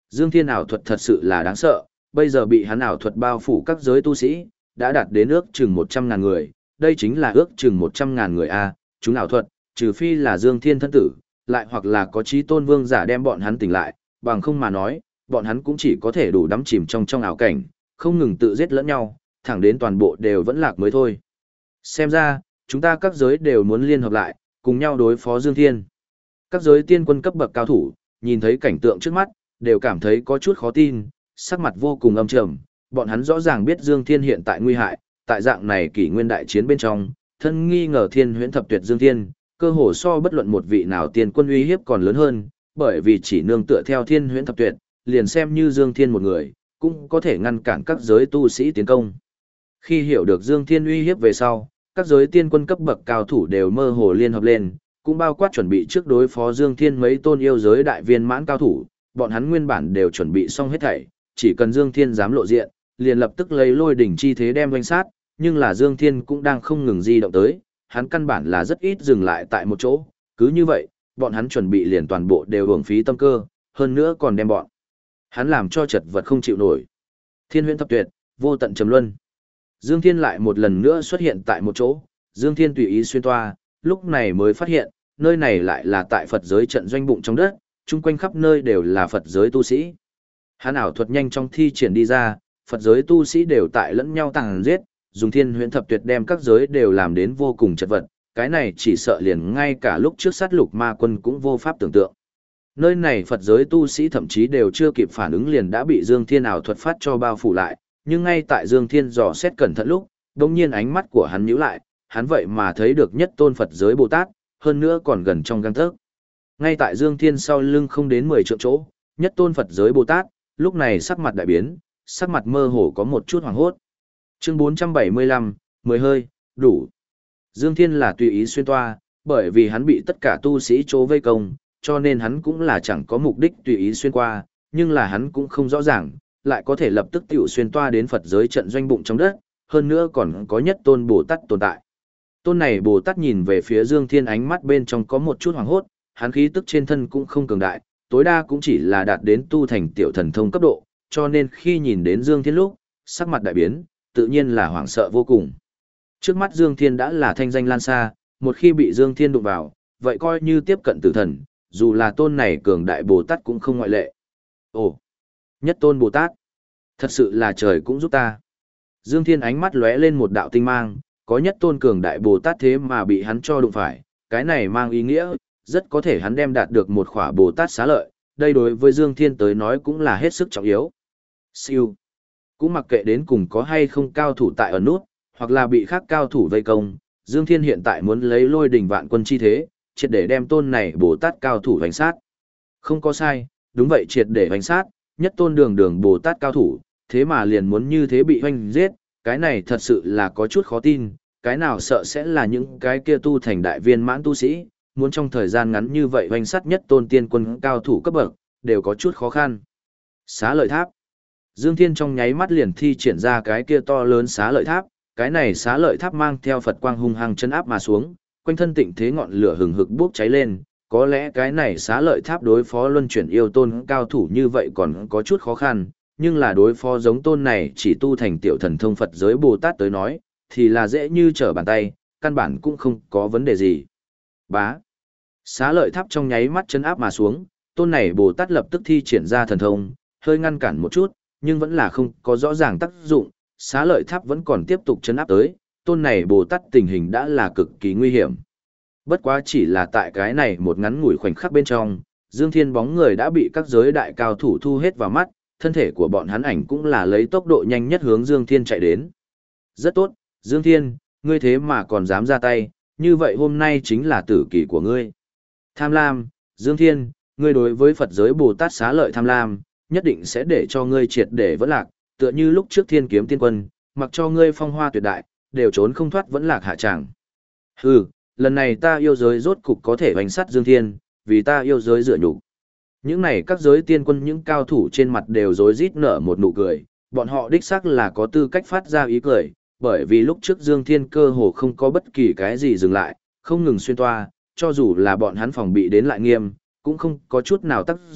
Dương Thiên ảo thuật thật sự là đáng sợ, bây giờ bị hắn ảo thuật bao phủ các giới tu sĩ, đã đạt đến ước chừng 100.000 người, đây chính là ước chừng 100.000 người a, chúng ảo thuật, trừ phi là Dương Thiên thân tử, lại hoặc là có chí tôn vương giả đem bọn hắn tỉnh lại, bằng không mà nói, bọn hắn cũng chỉ có thể đủ đắm chìm trong ảo cảnh, không ngừng tự giết lẫn nhau, thẳng đến toàn bộ đều vẫn lạc mới thôi. Xem ra, chúng ta các giới đều muốn liên hợp lại, cùng nhau đối phó Dương Thiên. Các giới tiên quân cấp bậc cao thủ, nhìn thấy cảnh tượng trước mắt, đều cảm thấy có chút khó tin, sắc mặt vô cùng âm trầm, bọn hắn rõ ràng biết Dương Thiên hiện tại nguy hại, tại dạng này kỷ nguyên đại chiến bên trong, thân nghi ngờ Thiên Huyễn Thập Tuyệt Dương Thiên, cơ hồ so bất luận một vị nào tiên quân uy hiếp còn lớn hơn, bởi vì chỉ nương tựa theo Thiên Huyễn Thập Tuyệt, liền xem như Dương Thiên một người, cũng có thể ngăn cản các giới tu sĩ tiến công. Khi hiểu được Dương Thiên uy hiếp về sau, các giới tiên quân cấp bậc cao thủ đều mơ hồ liên hợp lên, cũng bao quát chuẩn bị trước đối phó Dương Thiên mấy tôn yêu giới đại viên mãn cao thủ, bọn hắn nguyên bản đều chuẩn bị xong hết thảy, chỉ cần Dương Thiên dám lộ diện, liền lập tức lấy lôi đỉnh chi thế đem vây sát, nhưng là Dương Thiên cũng đang không ngừng di động tới, hắn căn bản là rất ít dừng lại tại một chỗ, cứ như vậy, bọn hắn chuẩn bị liền toàn bộ đều uổng phí tâm cơ, hơn nữa còn đem bọn hắn làm cho chật vật không chịu nổi. Thiên Huyễn Thập Tuyệt, vô tận trầm luân. Dương Thiên lại một lần nữa xuất hiện tại một chỗ, Dương Thiên tùy ý xuyên toa, lúc này mới phát hiện, nơi này lại là tại Phật giới trận doanh bụng trong đất, chung quanh khắp nơi đều là Phật giới tu sĩ. Hắn ảo thuật nhanh trong thi triển đi ra, Phật giới tu sĩ đều tại lẫn nhau tàng giết, dùng Thiên Huyễn Thập Tuyệt đem các giới đều làm đến vô cùng chật vật, cái này chỉ sợ liền ngay cả lúc trước sát lục ma quân cũng vô pháp tưởng tượng. Nơi này Phật giới tu sĩ thậm chí đều chưa kịp phản ứng liền đã bị Dương Thiên ảo thuật phát cho bao phủ lại, nhưng ngay tại Dương Thiên dò xét cẩn thận lúc, đột nhiên ánh mắt của hắn nhíu lại, hắn vậy mà thấy được nhất tôn Phật giới Bồ Tát, hơn nữa còn gần trong gang tấc. Ngay tại Dương Thiên sau lưng không đến 10 trượng chỗ, nhất tôn Phật giới Bồ Tát, lúc này sắc mặt đại biến, sắc mặt mơ hồ có một chút hoảng hốt. Chương 475, 10 hơi, đủ. Dương Thiên là tùy ý xuyên toa, bởi vì hắn bị tất cả tu sĩ chỗ vây công, cho nên hắn cũng là chẳng có mục đích tùy ý xuyên qua, nhưng là hắn cũng không rõ ràng, lại có thể lập tức tiểu xuyên toa đến Phật giới trận doanh bụng trong đất, hơn nữa còn có nhất tôn Bồ Tát tồn tại. Tôn này Bồ Tát nhìn về phía Dương Thiên ánh mắt bên trong có một chút hoảng hốt, hắn khí tức trên thân cũng không cường đại, tối đa cũng chỉ là đạt đến tu thành tiểu thần thông cấp độ, cho nên khi nhìn đến Dương Thiên lúc, sắc mặt đại biến, tự nhiên là hoảng sợ vô cùng. Trước mắt Dương Thiên đã là thanh danh lan xa, một khi bị Dương Thiên đụng vào, vậy coi như tiếp cận tử thần, dù là tôn này cường đại Bồ Tát cũng không ngoại lệ. Ồ, nhất tôn Bồ Tát, thật sự là trời cũng giúp ta. Dương Thiên ánh mắt lóe lên một đạo tinh mang, có nhất tôn cường đại Bồ Tát thế mà bị hắn cho đụng phải, cái này mang ý nghĩa, rất có thể hắn đem đạt được một khỏa Bồ Tát xá lợi, đây đối với Dương Thiên tới nói cũng là hết sức trọng yếu. Siêu, cũng mặc kệ đến cùng có hay không cao thủ tại ở nút, hoặc là bị khác cao thủ vây công, Dương Thiên hiện tại muốn lấy lôi đỉnh vạn quân chi thế, triệt để đem tôn này Bồ Tát cao thủ vành sát. Không có sai, đúng vậy triệt để vành sát, nhất tôn đường đường Bồ Tát cao thủ, thế mà liền muốn như thế bị hoanh giết, cái này thật sự là có chút khó tin, cái nào sợ sẽ là những cái kia tu thành đại viên mãn tu sĩ, muốn trong thời gian ngắn như vậy hoanh sát nhất tôn tiên quân cao thủ cấp bậc, đều có chút khó khăn. Xá lợi tháp. Dương Thiên trong nháy mắt liền thi triển ra cái kia to lớn xá lợi tháp, cái này xá lợi tháp mang theo Phật quang hung hăng chân áp mà xuống, quanh thân tịnh thế ngọn lửa hừng hực bốc cháy lên, có lẽ cái này xá lợi tháp đối phó luân chuyển yêu tôn cao thủ như vậy còn có chút khó khăn, nhưng là đối phó giống tôn này chỉ tu thành tiểu thần thông Phật giới Bồ Tát tới nói, thì là dễ như trở bàn tay, căn bản cũng không có vấn đề gì. Bá. Xá lợi tháp trong nháy mắt chân áp mà xuống, tôn này Bồ Tát lập tức thi triển ra thần thông, hơi ngăn cản một chút, nhưng vẫn là không có rõ ràng tác dụng, xá lợi tháp vẫn còn tiếp tục chân áp tới, tôn này Bồ Tát tình hình đã là cực kỳ nguy hiểm. Bất quá chỉ là tại cái này một ngắn ngủi khoảnh khắc bên trong, Dương Thiên bóng người đã bị các giới đại cao thủ thu hết vào mắt, thân thể của bọn hắn ảnh cũng là lấy tốc độ nhanh nhất hướng Dương Thiên chạy đến. Rất tốt, Dương Thiên, ngươi thế mà còn dám ra tay, như vậy hôm nay chính là tử kỳ của ngươi. Tham lam, Dương Thiên, ngươi đối với Phật giới Bồ Tát xá lợi tham lam, nhất định sẽ để cho ngươi triệt để vẫn lạc, tựa như lúc trước Thiên Kiếm Tiên Quân, mặc cho ngươi phong hoa tuyệt đại, đều trốn không thoát vẫn lạc hạ tràng. Hừ, lần này ta yêu giới rốt cục có thể hoành sát Dương Thiên, vì ta yêu giới dựa nhục. Những này các giới tiên quân những cao thủ trên mặt đều rối rít nở một nụ cười, bọn họ đích xác là có tư cách phát ra ý cười, bởi vì lúc trước Dương Thiên cơ hồ không có bất kỳ cái gì dừng lại, không ngừng xuyên toa, cho dù là bọn hắn phòng bị đến lại nghiêm, cũng không có chút nào tác dụng,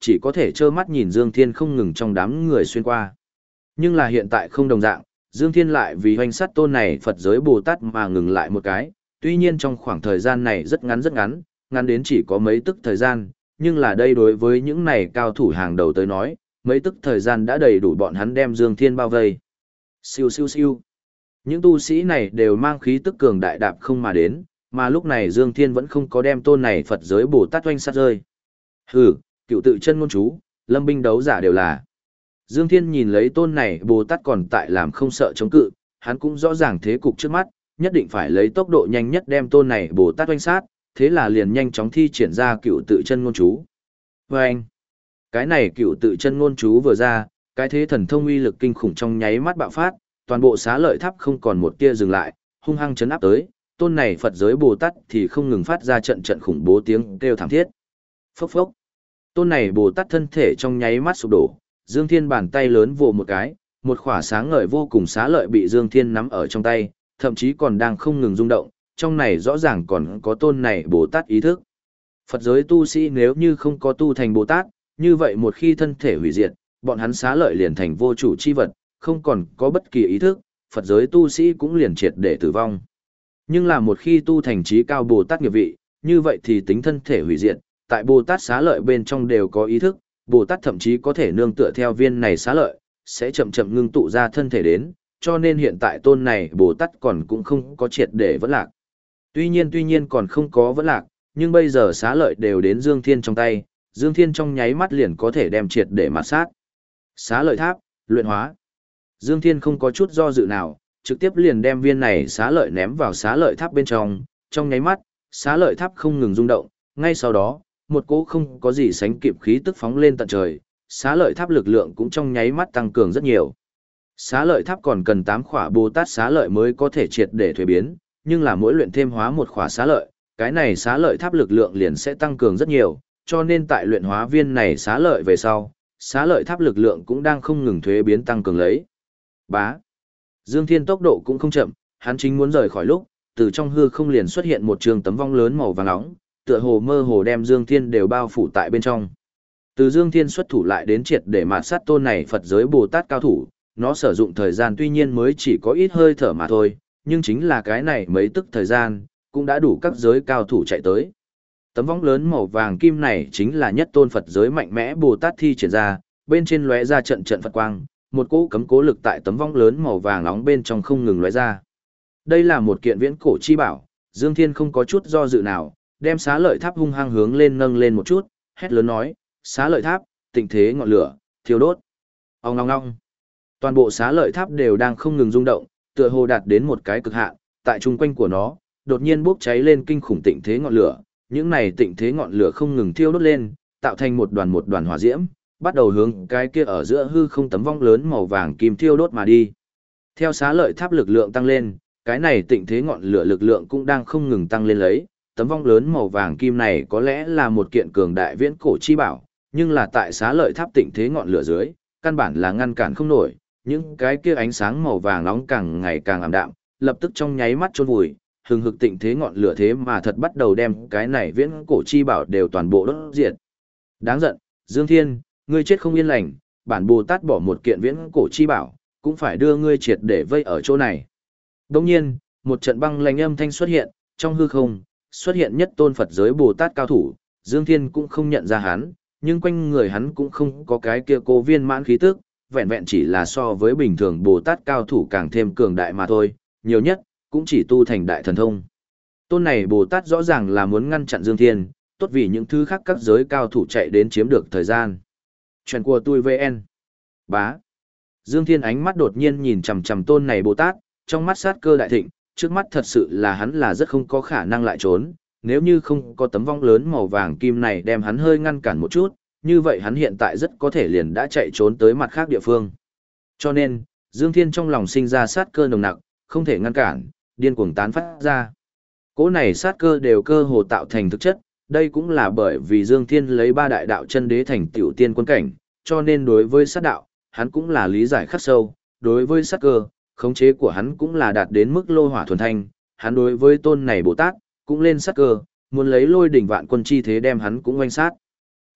chỉ có thể trơ mắt nhìn Dương Thiên không ngừng trong đám người xuyên qua. Nhưng là hiện tại không đồng dạng, Dương Thiên lại vì hoành sát tôn này Phật giới Bồ Tát mà ngừng lại một cái, tuy nhiên trong khoảng thời gian này rất ngắn, ngắn đến chỉ có mấy tức thời gian, nhưng là đây đối với những này cao thủ hàng đầu tới nói, mấy tức thời gian đã đầy đủ bọn hắn đem Dương Thiên bao vây. Siêu siêu siêu. Những tu sĩ này đều mang khí tức cường đại đạp không mà đến, mà lúc này Dương Thiên vẫn không có đem tôn này Phật giới Bồ Tát oanh sát rơi. Hừ, cựu tự chân ngôn chú, lâm binh đấu giả đều là. Dương Thiên nhìn lấy tôn này Bồ Tát còn tại làm không sợ chống cự, hắn cũng rõ ràng thế cục trước mắt, nhất định phải lấy tốc độ nhanh nhất đem tôn này Bồ Tát oanh sát, thế là liền nhanh chóng thi triển ra cựu tự chân ngôn chú. Vâng! Cái này cựu tự chân ngôn chú vừa ra, cái thế thần thông uy lực kinh khủng trong nháy mắt bạo phát, toàn bộ xá lợi tháp không còn một tia dừng lại, hung hăng chấn áp tới, tôn này Phật giới Bồ Tát thì không ngừng phát ra trận trận khủng bố tiếng kêu thảm thiết. Phốc phốc! Tôn này Bồ Tát thân thể trong nháy mắt sụp đổ, Dương Thiên bàn tay lớn vồ một cái, một khỏa sáng ngời vô cùng xá lợi bị Dương Thiên nắm ở trong tay, thậm chí còn đang không ngừng rung động, trong này rõ ràng còn có tôn này Bồ Tát ý thức. Phật giới tu sĩ nếu như không có tu thành Bồ Tát, như vậy một khi thân thể hủy diệt, bọn hắn xá lợi liền thành vô chủ chi vật, không còn có bất kỳ ý thức, Phật giới tu sĩ cũng liền triệt để tử vong. Nhưng là một khi tu thành trí cao Bồ Tát nghiệp vị, như vậy thì tính thân thể hủy diệt, tại Bồ Tát xá lợi bên trong đều có ý thức, Bồ Tát thậm chí có thể nương tựa theo viên này xá lợi, sẽ chậm chậm ngưng tụ ra thân thể đến, cho nên hiện tại tôn này Bồ Tát còn cũng không có triệt để vẫn lạc. Tuy nhiên còn không có vẫn lạc, nhưng bây giờ xá lợi đều đến Dương Thiên trong tay, Dương Thiên trong nháy mắt liền có thể đem triệt để mạt sát. Xá lợi tháp, luyện hóa. Dương Thiên không có chút do dự nào, trực tiếp liền đem viên này xá lợi ném vào xá lợi tháp bên trong nháy mắt, xá lợi tháp không ngừng rung động, ngay sau đó, một cỗ không có gì sánh kịp khí tức phóng lên tận trời, xá lợi tháp lực lượng cũng trong nháy mắt tăng cường rất nhiều. Xá lợi tháp còn cần 8 khỏa Bồ Tát xá lợi mới có thể triệt để thuế biến, nhưng là mỗi luyện thêm hóa một khỏa xá lợi, cái này xá lợi tháp lực lượng liền sẽ tăng cường rất nhiều, cho nên tại luyện hóa viên này xá lợi về sau, xá lợi tháp lực lượng cũng đang không ngừng thuế biến tăng cường lấy. Bá. Dương Thiên tốc độ cũng không chậm, hắn chính muốn rời khỏi lúc, từ trong hư không liền xuất hiện một trường tấm vong lớn màu vàng nóng, tựa hồ mơ hồ đem Dương Thiên đều bao phủ tại bên trong. Từ Dương Thiên xuất thủ lại đến triệt để mạt sát tôn này Phật giới Bồ Tát cao thủ, nó sử dụng thời gian tuy nhiên mới chỉ có ít hơi thở mà thôi, nhưng chính là cái này mấy tức thời gian, cũng đã đủ các giới cao thủ chạy tới. Tấm vong lớn màu vàng kim này chính là nhất tôn Phật giới mạnh mẽ Bồ Tát thi triển ra, bên trên lóe ra trận trận Phật quang, một cỗ cấm cố lực tại tấm vong lớn màu vàng nóng bên trong không ngừng lóe ra. Đây là một kiện viễn cổ chi bảo, Dương Thiên không có chút do dự nào, đem xá lợi tháp hung hăng hướng lên nâng lên một chút, hét lớn nói, xá lợi tháp, tịnh thế ngọn lửa, thiêu đốt. Ong ong ong. Toàn bộ xá lợi tháp đều đang không ngừng rung động, tựa hồ đạt đến một cái cực hạn, tại trung quanh của nó, đột nhiên bốc cháy lên kinh khủng tịnh thế ngọn lửa, những này tịnh thế ngọn lửa không ngừng thiêu đốt lên, tạo thành một đoàn hỏa diễm, bắt đầu hướng cái kia ở giữa hư không tấm vong lớn màu vàng kim thiêu đốt mà đi. Theo xá lợi tháp lực lượng tăng lên, cái này tịnh thế ngọn lửa lực lượng cũng đang không ngừng tăng lên lấy, tấm vong lớn màu vàng kim này có lẽ là một kiện cường đại viễn cổ chi bảo, nhưng là tại xá lợi tháp tịnh thế ngọn lửa dưới, căn bản là ngăn cản không nổi, những cái kia ánh sáng màu vàng nóng càng ngày càng ảm đạm, lập tức trong nháy mắt chôn vùi, hừng hực tịnh thế ngọn lửa thế mà thật bắt đầu đem cái này viễn cổ chi bảo đều toàn bộ đốt diệt. Đáng giận, Dương Thiên, ngươi chết không yên lành, bản Bồ Tát bỏ một kiện viễn cổ chi bảo, cũng phải đưa ngươi triệt để vây ở chỗ này. Đồng nhiên, một trận băng lãnh âm thanh xuất hiện, trong hư không, xuất hiện nhất tôn Phật giới Bồ Tát cao thủ, Dương Thiên cũng không nhận ra hắn, nhưng quanh người hắn cũng không có cái kia cô viên mãn khí tức, vẹn vẹn chỉ là so với bình thường Bồ Tát cao thủ càng thêm cường đại mà thôi, nhiều nhất, cũng chỉ tu thành đại thần thông. Tôn này Bồ Tát rõ ràng là muốn ngăn chặn Dương Thiên, tốt vì những thứ khác các giới cao thủ chạy đến chiếm được thời gian. Chuyện của tôi VN. Bá. Dương Thiên ánh mắt đột nhiên nhìn chằm chằm tôn này Bồ Tát, trong mắt sát cơ đại thịnh, trước mắt thật sự là hắn là rất không có khả năng lại trốn, nếu như không có tấm vong lớn màu vàng kim này đem hắn hơi ngăn cản một chút, như vậy hắn hiện tại rất có thể liền đã chạy trốn tới mặt khác địa phương. Cho nên, Dương Thiên trong lòng sinh ra sát cơ nồng nặc, không thể ngăn cản, điên cuồng tán phát ra. Cỗ này sát cơ đều cơ hồ tạo thành thực chất, đây cũng là bởi vì Dương Thiên lấy 3 đại đạo chân đế thành tiểu tiên quân cảnh, cho nên đối với sát đạo, hắn cũng là lý giải khắc sâu, đối với sát cơ, khống chế của hắn cũng là đạt đến mức lô hỏa thuần thanh, hắn đối với tôn này Bồ Tát, cũng lên sát cơ, muốn lấy lôi đỉnh vạn quân chi thế đem hắn cũng oanh sát.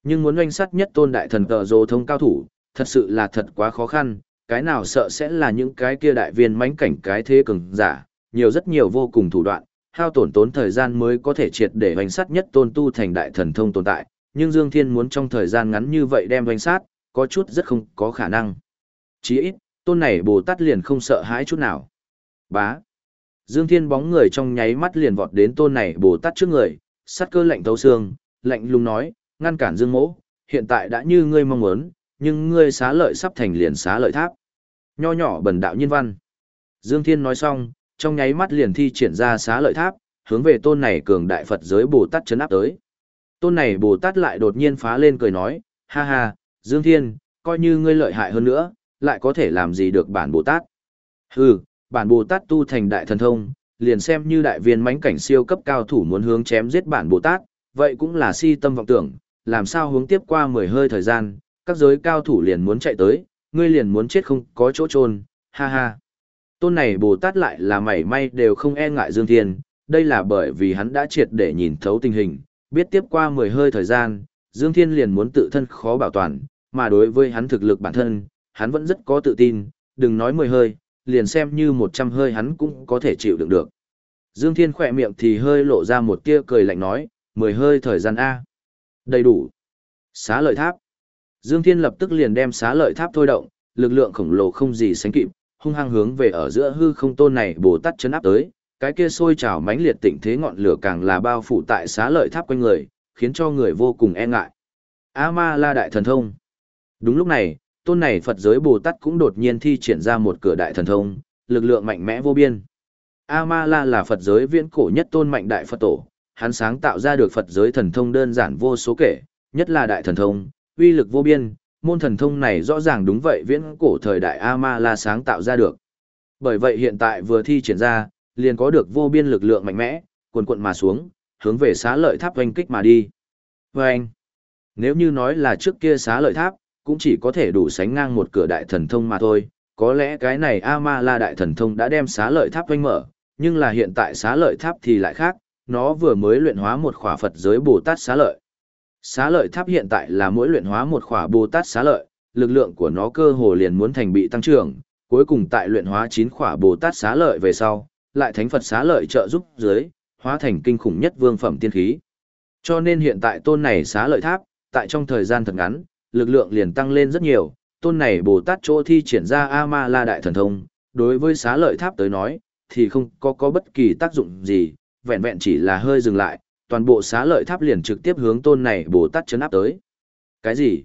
Nhưng muốn oanh sát nhất tôn đại thần tờ rồ thông cao thủ, thật sự là thật quá khó khăn, cái nào sợ sẽ là những cái kia đại viên mãnh cảnh cái thế cường giả, nhiều rất nhiều vô cùng thủ đoạn, hao tốn thời gian mới có thể triệt để oanh sát nhất tôn tu thành đại thần thông tồn tại, nhưng Dương Thiên muốn trong thời gian ngắn như vậy đem oanh sát, có chút rất không có khả năng. Chí ít, tôn này Bồ Tát liền không sợ hãi chút nào. Bá. Dương Thiên bóng người trong nháy mắt liền vọt đến tôn này Bồ Tát trước người, sát cơ lạnh thấu xương, lạnh lùng nói, ngăn cản Dương Mỗ, hiện tại đã như ngươi mong muốn, nhưng ngươi xá lợi sắp thành liền xá lợi tháp. Nho nhỏ bần đạo nhân văn. Dương Thiên nói xong, trong nháy mắt liền thi triển ra xá lợi tháp, hướng về tôn này cường đại Phật giới Bồ Tát chấn áp tới. Tôn này Bồ Tát lại đột nhiên phá lên cười nói, ha ha, Dương Thiên, coi như ngươi lợi hại hơn nữa, lại có thể làm gì được bản Bồ Tát. Hừ, bản Bồ Tát tu thành đại thần thông, liền xem như đại viên mãnh cảnh siêu cấp cao thủ muốn hướng chém giết bản Bồ Tát, vậy cũng là si tâm vọng tưởng, làm sao hướng tiếp qua 10 hơi thời gian, các giới cao thủ liền muốn chạy tới, ngươi liền muốn chết không có chỗ chôn, ha ha. Tôn này Bồ Tát lại là mảy may đều không e ngại Dương Thiên, đây là bởi vì hắn đã triệt để nhìn thấu tình hình, biết tiếp qua 10 hơi thời gian, Dương Thiên liền muốn tự thân khó bảo toàn, mà đối với hắn thực lực bản thân, hắn vẫn rất có tự tin, đừng nói 10 hơi, liền xem như 100 hơi hắn cũng có thể chịu đựng được. Dương Thiên khỏe miệng thì hơi lộ ra một tia cười lạnh nói, 10 hơi thời gian A. Đầy đủ. Xá lợi tháp. Dương Thiên lập tức liền đem xá lợi tháp thôi động, lực lượng khổng lồ không gì sánh kịp, hung hăng hướng về ở giữa hư không tôn này Bồ Tát chấn áp tới, cái kia sôi trào mãnh liệt tịnh thế ngọn lửa càng là bao phủ tại xá lợi tháp quanh người, khiến cho người vô cùng e ngại. A-ma-la đại thần thông. Đúng lúc này, tôn này Phật giới Bồ Tát cũng đột nhiên thi triển ra một cửa đại thần thông, lực lượng mạnh mẽ vô biên. A-ma-la là Phật giới viễn cổ nhất tôn mạnh đại Phật tổ, hắn sáng tạo ra được Phật giới thần thông đơn giản vô số kể, nhất là đại thần thông, uy lực vô biên, môn thần thông này rõ ràng đúng vậy viễn cổ thời đại A-ma-la sáng tạo ra được. Bởi vậy hiện tại vừa thi triển ra, liền có được vô biên lực lượng mạnh mẽ, cuồn cuộn mà xuống, hướng về xá lợi tháp oanh kích mà đi. Oanh! Nếu như nói là trước kia xá lợi tháp, cũng chỉ có thể đủ sánh ngang một cửa đại thần thông mà thôi, có lẽ cái này A-ma-la đại thần thông đã đem xá lợi tháp oanh mở, nhưng là hiện tại xá lợi tháp thì lại khác, nó vừa mới luyện hóa một khỏa Phật giới Bồ Tát xá lợi. Xá lợi tháp hiện tại là mỗi luyện hóa một khỏa Bồ Tát xá lợi, lực lượng của nó cơ hồ liền muốn thành bị tăng trưởng, cuối cùng tại luyện hóa 9 khỏa Bồ Tát xá lợi về sau, lại thánh Phật xá lợi trợ giúp dưới, hóa thành kinh khủng nhất vương phẩm tiên khí. Cho nên hiện tại tôn này xá lợi tháp, tại trong thời gian thật ngắn, lực lượng liền tăng lên rất nhiều, tôn này Bồ Tát chỗ thi triển ra A-ma-la đại thần thông, đối với xá lợi tháp tới nói, thì không có bất kỳ tác dụng gì, vẹn vẹn chỉ là hơi dừng lại, toàn bộ xá lợi tháp liền trực tiếp hướng tôn này Bồ Tát chấn áp tới. Cái gì?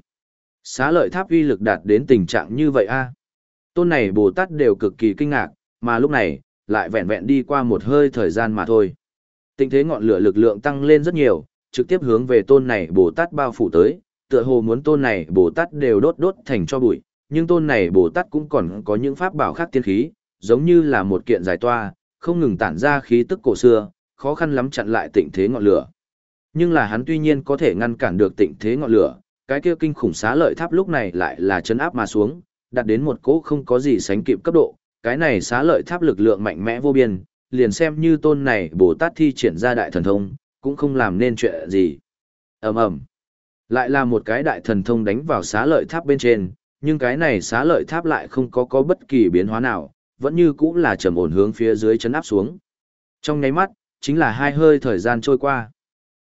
Xá lợi tháp uy lực đạt đến tình trạng như vậy a? Tôn này Bồ Tát đều cực kỳ kinh ngạc, mà lúc này, lại vẹn vẹn đi qua một hơi thời gian mà thôi. Tình thế ngọn lửa lực lượng tăng lên rất nhiều, trực tiếp hướng về tôn này Bồ Tát bao phủ tới, tựa hồ muốn tôn này Bồ Tát đều đốt thành cho bụi, nhưng tôn này Bồ Tát cũng còn có những pháp bảo khác tiên khí, giống như là một kiện giải toa, không ngừng tản ra khí tức cổ xưa, khó khăn lắm chặn lại tịnh thế ngọn lửa. Nhưng là hắn tuy nhiên có thể ngăn cản được tịnh thế ngọn lửa, cái kia kinh khủng xá lợi tháp lúc này lại là chấn áp mà xuống, đạt đến một cỗ không có gì sánh kịp cấp độ, cái này xá lợi tháp lực lượng mạnh mẽ vô biên, liền xem như tôn này Bồ Tát thi triển ra đại thần thông, cũng không làm nên chuyện gì. Ầm ầm. Lại là một cái đại thần thông đánh vào xá lợi tháp bên trên, nhưng cái này xá lợi tháp lại không có bất kỳ biến hóa nào, vẫn như cũ là trầm ổn hướng phía dưới chấn áp xuống. Trong nháy mắt, chính là 2 hơi thời gian trôi qua.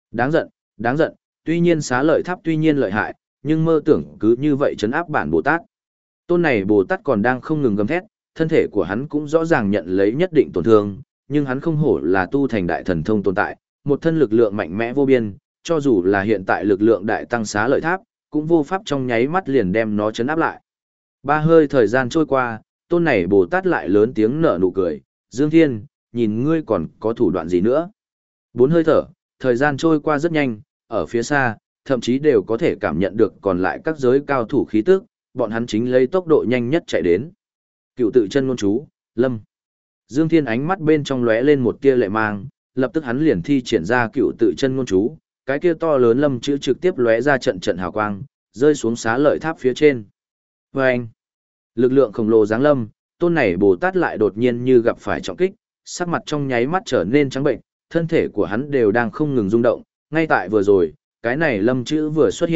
Đáng giận, tuy nhiên xá lợi tháp tuy nhiên lợi hại, nhưng mơ tưởng cứ như vậy trấn áp bản Bồ Tát. Tôn này Bồ Tát còn đang không ngừng gầm thét, thân thể của hắn cũng rõ ràng nhận lấy nhất định tổn thương, nhưng hắn không hổ là tu thành đại thần thông tồn tại, một thân lực lượng mạnh mẽ vô biên, cho dù là hiện tại lực lượng đại tăng xá lợi tháp, cũng vô pháp trong nháy mắt liền đem nó trấn áp lại. 3 hơi thời gian trôi qua, tôn này Bồ Tát lại lớn tiếng nở nụ cười, Dương Thiên, nhìn ngươi còn có thủ đoạn gì nữa. 4 hơi thở, thời gian trôi qua rất nhanh, ở phía xa, thậm chí đều có thể cảm nhận được còn lại các giới cao thủ khí tức, bọn hắn chính lấy tốc độ nhanh nhất chạy đến. Cựu tự chân ngôn chú, Lâm. Dương Thiên ánh mắt bên trong lóe lên một tia lệ mang, lập tức hắn liền thi triển ra cựu tự chân ngôn chú, cái kia to lớn lâm chữ trực tiếp lóe ra trận trận hào quang, rơi xuống xá lợi tháp phía trên. Vâng! Lực lượng khổng lồ giáng lâm, tôn này Bồ Tát lại đột nhiên như gặp phải trọng kích, sắc mặt trong nháy mắt trở nên trắng bệnh, thân thể của hắn đều đang không ngừng rung động, ngay tại vừa rồi, cái này lâm chữ vừa xuất hiện,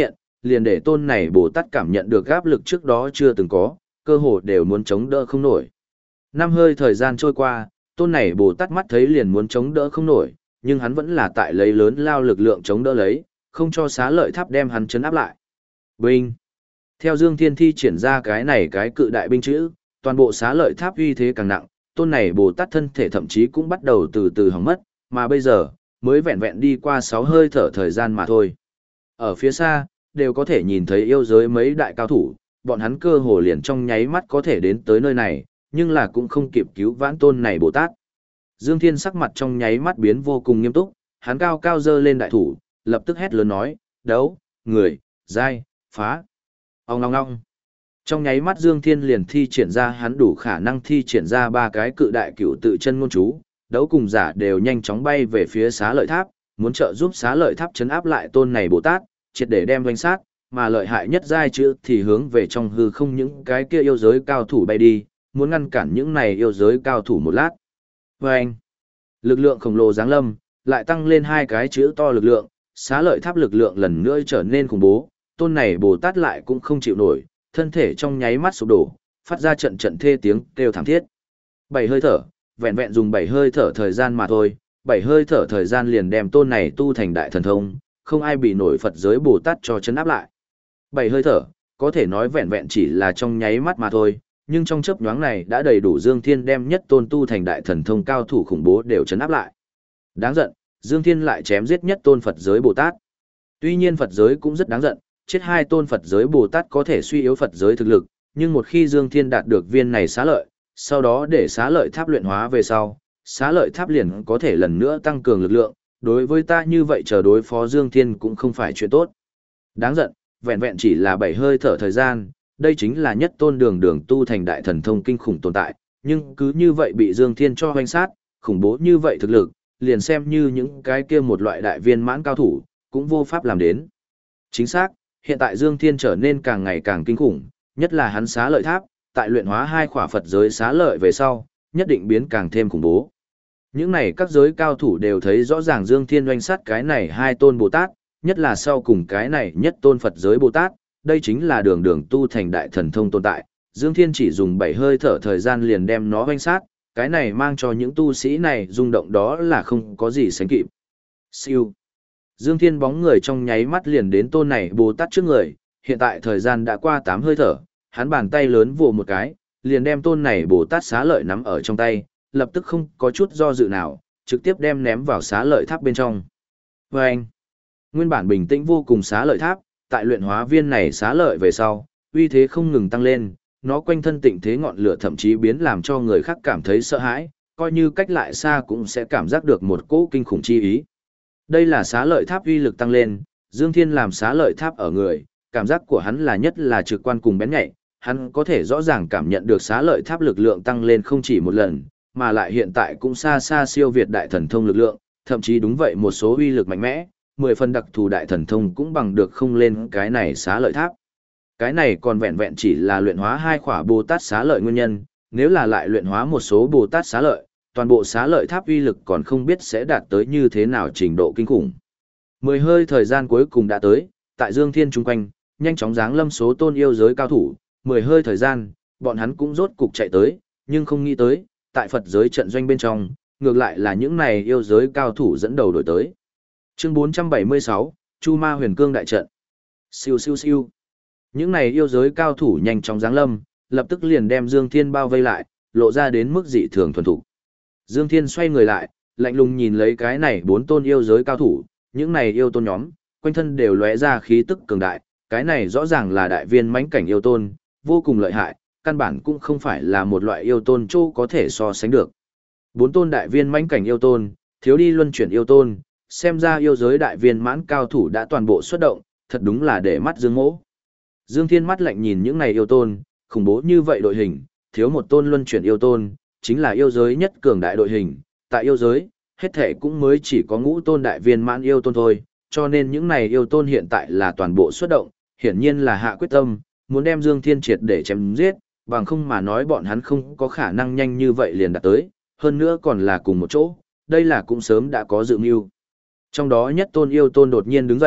liền để tôn này Bồ Tát cảm nhận được áp lực trước đó chưa từng có, cơ hồ đều muốn chống đỡ không nổi. Năm hơi thời gian trôi qua, tôn này Bồ Tát mắt thấy liền muốn chống đỡ không nổi, nhưng hắn vẫn là tại lấy lớn lao lực lượng chống đỡ lấy, không cho xá lợi tháp đem hắn chấn áp lại. Binh! Theo Dương Thiên thi triển ra cái cự đại binh chữ, toàn bộ xá lợi tháp uy thế càng nặng, tôn này Bồ Tát thân thể thậm chí cũng bắt đầu từ từ hỏng mất, mà bây giờ, mới vẹn vẹn đi qua 6 hơi thở thời gian mà thôi. Ở phía xa, đều có thể nhìn thấy yêu giới mấy đại cao thủ, bọn hắn cơ hồ liền trong nháy mắt có thể đến tới nơi này, nhưng là cũng không kịp cứu vãn tôn này Bồ Tát. Dương Thiên sắc mặt trong nháy mắt biến vô cùng nghiêm túc, hắn cao cao giơ lên đại thủ, lập tức hét lớn nói, đấu, người, giai, phá. Ông ngong ngong. Trong nháy mắt Dương Thiên liền thi triển ra hắn đủ khả năng thi triển ra 3 cái cự đại cửu tự chân ngôn chú, đấu cùng giả đều nhanh chóng bay về phía xá lợi tháp, muốn trợ giúp xá lợi tháp chấn áp lại tôn này Bồ Tát, triệt để đem doanh sát, mà lợi hại nhất giai chữ thì hướng về trong hư không những cái kia yêu giới cao thủ bay đi, muốn ngăn cản những này yêu giới cao thủ một lát. Vâng! Lực lượng khổng lồ giáng lâm, lại tăng lên 2 cái chữ to lực lượng, xá lợi tháp lực lượng lần nữa trở nên khủng bố, tôn này Bồ Tát lại cũng không chịu nổi, thân thể trong nháy mắt sụp đổ, phát ra trận trận thê tiếng kêu thảm thiết. 7 hơi thở, vẹn vẹn dùng 7 hơi thở thời gian mà thôi, 7 hơi thở thời gian liền đem tôn này tu thành đại thần thông, không ai bị nổi Phật giới Bồ Tát cho chấn áp lại. 7 hơi thở, có thể nói vẹn vẹn chỉ là trong nháy mắt mà thôi, nhưng trong chớp nhoáng này đã đầy đủ Dương Thiên đem nhất tôn tu thành đại thần thông cao thủ khủng bố đều chấn áp lại. Đáng giận, Dương Thiên lại chém giết nhất tôn Phật giới Bồ Tát. Tuy nhiên Phật giới cũng rất đáng giận, chết 2 tôn Phật giới Bồ Tát có thể suy yếu Phật giới thực lực, nhưng một khi Dương Thiên đạt được viên này xá lợi, sau đó để xá lợi tháp luyện hóa về sau, xá lợi tháp liền có thể lần nữa tăng cường lực lượng, đối với ta như vậy chờ đối phó Dương Thiên cũng không phải chuyện tốt. Đáng giận, vẹn vẹn chỉ là 7 hơi thở thời gian, đây chính là nhất tôn đường đường tu thành đại thần thông kinh khủng tồn tại, nhưng cứ như vậy bị Dương Thiên cho hoành sát, khủng bố như vậy thực lực, liền xem như những cái kia một loại đại viên mãn cao thủ, cũng vô pháp làm đến. Chính xác, hiện tại Dương Thiên trở nên càng ngày càng kinh khủng, nhất là hắn xá lợi tháp, tại luyện hóa 2 khỏa Phật giới xá lợi về sau, nhất định biến càng thêm khủng bố. Những này các giới cao thủ đều thấy rõ ràng Dương Thiên oanh sát cái này 2 tôn Bồ Tát, nhất là sau cùng cái này nhất tôn Phật giới Bồ Tát, đây chính là đường đường tu thành đại thần thông tồn tại. Dương Thiên chỉ dùng 7 hơi thở thời gian liền đem nó oanh sát, cái này mang cho những tu sĩ này rung động đó là không có gì sánh kịp. Siêu. Dương Thiên bóng người trong nháy mắt liền đến tôn này Bồ Tát trước người, hiện tại thời gian đã qua 8 hơi thở, hắn bàn tay lớn vồ một cái, liền đem tôn này Bồ Tát xá lợi nắm ở trong tay, lập tức không có chút do dự nào, trực tiếp đem ném vào xá lợi tháp bên trong. Vâng! Nguyên bản bình tĩnh vô cùng xá lợi tháp, tại luyện hóa viên này xá lợi về sau, uy thế không ngừng tăng lên, nó quanh thân tịnh thế ngọn lửa thậm chí biến làm cho người khác cảm thấy sợ hãi, coi như cách lại xa cũng sẽ cảm giác được một cỗ kinh khủng chi ý. Đây là xá lợi tháp uy lực tăng lên, Dương Thiên làm xá lợi tháp ở người, cảm giác của hắn là nhất là trực quan cùng bén nhạy, hắn có thể rõ ràng cảm nhận được xá lợi tháp lực lượng tăng lên không chỉ một lần, mà lại hiện tại cũng xa xa siêu việt đại thần thông lực lượng, thậm chí đúng vậy một số uy lực mạnh mẽ, 10 phần đặc thù đại thần thông cũng bằng được không lên cái này xá lợi tháp. Cái này còn vẹn vẹn chỉ là luyện hóa 2 khỏa Bồ Tát xá lợi nguyên nhân, nếu là lại luyện hóa một số Bồ Tát xá lợi, toàn bộ xá lợi tháp uy lực còn không biết sẽ đạt tới như thế nào trình độ kinh khủng. 10 hơi thời gian cuối cùng đã tới, tại Dương Thiên chung quanh, nhanh chóng giáng lâm số tôn yêu giới cao thủ, 10 hơi thời gian, bọn hắn cũng rốt cục chạy tới, nhưng không nghĩ tới, tại Phật giới trận doanh bên trong, ngược lại là những này yêu giới cao thủ dẫn đầu đổi tới. Chương 476, Chu Ma Huyền Cương đại trận. Siêu siêu siêu. Những này yêu giới cao thủ nhanh chóng giáng lâm, lập tức liền đem Dương Thiên bao vây lại, lộ ra đến mức dị thường thuần thục. Dương Thiên xoay người lại, lạnh lùng nhìn lấy cái này 4 tôn yêu giới cao thủ, những này yêu tôn nhóm, quanh thân đều lóe ra khí tức cường đại, cái này rõ ràng là đại viên mãnh cảnh yêu tôn, vô cùng lợi hại, căn bản cũng không phải là một loại yêu tôn châu có thể so sánh được. 4 tôn đại viên mãnh cảnh yêu tôn, thiếu đi luân chuyển yêu tôn, xem ra yêu giới đại viên mãn cao thủ đã toàn bộ xuất động, thật đúng là để mắt Dương Mỗ. Dương Thiên mắt lạnh nhìn những này yêu tôn, khủng bố như vậy đội hình, thiếu một tôn luân chuyển yêu tôn, chính là yêu giới nhất cường đại đội hình, tại yêu giới, hết thể cũng mới chỉ có ngũ tôn đại viên mãn yêu tôn thôi, cho nên những này yêu tôn hiện tại là toàn bộ xuất động, hiển nhiên là hạ quyết tâm, muốn đem Dương Thiên triệt để chém giết, bằng không mà nói bọn hắn không có khả năng nhanh như vậy liền đạt tới, hơn nữa còn là cùng một chỗ, đây là cũng sớm đã có dự mưu. Trong đó nhất tôn yêu tôn đột nhiên đứng dậy,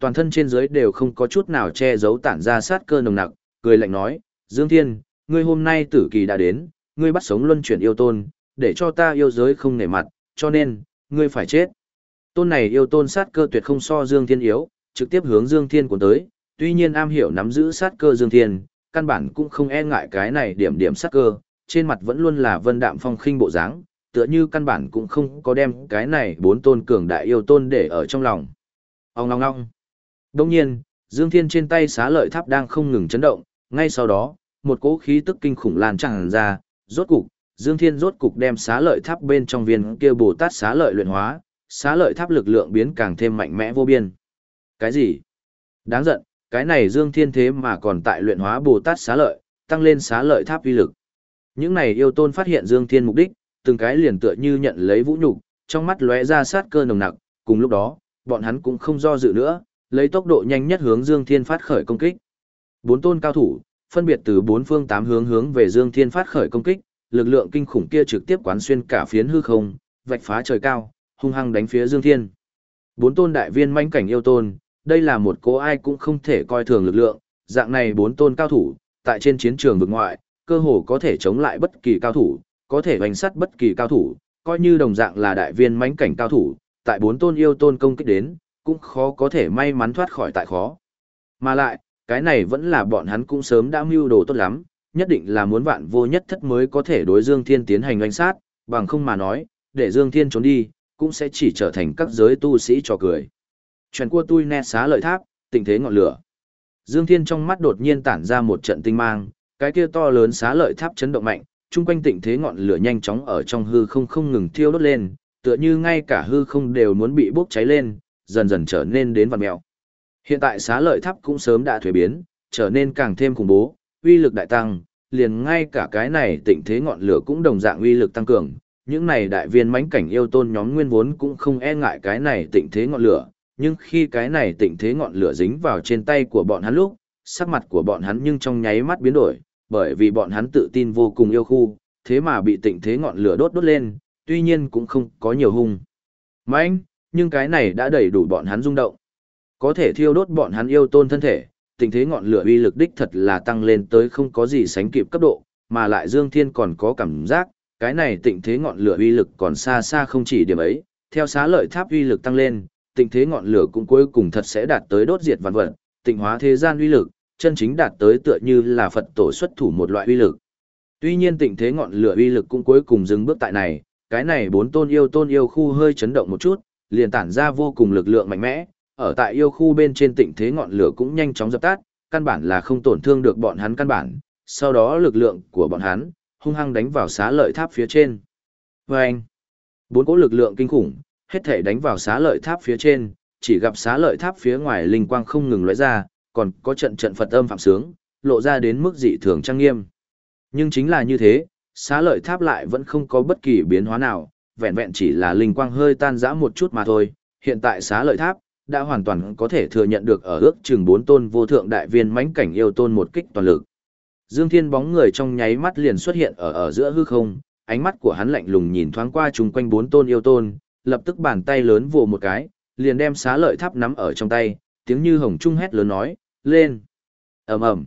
toàn thân trên dưới đều không có chút nào che giấu tản ra sát cơ nồng nặc, cười lạnh nói, Dương Thiên, ngươi hôm nay tử kỳ đã đến, ngươi bắt sống luân chuyển yêu tôn, để cho ta yêu giới không nể mặt, cho nên, ngươi phải chết. Tôn này yêu tôn sát cơ tuyệt không so Dương Thiên yếu, trực tiếp hướng Dương Thiên cuốn tới, tuy nhiên am hiểu nắm giữ sát cơ Dương Thiên, căn bản cũng không e ngại cái này điểm điểm sát cơ, trên mặt vẫn luôn là vân đạm phong khinh bộ dáng, tựa như căn bản cũng không có đem cái này bốn tôn cường đại yêu tôn để ở trong lòng. Ong ong ong. Đồng nhiên, Dương Thiên trên tay xá lợi tháp đang không ngừng chấn động, ngay sau đó, một cỗ khí tức kinh khủng lan tràn ra, rốt cục, Dương Thiên rốt cục đem xá lợi tháp bên trong viên kia Bồ Tát xá lợi luyện hóa, xá lợi tháp lực lượng biến càng thêm mạnh mẽ vô biên. Cái gì? Đáng giận, cái này Dương Thiên thế mà còn tại luyện hóa Bồ Tát xá lợi, tăng lên xá lợi tháp uy lực. Những này yêu tôn phát hiện Dương Thiên mục đích, từng cái liền tựa như nhận lấy vũ nhục, trong mắt lóe ra sát cơ nồng nặc, cùng lúc đó, bọn hắn cũng không do dự nữa, lấy tốc độ nhanh nhất hướng Dương Thiên phát khởi công kích. Bốn tôn cao thủ, phân biệt từ bốn phương tám hướng hướng về Dương Thiên phát khởi công kích, lực lượng kinh khủng kia trực tiếp quán xuyên cả phiến hư không, vạch phá trời cao, hung hăng đánh phía Dương Thiên. Bốn tôn đại viên mãnh cảnh yêu tôn, đây là một cố ai cũng không thể coi thường lực lượng, dạng này bốn tôn cao thủ, tại trên chiến trường vực ngoại, cơ hồ có thể chống lại bất kỳ cao thủ, có thể hoành sắt bất kỳ cao thủ, coi như đồng dạng là đại viên mãnh cảnh cao thủ, tại bốn tôn yêu tôn công kích đến, cũng khó có thể may mắn thoát khỏi tại khó. Mà lại, cái này vẫn là bọn hắn cũng sớm đã mưu đồ tốt lắm, nhất định là muốn vạn vô nhất thất mới có thể đối Dương Thiên tiến hành oanh sát, bằng không mà nói, để Dương Thiên trốn đi, cũng sẽ chỉ trở thành các giới tu sĩ trò cười. Chuyện của tôi nét xá lợi tháp, tình thế ngọn lửa. Dương Thiên trong mắt đột nhiên tản ra một trận tinh mang, cái kia to lớn xá lợi tháp chấn động mạnh, chung quanh tịnh thế ngọn lửa nhanh chóng ở trong hư không không ngừng thiêu đốt lên, tựa như ngay cả hư không đều muốn bị bốc cháy lên, dần dần trở nên đến vằn mèo. Hiện tại xá lợi tháp cũng sớm đã thuế biến, trở nên càng thêm khủng bố, uy lực đại tăng, liền ngay cả cái này tịnh thế ngọn lửa cũng đồng dạng uy lực tăng cường. Những này đại viên mãnh cảnh yêu tôn nhóm nguyên vốn cũng không e ngại cái này tịnh thế ngọn lửa, nhưng khi cái này tịnh thế ngọn lửa dính vào trên tay của bọn hắn lúc, sắc mặt của bọn hắn nhưng trong nháy mắt biến đổi, bởi vì bọn hắn tự tin vô cùng yêu khu, thế mà bị tịnh thế ngọn lửa đốt lên, tuy nhiên cũng không có nhiều hung mãnh, nhưng cái này đã đầy đủ bọn hắn rung động. Có thể thiêu đốt bọn hắn yêu tôn thân thể, tình thế ngọn lửa uy lực đích thật là tăng lên tới không có gì sánh kịp cấp độ, mà lại Dương Thiên còn có cảm giác, cái này tịnh thế ngọn lửa uy lực còn xa xa không chỉ điểm ấy, theo xá lợi tháp uy lực tăng lên, tịnh thế ngọn lửa cũng cuối cùng thật sẽ đạt tới đốt diệt vạn vật, tịnh hóa thế gian uy lực, chân chính đạt tới tựa như là Phật tổ xuất thủ một loại uy lực. Tuy nhiên tịnh thế ngọn lửa uy lực cũng cuối cùng dừng bước tại này, cái này bốn tôn yêu khu hơi chấn động một chút, liền tản ra vô cùng lực lượng mạnh mẽ, ở tại yêu khu bên trên tịnh thế ngọn lửa cũng nhanh chóng dập tắt, căn bản là không tổn thương được bọn hắn căn bản, sau đó lực lượng của bọn hắn hung hăng đánh vào xá lợi tháp phía trên. Vâng! Bốn cỗ lực lượng kinh khủng, hết thể đánh vào xá lợi tháp phía trên, chỉ gặp xá lợi tháp phía ngoài linh quang không ngừng lóe ra, còn có trận trận Phật âm phạm sướng, lộ ra đến mức dị thường trang nghiêm. Nhưng chính là như thế, xá lợi tháp lại vẫn không có bất kỳ biến hóa nào, vẹn vẹn chỉ là linh quang hơi tan rã một chút mà thôi. Hiện tại xá lợi tháp đã hoàn toàn có thể thừa nhận được ở ước chừng 4 tôn vô thượng đại viên mãnh cảnh yêu tôn một kích toàn lực. Dương Thiên bóng người trong nháy mắt liền xuất hiện ở giữa hư không, ánh mắt của hắn lạnh lùng nhìn thoáng qua chung quanh 4 tôn yêu tôn, lập tức bàn tay lớn vồ một cái, liền đem xá lợi tháp nắm ở trong tay, tiếng như hồng trung hét lớn nói, lên. Ầm ầm.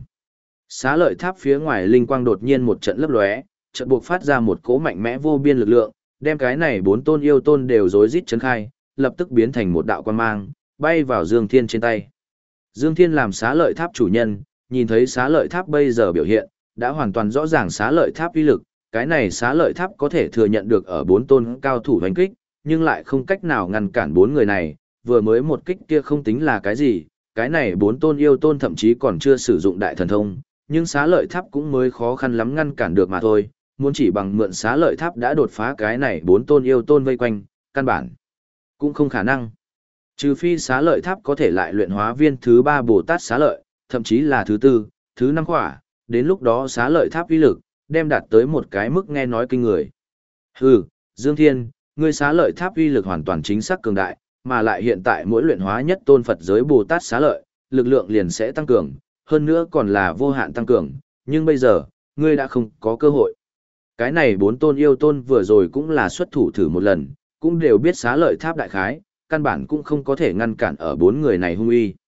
Xá lợi tháp phía ngoài linh quang đột nhiên một trận lấp lóe, chợt buộc phát ra một cỗ mạnh mẽ vô biên lực lượng, đem cái này 4 tôn yêu tôn đều rối rít chấn khai, lập tức biến thành một đạo quang mang, bay vào Dương Thiên trên tay. Dương Thiên làm xá lợi tháp chủ nhân, nhìn thấy xá lợi tháp bây giờ biểu hiện, đã hoàn toàn rõ ràng xá lợi tháp uy lực, cái này xá lợi tháp có thể thừa nhận được ở 4 tôn cao thủ đánh kích, nhưng lại không cách nào ngăn cản 4 người này, vừa mới một kích kia không tính là cái gì, cái này 4 tôn yêu tôn thậm chí còn chưa sử dụng đại thần thông, nhưng xá lợi tháp cũng mới khó khăn lắm ngăn cản được mà thôi, muốn chỉ bằng mượn xá lợi tháp đã đột phá cái này 4 tôn yêu tôn vây quanh, căn bản cũng không khả năng. Trừ phi xá lợi tháp có thể lại luyện hóa viên thứ 3 Bồ Tát xá lợi, thậm chí là thứ 4, thứ 5 khỏa, đến lúc đó xá lợi tháp uy lực đem đạt tới một cái mức nghe nói kinh người. Hừ, Dương Thiên, ngươi xá lợi tháp uy lực hoàn toàn chính xác cường đại, mà lại hiện tại mỗi luyện hóa nhất tôn Phật giới Bồ Tát xá lợi, lực lượng liền sẽ tăng cường, hơn nữa còn là vô hạn tăng cường, nhưng bây giờ, ngươi đã không có cơ hội. Cái này 4 tôn yêu tôn vừa rồi cũng là xuất thủ thử một lần, cũng đều biết xá lợi tháp đại khái, căn bản cũng không có thể ngăn cản ở 4 người này hung uy.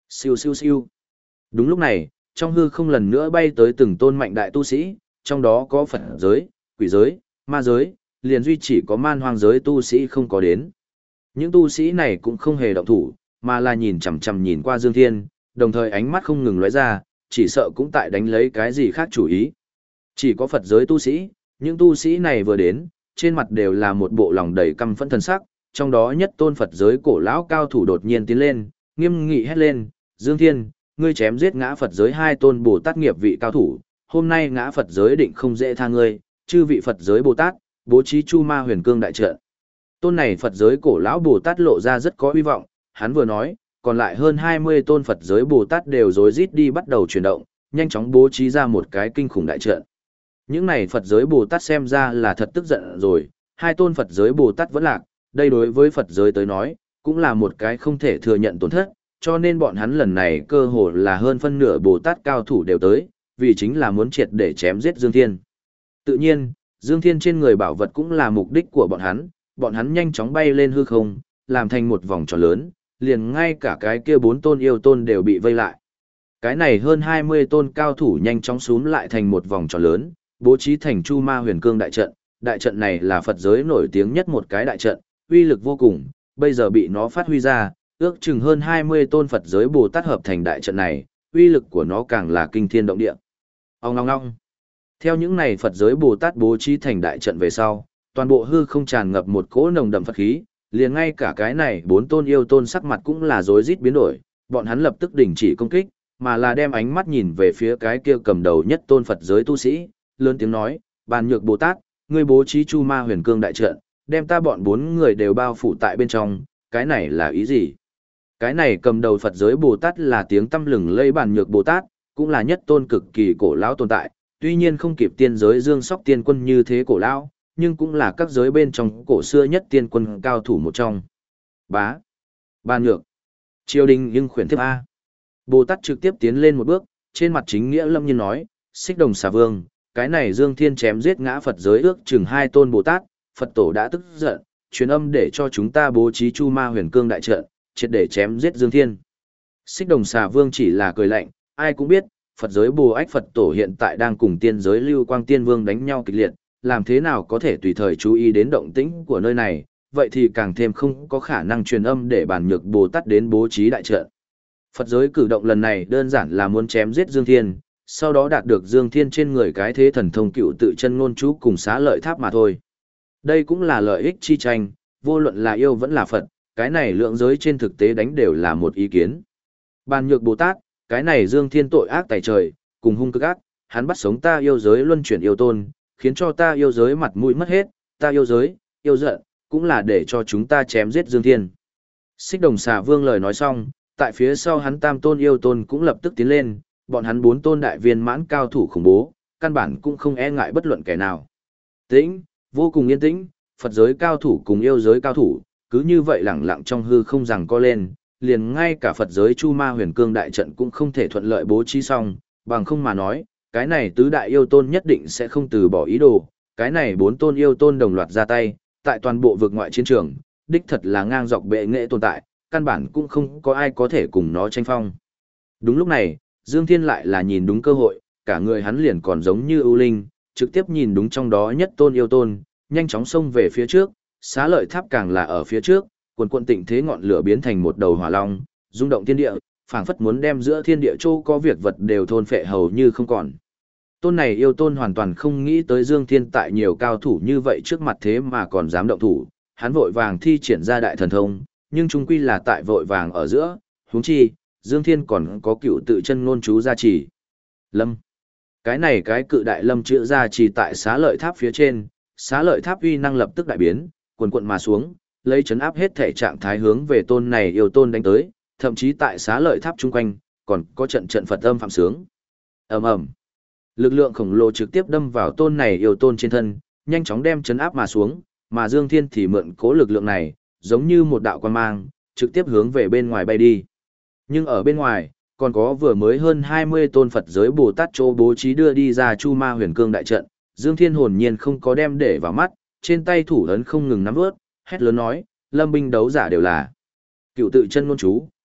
Siêu siêu siêu. Đúng lúc này, trong hư không lần nữa bay tới từng tôn mạnh đại tu sĩ, trong đó có Phật giới, quỷ giới, ma giới, liền duy chỉ có man hoang giới tu sĩ không có đến. Những tu sĩ này cũng không hề động thủ, mà là nhìn chằm chằm nhìn qua Dương Thiên, đồng thời ánh mắt không ngừng lóe ra, chỉ sợ cũng tại đánh lấy cái gì khác chủ ý. Chỉ có Phật giới tu sĩ, những tu sĩ này vừa đến, trên mặt đều là một bộ lòng đầy căm phẫn thần sắc, trong đó nhất tôn Phật giới cổ lão cao thủ đột nhiên tiến lên, nghiêm nghị hét lên, Dương Thiên, ngươi chém giết ngã Phật giới hai tôn Bồ Tát nghiệp vị cao thủ, hôm nay ngã Phật giới định không dễ tha ngươi, chư vị Phật giới Bồ Tát, bố trí Chu Ma Huyền Cương đại trận. Tôn này Phật giới cổ lão Bồ Tát lộ ra rất có hy vọng, hắn vừa nói, còn lại hơn 20 tôn Phật giới Bồ Tát đều rối rít đi bắt đầu chuyển động, nhanh chóng bố trí ra một cái kinh khủng đại trận. Những này Phật giới Bồ Tát xem ra là thật tức giận rồi, hai tôn Phật giới Bồ Tát vẫn lạc, đây đối với Phật giới tới nói, cũng là một cái không thể thừa nhận tổn thất, cho nên bọn hắn lần này cơ hồ là hơn phân nửa Bồ Tát cao thủ đều tới, vì chính là muốn triệt để chém giết Dương Thiên. Tự nhiên, Dương Thiên trên người bảo vật cũng là mục đích của bọn hắn nhanh chóng bay lên hư không, làm thành một vòng tròn lớn, liền ngay cả cái kia 4 tôn yêu tôn đều bị vây lại. Cái này hơn 20 tôn cao thủ nhanh chóng xuống lại thành một vòng tròn lớn, bố trí thành Chu Ma Huyền Cương đại trận này là Phật giới nổi tiếng nhất một cái đại trận, uy lực vô cùng, bây giờ bị nó phát huy ra, ước chừng hơn 20 tôn Phật giới Bồ Tát hợp thành đại trận này, uy lực của nó càng là kinh thiên động địa. Ong ong ong. Theo những này Phật giới Bồ Tát bố trí thành đại trận về sau, toàn bộ hư không tràn ngập một cỗ nồng đậm Phật khí, liền ngay cả cái này 4 tôn yêu tôn sắc mặt cũng là rối rít biến đổi, bọn hắn lập tức đình chỉ công kích, mà là đem ánh mắt nhìn về phía cái kia cầm đầu nhất tôn Phật giới tu sĩ, lớn tiếng nói, Bàn Nhược Bồ Tát, ngươi bố trí Chu Ma Huyền Cương đại trận, đem ta bọn 4 người đều bao phủ tại bên trong, cái này là ý gì? Cái này cầm đầu Phật giới Bồ Tát là tiếng tăm lừng lây Bàn Nhược Bồ Tát, cũng là nhất tôn cực kỳ cổ lão tồn tại, tuy nhiên không kịp tiên giới Dương Sóc tiên quân như thế cổ lão, nhưng cũng là các giới bên trong cổ xưa nhất tiên quân cao thủ một trong. Bá. Bàn Nhược. Triều đình nhưng khuyển thiếp A. Bồ Tát trực tiếp tiến lên một bước, trên mặt chính nghĩa lâm nhiên nói, Xích Đồng Xà Vương, cái này Dương Thiên chém giết ngã Phật giới ước chừng 2 tôn Bồ Tát, Phật tổ đã tức giận, truyền âm để cho chúng ta bố trí Chu Ma Huyền Cương đại trận, triệt để chém giết Dương Thiên. Xích Đồng Xà Vương chỉ là cười lạnh, ai cũng biết, Phật giới Bồ Ách Phật tổ hiện tại đang cùng tiên giới Lưu Quang Tiên Vương đánh nhau kịch liệt, làm thế nào có thể tùy thời chú ý đến động tĩnh của nơi này, vậy thì càng thêm không có khả năng truyền âm để Bàn Nhược Bồ Tát đến bố trí đại trận. Phật giới cử động lần này đơn giản là muốn chém giết Dương Thiên, sau đó đạt được Dương Thiên trên người cái thế thần thông cựu tự chân ngôn chú cùng xá lợi tháp mà thôi. Đây cũng là lợi ích chi tranh, vô luận là yêu vẫn là Phật, cái này lượng giới trên thực tế đánh đều là một ý kiến. Bàn Nhược Bồ Tát, cái này Dương Thiên tội ác tày trời, cùng hung cực ác, hắn bắt sống ta yêu giới luân chuyển yêu tôn, khiến cho ta yêu giới mặt mũi mất hết, ta yêu giới, yêu giận, cũng là để cho chúng ta chém giết Dương Thiên. Xích Đồng Xà Vương lời nói xong, tại phía sau hắn tam tôn yêu tôn cũng lập tức tiến lên, bọn hắn 4 tôn đại viên mãn cao thủ khủng bố, căn bản cũng không e ngại bất luận kẻ nào. Tĩnh, vô cùng yên tĩnh, Phật giới cao thủ cùng yêu giới cao thủ, cứ như vậy lẳng lặng trong hư không rằng co lên, liền ngay cả Phật giới Chu Ma Huyền Cương đại trận cũng không thể thuận lợi bố trí xong, bằng không mà nói, cái này tứ đại yêu tôn nhất định sẽ không từ bỏ ý đồ, cái này 4 tôn yêu tôn đồng loạt ra tay, tại toàn bộ vực ngoại chiến trường, đích thật là ngang dọc bệ nghệ tồn tại, căn bản cũng không có ai có thể cùng nó tranh phong. Đúng lúc này, Dương Thiên lại là nhìn đúng cơ hội, cả người hắn liền còn giống như ưu linh, trực tiếp nhìn đúng trong đó nhất tôn yêu tôn, nhanh chóng xông về phía trước, xá lợi tháp càng là ở phía trước, quần quận tịnh thế ngọn lửa biến thành một đầu hỏa long, rung động thiên địa, phảng phất muốn đem giữa thiên địa châu có việc vật đều thôn phệ hầu như không còn. Tôn này yêu tôn hoàn toàn không nghĩ tới Dương Thiên tại nhiều cao thủ như vậy trước mặt thế mà còn dám động thủ, hắn vội vàng thi triển ra đại thần thông, nhưng chung quy là tại vội vàng ở giữa, huống chi, Dương Thiên còn có cựu tự chân ngôn chú gia trì. Lâm. Cái này cái cự đại lâm chữa gia trì tại xá lợi tháp phía trên, xá lợi tháp uy năng lập tức đại biến, quần quận mà xuống, lấy chấn áp hết thể trạng thái hướng về tôn này yêu tôn đánh tới, thậm chí tại xá lợi tháp chung quanh, còn có trận trận Phật âm phạm sướng. Ầm ầm. Lực lượng khổng lồ trực tiếp đâm vào tôn này yêu tôn trên thân, nhanh chóng đem chấn áp mà xuống, mà Dương Thiên thì mượn cố lực lượng này, giống như một đạo quang mang, trực tiếp hướng về bên ngoài bay đi. Nhưng ở bên ngoài, còn có vừa mới hơn 20 tôn Phật giới Bồ Tát chỗ bố trí đưa đi ra Chu Ma Huyền Cương đại trận, Dương Thiên hồn nhiên không có đem để vào mắt, trên tay thủ ấn không ngừng nắm vớt, hét lớn nói, lâm binh đấu giả đều là cựu tự chân ngôn chú,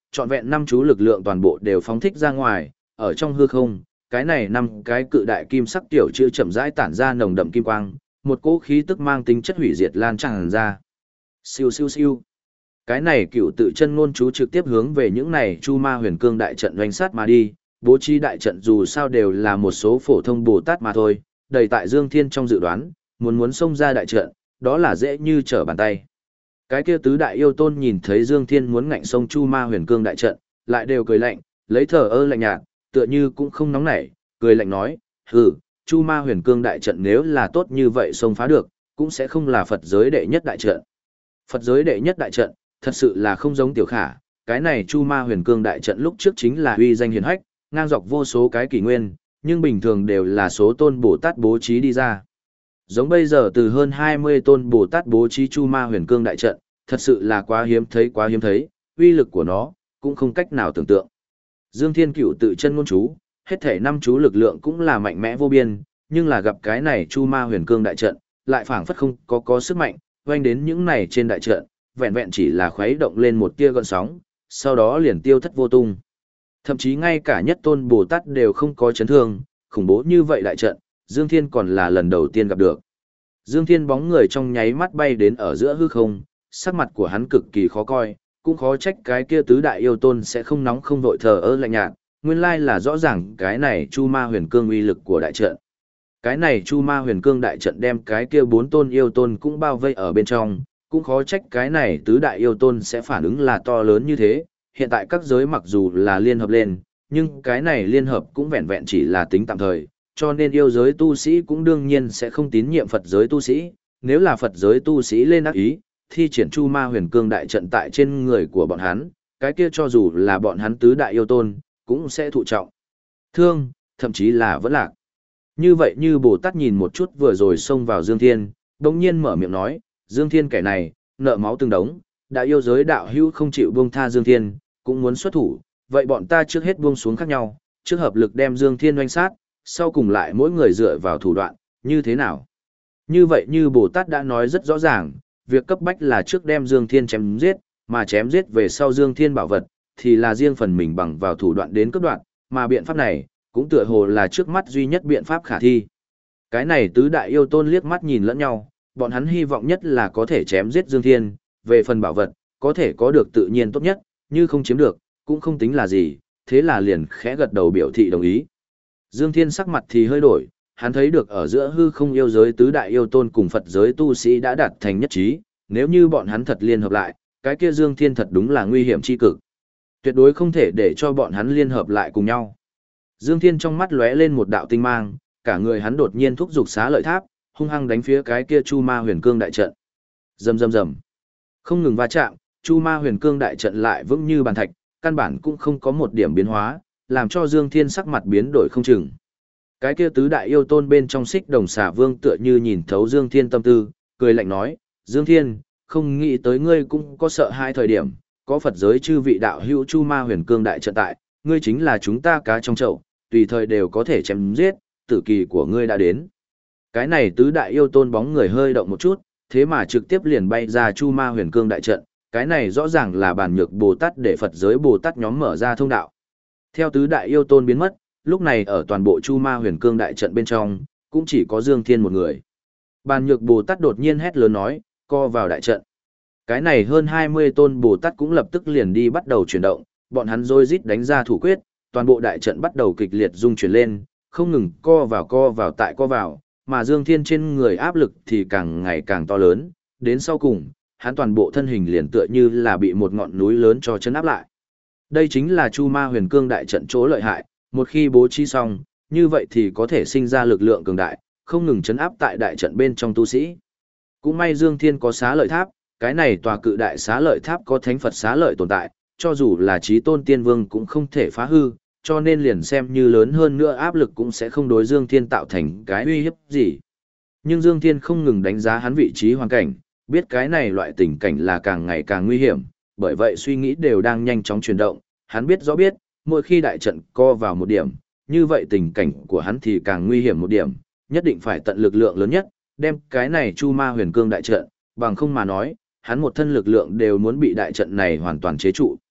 trọn vẹn 5 chú lực lượng toàn bộ đều phóng thích ra ngoài, ở trong hư không, cái này 5 cái cự đại kim sắc tiểu chữ chậm rãi tản ra nồng đậm kim quang, một cỗ khí tức mang tính chất hủy diệt lan tràn ra. Siêu siêu siêu. Cái này cựu tự chân ngôn chú trực tiếp hướng về những này Chu Ma Huyền Cương đại trận doanh sát mà đi, bố trí đại trận dù sao đều là một số phổ thông Bồ Tát mà thôi, đầy tại Dương Thiên trong dự đoán, muốn xông ra đại trận, đó là dễ như trở bàn tay. Cái kia tứ đại yêu tôn nhìn thấy Dương Thiên muốn ngạnh xông Chu Ma Huyền Cương đại trận, lại đều cười lạnh, lấy thờ ơ lạnh nhạt, tựa như cũng không nóng nảy, cười lạnh nói, hừ, Chu Ma Huyền Cương đại trận nếu là tốt như vậy xông phá được, cũng sẽ không là Phật giới đệ nhất đại trận. Phật giới đệ nhất đại trận, thật sự là không giống Tiểu Khả, cái này Chu Ma Huyền Cương đại trận lúc trước chính là uy danh hiển hách, ngang dọc vô số cái kỷ nguyên, nhưng bình thường đều là số tôn Bồ Tát bố trí đi ra. Giống bây giờ từ hơn 20 tôn Bồ Tát bố trí Chu Ma Huyền Cương đại trận, thật sự là quá hiếm thấy, uy lực của nó cũng không cách nào tưởng tượng. Dương Thiên Cửu tự chân ngôn chú, hết thể 5 chú lực lượng cũng là mạnh mẽ vô biên, nhưng là gặp cái này Chu Ma Huyền Cương đại trận, lại phảng phất không có sức mạnh, vang đến những này trên đại trận, vẹn vẹn chỉ là khuấy động lên một tia gợn sóng, sau đó liền tiêu thất vô tung. Thậm chí ngay cả nhất tôn Bồ Tát đều không có chấn thương, khủng bố như vậy đại trận, Dương Thiên còn là lần đầu tiên gặp được. Dương Thiên bóng người trong nháy mắt bay đến ở giữa hư không, sắc mặt của hắn cực kỳ khó coi, cũng khó trách cái kia tứ đại yêu tôn sẽ không nóng không vội thờ ơ lạnh nhạt, nguyên lai là rõ ràng cái này Chu Ma Huyền Cương uy lực của đại trận. Cái này Chu Ma Huyền Cương đại trận đem cái kia 4 tôn yêu tôn cũng bao vây ở bên trong, cũng khó trách cái này tứ đại yêu tôn sẽ phản ứng là to lớn như thế. Hiện tại các giới mặc dù là liên hợp lên, nhưng cái này liên hợp cũng vẹn vẹn chỉ là tính tạm thời, cho nên yêu giới tu sĩ cũng đương nhiên sẽ không tín nhiệm Phật giới tu sĩ. Nếu là Phật giới tu sĩ lên ác ý, thi triển Chu Ma Huyền Cương đại trận tại trên người của bọn hắn, cái kia cho dù là bọn hắn tứ đại yêu tôn, cũng sẽ thụ trọng thương, thậm chí là vẫn lạc. Như vậy như Bồ Tát nhìn một chút vừa rồi xông vào Dương Thiên, đồng nhiên mở miệng nói, Dương Thiên kẻ này, nợ máu từng đống, đã yêu giới đạo hữu không chịu buông tha Dương Thiên, cũng muốn xuất thủ, vậy bọn ta trước hết buông xuống khác nhau, trước hợp lực đem Dương Thiên oanh sát, sau cùng lại mỗi người dựa vào thủ đoạn, như thế nào? Như vậy như Bồ Tát đã nói rất rõ ràng, việc cấp bách là trước đem Dương Thiên chém giết, mà chém giết về sau Dương Thiên bảo vật, thì là riêng phần mình bằng vào thủ đoạn đến cấp đoạn, mà biện pháp này, cũng tựa hồ là trước mắt duy nhất biện pháp khả thi. Cái này tứ đại yêu tôn liếc mắt nhìn lẫn nhau, bọn hắn hy vọng nhất là có thể chém giết Dương Thiên, về phần bảo vật, có thể có được tự nhiên tốt nhất, như không chiếm được, cũng không tính là gì, thế là liền khẽ gật đầu biểu thị đồng ý. Dương Thiên sắc mặt thì hơi đổi, hắn thấy được ở giữa hư không yêu giới tứ đại yêu tôn cùng Phật giới tu sĩ đã đạt thành nhất trí, nếu như bọn hắn thật liên hợp lại, cái kia Dương Thiên thật đúng là nguy hiểm chi cực. Tuyệt đối không thể để cho bọn hắn liên hợp lại cùng nhau. Dương Thiên trong mắt lóe lên một đạo tinh mang, cả người hắn đột nhiên thúc giục xá lợi tháp, hung hăng đánh phía cái kia Chu Ma Huyền Cương đại trận. Rầm rầm rầm. Không ngừng va chạm, Chu Ma Huyền Cương đại trận lại vững như bàn thạch, căn bản cũng không có một điểm biến hóa, làm cho Dương Thiên sắc mặt biến đổi không chừng. Cái kia tứ đại yêu tôn bên trong Xích Đồng Xà Vương tựa như nhìn thấu Dương Thiên tâm tư, cười lạnh nói, Dương Thiên, không nghĩ tới ngươi cũng có sợ hai thời điểm, có Phật giới chư vị đạo hữu Chu Ma Huyền Cương đại trận tại, ngươi chính là chúng ta cá trong chậu, tùy thời đều có thể chém giết, tử kỳ của ngươi đã đến. Cái này tứ đại yêu tôn bóng người hơi động một chút, thế mà trực tiếp liền bay ra Chu Ma Huyền Cương đại trận, cái này rõ ràng là bàn nhược Bồ Tát để Phật giới Bồ Tát nhóm mở ra thông đạo. Theo tứ đại yêu tôn biến mất, lúc này ở toàn bộ Chu Ma Huyền Cương đại trận bên trong, cũng chỉ có Dương Thiên một người. Bàn nhược Bồ Tát đột nhiên hét lớn nói, co vào đại trận. Cái này hơn 20 tôn Bồ Tát cũng lập tức liền đi bắt đầu chuyển động, bọn hắn rối rít đánh ra thủ quyết, toàn bộ đại trận bắt đầu kịch liệt rung chuyển lên, không ngừng co vào tại co vào, mà Dương Thiên trên người áp lực thì càng ngày càng to lớn, đến sau cùng, hắn toàn bộ thân hình liền tựa như là bị một ngọn núi lớn cho chấn áp lại. Đây chính là Chu Ma Huyền Cương đại trận chỗ lợi hại, một khi bố trí xong, như vậy thì có thể sinh ra lực lượng cường đại, không ngừng chấn áp tại đại trận bên trong tu sĩ. Cũng may Dương Thiên có xá lợi tháp, cái này tòa cự đại xá lợi tháp có thánh Phật xá lợi tồn tại, cho dù là chí tôn tiên vương cũng không thể phá hư, cho nên liền xem như lớn hơn nữa áp lực cũng sẽ không đối Dương Thiên tạo thành cái uy hiếp gì. Nhưng Dương Thiên không ngừng đánh giá hắn vị trí hoàn cảnh, biết cái này loại tình cảnh là càng ngày càng nguy hiểm, bởi vậy suy nghĩ đều đang nhanh chóng chuyển động, hắn biết rõ biết, mỗi khi đại trận co vào một điểm, như vậy tình cảnh của hắn thì càng nguy hiểm một điểm, nhất định phải tận lực lượng lớn nhất, đem cái này Chu Ma Huyền Cương đại trận, bằng không mà nói, hắn một thân lực lượng đều muốn bị đại trận này hoàn toàn chế trụ.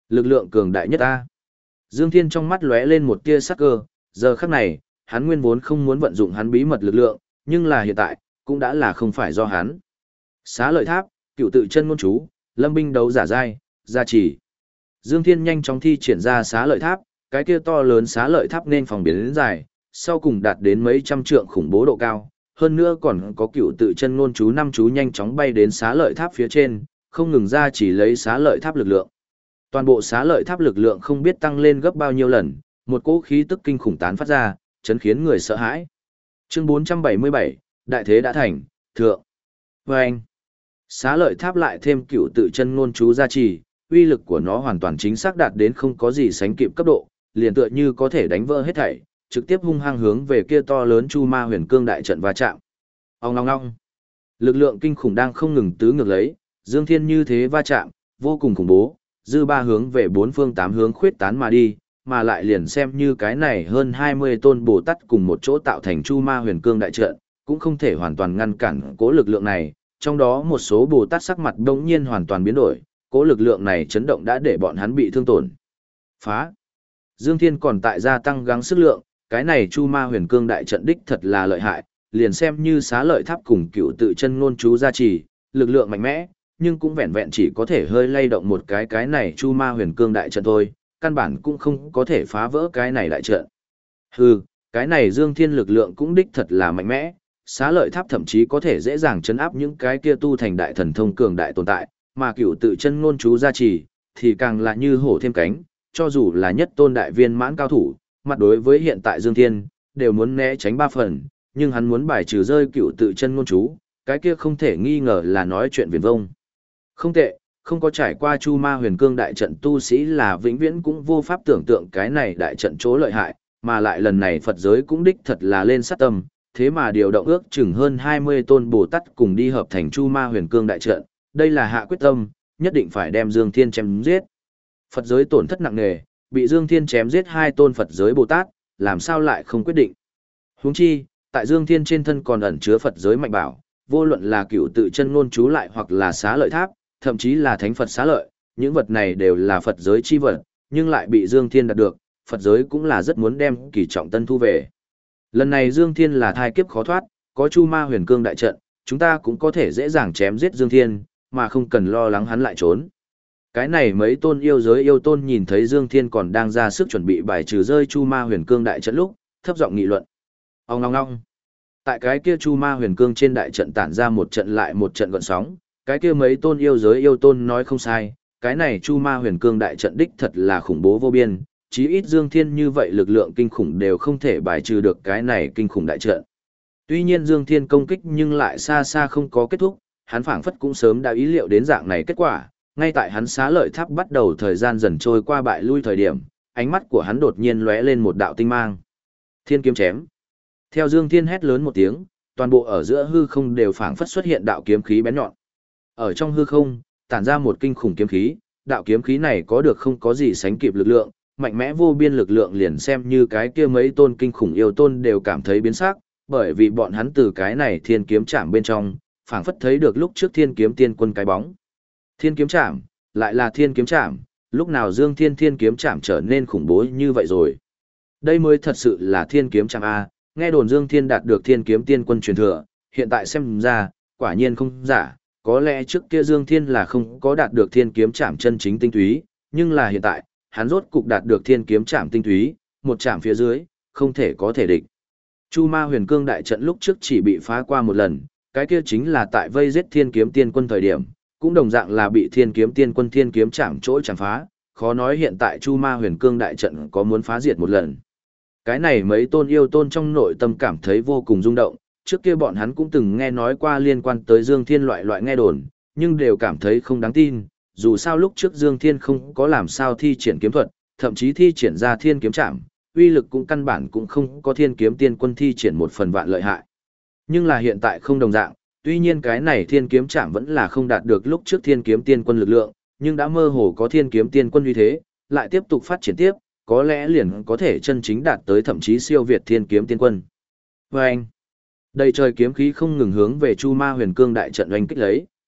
Lực lượng cường đại nhất ta. Dương Thiên trong mắt lóe lên một tia sắc cơ, giờ khắc này, hắn nguyên vốn không muốn vận dụng hắn bí mật lực lượng, nhưng là hiện tại, cũng đã là không phải do hắn. Xá lợi tháp, cựu tự chân ngôn chú, lâm binh đấu giả giai, gia trì. Dương Thiên nhanh chóng thi triển ra xá lợi tháp, cái kia to lớn xá lợi tháp nên phòng biến đến dài, sau cùng đạt đến mấy trăm trượng khủng bố độ cao. Hơn nữa còn có cựu tự chân ngôn chú 5 chú nhanh chóng bay đến xá lợi tháp phía trên, không ngừng ra chỉ lấy xá lợi tháp lực lượng. Toàn bộ xá lợi tháp lực lượng không biết tăng lên gấp bao nhiêu lần, một cỗ khí tức kinh khủng tán phát ra, chấn khiến người sợ hãi. Chương 477, đại thế đã thành, thượng. Vâng. Xá lợi tháp lại thêm cựu tự chân ngôn chú gia trì, uy lực của nó hoàn toàn chính xác đạt đến không có gì sánh kịp cấp độ, liền tựa như có thể đánh vỡ hết thảy, trực tiếp hung hăng hướng về kia to lớn Chu Ma Huyền Cương đại trận va chạm. Ong ong ong. Lực lượng kinh khủng đang không ngừng tứ ngược lấy, Dương Thiên như thế va chạm, vô cùng khủng bố, dư ba hướng về bốn phương tám hướng khuyết tán mà đi, mà lại liền xem như cái này hơn 20 tôn Bồ Tát cùng một chỗ tạo thành Chu Ma Huyền Cương đại trận, cũng không thể hoàn toàn ngăn cản cố lực lượng này, trong đó một số Bồ Tát sắc mặt đống nhiên hoàn toàn biến đổi, cố lực lượng này chấn động đã để bọn hắn bị thương tổn. Phá! Dương Thiên còn tại gia tăng gắng sức lượng, cái này Chu Ma Huyền Cương đại trận đích thật là lợi hại, liền xem như xá lợi tháp cùng cựu tự chân ngôn chú gia trì, lực lượng mạnh mẽ, nhưng cũng vẹn vẹn chỉ có thể hơi lay động một cái này Chu Ma Huyền Cương đại trận thôi, căn bản cũng không có thể phá vỡ cái này đại trận. Hừ, cái này Dương Thiên lực lượng cũng đích thật là mạnh mẽ, xá lợi tháp thậm chí có thể dễ dàng chấn áp những cái kia tu thành đại thần thông cường đại tồn tại, mà cựu tự chân ngôn chú gia trì, thì càng là như hổ thêm cánh, cho dù là nhất tôn đại viên mãn cao thủ, mặt đối với hiện tại Dương Thiên, đều muốn né tránh 3 phần, nhưng hắn muốn bài trừ rơi cựu tự chân ngôn chú, cái kia không thể nghi ngờ là nói chuyện viển vông. Không tệ, không có trải qua Chu Ma Huyền Cương đại trận tu sĩ là vĩnh viễn cũng vô pháp tưởng tượng cái này đại trận chỗ lợi hại, mà lại lần này Phật giới cũng đích thật là lên sát tâm, thế mà điều động ước chừng hơn 20 tôn Bồ Tát cùng đi hợp thành Chu Ma Huyền Cương đại trận, đây là hạ quyết tâm, nhất định phải đem Dương Thiên chém giết. Phật giới tổn thất nặng nề, bị Dương Thiên chém giết 2 tôn Phật giới Bồ Tát, làm sao lại không quyết định. Huống chi, tại Dương Thiên trên thân còn ẩn chứa Phật giới mạnh bảo, vô luận là cựu tự chân ngôn chú lại hoặc là xá lợi tháp, thậm chí là thánh Phật xá lợi, những vật này đều là Phật giới chi vật, nhưng lại bị Dương Thiên đạt được, Phật giới cũng là rất muốn đem kỳ trọng tân thu về. Lần này Dương Thiên là thai kiếp khó thoát, có Chu Ma Huyền Cương đại trận, chúng ta cũng có thể dễ dàng chém giết Dương Thiên, mà không cần lo lắng hắn lại trốn. Cái này mấy tôn yêu giới yêu tôn nhìn thấy Dương Thiên còn đang ra sức chuẩn bị bài trừ rơi Chu Ma Huyền Cương đại trận lúc, thấp giọng nghị luận. Ong ong ong. Tại cái kia Chu Ma Huyền Cương trên đại trận tản ra một trận lại một trận gợn sóng, cái kia mấy tôn yêu giới yêu tôn nói không sai, cái này Chu Ma Huyền Cương đại trận đích thật là khủng bố vô biên, chí ít Dương Thiên như vậy lực lượng kinh khủng đều không thể bài trừ được cái này kinh khủng đại trận. Tuy nhiên Dương Thiên công kích nhưng lại xa xa không có kết thúc, hắn phảng phất cũng sớm đã ý liệu đến dạng này kết quả, ngay tại hắn xá lợi tháp bắt đầu thời gian dần trôi qua bại lui thời điểm, ánh mắt của hắn đột nhiên lóe lên một đạo tinh mang. Thiên kiếm chém. Theo Dương Thiên hét lớn một tiếng, toàn bộ ở giữa hư không đều phảng phất xuất hiện đạo kiếm khí bén nhọn. Ở trong hư không, tản ra một kinh khủng kiếm khí, đạo kiếm khí này có được không có gì sánh kịp lực lượng, mạnh mẽ vô biên lực lượng liền xem như cái kia mấy tôn kinh khủng yêu tôn đều cảm thấy biến sắc, bởi vì bọn hắn từ cái này thiên kiếm chạm bên trong, phảng phất thấy được lúc trước thiên kiếm tiên quân cái bóng. Thiên kiếm chạm, lại là thiên kiếm chạm, lúc nào Dương Thiên thiên kiếm chạm trở nên khủng bố như vậy rồi. Đây mới thật sự là thiên kiếm chạm A, nghe đồn Dương Thiên đạt được thiên kiếm tiên quân truyền thừa, hiện tại xem ra, quả nhiên không giả, có lẽ trước kia Dương Thiên là không có đạt được thiên kiếm chạm chân chính tinh túy, nhưng là hiện tại, hắn rốt cục đạt được thiên kiếm chạm tinh túy, một chạm phía dưới, không thể có thể địch. Chu Ma Huyền Cương đại trận lúc trước chỉ bị phá qua một lần, cái kia chính là tại vây giết thiên kiếm tiên quân thời điểm, cũng đồng dạng là bị thiên kiếm tiên quân thiên kiếm chạm chỗ chẳng phá, khó nói hiện tại Chu Ma Huyền Cương đại trận có muốn phá diệt một lần. Cái này mấy tôn yêu tôn trong nội tâm cảm thấy vô cùng rung động, trước kia bọn hắn cũng từng nghe nói qua liên quan tới Dương Thiên loại nghe đồn, nhưng đều cảm thấy không đáng tin, dù sao lúc trước Dương Thiên không có làm sao thi triển kiếm thuật, thậm chí thi triển ra thiên kiếm chạm, uy lực cũng căn bản cũng không có thiên kiếm tiên quân thi triển một phần vạn lợi hại. Nhưng là hiện tại không đồng dạng, tuy nhiên cái này thiên kiếm chạm vẫn là không đạt được lúc trước thiên kiếm tiên quân lực lượng, nhưng đã mơ hồ có thiên kiếm tiên quân uy thế, lại tiếp tục phát triển tiếp, có lẽ liền có thể chân chính đạt tới thậm chí siêu việt thiên kiếm tiên quân. Và anh, đầy trời kiếm khí không ngừng hướng về Chu Ma Huyền Cương đại trận oanh kích lấy,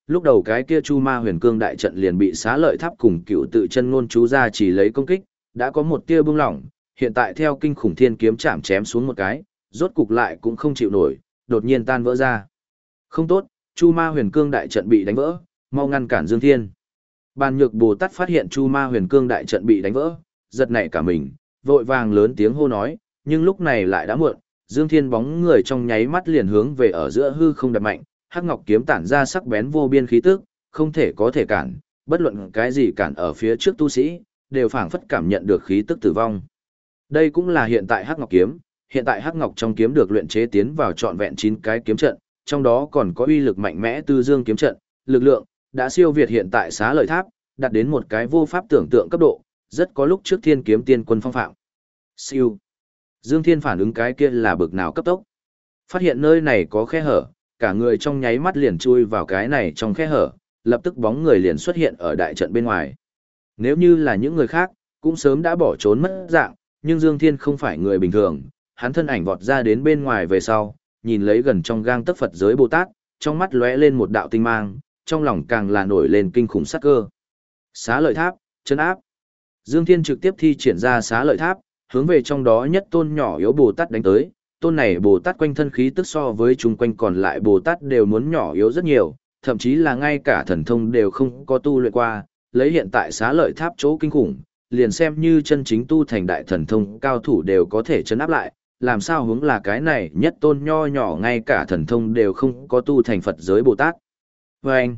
Lúc đầu cái kia Chu Ma Huyền Cương đại trận liền bị Xá Lợi Tháp cùng Cựu Tự Chân Ngôn chú ra chỉ lấy công kích, đã có một tia bưng lỏng, hiện tại theo kinh khủng thiên kiếm chạm chém xuống một cái, rốt cục lại cũng không chịu nổi, đột nhiên tan vỡ ra. Không tốt, Chu Ma Huyền Cương đại trận bị đánh vỡ, mau ngăn cản Dương Thiên. Bàn Nhược Bồ Tát phát hiện Chu Ma Huyền Cương đại trận bị đánh vỡ, giật nảy cả mình, vội vàng lớn tiếng hô nói, nhưng lúc này lại đã muộn, Dương Thiên bóng người trong nháy mắt liền hướng về ở giữa hư không đập mạnh, hắc ngọc kiếm tản ra sắc bén vô biên khí tức, không thể có thể cản, bất luận cái gì cản ở phía trước tu sĩ, đều phảng phất cảm nhận được khí tức tử vong. Đây cũng là hiện tại hắc ngọc kiếm, hiện tại hắc ngọc trong kiếm được luyện chế tiến vào trọn vẹn 9 cái kiếm trận, trong đó còn có uy lực mạnh mẽ Tư Dương kiếm trận, lực lượng đã siêu việt hiện tại Xá Lợi Tháp, đạt đến một cái vô pháp tưởng tượng cấp độ, rất có lúc trước Thiên Kiếm Tiên Quân phong phạm. Siêu. Dương Thiên phản ứng cái kia là bực nào cấp tốc. Phát hiện nơi này có khe hở, cả người trong nháy mắt liền chui vào cái này trong khe hở, lập tức bóng người liền xuất hiện ở đại trận bên ngoài. Nếu như là những người khác, cũng sớm đã bỏ trốn mất dạng, nhưng Dương Thiên không phải người bình thường, hắn thân ảnh vọt ra đến bên ngoài về sau, nhìn lấy gần trong gang tấc Phật giới Bồ Tát, trong mắt lóe lên một đạo tinh mang, trong lòng càng là nổi lên kinh khủng sát cơ. Xá Lợi Tháp, trấn áp. Dương Thiên trực tiếp thi triển ra Xá Lợi Tháp, hướng về trong đó nhất tôn nhỏ yếu Bồ Tát đánh tới. Tôn này Bồ Tát quanh thân khí tức so với chung quanh còn lại Bồ Tát đều muốn nhỏ yếu rất nhiều, thậm chí là ngay cả thần thông đều không có tu luyện qua, lấy hiện tại Xá Lợi Tháp chỗ kinh khủng, liền xem như chân chính tu thành đại thần thông cao thủ đều có thể trấn áp lại, làm sao hướng là cái này nhất tôn nho nhỏ ngay cả thần thông đều không có tu thành Phật giới Bồ Tát. Và anh,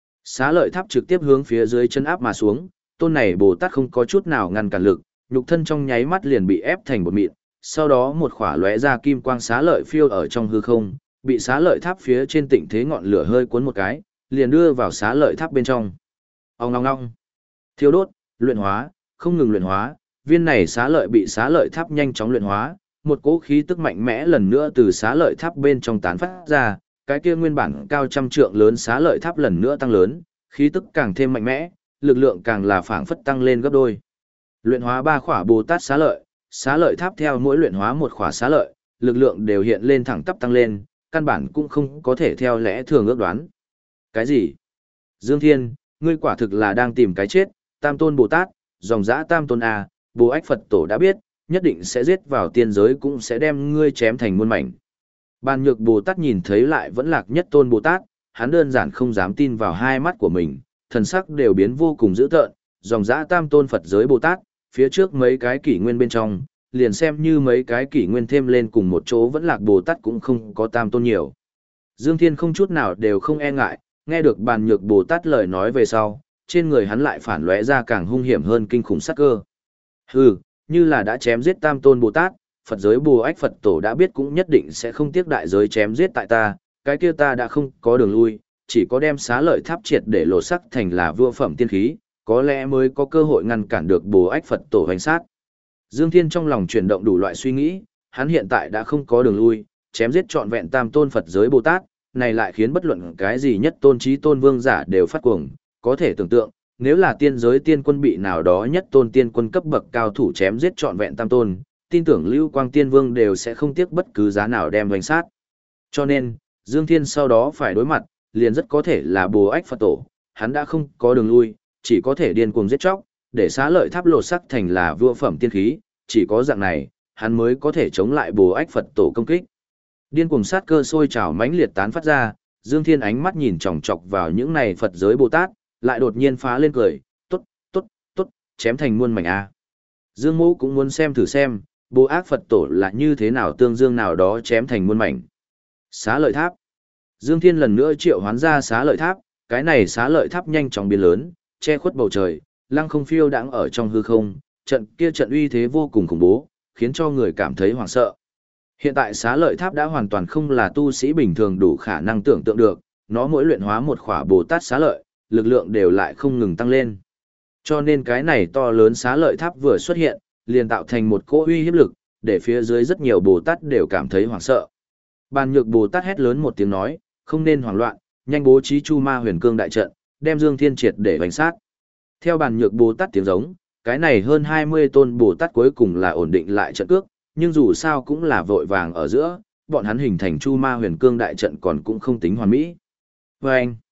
Xá Lợi Tháp trực tiếp hướng phía dưới chân áp mà xuống, tôn này Bồ Tát không có chút nào ngăn cản lực, nhục thân trong nháy mắt liền bị ép thành bột mịn, sau đó một khỏa lóe ra kim quang xá lợi phiêu ở trong hư không, bị Xá Lợi Tháp phía trên tịnh thế ngọn lửa hơi cuốn một cái, liền đưa vào Xá Lợi Tháp bên trong. Ong ong ong. Thiêu đốt, luyện hóa, không ngừng luyện hóa, viên này xá lợi bị Xá Lợi Tháp nhanh chóng luyện hóa, một cỗ khí tức mạnh mẽ lần nữa từ Xá Lợi Tháp bên trong tán phát ra, cái kia nguyên bản cao trăm trượng lớn Xá Lợi Tháp lần nữa tăng lớn, khí tức càng thêm mạnh mẽ, lực lượng càng là phảng phất tăng lên gấp đôi. Luyện hóa 3 khỏa Bồ Tát Xá Lợi Tháp theo mỗi luyện hóa một khỏa xá lợi, lực lượng đều hiện lên thẳng tắp tăng lên, căn bản cũng không có thể theo lẽ thường ước đoán. Cái gì? Dương Thiên, ngươi quả thực là đang tìm cái chết, Tam Tôn Bồ Tát, dòng dã Tam Tôn A, Bồ Ách Phật Tổ đã biết, nhất định sẽ giết vào tiên giới cũng sẽ đem ngươi chém thành muôn mảnh. Bàn Nhược Bồ Tát nhìn thấy lại vẫn lạc nhất Tôn Bồ Tát, hắn đơn giản không dám tin vào hai mắt của mình, thần sắc đều biến vô cùng dữ tợn, dòng dã Tam Tôn Phật giới Bồ Tát, phía trước mấy cái kỷ nguyên bên trong, liền xem như mấy cái kỷ nguyên thêm lên cùng một chỗ vẫn lạc Bồ Tát cũng không có Tam Tôn nhiều. Dương Thiên không chút nào đều không e ngại, nghe được Bàn Nhược Bồ Tát lời nói về sau, trên người hắn lại phản lóe ra càng hung hiểm hơn kinh khủng sát cơ. Hừ, như là đã chém giết Tam Tôn Bồ Tát, Phật giới Bồ Ách Phật Tổ đã biết cũng nhất định sẽ không tiếc đại giới chém giết tại ta, cái kia ta đã không có đường lui, chỉ có đem Xá Lợi Tháp triệt để lộ sắc thành là vua phẩm tiên khí, có lẽ mới có cơ hội ngăn cản được Bồ Ách Phật Tổ hành sát. Dương Thiên trong lòng chuyển động đủ loại suy nghĩ, hắn hiện tại đã không có đường lui, chém giết trọn vẹn Tam Tôn Phật giới Bồ Tát, này lại khiến bất luận cái gì nhất tôn trí tôn vương giả đều phát cuồng, có thể tưởng tượng, nếu là tiên giới tiên quân bị nào đó nhất tôn tiên quân cấp bậc cao thủ chém giết trọn vẹn Tam Tôn, tin tưởng Lưu Quang Tiên Vương đều sẽ không tiếc bất cứ giá nào đem hành sát. Cho nên, Dương Thiên sau đó phải đối mặt, liền rất có thể là Bồ Ách Phật Tổ, hắn đã không có đường lui, chỉ có thể điên cuồng giết chóc, để Xá Lợi Tháp lột sắc thành là vua phẩm tiên khí, chỉ có dạng này, hắn mới có thể chống lại Bồ Ách Phật Tổ công kích. Điên cuồng sát cơ sôi trào mãnh liệt tán phát ra, Dương Thiên ánh mắt nhìn chòng chọc vào những này Phật giới Bồ Tát, lại đột nhiên phá lên cười, tốt, tốt, tốt, chém thành muôn mảnh a. Dương Mỗ cũng muốn xem thử xem, Bồ Ách Phật Tổ là như thế nào tương dương nào đó chém thành muôn mảnh. Xá Lợi Tháp. Dương Thiên lần nữa triệu hoán ra Xá Lợi Tháp, cái này Xá Lợi Tháp nhanh chóng biến lớn, che khuất bầu trời, lăng không phiêu đãng ở trong hư không, trận uy thế vô cùng khủng bố, khiến cho người cảm thấy hoảng sợ. Hiện tại Xá Lợi Tháp đã hoàn toàn không là tu sĩ bình thường đủ khả năng tưởng tượng được, nó mỗi luyện hóa một khỏa Bồ Tát xá lợi, lực lượng đều lại không ngừng tăng lên. Cho nên cái này to lớn Xá Lợi Tháp vừa xuất hiện, liền tạo thành một cỗ uy hiếp lực, để phía dưới rất nhiều Bồ Tát đều cảm thấy hoảng sợ. Bàn Nhược Bồ Tát hét lớn một tiếng nói, không nên hoảng loạn, nhanh bố trí Chu Ma Huyền Cương đại trận, đem Dương Thiên triệt để vành sát. Theo Bàn Nhược Bồ Tát tiếng giống, cái này hơn 20 tôn Bồ Tát cuối cùng là ổn định lại trận cước, nhưng dù sao cũng là vội vàng ở giữa, bọn hắn hình thành Chu Ma Huyền Cương đại trận còn cũng không tính hoàn mỹ. Và anh,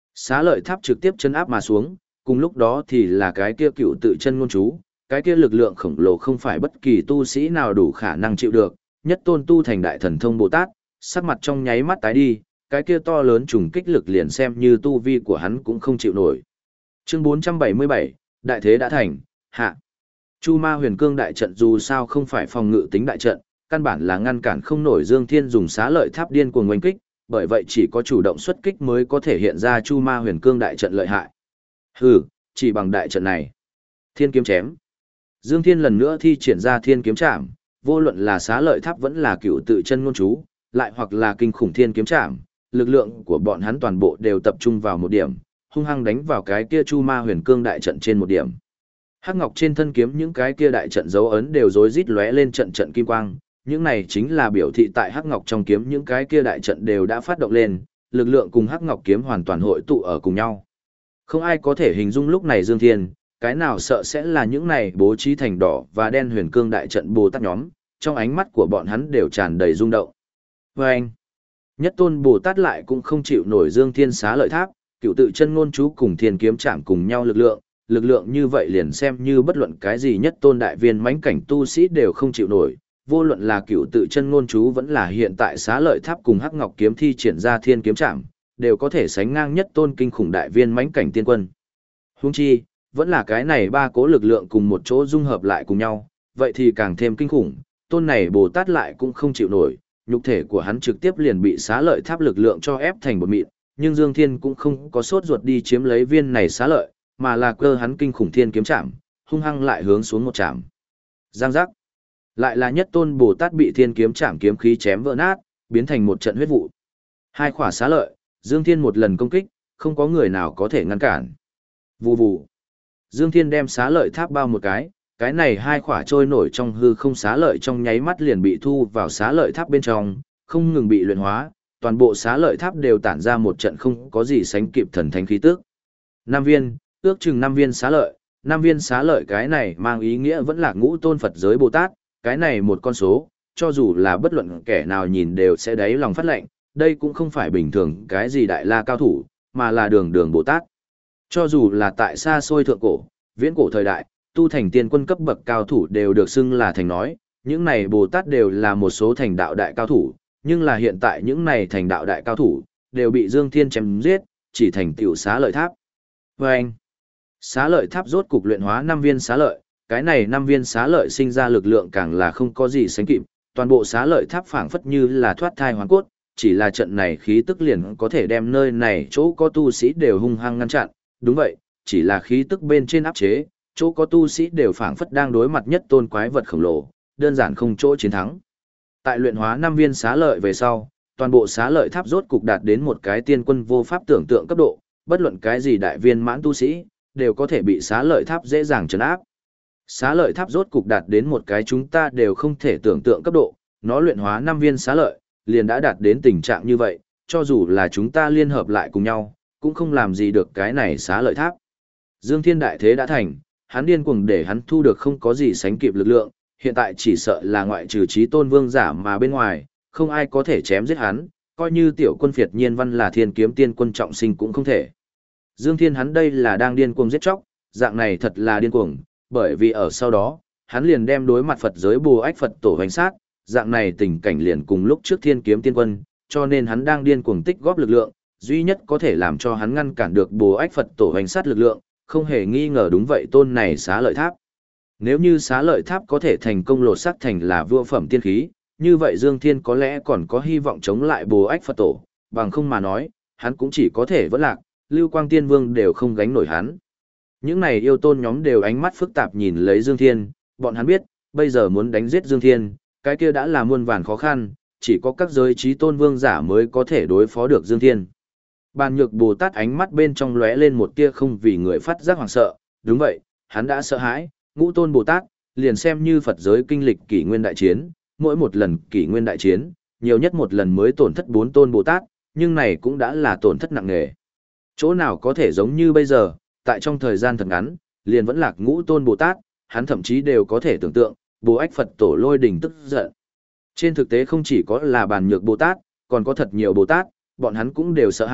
Xá lợi tháp trực tiếp chân áp mà xuống, cùng lúc đó thì là cái kia cựu tự chân ngôn chú, cái kia lực lượng khổng lồ không phải bất kỳ tu sĩ nào đủ khả năng chịu được, nhất tôn tu thành đại thần thông Bồ Tát, sắc mặt trong nháy mắt tái đi, cái kia to lớn trùng kích lực liền xem như tu vi của hắn cũng không chịu nổi. Chương 477, đại thế đã thành, hạ. Chu Ma Huyền Cương đại trận dù sao không phải phòng ngự tính đại trận, căn bản là ngăn cản không nổi Dương Thiên dùng xá lợi tháp điên cuồng oanh kích, bởi vậy chỉ có chủ động xuất kích mới có thể hiện ra Chu Ma Huyền Cương đại trận lợi hại. Hừ, chỉ bằng đại trận này. Thiên kiếm chém. Dương Thiên lần nữa thi triển ra thiên kiếm trảm, vô luận là xá lợi tháp vẫn là cựu tự chân ngôn chú, lại hoặc là kinh khủng thiên kiếm trảm, lực lượng của bọn hắn toàn bộ đều tập trung vào một điểm, hung hăng đánh vào cái kia Chu Ma Huyền Cương đại trận trên một điểm. Hắc ngọc trên thân kiếm những cái kia đại trận dấu ấn đều rối rít lóe lên trận trận kim quang, những này chính là biểu thị tại hắc ngọc trong kiếm những cái kia đại trận đều đã phát động lên, lực lượng cùng hắc ngọc kiếm hoàn toàn hội tụ ở cùng nhau. Không ai có thể hình dung lúc này Dương Thiên, cái nào sợ sẽ là những này bố trí thành đỏ và đen huyền cương đại trận Bồ Tát nhóm, trong ánh mắt của bọn hắn đều tràn đầy rung động. Và anh, nhất tôn Bồ Tát lại cũng không chịu nổi Dương Thiên xá lợi tháp, cựu tự chân ngôn chú cùng thiên kiếm chạm cùng nhau lực lượng như vậy liền xem như bất luận cái gì nhất tôn đại viên mãnh cảnh tu sĩ đều không chịu nổi, vô luận là cựu tự chân ngôn chú vẫn là hiện tại xá lợi tháp cùng hắc ngọc kiếm thi triển ra thiên kiếm chạm, đều có thể sánh ngang nhất tôn kinh khủng đại viên mãnh cảnh tiên quân. Huống chi, vẫn là cái này ba cố lực lượng cùng một chỗ dung hợp lại cùng nhau, vậy thì càng thêm kinh khủng, tôn này Bồ Tát lại cũng không chịu nổi, nhục thể của hắn trực tiếp liền bị xá lợi tháp lực lượng cho ép thành bột mịn, nhưng Dương Thiên cũng không có sốt ruột đi chiếm lấy viên này xá lợi, mà là cơ hắn kinh khủng thiên kiếm chạm, hung hăng lại hướng xuống một chạm. Giang giác. Lại là nhất tôn Bồ Tát bị thiên kiếm chạm kiếm khí chém vỡ nát, biến thành một trận huyết vụ. Hai khỏa xá lợi, Dương Thiên một lần công kích, không có người nào có thể ngăn cản. Vù vù. Dương Thiên đem xá lợi tháp bao một cái này hai khỏa trôi nổi trong hư không xá lợi trong nháy mắt liền bị thu vào xá lợi tháp bên trong, không ngừng bị luyện hóa, toàn bộ xá lợi tháp đều tản ra một trận không có gì sánh kịp thần thánh khí tức. 5 viên, ước chừng 5 viên xá lợi, 5 viên xá lợi cái này mang ý nghĩa vẫn là ngũ tôn Phật giới Bồ Tát, cái này một con số, cho dù là bất luận kẻ nào nhìn đều sẽ đáy lòng phát lệnh, đây cũng không phải bình thường cái gì đại la cao thủ, mà là đường đường Bồ Tát. Cho dù là tại xa xôi thượng cổ, viễn cổ thời đại, tu thành tiên quân cấp bậc cao thủ đều được xưng là thành nói, những này Bồ Tát đều là một số thành đạo đại cao thủ, nhưng là hiện tại những này thành đạo đại cao thủ, đều bị Dương Thiên chém giết, chỉ thành tiểu xá lợi tháp. Và anh, xá lợi tháp rốt cục luyện hóa 5 viên xá lợi, cái này 5 viên xá lợi sinh ra lực lượng càng là không có gì sánh kịp, toàn bộ xá lợi tháp phảng phất như là thoát thai hoàn cốt, chỉ là trận này khí tức liền có thể đem nơi này chỗ có tu sĩ đều hung hăng ngăn chặn, đúng vậy, chỉ là khí tức bên trên áp chế, chỗ có tu sĩ đều phảng phất đang đối mặt nhất tôn quái vật khổng lồ, đơn giản không chỗ chiến thắng. Tại luyện hóa 5 viên xá lợi về sau, toàn bộ xá lợi tháp rốt cục đạt đến một cái tiên quân vô pháp tưởng tượng cấp độ, bất luận cái gì đại viên mãn tu sĩ, đều có thể bị xá lợi tháp dễ dàng trấn áp. Xá lợi tháp rốt cục đạt đến một cái chúng ta đều không thể tưởng tượng cấp độ, nó luyện hóa 5 viên xá lợi, liền đã đạt đến tình trạng như vậy, cho dù là chúng ta liên hợp lại cùng nhau, cũng không làm gì được cái này xá lợi tháp. Dương Thiên đại thế đã thành, hắn điên cuồng để hắn thu được không có gì sánh kịp lực lượng, hiện tại chỉ sợ là ngoại trừ Chí Tôn Vương giả mà bên ngoài, không ai có thể chém giết hắn, coi như tiểu quân phiệt nhiên văn là thiên kiếm tiên quân trọng sinh cũng không thể. Dương Thiên hắn đây là đang điên cuồng giết chóc, dạng này thật là điên cuồng, bởi vì ở sau đó, hắn liền đem đối mặt Phật giới Bồ Ách Phật tổ hoành sát, dạng này tình cảnh liền cùng lúc trước thiên kiếm tiên quân, cho nên hắn đang điên cuồng tích góp lực lượng, duy nhất có thể làm cho hắn ngăn cản được Bồ Ách Phật tổ hoành sát lực lượng, không hề nghi ngờ đúng vậy tôn này xá lợi tháp. Nếu như xá lợi tháp có thể thành công lột xác thành là vua phẩm tiên khí, như vậy Dương Thiên có lẽ còn có hy vọng chống lại Bồ Ách Phật tổ, bằng không mà nói, hắn cũng chỉ có thể vẫn lạc, Lưu Quang Tiên Vương đều không gánh nổi hắn. Những này yêu tôn nhóm đều ánh mắt phức tạp nhìn lấy Dương Thiên, bọn hắn biết, bây giờ muốn đánh giết Dương Thiên, cái kia đã là muôn vàn khó khăn, chỉ có các giới Chí Tôn Vương giả mới có thể đối phó được Dương Thiên. Bàn Nhược Bồ Tát ánh mắt bên trong lóe lên một tia không vì người phát giác hoảng sợ, đúng vậy, hắn đã sợ hãi, Ngũ Tôn Bồ Tát, liền xem như Phật giới kinh lịch kỷ nguyên đại chiến, mỗi một lần kỷ nguyên đại chiến, nhiều nhất một lần mới tổn thất 4 Tôn Bồ Tát, nhưng này cũng đã là tổn thất nặng nề. Chỗ nào có thể giống như bây giờ, tại trong thời gian thật ngắn, liền vẫn lạc Ngũ Tôn Bồ Tát, hắn thậm chí đều có thể tưởng tượng, Bồ Ách Phật tổ lôi đình tức giận. Trên thực tế không chỉ có là Bàn Nhược Bồ Tát, còn có thật nhiều Bồ Tát, bọn hắn cũng đều sợ hãi,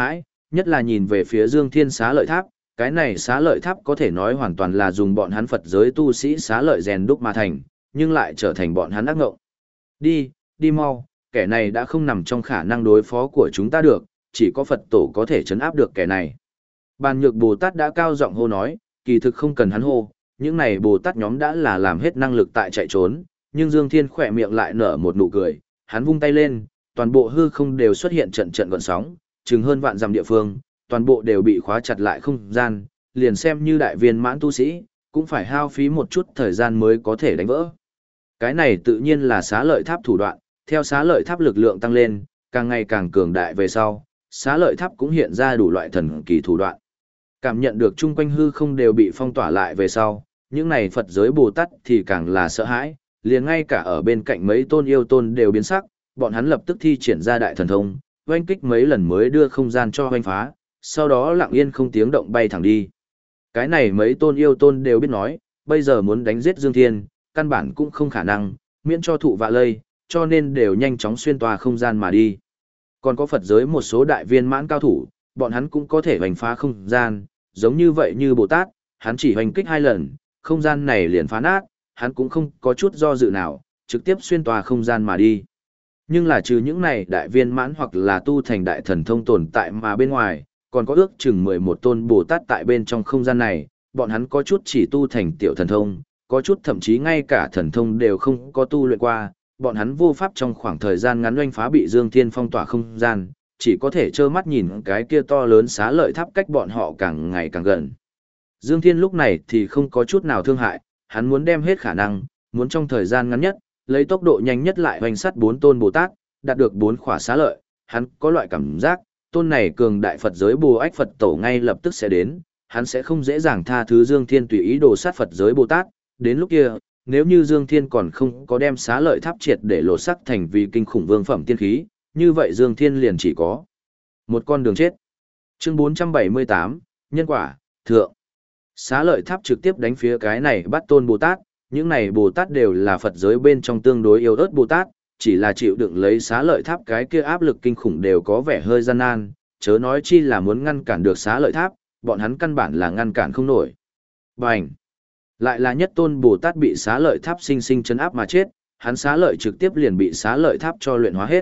nhất là nhìn về phía Dương Thiên Xá Lợi Tháp, cái này Xá Lợi Tháp có thể nói hoàn toàn là dùng bọn hắn Phật giới tu sĩ xá lợi rèn đúc mà thành, nhưng lại trở thành bọn hắn ác ngộng. Đi, đi mau, kẻ này đã không nằm trong khả năng đối phó của chúng ta được, chỉ có Phật tổ có thể trấn áp được kẻ này. Bàn Nhược Bồ Tát đã cao giọng hô nói, kỳ thực không cần hắn hô, những này Bồ Tát nhóm đã là làm hết năng lực tại chạy trốn, nhưng Dương Thiên khỏe miệng lại nở một nụ cười, hắn vung tay lên, toàn bộ hư không đều xuất hiện trận trận gợn sóng, chừng hơn vạn dặm địa phương, toàn bộ đều bị khóa chặt lại không gian, liền xem như đại viên mãn tu sĩ, cũng phải hao phí một chút thời gian mới có thể đánh vỡ. Cái này tự nhiên là Xá Lợi Tháp thủ đoạn, theo Xá Lợi Tháp lực lượng tăng lên, càng ngày càng cường đại về sau, Xá Lợi Tháp cũng hiện ra đủ loại thần kỳ thủ đoạn. Cảm nhận được chung quanh hư không đều bị phong tỏa lại về sau, những này Phật giới Bồ Tát thì càng là sợ hãi, liền ngay cả ở bên cạnh mấy tôn yêu tôn đều biến sắc, bọn hắn lập tức thi triển ra đại thần thông, oanh kích mấy lần mới đưa không gian cho oanh phá, sau đó lặng yên không tiếng động bay thẳng đi. Cái này mấy tôn yêu tôn đều biết nói, bây giờ muốn đánh giết Dương Thiên, căn bản cũng không khả năng, miễn cho thụ vạ lây, cho nên đều nhanh chóng xuyên tòa không gian mà đi. Còn có Phật giới một số đại viên mãn cao thủ, bọn hắn cũng có thể hoành phá không gian, giống như vậy như Bồ Tát, hắn chỉ hoành kích 2 lần, không gian này liền phá nát, hắn cũng không có chút do dự nào, trực tiếp xuyên tòa không gian mà đi. Nhưng là trừ những này đại viên mãn hoặc là tu thành đại thần thông tồn tại mà bên ngoài, còn có ước chừng 11 tôn Bồ Tát tại bên trong không gian này, bọn hắn có chút chỉ tu thành tiểu thần thông, có chút thậm chí ngay cả thần thông đều không có tu luyện qua, bọn hắn vô pháp trong khoảng thời gian ngắn oanh phá bị Dương Thiên phong tỏa không gian, chỉ có thể trơ mắt nhìn cái kia to lớn Xá Lợi Tháp cách bọn họ càng ngày càng gần. Dương Thiên lúc này thì không có chút nào thương hại, hắn muốn đem hết khả năng, muốn trong thời gian ngắn nhất, lấy tốc độ nhanh nhất lại hoành sát 4 tôn Bồ Tát, đạt được 4 khỏa xá lợi, hắn có loại cảm giác, tôn này cường đại Phật giới Bồ Ách Phật Tổ ngay lập tức sẽ đến, hắn sẽ không dễ dàng tha thứ Dương Thiên tùy ý đồ sát Phật giới Bồ Tát, đến lúc kia, nếu như Dương Thiên còn không có đem xá lợi tháp triệt để lột sắc thành vì kinh khủng vương phẩm tiên khí, như vậy Dương Thiên liền chỉ có một con đường chết. Chương 478, Nhân quả, Thượng. Xá lợi tháp trực tiếp đánh phía cái này bắt tôn Bồ Tát, những này Bồ Tát đều là Phật giới bên trong tương đối yếu ớt Bồ Tát, chỉ là chịu đựng lấy xá lợi tháp cái kia áp lực kinh khủng đều có vẻ hơi gian nan, chớ nói chi là muốn ngăn cản được xá lợi tháp, bọn hắn căn bản là ngăn cản không nổi. Bành! Lại là nhất tôn Bồ Tát bị xá lợi tháp sinh sinh chấn áp mà chết, hắn xá lợi trực tiếp liền bị xá lợi tháp cho luyện hóa hết.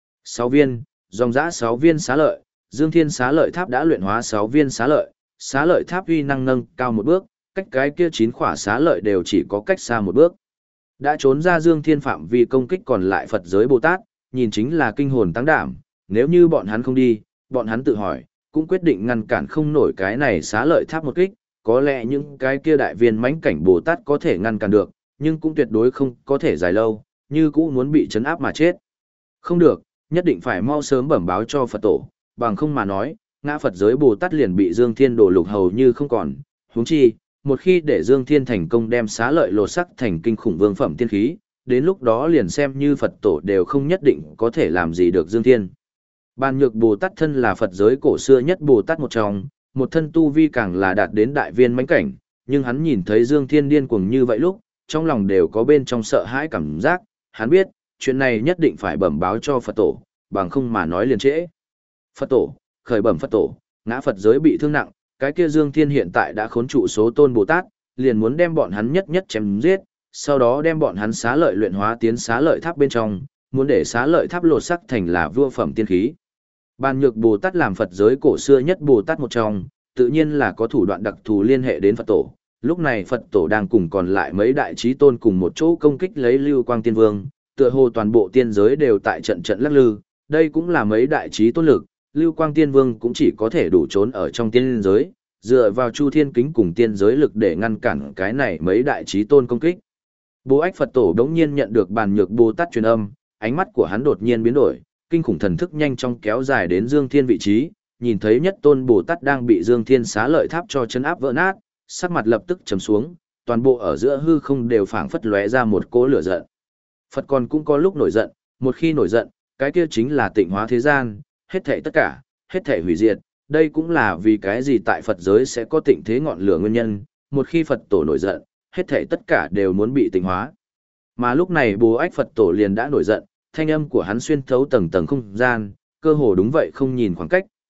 6 viên, dòng dã 6 viên xá lợi, Dương Thiên xá lợi tháp đã luyện hóa 6 viên xá lợi tháp uy năng nâng cao một bước, cách cái kia 9 khỏa xá lợi đều chỉ có cách xa một bước. Đã trốn ra Dương Thiên phạm vi công kích còn lại Phật giới Bồ Tát, nhìn chính là kinh hồn tăng đảm, nếu như bọn hắn không đi, bọn hắn tự hỏi, cũng quyết định ngăn cản không nổi cái này xá lợi tháp một kích, có lẽ những cái kia đại viên mãnh cảnh Bồ Tát có thể ngăn cản được, nhưng cũng tuyệt đối không có thể dài lâu, như cũ muốn bị chấn áp mà chết. Không được, nhất định phải mau sớm bẩm báo cho Phật tổ, bằng không mà nói, ngã Phật giới Bồ Tát liền bị Dương Thiên đổ lục hầu như không còn, huống chi, một khi để Dương Thiên thành công đem xá lợi lột sắc thành kinh khủng vương phẩm tiên khí, đến lúc đó liền xem như Phật tổ đều không nhất định có thể làm gì được Dương Thiên. Bàn Nhược Bồ Tát thân là Phật giới cổ xưa nhất Bồ Tát một trong, một thân tu vi càng là đạt đến đại viên mãnh cảnh, nhưng hắn nhìn thấy Dương Thiên điên cuồng như vậy lúc, trong lòng đều có bên trong sợ hãi cảm giác, hắn biết, chuyện này nhất định phải bẩm báo cho Phật tổ, bằng không mà nói liền trễ. Phật tổ, khởi bẩm Phật tổ, ngã Phật giới bị thương nặng, cái kia Dương Thiên hiện tại đã khốn trụ số tôn Bồ Tát, liền muốn đem bọn hắn nhất nhất chém giết, sau đó đem bọn hắn xá lợi luyện hóa tiến xá lợi tháp bên trong, muốn để xá lợi tháp lột sắc thành là vua phẩm tiên khí. Bàn Nhược Bồ Tát làm Phật giới cổ xưa nhất Bồ Tát một trong, tự nhiên là có thủ đoạn đặc thù liên hệ đến Phật tổ. Lúc này Phật tổ đang cùng còn lại mấy đại chí tôn cùng một chỗ công kích lấy Lưu Quang Tiên Vương, tựa hồ toàn bộ tiên giới đều tại trận trận lắc lư, đây cũng là mấy đại chí tôn lực, Lưu Quang Tiên Vương cũng chỉ có thể đủ trốn ở trong tiên giới, dựa vào Chu Thiên Kính cùng tiên giới lực để ngăn cản cái này mấy đại chí tôn công kích. Bố Ách Phật tổ đống nhiên nhận được Bàn Nhược Bồ Tát truyền âm, ánh mắt của hắn đột nhiên biến đổi, kinh khủng thần thức nhanh chóng kéo dài đến Dương Thiên vị trí, nhìn thấy nhất tôn Bồ Tát đang bị Dương Thiên xá lợi tháp cho chấn áp vỡ nát, sắc mặt lập tức trầm xuống, toàn bộ ở giữa hư không đều phảng phất lóe ra một cỗ lửa giận. Phật còn cũng có lúc nổi giận, một khi nổi giận, cái kia chính là tịnh hóa thế gian, hết thảy tất cả, hết thảy hủy diệt, đây cũng là vì cái gì tại Phật giới sẽ có tịnh thế ngọn lửa nguyên nhân, một khi Phật tổ nổi giận, hết thảy tất cả đều muốn bị tịnh hóa. Mà lúc này Bồ Ách Phật tổ liền đã nổi giận, thanh âm của hắn xuyên thấu tầng tầng không gian, cơ hồ đúng vậy không nhìn khoảng cách,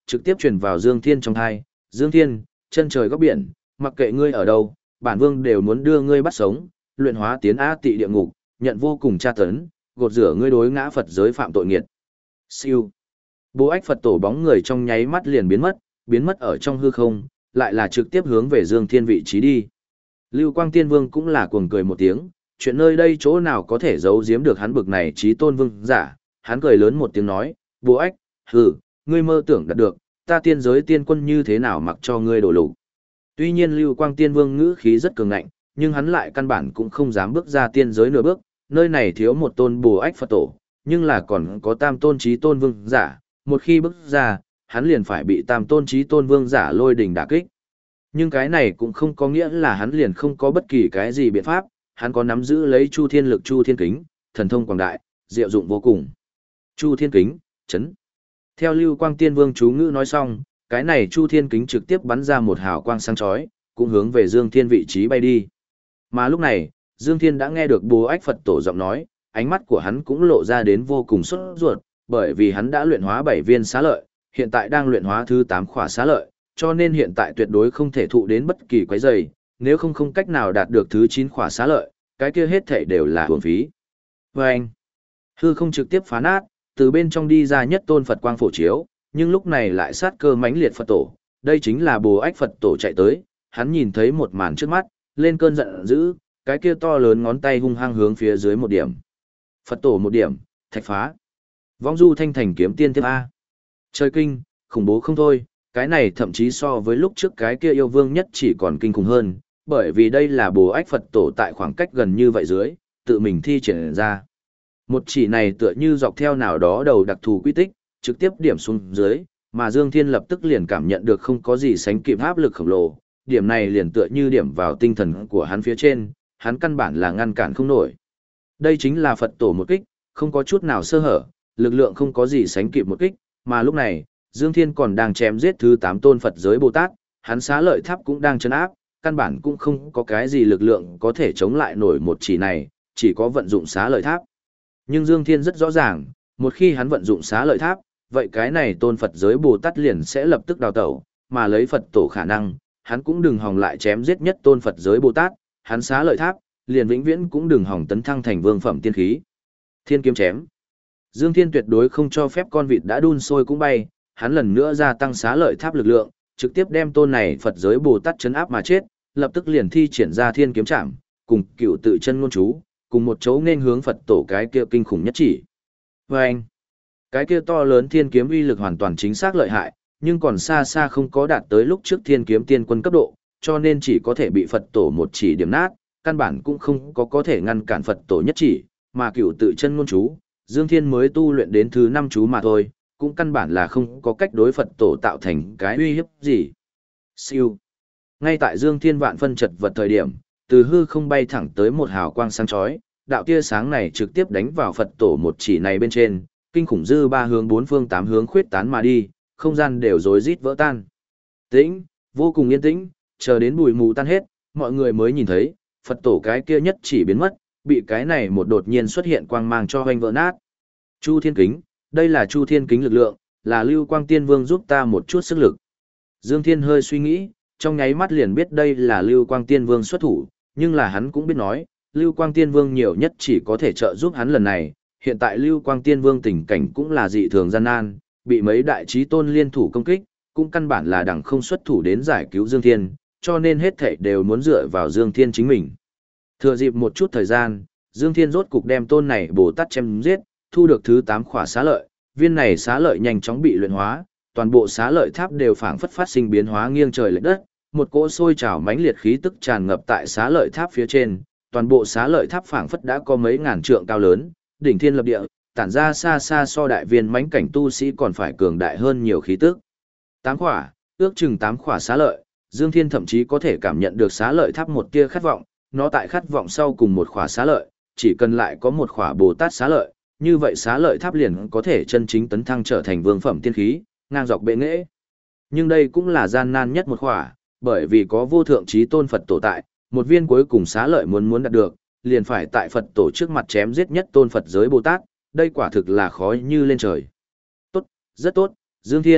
trực tiếp truyền vào Dương Thiên trong thai. Dương Thiên, chân trời góc biển, mặc kệ ngươi ở đâu, bản vương đều muốn đưa ngươi bắt sống, luyện hóa tiến A Tị địa ngục, nhận vô cùng tra tấn, gột rửa ngươi đối ngã Phật giới phạm tội nghiệt. Siêu. Bố Ách Phật tổ bóng người trong nháy mắt liền biến mất ở trong hư không, lại là trực tiếp hướng về Dương Thiên vị trí đi. Lưu Quang Tiên Vương cũng là cuồng cười một tiếng, chuyện nơi đây chỗ nào có thể giấu giếm được hắn bực này trí tôn vương giả, hắn cười lớn một tiếng nói, Bố Ách, hừ, ngươi mơ tưởng đạt được, ta tiên giới tiên quân như thế nào mặc cho ngươi đổ lục. Tuy nhiên Lưu Quang Tiên Vương ngữ khí rất cường ngạnh, nhưng hắn lại căn bản cũng không dám bước ra tiên giới nửa bước, nơi này thiếu một tôn Bồ Ách Phật tổ, nhưng là còn có tam tôn trí tôn vương giả, một khi bước ra, hắn liền phải bị tam tôn trí tôn vương giả lôi đình đả kích. Nhưng cái này cũng không có nghĩa là hắn liền không có bất kỳ cái gì biện pháp, hắn có nắm giữ lấy Chu Thiên Lực Chu Thiên Kính, thần thông quảng đại, diệu dụng vô cùng. Chu Thiên Kính, chấn. Theo Lưu Quang Tiên Vương chú ngữ nói xong, cái này Chu Thiên Kính trực tiếp bắn ra một hào quang sáng chói, cũng hướng về Dương Thiên vị trí bay đi. Mà lúc này, Dương Thiên đã nghe được Bồ Ách Phật tổ giọng nói, ánh mắt của hắn cũng lộ ra đến vô cùng sốt ruột, bởi vì hắn đã luyện hóa 7 viên xá lợi, hiện tại đang luyện hóa thứ 8 khỏa xá lợi, cho nên hiện tại tuyệt đối không thể thụ đến bất kỳ quấy rầy, nếu không cách nào đạt được thứ 9 khỏa xá lợi, cái kia hết thảy đều là uổng phí. Vâng! Hư không trực tiếp phá nát, từ bên trong đi ra nhất tôn Phật quang phổ chiếu, nhưng lúc này lại sát cơ mãnh liệt Phật tổ, đây chính là Bồ Ách Phật tổ chạy tới, hắn nhìn thấy một màn trước mắt, lên cơn giận dữ, cái kia to lớn ngón tay hung hăng hướng phía dưới một điểm. Phật tổ một điểm, thạch phá. Vong du thanh thành kiếm tiên tiếp A. Trời kinh, khủng bố không thôi, cái này thậm chí so với lúc trước cái kia yêu vương nhất chỉ còn kinh khủng hơn, bởi vì đây là Bồ Ách Phật tổ tại khoảng cách gần như vậy dưới, tự mình thi triển ra. Một chỉ này tựa như dọc theo nào đó đầu đặc thù quy tích, trực tiếp điểm xuống dưới, mà Dương Thiên lập tức liền cảm nhận được không có gì sánh kịp áp lực khổng lồ, điểm này liền tựa như điểm vào tinh thần của hắn phía trên, hắn căn bản là ngăn cản không nổi. Đây chính là Phật tổ một kích, không có chút nào sơ hở, lực lượng không có gì sánh kịp một kích, mà lúc này, Dương Thiên còn đang chém giết thứ 8 tôn Phật giới Bồ Tát, hắn xá lợi tháp cũng đang trấn áp, căn bản cũng không có cái gì lực lượng có thể chống lại nổi một chỉ này, chỉ có vận dụng xá lợi tháp. Nhưng Dương Thiên rất rõ ràng, một khi hắn vận dụng xá lợi tháp, vậy cái này tôn Phật giới Bồ Tát liền sẽ lập tức đào tẩu, mà lấy Phật tổ khả năng, hắn cũng đừng hòng lại chém giết nhất tôn Phật giới Bồ Tát, hắn xá lợi tháp, liền vĩnh viễn cũng đừng hòng tấn thăng thành vương phẩm tiên khí. Thiên kiếm chém. Dương Thiên tuyệt đối không cho phép con vịt đã đun sôi cũng bay, hắn lần nữa gia tăng xá lợi tháp lực lượng, trực tiếp đem tôn này Phật giới Bồ Tát chấn áp mà chết, lập tức liền thi triển ra thiên kiếm trảm, cùng cựu tự chân ngôn chú, cùng một chỗ nên hướng Phật tổ cái kia kinh khủng nhất chỉ. Và anh, cái kia to lớn thiên kiếm uy lực hoàn toàn chính xác lợi hại, nhưng còn xa xa không có đạt tới lúc trước thiên kiếm tiên quân cấp độ, cho nên chỉ có thể bị Phật tổ một chỉ điểm nát, căn bản cũng không có thể ngăn cản Phật tổ nhất chỉ, mà cựu tự chân ngôn chú, Dương Thiên mới tu luyện đến thứ 5 chú mà thôi, cũng căn bản là không có cách đối Phật tổ tạo thành cái uy hiếp gì. Siêu. Ngay tại Dương Thiên vạn phân chật vật thời điểm, từ hư không bay thẳng tới một hào quang sáng chói, đạo tia sáng này trực tiếp đánh vào Phật tổ một chỉ này bên trên, kinh khủng dư ba hướng 4 phương 8 hướng khuyết tán mà đi, không gian đều rối rít vỡ tan. Tĩnh, vô cùng yên tĩnh, chờ đến bụi mù tan hết, mọi người mới nhìn thấy, Phật tổ cái kia nhất chỉ biến mất, bị cái này một đột nhiên xuất hiện quang mang cho hoành vỡ nát. Chu Thiên Kính, đây là Chu Thiên Kính lực lượng, là Lưu Quang Tiên Vương giúp ta một chút sức lực. Dương Thiên hơi suy nghĩ, trong nháy mắt liền biết đây là Lưu Quang Tiên Vương xuất thủ, nhưng là hắn cũng biết nói, Lưu Quang Tiên Vương nhiều nhất chỉ có thể trợ giúp hắn lần này, hiện tại Lưu Quang Tiên Vương tình cảnh cũng là dị thường gian nan, bị mấy đại chí tôn liên thủ công kích, cũng căn bản là đẳng không xuất thủ đến giải cứu Dương Thiên, cho nên hết thảy đều muốn dựa vào Dương Thiên chính mình. Thừa dịp một chút thời gian, Dương Thiên rốt cục đem tôn này Bồ Tát chém giết, thu được thứ 8 khỏa xá lợi, viên này xá lợi nhanh chóng bị luyện hóa, toàn bộ xá lợi tháp đều phảng phất phát sinh biến hóa nghiêng trời lệch đất, một cỗ sôi trào mãnh liệt khí tức tràn ngập tại xá lợi tháp phía trên, toàn bộ xá lợi tháp phảng phất đã có mấy ngàn trượng cao lớn, đỉnh thiên lập địa, tản ra xa xa so đại viên mãnh cảnh tu sĩ còn phải cường đại hơn nhiều khí tức. 8 khỏa, ước chừng 8 khỏa xá lợi, Dương Thiên thậm chí có thể cảm nhận được xá lợi tháp một tia khát vọng, nó tại khát vọng sau cùng một khỏa xá lợi, chỉ cần lại có một khỏa Bồ Tát xá lợi, như vậy xá lợi tháp liền có thể chân chính tấn thăng trở thành vương phẩm tiên khí, ngang dọc bệ nghệ. Nhưng đây cũng là gian nan nhất một khỏa, bởi vì có vô thượng chí tôn Phật tổ tại, một viên cuối cùng xá lợi muốn đạt được, liền phải tại Phật tổ trước mặt chém giết nhất tôn Phật giới Bồ Tát, đây quả thực là khó như lên trời. Tốt, rất tốt, Dương Thiên,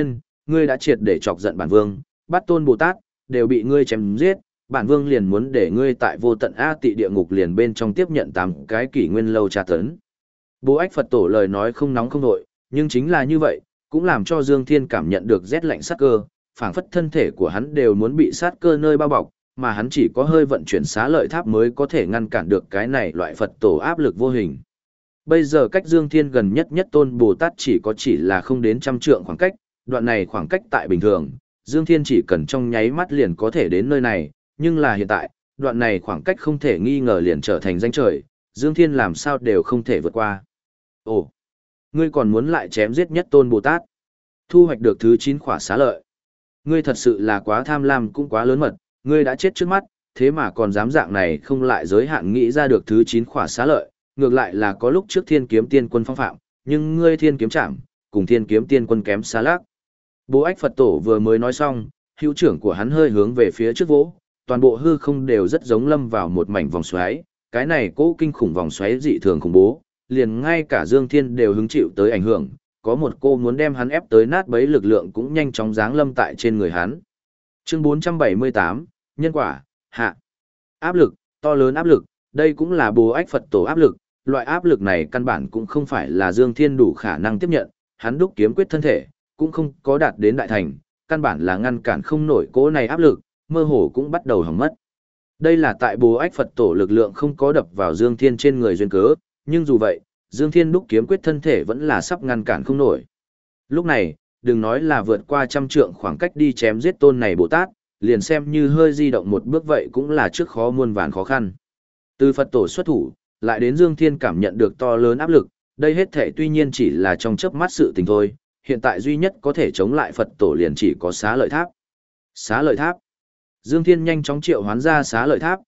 ngươi đã triệt để chọc giận bản vương, Bát Tôn Bồ Tát, đều bị ngươi chém giết, bản vương liền muốn để ngươi tại vô tận A Tị địa ngục liền bên trong tiếp nhận 8 cái kỷ nguyên lâu tra tấn. Bố Ách Phật Tổ lời nói không nóng không nội, nhưng chính là như vậy, cũng làm cho Dương Thiên cảm nhận được rét lạnh sát cơ, phảng phất thân thể của hắn đều muốn bị sát cơ nơi bao bọc, mà hắn chỉ có hơi vận chuyển xá lợi tháp mới có thể ngăn cản được cái này loại Phật Tổ áp lực vô hình. Bây giờ cách Dương Thiên gần nhất nhất tôn Bồ Tát chỉ là không đến 100 trượng khoảng cách, đoạn này khoảng cách tại bình thường, Dương Thiên chỉ cần trong nháy mắt liền có thể đến nơi này, nhưng là hiện tại, đoạn này khoảng cách không thể nghi ngờ liền trở thành danh trời, Dương Thiên làm sao đều không thể vượt qua. Ồ, ngươi còn muốn lại chém giết nhất tôn Bồ Tát, thu hoạch được thứ 9 khỏa xá lợi. Ngươi thật sự là quá tham lam cũng quá lớn mật, ngươi đã chết trước mắt, thế mà còn dám dạng này không lại giới hạn nghĩ ra được thứ 9 khỏa xá lợi, ngược lại là có lúc trước Thiên Kiếm Tiên Quân phong phạm, nhưng ngươi Thiên Kiếm Trảm, cùng Thiên Kiếm Tiên Quân kém xa lác. Bố Ách Phật Tổ vừa mới nói xong, hữu trưởng của hắn hơi hướng về phía trước vỗ, toàn bộ hư không đều rất giống lâm vào một mảnh vòng xoáy, cái này cố kinh khủng vòng xoáy dị thường khủng bố, liền ngay cả Dương Thiên đều hứng chịu tới ảnh hưởng, có một cô muốn đem hắn ép tới nát bấy lực lượng cũng nhanh chóng giáng lâm tại trên người hắn. Chương 478, Nhân quả, hạ. Áp lực, to lớn áp lực, đây cũng là Bố Ách Phật Tổ áp lực, loại áp lực này căn bản cũng không phải là Dương Thiên đủ khả năng tiếp nhận, hắn đúc kiếm quyết thân thể, cũng không có đạt đến đại thành, căn bản là ngăn cản không nổi cỗ này áp lực, mơ hồ cũng bắt đầu hỏng mất. Đây là tại Bố Ách Phật Tổ lực lượng không có đập vào Dương Thiên trên người duyên cớ, nhưng dù vậy, Dương Thiên đúc kiếm quyết thân thể vẫn là sắp ngăn cản không nổi. Lúc này, đừng nói là vượt qua 100 trượng khoảng cách đi chém giết tôn này Bồ Tát, liền xem như hơi di động một bước vậy cũng là trước khó muôn vàn khó khăn. Từ Phật Tổ xuất thủ, lại đến Dương Thiên cảm nhận được to lớn áp lực, đây hết thể tuy nhiên chỉ là trong chớp mắt sự tình thôi, hiện tại duy nhất có thể chống lại Phật Tổ liền chỉ có xá lợi tháp. Xá lợi tháp. Dương Thiên nhanh chóng triệu hoán ra xá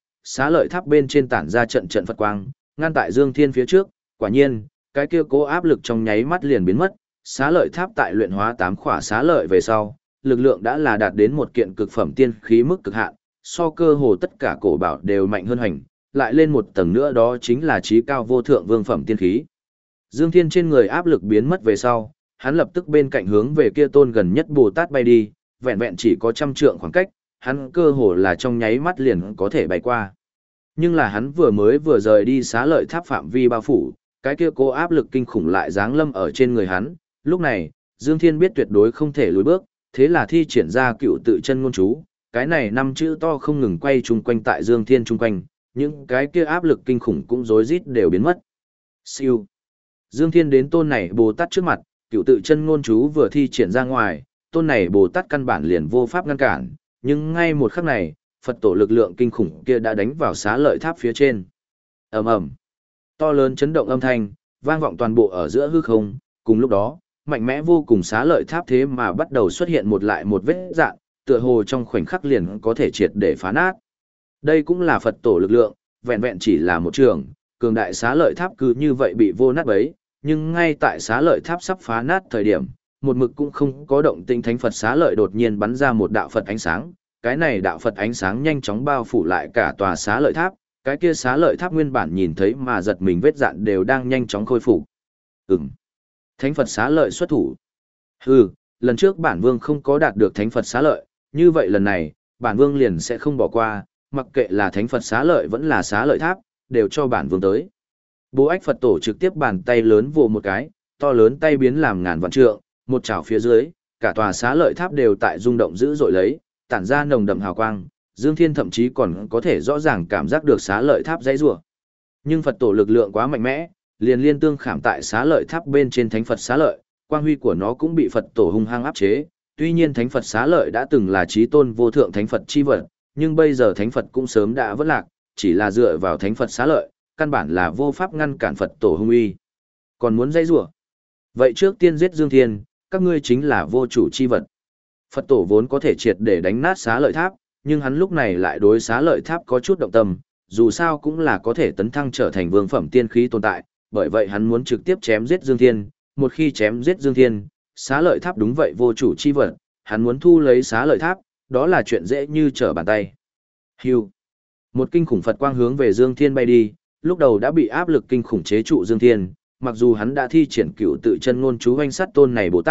lợi tháp bên trên tản ra trận trận Phật quang, ngăn tại Dương Thiên phía trước, quả nhiên, cái kia cố áp lực trong nháy mắt liền biến mất, xá lợi tháp tại luyện hóa 8 khỏa xá lợi về sau, lực lượng đã là đạt đến một kiện cực phẩm tiên khí mức cực hạn, so cơ hồ tất cả cổ bảo đều mạnh hơn hành, lại lên một tầng nữa đó chính là chí cao vô thượng vương phẩm tiên khí. Dương Thiên trên người áp lực biến mất về sau, hắn lập tức bên cạnh hướng về kia tôn gần nhất Bồ Tát bay đi, vẹn vẹn chỉ có 100 trượng khoảng cách, hắn cơ hồ là trong nháy mắt liền có thể bay qua. Nhưng là hắn vừa rời đi xá lợi tháp phạm vi bao phủ, cái kia cố áp lực kinh khủng lại giáng lâm ở trên người hắn, lúc này, Dương Thiên biết tuyệt đối không thể lùi bước, thế là thi triển ra cựu tự chân ngôn chú, cái này 5 chữ to không ngừng quay chung quanh tại Dương Thiên chung quanh, những cái kia áp lực kinh khủng cũng rối rít đều biến mất. Siêu. Dương Thiên đến tôn này Bồ Tát trước mặt, cựu tự chân ngôn chú vừa thi triển ra ngoài, tôn này Bồ Tát căn bản liền vô pháp ngăn cản, nhưng ngay một khắc này, Phật Tổ lực lượng kinh khủng kia đã đánh vào xá lợi tháp phía trên. Ầm ầm. To lớn chấn động âm thanh, vang vọng toàn bộ ở giữa hư không, cùng lúc đó, mạnh mẽ vô cùng xá lợi tháp thế mà bắt đầu xuất hiện một lại một vết dạn, tựa hồ trong khoảnh khắc liền có thể triệt để phá nát. Đây cũng là Phật Tổ lực lượng, vẹn vẹn chỉ là một trường, cường đại xá lợi tháp cứ như vậy bị vô nát bấy, nhưng ngay tại xá lợi tháp sắp phá nát thời điểm, một mực cũng không có động tĩnh thánh Phật xá lợi đột nhiên bắn ra một đạo Phật ánh sáng, cái này đạo Phật ánh sáng nhanh chóng bao phủ lại cả tòa xá lợi tháp, cái kia xá lợi tháp nguyên bản nhìn thấy mà giật mình vết dạn đều đang nhanh chóng khôi phục. Thánh Phật xá lợi xuất thủ. Lần trước bản vương không có đạt được thánh Phật xá lợi, như vậy lần này, bản vương liền sẽ không bỏ qua, mặc kệ là thánh Phật xá lợi vẫn là xá lợi tháp, đều cho bản vương tới. Bố Ách Phật Tổ trực tiếp bàn tay lớn vồ một cái, to lớn tay biến làm ngàn vạn trượng, một chảo phía dưới, cả tòa xá lợi tháp đều tại rung động dữ dội lấy, tản ra nồng đậm hào quang, Dương Thiên thậm chí còn có thể rõ ràng cảm giác được xá lợi tháp dãy rủa. Nhưng Phật Tổ lực lượng quá mạnh mẽ, liền liên tương khảm tại xá lợi tháp bên trên thánh Phật xá lợi, quang huy của nó cũng bị Phật Tổ hung hăng áp chế. Tuy nhiên thánh Phật xá lợi đã từng là chí tôn vô thượng thánh Phật chi vật, nhưng bây giờ thánh Phật cũng sớm đã vỡ lạc, chỉ là dựa vào thánh Phật xá lợi, căn bản là vô pháp ngăn cản Phật Tổ hung uy. Còn muốn dãy rủa? Vậy trước tiên giết Dương Thiên, các ngươi chính là vô chủ chi vật. Phật Tổ vốn có thể triệt để đánh nát xá lợi tháp, nhưng hắn lúc này lại đối xá lợi tháp có chút động tâm, dù sao cũng là có thể tấn thăng trở thành vương phẩm tiên khí tồn tại, bởi vậy hắn muốn trực tiếp chém giết Dương Thiên, một khi chém giết Dương Thiên, xá lợi tháp đúng vậy vô chủ chi vật, hắn muốn thu lấy xá lợi tháp, đó là chuyện dễ như trở bàn tay. Hưu. Một kinh khủng Phật quang hướng về Dương Thiên bay đi, lúc đầu đã bị áp lực kinh khủng chế trụ Dương Thiên, mặc dù hắn đã thi triển cựu tự chân ngôn chú hoành sát tôn này Bồ Tát,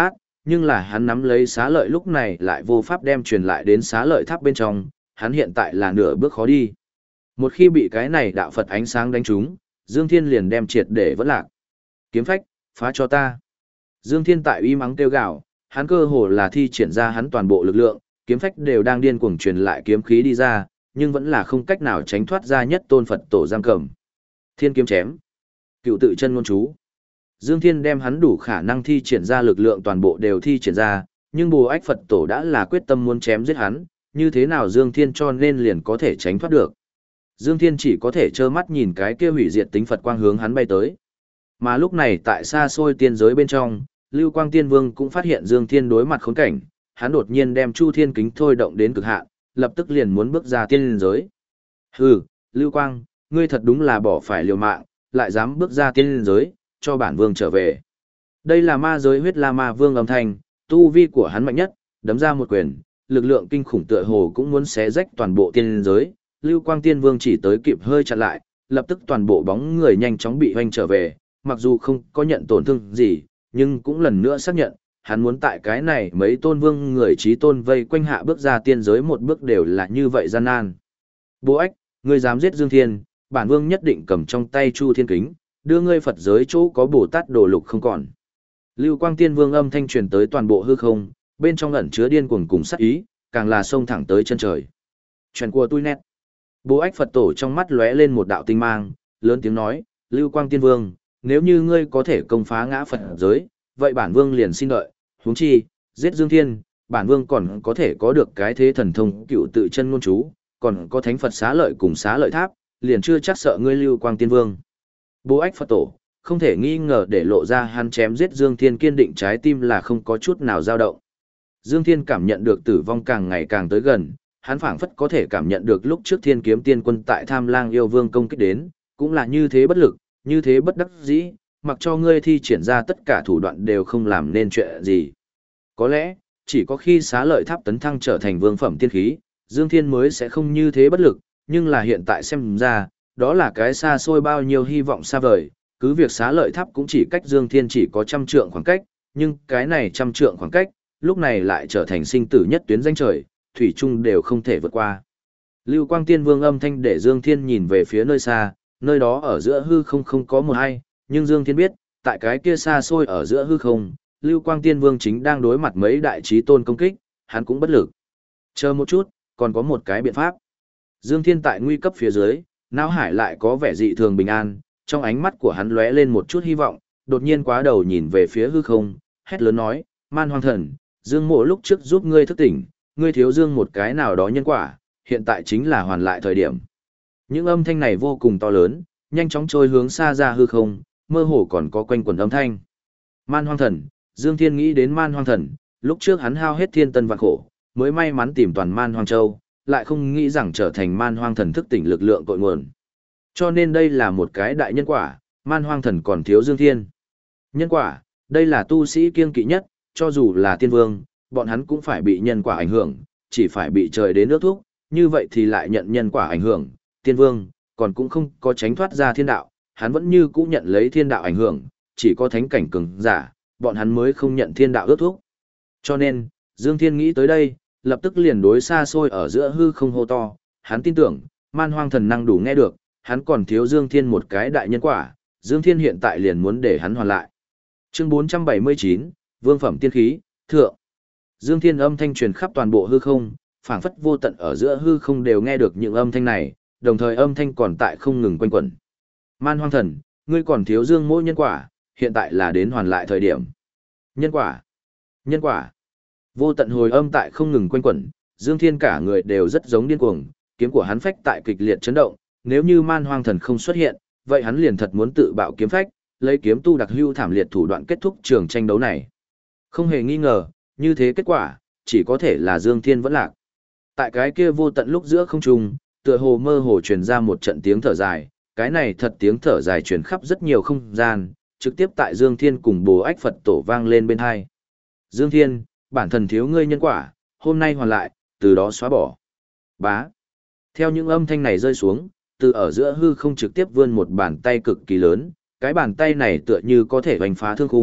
nhưng là hắn nắm lấy xá lợi lúc này lại vô pháp đem truyền lại đến xá lợi tháp bên trong, hắn hiện tại là nửa bước khó đi. Một khi bị cái này đạo Phật ánh sáng đánh trúng, Dương Thiên liền đem triệt để vẫn lạc. Kiếm phách, phá cho ta. Dương Thiên tại uy mắng kêu gào, hắn cơ hồ là thi triển ra hắn toàn bộ lực lượng, kiếm phách đều đang điên cuồng truyền lại kiếm khí đi ra, nhưng vẫn là không cách nào tránh thoát ra nhất tôn Phật tổ giam cầm. Thiên kiếm chém. Cựu tự chân ngôn chú. Dương Thiên đem hắn đủ khả năng thi triển ra lực lượng toàn bộ đều thi triển ra, nhưng Bồ Ách Phật tổ đã là quyết tâm muốn chém giết hắn, như thế nào Dương Thiên cho nên liền có thể tránh thoát được. Dương Thiên chỉ có thể trơ mắt nhìn cái kia hủy diệt tính Phật quang hướng hắn bay tới. Mà lúc này tại xa xôi tiên giới bên trong, Lưu Quang Tiên Vương cũng phát hiện Dương Thiên đối mặt khốn cảnh, hắn đột nhiên đem Chu Thiên Kính thôi động đến cực hạn, lập tức liền muốn bước ra tiên giới. Hừ, Lưu Quang, ngươi thật đúng là bỏ phải liều mạng, lại dám bước ra tiên giới, cho bản vương trở về. Đây là ma giới huyết la ma vương âm thanh, tu vi của hắn mạnh nhất, đấm ra một quyền, lực lượng kinh khủng tựa hồ cũng muốn xé rách toàn bộ tiên giới. Lưu Quang Tiên Vương chỉ tới kịp hơi chặn lại, lập tức toàn bộ bóng người nhanh chóng bị hoanh trở về, mặc dù không có nhận tổn thương gì, nhưng cũng lần nữa xác nhận, hắn muốn tại cái này mấy tôn vương người trí tôn vây quanh hạ bước ra tiên giới một bước đều là như vậy gian nan. Bố Ách, ngươi dám giết Dương Thiên, bản vương nhất định cầm trong tay Chu Thiên Kính, đưa ngươi Phật giới chỗ có Bồ Tát Đồ Lục không còn. Lưu Quang Tiên Vương âm thanh truyền tới toàn bộ hư không, bên trong ẩn chứa điên cuồng cùng sát ý, càng là xông thẳng tới chân trời. Truyền của tôi nét. Bố Ách Phật tổ trong mắt lóe lên một đạo tinh mang, lớn tiếng nói, Lưu Quang Tiên Vương, nếu như ngươi có thể công phá ngã Phật giới, vậy bản vương liền xin đợi, huống chi, giết Dương Thiên, bản vương còn có thể có được cái thế thần thông cựu tự chân ngôn chú, còn có thánh Phật xá lợi cùng xá lợi tháp, liền chưa chắc sợ ngươi Lưu Quang Tiên Vương. Bố Ách Phật tổ, không thể nghi ngờ để lộ ra hắn chém giết Dương Thiên kiên định trái tim là không có chút nào dao động. Dương Thiên cảm nhận được tử vong càng ngày càng tới gần, hắn phảng phất có thể cảm nhận được lúc trước Thiên Kiếm Tiên Quân tại Tham Lang Yêu Vương công kích đến, cũng là như thế bất lực, như thế bất đắc dĩ, mặc cho ngươi thi triển ra tất cả thủ đoạn đều không làm nên chuyện gì. Có lẽ, chỉ có khi xá lợi tháp tấn thăng trở thành vương phẩm tiên khí, Dương Thiên mới sẽ không như thế bất lực, nhưng là hiện tại xem ra, đó là cái xa xôi bao nhiêu hy vọng xa vời, cứ việc xá lợi tháp cũng chỉ cách Dương Thiên chỉ có 100 trượng khoảng cách, nhưng cái này 100 trượng khoảng cách, lúc này lại trở thành sinh tử nhất tuyến danh trời, thủy chung đều không thể vượt qua. Lưu Quang Tiên Vương âm thanh để Dương Thiên nhìn về phía nơi xa, nơi đó ở giữa hư không có một ai, nhưng Dương Thiên biết, tại cái kia xa xôi ở giữa hư không, Lưu Quang Tiên Vương chính đang đối mặt mấy đại chí tôn công kích, hắn cũng bất lực. Chờ một chút, còn có một cái biện pháp. Dương Thiên tại nguy cấp phía dưới, não hải lại có vẻ dị thường bình an, trong ánh mắt của hắn lóe lên một chút hy vọng, đột nhiên quá đầu nhìn về phía hư không, hét lớn nói, Man Hoang Thần, Dương Mộ lúc trước giúp ngươi thức tỉnh, ngươi thiếu Dương một cái nào đó nhân quả, hiện tại chính là hoàn lại thời điểm. Những âm thanh này vô cùng to lớn, nhanh chóng trôi hướng xa ra hư không, mơ hồ còn có quanh quẩn âm thanh. Man Hoang Thần, Dương Thiên nghĩ đến Man Hoang Thần, lúc trước hắn hao hết thiên tân vạn khổ, mới may mắn tìm toàn Man Hoang Châu, lại không nghĩ rằng trở thành Man Hoang Thần thức tỉnh lực lượng cội nguồn. Cho nên đây là một cái đại nhân quả, Man Hoang Thần còn thiếu Dương Thiên. Nhân quả, đây là tu sĩ kiêng kỵ nhất, cho dù là tiên vương, bọn hắn cũng phải bị nhân quả ảnh hưởng, chỉ phải bị trời đến nước thúc, như vậy thì lại nhận nhân quả ảnh hưởng, tiên vương, còn cũng không có tránh thoát ra thiên đạo, hắn vẫn như cũ nhận lấy thiên đạo ảnh hưởng, chỉ có thánh cảnh cường giả, bọn hắn mới không nhận thiên đạo ước thúc. Cho nên, Dương Thiên nghĩ tới đây, lập tức liền đối xa xôi ở giữa hư không hô to, hắn tin tưởng, Man Hoang Thần năng đủ nghe được, hắn còn thiếu Dương Thiên một cái đại nhân quả, Dương Thiên hiện tại liền muốn để hắn hoàn lại. Chương 479, Vương phẩm tiên khí, thượng. Dương Thiên âm thanh truyền khắp toàn bộ hư không, phảng phất vô tận ở giữa hư không đều nghe được những âm thanh này, đồng thời âm thanh còn tại không ngừng quanh quẩn. Man Hoang Thần, ngươi còn thiếu Dương mỗi nhân quả, hiện tại là đến hoàn lại thời điểm. Nhân quả, nhân quả. Vô tận hồi âm tại không ngừng quanh quẩn, Dương Thiên cả người đều rất giống điên cuồng, kiếm của hắn phách tại kịch liệt chấn động, nếu như Man Hoang Thần không xuất hiện, vậy hắn liền thật muốn tự bạo kiếm phách, lấy kiếm tu đặc hưu thảm liệt thủ đoạn kết thúc trường tranh đấu này. Không hề nghi ngờ, như thế kết quả, chỉ có thể là Dương Thiên vẫn lạc. Tại cái kia vô tận lúc giữa không trung, tựa hồ mơ hồ truyền ra một trận tiếng thở dài, cái này thật tiếng thở dài truyền khắp rất nhiều không gian, trực tiếp tại Dương Thiên cùng Bồ Ách Phật tổ vang lên bên hai. Dương Thiên, bản thần thiếu ngươi nhân quả, hôm nay hoàn lại, từ đó xóa bỏ. Bá. Theo những âm thanh này rơi xuống, từ ở giữa hư không trực tiếp vươn một bàn tay cực kỳ lớn, cái bàn tay này tựa như có thể vành phá thương khung,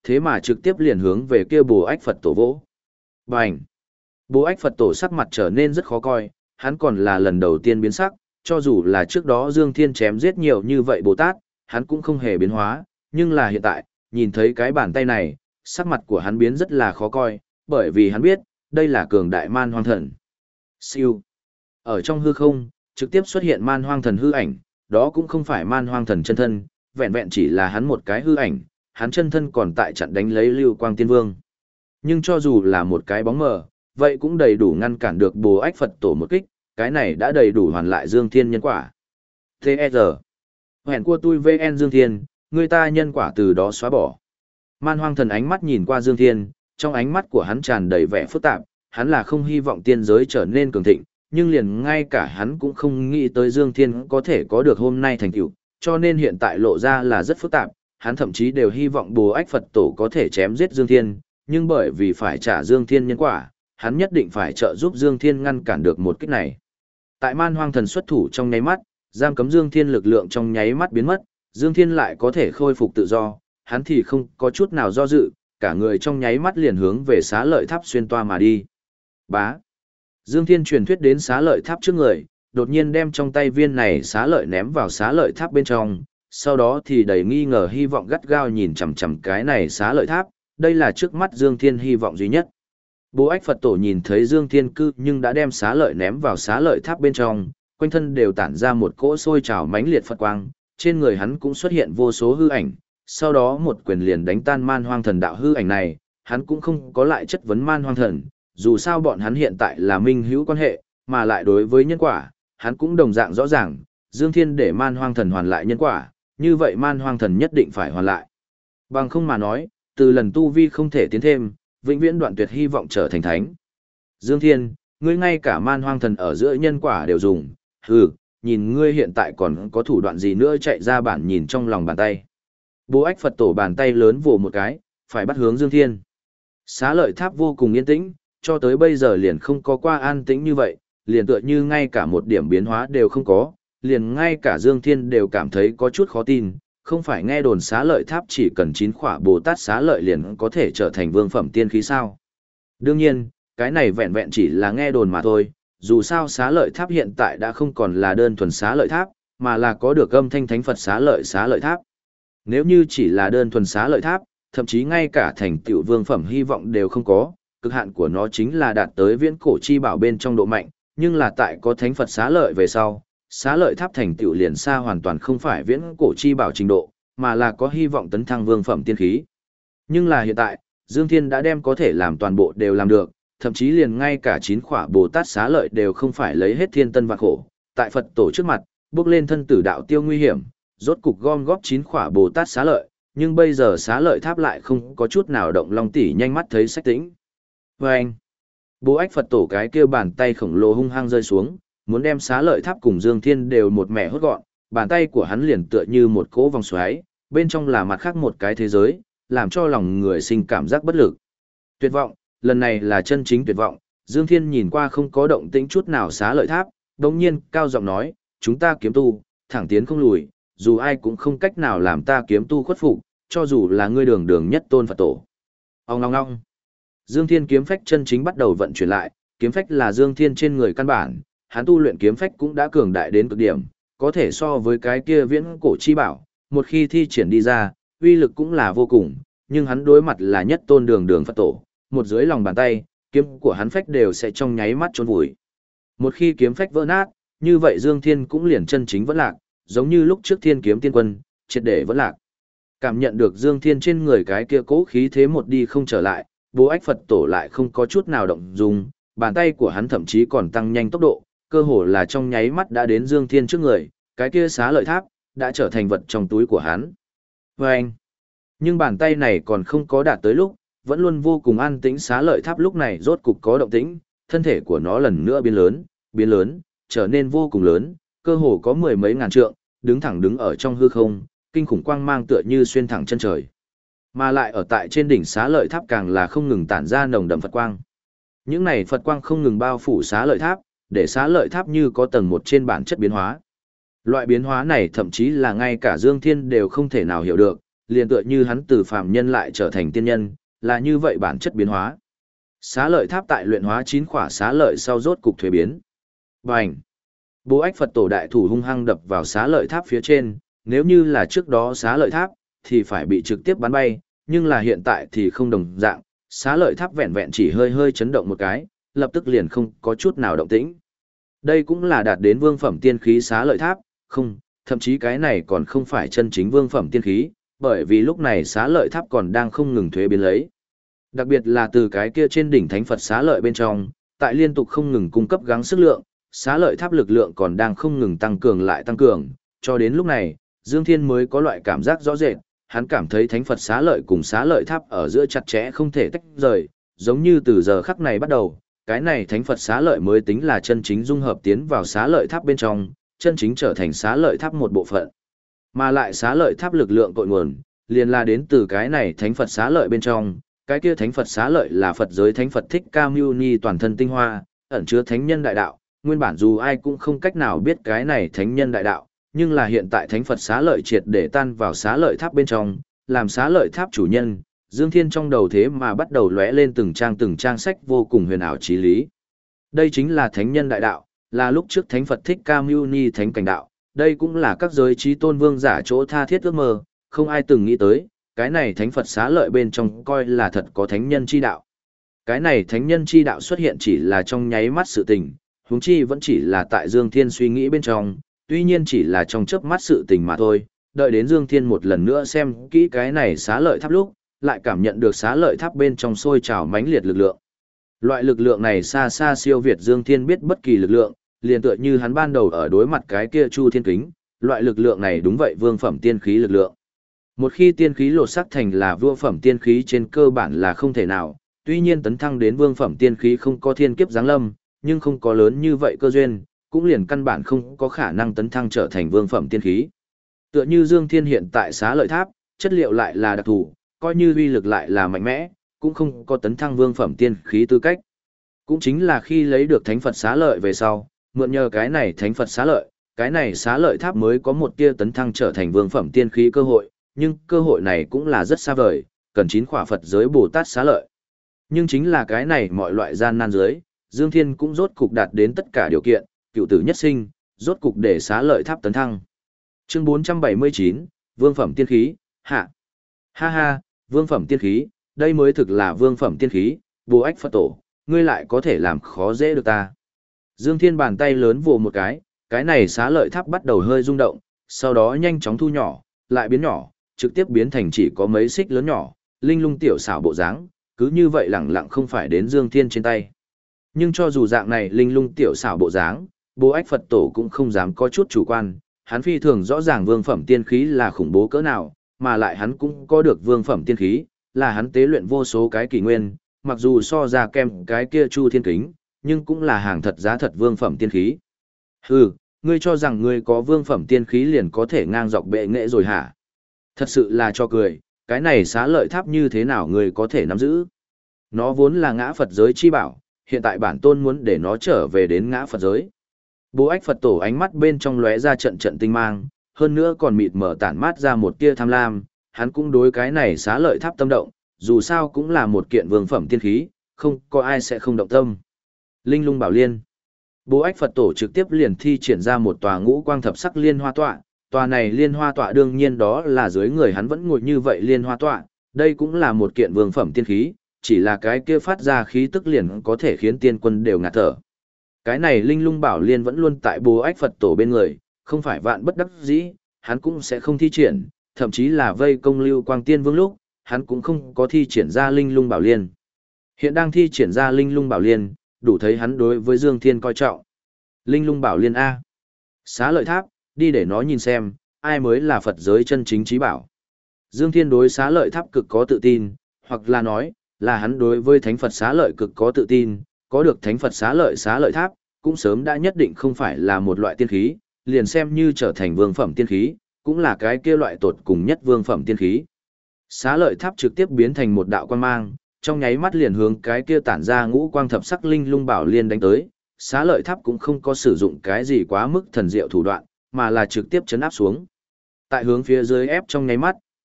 thế mà trực tiếp liền hướng về kia Bồ Ách Phật tổ vỗ. Bành! Bồ Ách Phật tổ sắc mặt trở nên rất khó coi, hắn còn là lần đầu tiên biến sắc, cho dù là trước đó Dương Thiên chém giết nhiều như vậy Bồ Tát, hắn cũng không hề biến hóa, nhưng là hiện tại, nhìn thấy cái bàn tay này, sắc mặt của hắn biến rất là khó coi, bởi vì hắn biết, đây là cường đại man hoang thần. Siêu. Ở trong hư không, trực tiếp xuất hiện man hoang thần hư ảnh, đó cũng không phải man hoang thần chân thân, vẹn vẹn chỉ là hắn một cái hư ảnh, hắn chân thân còn tại chặn đánh lấy Lưu Quang Tiên Vương. Nhưng cho dù là một cái bóng mờ, vậy cũng đầy đủ ngăn cản được Bồ Ách Phật tổ một kích, cái này đã đầy đủ hoàn lại Dương Thiên nhân quả. T.E.R. Hẹn của tôi VN Dương Thiên, người ta nhân quả từ đó xóa bỏ. Man hoang thần ánh mắt nhìn qua Dương Thiên, trong ánh mắt của hắn tràn đầy vẻ phức tạp, hắn là không hy vọng tiên giới trở nên cường thịnh, nhưng liền ngay cả hắn cũng không nghĩ tới Dương Thiên có thể có được hôm nay thành tựu, cho nên hiện tại lộ ra là rất phức tạp, hắn thậm chí đều hy vọng Bồ Ách Phật tổ có thể chém giết Dương Thiên, nhưng bởi vì phải trả Dương Thiên nhân quả, hắn nhất định phải trợ giúp Dương Thiên ngăn cản được một kích này. Tại man hoang thần xuất thủ trong nháy mắt, giam cấm Dương Thiên lực lượng trong nháy mắt biến mất, Dương Thiên lại có thể khôi phục tự do, hắn thì không có chút nào do dự, cả người trong nháy mắt liền hướng về Xá Lợi Tháp xuyên toa mà đi. Bá. Dương Thiên truyền thuyết đến Xá Lợi Tháp trước người, đột nhiên đem trong tay viên này xá lợi ném vào Xá Lợi Tháp bên trong, sau đó thì đầy nghi ngờ hy vọng gắt gao nhìn chằm chằm cái này Xá Lợi Tháp, đây là trước mắt Dương Thiên hy vọng duy nhất. Bố Ách Phật tổ nhìn thấy Dương Thiên cư nhưng đã đem xá lợi ném vào Xá Lợi Tháp bên trong, quanh thân đều tản ra một cỗ sôi trào mãnh liệt Phật quang, trên người hắn cũng xuất hiện vô số hư ảnh, sau đó một quyền liền đánh tan man hoang thần đạo hư ảnh này, hắn cũng không có lại chất vấn man hoang thần, dù sao bọn hắn hiện tại là minh hữu quan hệ, mà lại đối với nhân quả, hắn cũng đồng dạng rõ ràng, Dương Thiên để man hoang thần hoàn lại nhân quả, như vậy man hoang thần nhất định phải hoàn lại. Bằng không mà nói, từ lần tu vi không thể tiến thêm, vĩnh viễn đoạn tuyệt hy vọng trở thành thánh. Dương Thiên, ngươi ngay cả man hoang thần ở giữa nhân quả đều dùng, hừ, nhìn ngươi hiện tại còn có thủ đoạn gì nữa chạy ra bản nhìn trong lòng bàn tay. Bố Ách Phật tổ bàn tay lớn vồ một cái, phải bắt hướng Dương Thiên. Xá Lợi Tháp vô cùng yên tĩnh, cho tới bây giờ liền không có qua an tĩnh như vậy, liền tựa như ngay cả một điểm biến hóa đều không có, liền ngay cả Dương Thiên đều cảm thấy có chút khó tin, không phải nghe đồn Xá Lợi Tháp chỉ cần 9 khỏa Bồ Tát xá lợi liền có thể trở thành vương phẩm tiên khí sao. Đương nhiên, cái này vẹn vẹn chỉ là nghe đồn mà thôi, dù sao Xá Lợi Tháp hiện tại đã không còn là đơn thuần Xá Lợi Tháp, mà là có được âm thanh thánh Phật Xá Lợi Tháp. Nếu như chỉ là đơn thuần Xá Lợi Tháp, thậm chí ngay cả thành tựu vương phẩm hy vọng đều không có, cực hạn của nó chính là đạt tới viễn cổ chi bảo bên trong độ mạnh, nhưng là tại có thánh Phật Xá Lợi về sau, Xá Lợi Tháp thành tựu liền xa hoàn toàn không phải viễn cổ chi bảo trình độ, mà là có hy vọng tấn thăng vương phẩm tiên khí. Nhưng là hiện tại, Dương Thiên đã đem có thể làm toàn bộ đều làm được, thậm chí liền ngay cả 9 khỏa Bồ Tát xá lợi đều không phải lấy hết thiên tân vạn khổ, tại Phật tổ trước mặt, bước lên thân tử đạo tiêu nguy hiểm, rốt cục gom góp 9 khỏa Bồ Tát xá lợi, nhưng bây giờ Xá Lợi Tháp lại không có chút nào động long tỉ nhanh mắt thấy sách tĩnh. Và anh, Bố Ách Phật tổ cái kia bàn tay khổng lồ hung hăng rơi xuống, muốn đem Xá Lợi Tháp cùng Dương Thiên đều một mẻ hốt gọn, bàn tay của hắn liền tựa như một cỗ vòng xoáy, bên trong là mặt khác một cái thế giới, làm cho lòng người sinh cảm giác bất lực. Tuyệt vọng, lần này là chân chính tuyệt vọng, Dương Thiên nhìn qua không có động tĩnh chút nào Xá Lợi Tháp, đồng nhiên cao giọng nói, chúng ta kiếm tu, thẳng tiến không lùi, dù ai cũng không cách nào làm ta kiếm tu khuất phục, cho dù là ngươi đường đường nhất tôn Phật tổ. Ông ngong ngong. Dương Thiên kiếm phách chân chính bắt đầu vận chuyển lại, kiếm phách là Dương Thiên trên người căn bản, hắn tu luyện kiếm phách cũng đã cường đại đến cực điểm, có thể so với cái kia viễn cổ chi bảo, một khi thi triển đi ra, uy lực cũng là vô cùng, nhưng hắn đối mặt là nhất tôn đường đường Phật tổ, một dưới lòng bàn tay, kiếm của hắn phách đều sẽ trong nháy mắt chôn vùi. Một khi kiếm phách vỡ nát, như vậy Dương Thiên cũng liền chân chính vẫn lạc, giống như lúc trước Thiên Kiếm Tiên Quân, triệt để vẫn lạc. Cảm nhận được Dương Thiên trên người cái kia cố khí thế một đi không trở lại, Bố Ách Phật tổ lại không có chút nào động dung, bàn tay của hắn thậm chí còn tăng nhanh tốc độ, cơ hồ là trong nháy mắt đã đến Dương Thiên trước người, cái kia Xá Lợi Tháp đã trở thành vật trong túi của hắn. Vâng! Nhưng bàn tay này còn không có đạt tới lúc, vẫn luôn vô cùng an tĩnh Xá Lợi Tháp lúc này rốt cục có động tĩnh, thân thể của nó lần nữa biến lớn, trở nên vô cùng lớn, cơ hồ có mười mấy ngàn trượng, đứng ở trong hư không, kinh khủng quang mang tựa như xuyên thẳng chân trời. Mà lại ở tại trên đỉnh Xá Lợi Tháp càng là không ngừng tản ra nồng đậm Phật quang. Những này Phật quang không ngừng bao phủ Xá Lợi Tháp, để Xá Lợi Tháp như có tầng một trên bản chất biến hóa. Loại biến hóa này thậm chí là ngay cả Dương Thiên đều không thể nào hiểu được, liền tựa như hắn từ phàm nhân lại trở thành tiên nhân, là như vậy bản chất biến hóa. Xá lợi tháp tại luyện hóa 9 khỏa xá lợi sau rốt cục thuế biến. Bành! Bố Ách Phật Tổ đại thủ hung hăng đập vào xá lợi tháp phía trên, nếu như là trước đó xá lợi tháp, thì phải bị trực tiếp bắn bay, nhưng là hiện tại thì không đồng dạng, xá lợi tháp vẹn vẹn chỉ hơi hơi chấn động một cái, lập tức liền không có chút nào động tĩnh. Đây cũng là đạt đến vương phẩm tiên khí xá lợi tháp, không, thậm chí cái này còn không phải chân chính vương phẩm tiên khí, bởi vì lúc này xá lợi tháp còn đang không ngừng thuế biến lấy. Đặc biệt là từ cái kia trên đỉnh thánh Phật xá lợi bên trong, tại liên tục không ngừng cung cấp gắng sức lượng, xá lợi tháp lực lượng còn đang không ngừng tăng cường lại tăng cường, cho đến lúc này, Dương Thiên mới có loại cảm giác rõ rệt, hắn cảm thấy thánh Phật xá lợi cùng xá lợi tháp ở giữa chặt chẽ không thể tách rời, giống như từ giờ khắc này bắt đầu, cái này thánh Phật xá lợi mới tính là chân chính dung hợp tiến vào xá lợi tháp bên trong, chân chính trở thành xá lợi tháp một bộ phận. Mà lại xá lợi tháp lực lượng cội nguồn, liền là đến từ cái này thánh Phật xá lợi bên trong, cái kia thánh Phật xá lợi là Phật giới thánh Phật Thích Ca Mâu Ni toàn thân tinh hoa, ẩn chứa thánh nhân đại đạo, nguyên bản dù ai cũng không cách nào biết cái này thánh nhân đại đạo, nhưng là hiện tại thánh Phật xá lợi triệt để tan vào xá lợi tháp bên trong, làm xá lợi tháp chủ nhân, Dương Thiên trong đầu thế mà bắt đầu lóe lên từng trang sách vô cùng huyền ảo chí lý. Đây chính là thánh nhân đại đạo, là lúc trước thánh Phật Thích Ca Mâu Ni thánh cảnh đạo, đây cũng là các giới trí tôn vương giả chỗ tha thiết ước mơ, không ai từng nghĩ tới, cái này thánh Phật xá lợi bên trong coi là thật có thánh nhân chi đạo. Cái này thánh nhân chi đạo xuất hiện chỉ là trong nháy mắt sự tình, huống chi vẫn chỉ là tại Dương Thiên suy nghĩ bên trong, tuy nhiên chỉ là trong chớp mắt sự tình mà thôi, đợi đến Dương Thiên một lần nữa xem kỹ cái này xá lợi tháp lúc, lại cảm nhận được xá lợi tháp bên trong sôi trào mãnh liệt lực lượng. Loại lực lượng này xa xa siêu việt Dương Thiên biết bất kỳ lực lượng, liền tựa như hắn ban đầu ở đối mặt cái kia Chu Thiên Kính, loại lực lượng này đúng vậy vương phẩm tiên khí lực lượng. Một khi tiên khí lột sắc thành là vương phẩm tiên khí trên cơ bản là không thể nào, tuy nhiên tấn thăng đến vương phẩm tiên khí không có thiên kiếp giáng lâm, nhưng không có lớn như vậy cơ duyên, cũng liền căn bản không có khả năng tấn thăng trở thành vương phẩm tiên khí. Tựa như Dương Thiên hiện tại xá lợi tháp, chất liệu lại là đặc thù, coi như uy lực lại là mạnh mẽ, cũng không có tấn thăng vương phẩm tiên khí tư cách. Cũng chính là khi lấy được thánh Phật xá lợi về sau, mượn nhờ cái này thánh Phật xá lợi, cái này xá lợi tháp mới có một tia tấn thăng trở thành vương phẩm tiên khí cơ hội, nhưng cơ hội này cũng là rất xa vời, cần 9 khỏa Phật giới Bồ Tát xá lợi. Nhưng chính là cái này mọi loại gian nan dưới, Dương Thiên cũng rốt cục đạt đến tất cả điều kiện, cựu tử nhất sinh, rốt cục để xá lợi tháp tấn thăng. Chương 479, Vương phẩm tiên khí, hạ. Ha ha, Vương phẩm tiên khí, đây mới thực là Vương phẩm tiên khí, Bồ Ách Phật Tổ, ngươi lại có thể làm khó dễ được ta. Dương Thiên bàn tay lớn vồ một cái này xá lợi tháp bắt đầu hơi rung động, sau đó nhanh chóng thu nhỏ, lại biến nhỏ, trực tiếp biến thành chỉ có mấy xích lớn nhỏ, linh lung tiểu xảo bộ dáng, cứ như vậy lẳng lặng không phải đến Dương Thiên trên tay. Nhưng cho dù dạng này linh lung tiểu xảo bộ dáng, Bố Ách Phật Tổ cũng không dám có chút chủ quan, hắn phi thường rõ ràng vương phẩm tiên khí là khủng bố cỡ nào, mà lại hắn cũng có được vương phẩm tiên khí, là hắn tế luyện vô số cái kỷ nguyên, mặc dù so ra kem cái kia Chu Thiên Kính, nhưng cũng là hàng thật giá thật vương phẩm tiên khí. Hừ, ngươi cho rằng ngươi có vương phẩm tiên khí liền có thể ngang dọc bệ nghệ rồi hả? Thật sự là cho cười, cái này xá lợi tháp như thế nào ngươi có thể nắm giữ? Nó vốn là ngã Phật giới chi bảo, hiện tại bản tôn muốn để nó trở về đến ngã Phật giới. Bố Ách Phật Tổ ánh mắt bên trong lóe ra trận trận tinh mang, hơn nữa còn mịt mở tản mát ra một tia tham lam, hắn cũng đối cái này xá lợi tháp tâm động, dù sao cũng là một kiện vương phẩm tiên khí, không có ai sẽ không động tâm. Linh lung bảo liên. Bố Ách Phật Tổ trực tiếp liền thi triển ra một tòa ngũ quang thập sắc liên hoa tọa, tòa này liên hoa tọa đương nhiên đó là dưới người hắn vẫn ngồi như vậy liên hoa tọa, đây cũng là một kiện vương phẩm tiên khí, chỉ là cái kia phát ra khí tức liền có thể khiến tiên quân đều ngạt thở. Cái này linh lung bảo liên vẫn luôn tại Bố Ách Phật Tổ bên người, không phải vạn bất đắc dĩ, hắn cũng sẽ không thi triển, thậm chí là vây công Lưu Quang Tiên Vương lúc, hắn cũng không có thi triển ra linh lung bảo liên. Hiện đang thi triển ra linh lung bảo liên, đủ thấy hắn đối với Dương Thiên coi trọng. Linh lung bảo liên A. Xá lợi tháp, đi để nó nhìn xem, ai mới là Phật giới chân chính trí bảo. Dương Thiên đối xá lợi tháp cực có tự tin, hoặc là nói, là hắn đối với thánh Phật xá lợi cực có tự tin, có được thánh Phật xá lợi tháp, cũng sớm đã nhất định không phải là một loại tiên khí, liền xem như trở thành vương phẩm tiên khí, cũng là cái kia loại tột cùng nhất vương phẩm tiên khí. Xá lợi tháp trực tiếp biến thành một đạo quang mang, trong nháy mắt liền hướng cái kia tản ra ngũ quang thập sắc linh lung bảo liên đánh tới. Xá lợi tháp cũng không có sử dụng cái gì quá mức thần diệu thủ đoạn, mà là trực tiếp chấn áp xuống. Tại hướng phía dưới ép trong nháy mắt,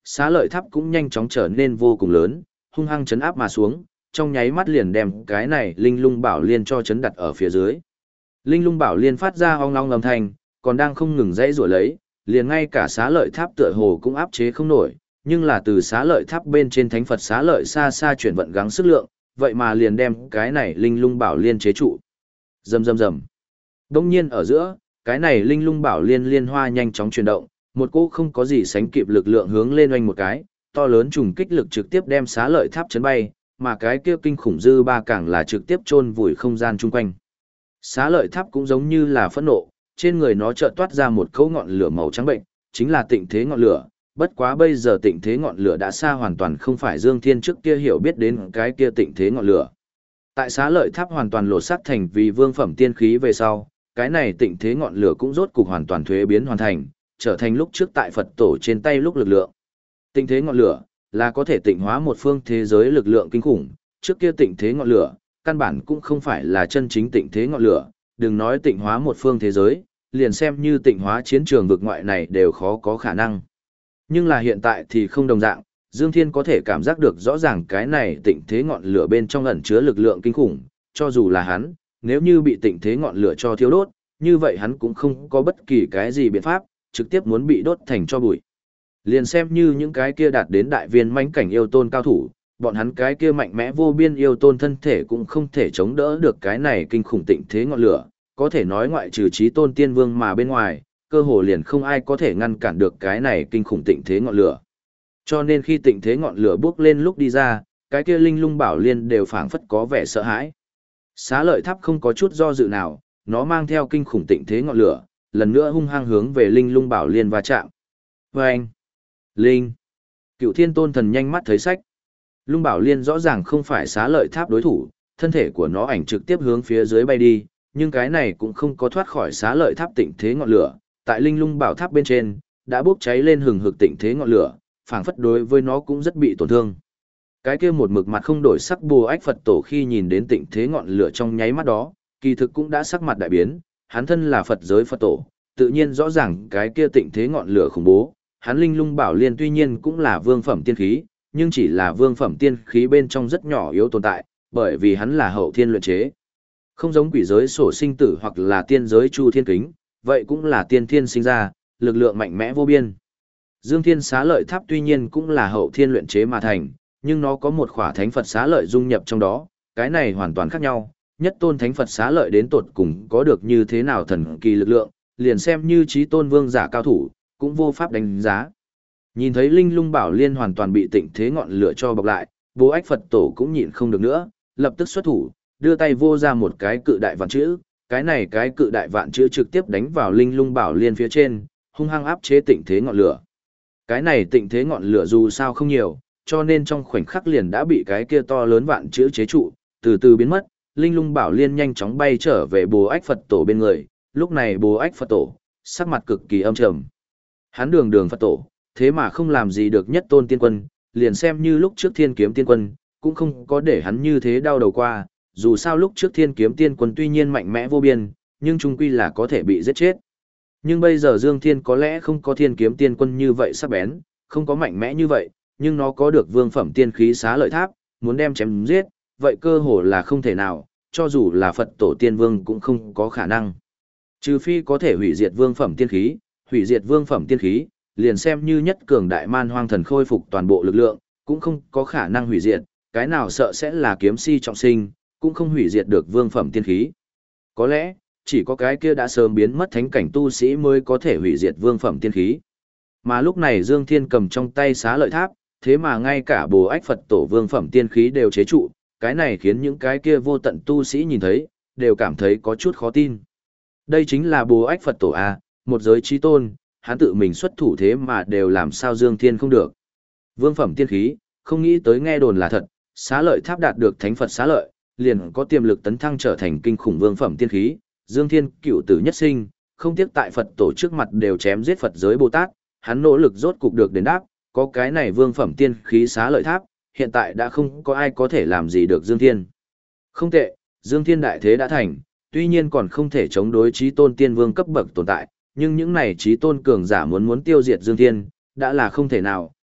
xá lợi tháp cũng nhanh chóng trở nên vô cùng lớn, hung hăng chấn áp mà xuống, trong nháy mắt liền đem cái này linh lung bảo liên cho chấn đặt ở phía dưới. Linh lung bảo liên phát ra ong ong âm thanh, còn đang không ngừng dãy rủa lấy, liền ngay cả xá lợi tháp tựa hồ cũng áp chế không nổi, nhưng là từ xá lợi tháp bên trên thánh Phật xá lợi xa xa chuyển vận gắng sức lượng, vậy mà liền đem cái này linh lung bảo liên chế trụ. Rầm rầm rầm. Đông nhiên ở giữa, cái này linh lung bảo liên liên hoa nhanh chóng chuyển động, một cỗ không có gì sánh kịp lực lượng hướng lên oanh một cái, to lớn trùng kích lực trực tiếp đem xá lợi tháp chấn bay, mà cái kia kinh khủng dư ba càng là trực tiếp chôn vùi không gian chung quanh. Xá lợi tháp cũng giống như là phẫn nộ, trên người nó chợt toát ra một cỗ ngọn lửa màu trắng bệnh, chính là tịnh thế ngọn lửa, bất quá bây giờ tịnh thế ngọn lửa đã xa hoàn toàn không phải Dương Thiên trước kia hiểu biết đến cái kia tịnh thế ngọn lửa. Tại xá lợi tháp hoàn toàn lột xác thành vì vương phẩm tiên khí về sau, cái này tịnh thế ngọn lửa cũng rốt cục hoàn toàn thuế biến hoàn thành, trở thành lúc trước tại Phật tổ trên tay lúc lực lượng. Tịnh thế ngọn lửa là có thể tịnh hóa một phương thế giới lực lượng kinh khủng, trước kia tịnh thế ngọn lửa, căn bản cũng không phải là chân chính tịnh thế ngọn lửa, đừng nói tịnh hóa một phương thế giới, liền xem như tịnh hóa chiến trường vực ngoại này đều khó có khả năng. Nhưng là hiện tại thì không đồng dạng, Dương Thiên có thể cảm giác được rõ ràng cái này tịnh thế ngọn lửa bên trong ẩn chứa lực lượng kinh khủng, cho dù là hắn, nếu như bị tịnh thế ngọn lửa cho thiêu đốt, như vậy hắn cũng không có bất kỳ cái gì biện pháp, trực tiếp muốn bị đốt thành cho bụi. Liền xem như những cái kia đạt đến đại viên mãnh cảnh yêu tôn cao thủ, bọn hắn cái kia mạnh mẽ vô biên yêu tôn thân thể cũng không thể chống đỡ được cái này kinh khủng tịnh thế ngọn lửa, có thể nói ngoại trừ chí tôn tiên vương mà bên ngoài, cơ hồ liền không ai có thể ngăn cản được cái này kinh khủng tịnh thế ngọn lửa. Cho nên khi tịnh thế ngọn lửa bước lên lúc đi ra, cái kia linh lung bảo liên đều phảng phất có vẻ sợ hãi. Xá lợi tháp không có chút do dự nào, nó mang theo kinh khủng tịnh thế ngọn lửa, lần nữa hung hăng hướng về linh lung bảo liên va chạm. Vâng! Linh! Cựu thiên tôn thần nhanh mắt thấy sách. Lung bảo liên rõ ràng không phải xá lợi tháp đối thủ, thân thể của nó ảnh trực tiếp hướng phía dưới bay đi, nhưng cái này cũng không có thoát khỏi xá lợi tháp tịnh thế ngọn lửa. Tại linh lung bảo tháp bên trên, đã bốc cháy lên hừng hực tịnh thế ngọn lửa, phảng phất đối với nó cũng rất bị tổn thương. Cái kia một mực mặt không đổi sắc Bồ Ách Phật Tổ khi nhìn đến tịnh thế ngọn lửa trong nháy mắt đó, kỳ thực cũng đã sắc mặt đại biến, hắn thân là Phật giới Phật Tổ, tự nhiên rõ ràng cái kia tịnh thế ngọn lửa khủng bố, hắn linh lung bảo liên tuy nhiên cũng là vương phẩm tiên khí, nhưng chỉ là vương phẩm tiên khí bên trong rất nhỏ yếu tồn tại, bởi vì hắn là hậu thiên luyện chế. Không giống quỷ giới sổ sinh tử hoặc là tiên giới chu thiên kính, vậy cũng là tiên thiên sinh ra, lực lượng mạnh mẽ vô biên. Dương Thiên Xá Lợi Tháp tuy nhiên cũng là hậu thiên luyện chế mà thành, nhưng nó có một khỏa thánh Phật xá lợi dung nhập trong đó, cái này hoàn toàn khác nhau, nhất tôn thánh Phật xá lợi đến tột cùng có được như thế nào thần kỳ lực lượng, liền xem như chí tôn vương giả cao thủ, cũng vô pháp đánh giá. Nhìn thấy linh lung bảo liên hoàn toàn bị tịnh thế ngọn lửa cho bọc lại, Bố Ách Phật Tổ cũng nhịn không được nữa, lập tức xuất thủ, đưa tay vô ra một cái cự đại vạn chữ, cái này cái cự đại vạn chữ trực tiếp đánh vào linh lung bảo liên phía trên, hung hăng áp chế tịnh thế ngọn lửa. Cái này tịnh thế ngọn lửa dù sao không nhiều, cho nên trong khoảnh khắc liền đã bị cái kia to lớn vạn chữ chế trụ, từ từ biến mất, linh lung bảo liên nhanh chóng bay trở về Bồ Ách Phật Tổ bên người, lúc này Bồ Ách Phật Tổ, sắc mặt cực kỳ âm trầm. Hắn đường Phật Tổ, thế mà không làm gì được nhất tôn tiên quân, liền xem như lúc trước thiên kiếm tiên quân, cũng không có để hắn như thế đau đầu qua, dù sao lúc trước thiên kiếm tiên quân tuy nhiên mạnh mẽ vô biên, nhưng chung quy là có thể bị giết chết. Nhưng bây giờ Dương Thiên có lẽ không có thiên kiếm tiên quân như vậy sắc bén, không có mạnh mẽ như vậy, nhưng nó có được vương phẩm tiên khí xá lợi tháp, muốn đem chém giết, vậy cơ hồ là không thể nào, cho dù là Phật tổ tiên vương cũng không có khả năng. Trừ phi có thể hủy diệt vương phẩm tiên khí, hủy diệt vương phẩm tiên khí, liền xem như nhất cường đại man hoang thần khôi phục toàn bộ lực lượng, cũng không có khả năng hủy diệt, cái nào sợ sẽ là kiếm si trọng sinh, cũng không hủy diệt được vương phẩm tiên khí. Có lẽ, chỉ có cái kia đã sớm biến mất thánh cảnh tu sĩ mới có thể hủy diệt vương phẩm tiên khí. Mà lúc này Dương Thiên cầm trong tay xá lợi tháp, thế mà ngay cả Bồ Ách Phật Tổ vương phẩm tiên khí đều chế trụ, cái này khiến những cái kia vô tận tu sĩ nhìn thấy, đều cảm thấy có chút khó tin. Đây chính là Bồ Ách Phật Tổ A, một giới chí tôn, hắn tự mình xuất thủ thế mà đều làm sao Dương Thiên không được. Vương phẩm tiên khí, không nghĩ tới nghe đồn là thật, xá lợi tháp đạt được thánh Phật xá lợi, liền có tiềm lực tấn thăng trở thành kinh khủng vương phẩm tiên khí. Dương Thiên cựu tử nhất sinh, không tiếc tại Phật tổ trước mặt đều chém giết Phật giới Bồ Tát, hắn nỗ lực rốt cục được đền đáp, có cái này vương phẩm tiên khí xá lợi tháp, hiện tại đã không có ai có thể làm gì được Dương Thiên. Không tệ, Dương Thiên đại thế đã thành, tuy nhiên còn không thể chống đối chí tôn tiên vương cấp bậc tồn tại, nhưng những này chí tôn cường giả muốn tiêu diệt Dương Thiên, đã là không thể nào,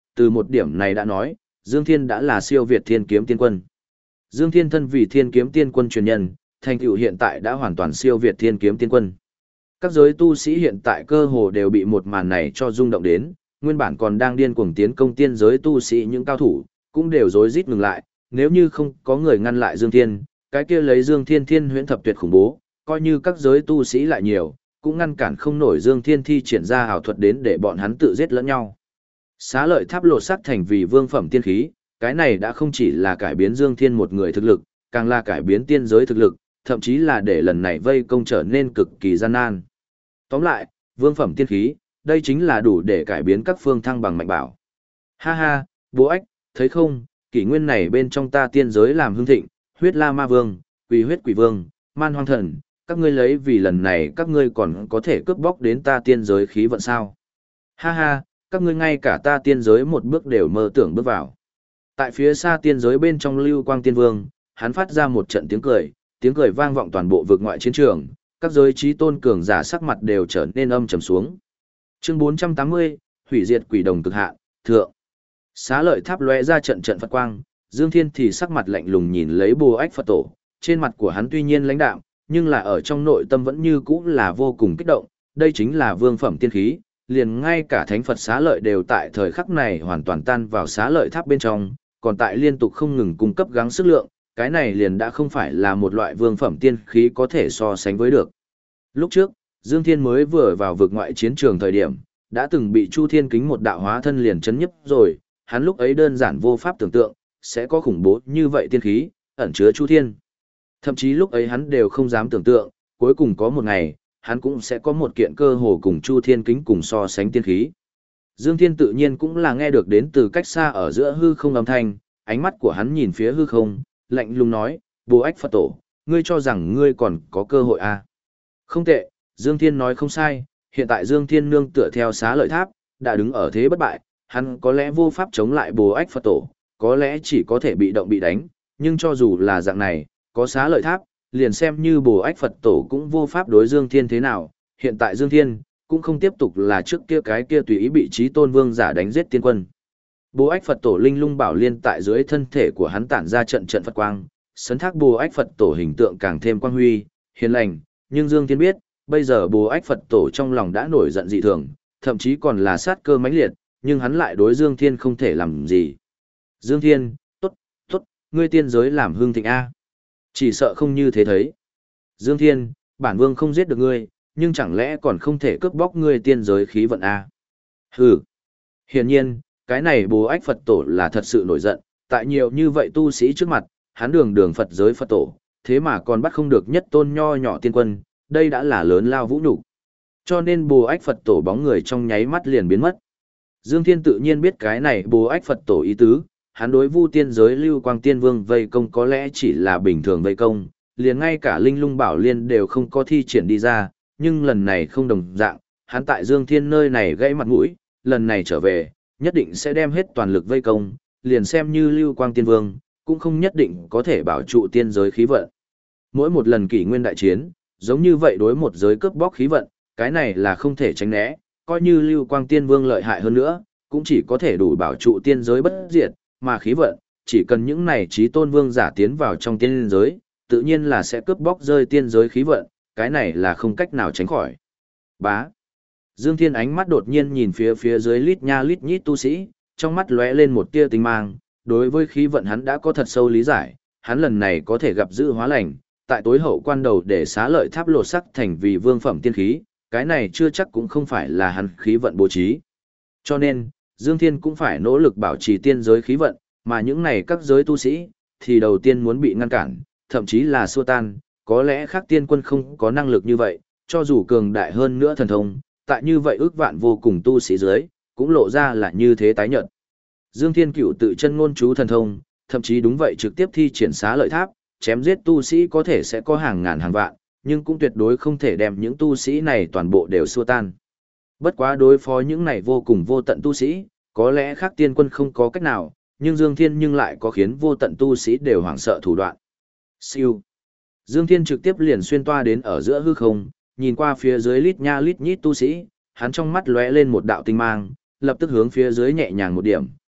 từ một điểm này đã nói, Dương Thiên đã là siêu việt Thiên Kiếm Tiên Quân. Dương Thiên thân vì Thiên Kiếm Tiên Quân truyền nhân, thành tựu hiện tại đã hoàn toàn siêu việt Thiên Kiếm Tiên Quân. Các giới tu sĩ hiện tại cơ hồ đều bị một màn này cho rung động đến, nguyên bản còn đang điên cuồng tiến công tiên giới tu sĩ những cao thủ, cũng đều rối rít ngừng lại, nếu như không có người ngăn lại Dương Thiên, cái kia lấy Dương Thiên Thiên huyễn thập tuyệt khủng bố, coi như các giới tu sĩ lại nhiều, cũng ngăn cản không nổi Dương Thiên thi triển ra ảo thuật đến để bọn hắn tự giết lẫn nhau. Xá lợi tháp lột xác thành vì vương phẩm tiên khí, cái này đã không chỉ là cải biến Dương Thiên một người thực lực, càng là cải biến tiên giới thực lực, thậm chí là để lần này vây công trở nên cực kỳ gian nan. Tóm lại, vương phẩm tiên khí, đây chính là đủ để cải biến các phương thăng bằng mạnh bảo. Ha ha, bố ách, thấy không, kỷ nguyên này bên trong ta tiên giới làm hưng thịnh, huyết la ma vương, quỷ huyết quỷ vương, man hoang thần, các ngươi lấy vì lần này các ngươi còn có thể cướp bóc đến ta tiên giới khí vận sao. Ha ha, các ngươi ngay cả ta tiên giới một bước đều mơ tưởng bước vào. Tại phía xa tiên giới bên trong Lưu Quang Tiên Vương, hắn phát ra một trận tiếng cười vang vọng toàn bộ vực ngoại chiến trường, các giới trí tôn cường giả sắc mặt đều trở nên âm trầm xuống. Chương 480, hủy diệt quỷ đồng cực hạn, thượng. Xá lợi tháp lóe ra trận trận Phật quang, Dương Thiên thì sắc mặt lạnh lùng nhìn lấy Bồ Ách Phật Tổ, trên mặt của hắn tuy nhiên lãnh đạm, nhưng là ở trong nội tâm vẫn như cũ là vô cùng kích động, đây chính là vương phẩm tiên khí, liền ngay cả thánh Phật xá lợi đều tại thời khắc này hoàn toàn tan vào xá lợi tháp bên trong, còn tại liên tục không ngừng cung cấp gắng sức lượng, cái này liền đã không phải là một loại vương phẩm tiên khí có thể so sánh với được. Lúc trước, Dương Thiên mới vừa vào vực ngoại chiến trường thời điểm, đã từng bị Chu Thiên Kính một đạo hóa thân liền chấn nhấp rồi, hắn lúc ấy đơn giản vô pháp tưởng tượng, sẽ có khủng bố như vậy tiên khí, ẩn chứa Chu Thiên. Thậm chí lúc ấy hắn đều không dám tưởng tượng, cuối cùng có một ngày, hắn cũng sẽ có một kiện cơ hồ cùng Chu Thiên Kính cùng so sánh tiên khí. Dương Thiên tự nhiên cũng là nghe được đến từ cách xa ở giữa hư không âm thanh, ánh mắt của hắn nhìn phía hư không, lạnh lùng nói, Bồ Ách Phật Tổ, ngươi cho rằng ngươi còn có cơ hội à? Không tệ, Dương Thiên nói không sai, hiện tại Dương Thiên nương tựa theo xá lợi tháp, đã đứng ở thế bất bại, hắn có lẽ vô pháp chống lại Bồ Ách Phật Tổ, có lẽ chỉ có thể bị động bị đánh, nhưng cho dù là dạng này, có xá lợi tháp, liền xem như Bồ Ách Phật Tổ cũng vô pháp đối Dương Thiên thế nào, hiện tại Dương Thiên cũng không tiếp tục là trước kia cái kia tùy ý bị Chí Tôn Vương giả đánh giết tiên quân. Bồ Ách Phật Tổ linh lung bảo liên tại dưới thân thể của hắn tản ra trận trận Phật quang, sấn thác Bồ Ách Phật Tổ hình tượng càng thêm quang huy, hiền lành, nhưng Dương Thiên biết, bây giờ Bồ Ách Phật Tổ trong lòng đã nổi giận dị thường, thậm chí còn là sát cơ mãnh liệt, nhưng hắn lại đối Dương Thiên không thể làm gì. Dương Thiên, tốt, ngươi tiên giới làm hương thịnh A. Chỉ sợ không như thế thấy. Dương Thiên, bản vương không giết được ngươi, nhưng chẳng lẽ còn không thể cướp bóc ngươi tiên giới khí vận A. Hừ. Hiển nhiên, cái này Bồ Ách Phật Tổ là thật sự nổi giận, tại nhiều như vậy tu sĩ trước mặt, hắn đường Phật giới Phật Tổ, thế mà còn bắt không được nhất tôn nho nhỏ tiên quân, đây đã là lớn lao vũ nhục. Cho nên Bồ Ách Phật Tổ bóng người trong nháy mắt liền biến mất. Dương Thiên tự nhiên biết cái này Bồ Ách Phật Tổ ý tứ, hắn đối Vu tiên giới Lưu Quang Tiên Vương vây công có lẽ chỉ là bình thường vây công, liền ngay cả Linh Lung Bảo Liên đều không có thi triển đi ra, nhưng lần này không đồng dạng, hắn tại Dương Thiên nơi này gãy mặt mũi, lần này trở về, nhất định sẽ đem hết toàn lực vây công, liền xem như Lưu Quang Tiên Vương, cũng không nhất định có thể bảo trụ tiên giới khí vận. Mỗi một lần kỷ nguyên đại chiến, giống như vậy đối một giới cướp bóc khí vận, cái này là không thể tránh né, coi như Lưu Quang Tiên Vương lợi hại hơn nữa, cũng chỉ có thể đủ bảo trụ tiên giới bất diệt, mà khí vận, chỉ cần những này Chí Tôn Vương giả tiến vào trong tiên giới, tự nhiên là sẽ cướp bóc rơi tiên giới khí vận, cái này là không cách nào tránh khỏi. Bá. Dương Thiên ánh mắt đột nhiên nhìn phía dưới lít nha lít nhít tu sĩ, trong mắt lóe lên một tia tinh mang, đối với khí vận hắn đã có thật sâu lý giải, hắn lần này có thể gặp dự hóa lành, tại tối hậu quan đầu để xá lợi tháp lột sắc thành vì vương phẩm tiên khí, cái này chưa chắc cũng không phải là hắn khí vận bố trí. Cho nên, Dương Thiên cũng phải nỗ lực bảo trì tiên giới khí vận, mà những này các giới tu sĩ, thì đầu tiên muốn bị ngăn cản, thậm chí là xua tan, có lẽ khác tiên quân không có năng lực như vậy, cho dù cường đại hơn nữa thần thông, tại như vậy ước vạn vô cùng tu sĩ dưới, cũng lộ ra là như thế tái nhợt. Dương Thiên Cửu tự chân ngôn chú thần thông, thậm chí đúng vậy trực tiếp thi triển xá lợi tháp, chém giết tu sĩ có thể sẽ có hàng ngàn hàng vạn, nhưng cũng tuyệt đối không thể đem những tu sĩ này toàn bộ đều xua tan. Bất quá đối phó những này vô cùng vô tận tu sĩ, có lẽ khác tiên quân không có cách nào, nhưng Dương Thiên nhưng lại có khiến vô tận tu sĩ đều hoảng sợ thủ đoạn. Siêu. Dương Thiên trực tiếp liền xuyên toa đến ở giữa hư không, nhìn qua phía dưới lít nha lít nhít tu sĩ, hắn trong mắt lóe lên một đạo tinh mang, lập tức hướng phía dưới nhẹ nhàng một điểm,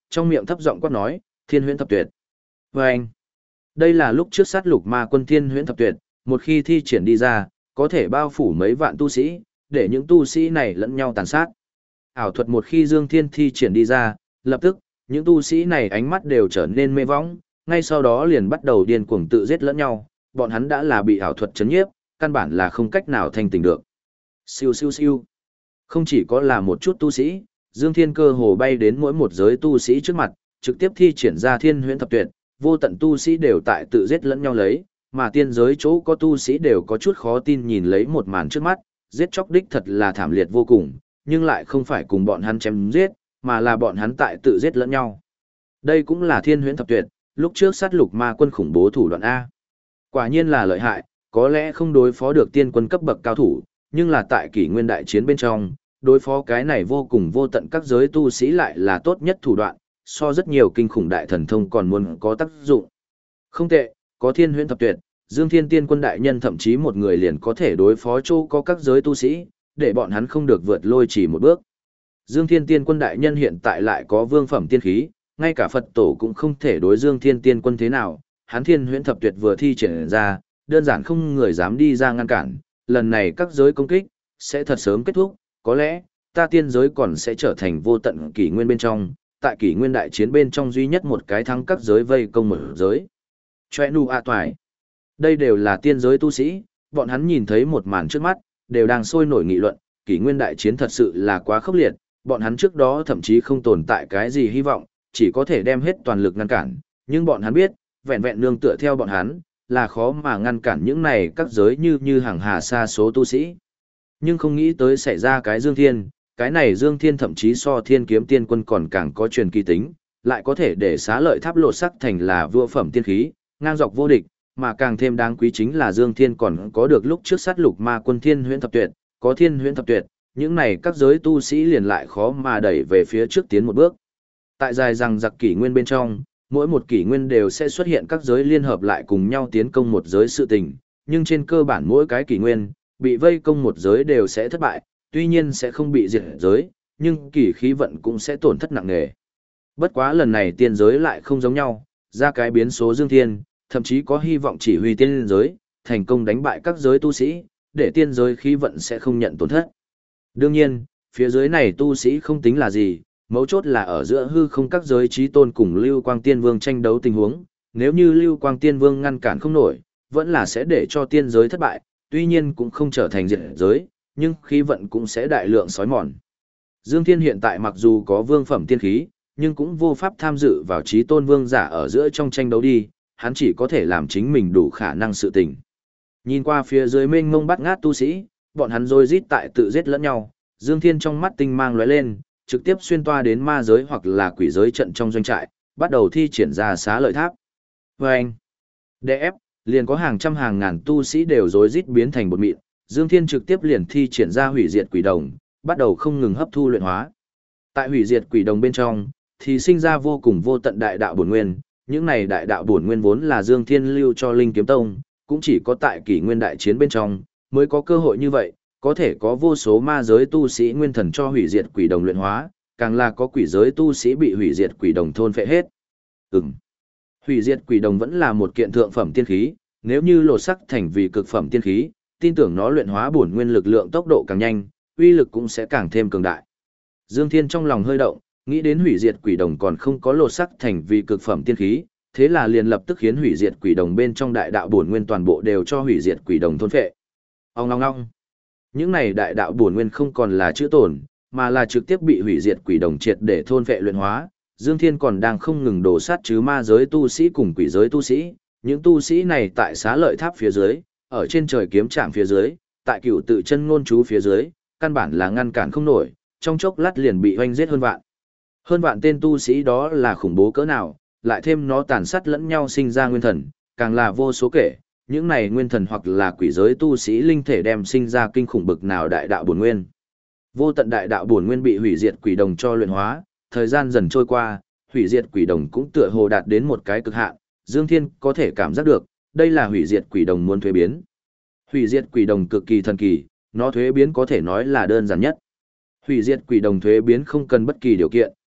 trong miệng thấp giọng quát nói, Thiên Huyễn Thập Tuyệt. Và anh, đây là lúc trước sát lục ma quân Thiên Huyễn Thập Tuyệt, một khi thi triển đi ra, có thể bao phủ mấy vạn tu sĩ, để những tu sĩ này lẫn nhau tàn sát. Ảo thuật một khi Dương Thiên thi triển đi ra, lập tức, những tu sĩ này ánh mắt đều trở nên mê võng, ngay sau đó liền bắt đầu điên cuồng tự giết lẫn nhau, bọn hắn đã là bị ảo thuật chấn nhiếp, căn bản là không cách nào thanh tỉnh được. Siêu siêu siêu. Không chỉ có là một chút tu sĩ, Dương Thiên cơ hồ bay đến mỗi một giới tu sĩ trước mặt, trực tiếp thi triển ra Thiên Huyễn Thập Tuyệt, vô tận tu sĩ đều tại tự giết lẫn nhau lấy, mà tiên giới chỗ có tu sĩ đều có chút khó tin nhìn lấy một màn trước mắt, giết chóc đích thật là thảm liệt vô cùng, nhưng lại không phải cùng bọn hắn chém giết, mà là bọn hắn tại tự giết lẫn nhau. Đây cũng là Thiên Huyễn Thập Tuyệt, lúc trước sát lục ma quân khủng bố thủ đoạn A. Quả nhiên là lợi hại, có lẽ không đối phó được tiên quân cấp bậc cao thủ, nhưng là tại kỷ nguyên đại chiến bên trong, đối phó cái này vô cùng vô tận các giới tu sĩ lại là tốt nhất thủ đoạn, so rất nhiều kinh khủng đại thần thông còn muốn có tác dụng. Không tệ, có Thiên Huyễn Thập Tuyệt, Dương Thiên tiên quân đại nhân thậm chí một người liền có thể đối phó châu có các giới tu sĩ, để bọn hắn không được vượt lôi chỉ một bước. Dương Thiên tiên quân đại nhân hiện tại lại có vương phẩm tiên khí, ngay cả Phật tổ cũng không thể đối Dương Thiên tiên quân thế nào, hắn Thiên Huyễn Thập Tuyệt vừa thi triển ra, đơn giản không người dám đi ra ngăn cản, lần này các giới công kích sẽ thật sớm kết thúc, có lẽ ta tiên giới còn sẽ trở thành vô tận kỷ nguyên bên trong, tại kỷ nguyên đại chiến bên trong duy nhất một cái thắng các giới vây công một giới. Choe nu a toại. Đây đều là tiên giới tu sĩ, bọn hắn nhìn thấy một màn trước mắt, đều đang sôi nổi nghị luận, kỷ nguyên đại chiến thật sự là quá khốc liệt, bọn hắn trước đó thậm chí không tồn tại cái gì hy vọng, chỉ có thể đem hết toàn lực ngăn cản, nhưng bọn hắn biết, vẹn vẹn nương tựa theo bọn hắn, là khó mà ngăn cản những này các giới như hàng hà sa số tu sĩ. Nhưng không nghĩ tới xảy ra cái Dương Thiên, cái này Dương Thiên thậm chí so Thiên Kiếm Tiên Quân còn càng có truyền kỳ tính, lại có thể để xá lợi tháp lột sắc thành là vua phẩm tiên khí, ngang dọc vô địch, mà càng thêm đáng quý chính là Dương Thiên còn có được lúc trước sát lục ma quân Thiên Huyễn Thập Tuyệt, có Thiên Huyễn Thập Tuyệt, những này các giới tu sĩ liền lại khó mà đẩy về phía trước tiến một bước. Tại dài rằng giặc kỷ nguyên bên trong, mỗi một kỷ nguyên đều sẽ xuất hiện các giới liên hợp lại cùng nhau tiến công một giới sự tình, nhưng trên cơ bản mỗi cái kỷ nguyên, bị vây công một giới đều sẽ thất bại, tuy nhiên sẽ không bị diệt giới, nhưng kỷ khí vận cũng sẽ tổn thất nặng nề. Bất quá lần này tiên giới lại không giống nhau, ra cái biến số Dương Thiên, thậm chí có hy vọng chỉ huy tiên giới, thành công đánh bại các giới tu sĩ, để tiên giới khí vận sẽ không nhận tổn thất. Đương nhiên, phía dưới này tu sĩ không tính là gì, mấu chốt là ở giữa hư không các giới trí tôn cùng Lưu Quang Tiên Vương tranh đấu tình huống, nếu như Lưu Quang Tiên Vương ngăn cản không nổi, vẫn là sẽ để cho tiên giới thất bại, tuy nhiên cũng không trở thành diệt giới, nhưng khí vận cũng sẽ đại lượng xói mòn. Dương Thiên hiện tại mặc dù có vương phẩm tiên khí, nhưng cũng vô pháp tham dự vào trí tôn vương giả ở giữa trong tranh đấu đi, hắn chỉ có thể làm chính mình đủ khả năng sự tình. Nhìn qua phía dưới mênh mông bắt ngát tu sĩ, bọn hắn rồi rít tại tự giết lẫn nhau, Dương Thiên trong mắt tinh mang lóe lên, trực tiếp xuyên toa đến ma giới hoặc là quỷ giới trận trong doanh trại, bắt đầu thi triển ra xá lợi tháp. Vâng! Để ép, liền có hàng trăm hàng ngàn tu sĩ đều rối rít biến thành bột mịn, Dương Thiên trực tiếp liền thi triển ra hủy diệt quỷ đồng, bắt đầu không ngừng hấp thu luyện hóa. Tại hủy diệt quỷ đồng bên trong, thì sinh ra vô cùng vô tận đại đạo bổn nguyên, những này đại đạo bổn nguyên vốn là Dương Thiên lưu cho Linh Kiếm Tông, cũng chỉ có tại kỷ nguyên đại chiến bên trong mới có cơ hội như vậy, có thể có vô số ma giới tu sĩ nguyên thần cho hủy diệt quỷ đồng luyện hóa, càng là có quỷ giới tu sĩ bị hủy diệt quỷ đồng thôn phệ hết. Hủy diệt quỷ đồng vẫn là một kiện thượng phẩm tiên khí, nếu như lột sắc thành vì cực phẩm tiên khí, tin tưởng nó luyện hóa bổn nguyên lực lượng tốc độ càng nhanh, uy lực cũng sẽ càng thêm cường đại. Dương Thiên trong lòng hơi động, nghĩ đến hủy diệt quỷ đồng còn không có lột sắc thành vì cực phẩm tiên khí, thế là liền lập tức khiến hủy diệt quỷ đồng bên trong đại đạo bổn nguyên toàn bộ đều cho hủy diệt quỷ đồng thôn phệ. Ong ong ong. Những này đại đạo bổn nguyên không còn là chữ tổn, mà là trực tiếp bị hủy diệt quỷ đồng triệt để thôn phệ luyện hóa. Dương Thiên còn đang không ngừng đổ sát chứ ma giới tu sĩ cùng quỷ giới tu sĩ, những tu sĩ này tại xá lợi tháp phía dưới, ở trên trời kiếm trạm phía dưới, tại cửu tự chân ngôn chú phía dưới, căn bản là ngăn cản không nổi, trong chốc lát liền bị hoanh giết hơn vạn. Hơn vạn tên tu sĩ đó là khủng bố cỡ nào, lại thêm nó tàn sát lẫn nhau sinh ra nguyên thần, càng là vô số kể, những này nguyên thần hoặc là quỷ giới tu sĩ linh thể đem sinh ra kinh khủng bực nào đại đạo bổn nguyên. Vô tận đại đạo bổn nguyên bị hủy diệt quỷ đồng cho luyện hóa, thời gian dần trôi qua, hủy diệt quỷ đồng cũng tựa hồ đạt đến một cái cực hạn, Dương Thiên có thể cảm giác được, đây là hủy diệt quỷ đồng muốn thuế biến. Hủy diệt quỷ đồng cực kỳ thần kỳ, nó thuế biến có thể nói là đơn giản nhất. Hủy diệt quỷ đồng thuế biến không cần bất kỳ điều kiện,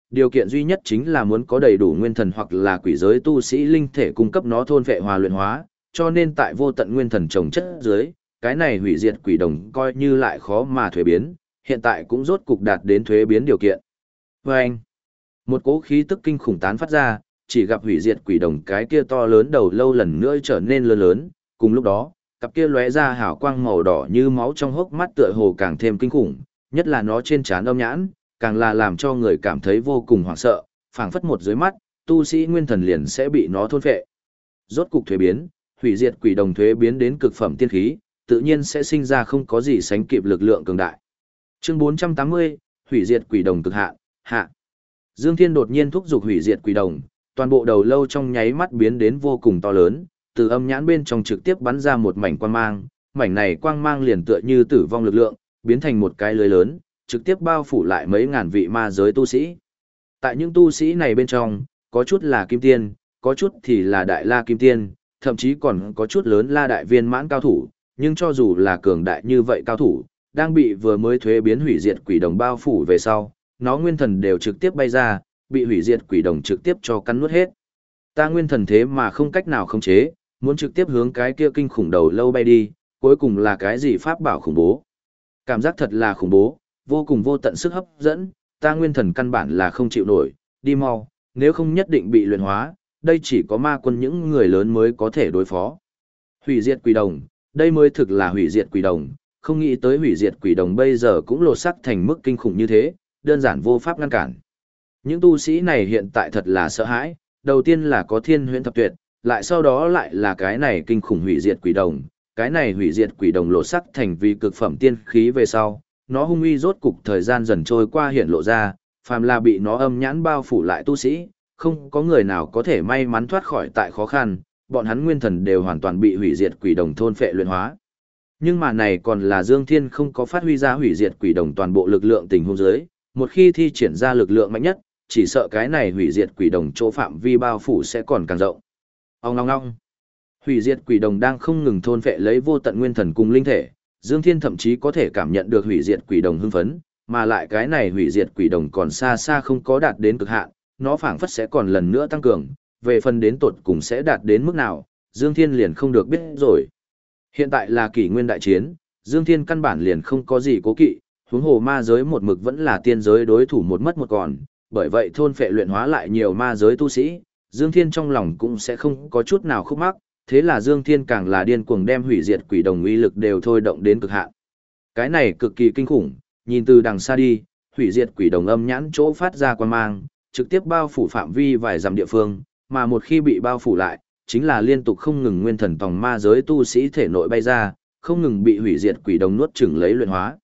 điều kiện duy nhất chính là muốn có đầy đủ nguyên thần hoặc là quỷ giới tu sĩ linh thể cung cấp nó thôn phệ hòa luyện hóa, cho nên tại vô tận nguyên thần trồng chất dưới, cái này hủy diệt quỷ đồng coi như lại khó mà thuế biến, hiện tại cũng rốt cục đạt đến thuế biến điều kiện. Và anh, một cỗ khí tức kinh khủng tán phát ra, chỉ gặp hủy diệt quỷ đồng cái kia to lớn đầu lâu lần nữa trở nên lớn lớn, cùng lúc đó, cặp kia lóe ra hào quang màu đỏ như máu trong hốc mắt tựa hồ càng thêm kinh khủng, nhất là nó trên trán âm nhãn, càng là làm cho người cảm thấy vô cùng hoảng sợ, phảng phất một dưới mắt, tu sĩ nguyên thần liền sẽ bị nó thôn phệ. Rốt cục thuế biến, hủy diệt quỷ đồng thuế biến đến cực phẩm tiên khí, tự nhiên sẽ sinh ra không có gì sánh kịp lực lượng cường đại. Chương 480, hủy diệt quỷ đồng cực hạn, hạ. Dương Thiên đột nhiên thúc giục hủy diệt quỷ đồng, toàn bộ đầu lâu trong nháy mắt biến đến vô cùng to lớn, từ âm nhãn bên trong trực tiếp bắn ra một mảnh quang mang, mảnh này quang mang liền tựa như tử vong lực lượng, biến thành một cái lưới lớn, trực tiếp bao phủ lại mấy ngàn vị ma giới tu sĩ. Tại những tu sĩ này bên trong, có chút là kim tiên, có chút thì là đại la kim tiên, thậm chí còn có chút lớn la đại viên mãn cao thủ, nhưng cho dù là cường đại như vậy cao thủ, đang bị vừa mới thuế biến hủy diệt quỷ đồng bao phủ về sau, nó nguyên thần đều trực tiếp bay ra, bị hủy diệt quỷ đồng trực tiếp cho cắn nuốt hết. Ta nguyên thần thế mà không cách nào khống chế, muốn trực tiếp hướng cái kia kinh khủng đầu lâu bay đi, cuối cùng là cái gì pháp bảo khủng bố. Cảm giác thật là khủng bố, vô cùng vô tận sức hấp dẫn, ta nguyên thần căn bản là không chịu nổi, đi mau, nếu không nhất định bị luyện hóa, đây chỉ có ma quân những người lớn mới có thể đối phó. Hủy diệt quỷ đồng, đây mới thực là hủy diệt quỷ đồng, không nghĩ tới hủy diệt quỷ đồng bây giờ cũng lột sắc thành mức kinh khủng như thế, đơn giản vô pháp ngăn cản. Những tu sĩ này hiện tại thật là sợ hãi, đầu tiên là có thiên huyễn thập tuyệt, lại sau đó lại là cái này kinh khủng hủy diệt quỷ đồng, cái này hủy diệt quỷ đồng lột sắc thành vì cực phẩm tiên khí về sau, nó hung uy rốt cục thời gian dần trôi qua hiện lộ ra, phàm là bị nó âm nhãn bao phủ lại tu sĩ, không có người nào có thể may mắn thoát khỏi tại khó khăn, bọn hắn nguyên thần đều hoàn toàn bị hủy diệt quỷ đồng thôn phệ luyện hóa. Nhưng mà này còn là Dương Thiên không có phát huy ra hủy diệt quỷ đồng toàn bộ lực lượng tình huống dưới, một khi thi triển ra lực lượng mạnh nhất, chỉ sợ cái này hủy diệt quỷ đồng chỗ phạm vi bao phủ sẽ còn càng rộng. Ong ong ong. Hủy diệt quỷ đồng đang không ngừng thôn phệ lấy vô tận nguyên thần cùng linh thể, Dương Thiên thậm chí có thể cảm nhận được hủy diệt quỷ đồng hưng phấn, mà lại cái này hủy diệt quỷ đồng còn xa xa không có đạt đến cực hạn, nó phảng phất sẽ còn lần nữa tăng cường, về phần đến tột cùng sẽ đạt đến mức nào, Dương Thiên liền không được biết rồi. Hiện tại là kỷ nguyên đại chiến, Dương Thiên căn bản liền không có gì cố kỵ, huống hồ ma giới một mực vẫn là tiên giới đối thủ một mất một còn, bởi vậy thôn phệ luyện hóa lại nhiều ma giới tu sĩ, Dương Thiên trong lòng cũng sẽ không có chút nào khúc mắc, thế là Dương Thiên càng là điên cuồng đem hủy diệt quỷ đồng uy lực đều thôi động đến cực hạn. Cái này cực kỳ kinh khủng, nhìn từ đằng xa đi, hủy diệt quỷ đồng âm nhãn chỗ phát ra quang mang, trực tiếp bao phủ phạm vi vài dặm địa phương, mà một khi bị bao phủ lại, chính là liên tục không ngừng nguyên thần tòng ma giới tu sĩ thể nội bay ra, không ngừng bị hủy diệt quỷ đồng nuốt chửng lấy luyện hóa.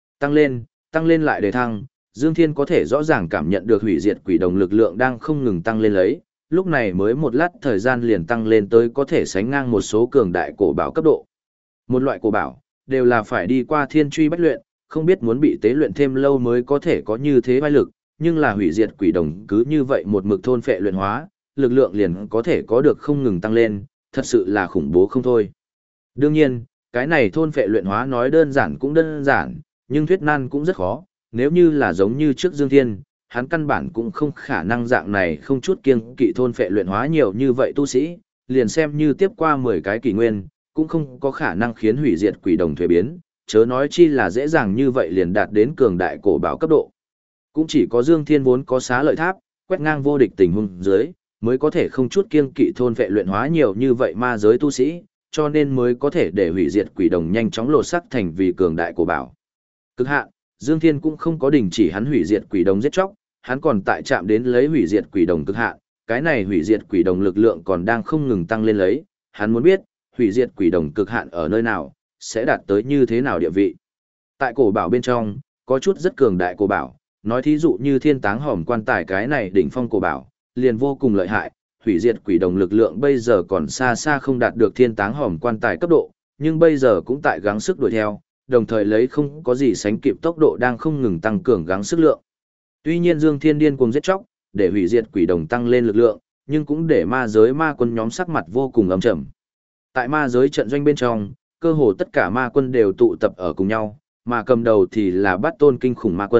Tăng lên lại đề thăng, Dương Thiên có thể rõ ràng cảm nhận được hủy diệt quỷ đồng lực lượng đang không ngừng tăng lên lấy, lúc này mới một lát thời gian liền tăng lên tới có thể sánh ngang một số cường đại cổ bảo cấp độ. Một loại cổ bảo, đều là phải đi qua thiên truy bách luyện, không biết muốn bị tế luyện thêm lâu mới có thể có như thế vai lực, nhưng là hủy diệt quỷ đồng cứ như vậy một mực thôn phệ luyện hóa, lực lượng liền có thể có được không ngừng tăng lên, thật sự là khủng bố không thôi. Đương nhiên, cái này thôn phệ luyện hóa nói đơn giản cũng đơn giản, nhưng thuyết nan cũng rất khó, nếu như là giống như trước Dương Thiên, hắn căn bản cũng không khả năng dạng này không chút kiêng kỵ thôn phệ luyện hóa nhiều như vậy tu sĩ, liền xem như tiếp qua 10 cái kỷ nguyên, cũng không có khả năng khiến hủy diệt quỷ đồng thuế biến, chớ nói chi là dễ dàng như vậy liền đạt đến cường đại cổ bảo cấp độ. Cũng chỉ có Dương Thiên vốn có xá lợi tháp, quét ngang vô địch tình huống dưới, mới có thể không chút kiêng kỵ thôn phệ luyện hóa nhiều như vậy ma giới tu sĩ, cho nên mới có thể để hủy diệt quỷ đồng nhanh chóng lột sắc thành vì cường đại cổ bảo. Cực hạn, Dương Thiên cũng không có đình chỉ hắn hủy diệt quỷ đồng giết chóc, hắn còn tại chạm đến lấy hủy diệt quỷ đồng cực hạn, cái này hủy diệt quỷ đồng lực lượng còn đang không ngừng tăng lên lấy, hắn muốn biết, hủy diệt quỷ đồng cực hạn ở nơi nào, sẽ đạt tới như thế nào địa vị. Tại cổ bảo bên trong, có chút rất cường đại cổ bảo, nói thí dụ như thiên táng hòm quan tài cái này đỉnh phong cổ bảo, liền vô cùng lợi hại, hủy diệt quỷ đồng lực lượng bây giờ còn xa xa không đạt được thiên táng hòm quan tài cấp độ, nhưng bây giờ cũng tại gắng sức đuổi theo, đồng thời lấy không có gì sánh kịp tốc độ đang không ngừng tăng cường gắng sức lượng. Tuy nhiên Dương Thiên điên cuồng giết chóc, để hủy diệt quỷ đồng tăng lên lực lượng, nhưng cũng để ma giới ma quân nhóm sắc mặt vô cùng âm trầm. Tại ma giới trận doanh bên trong, cơ hồ tất cả ma quân đều tụ tập ở cùng nhau, mà cầm đầu thì là Bát Tôn kinh khủng ma quân,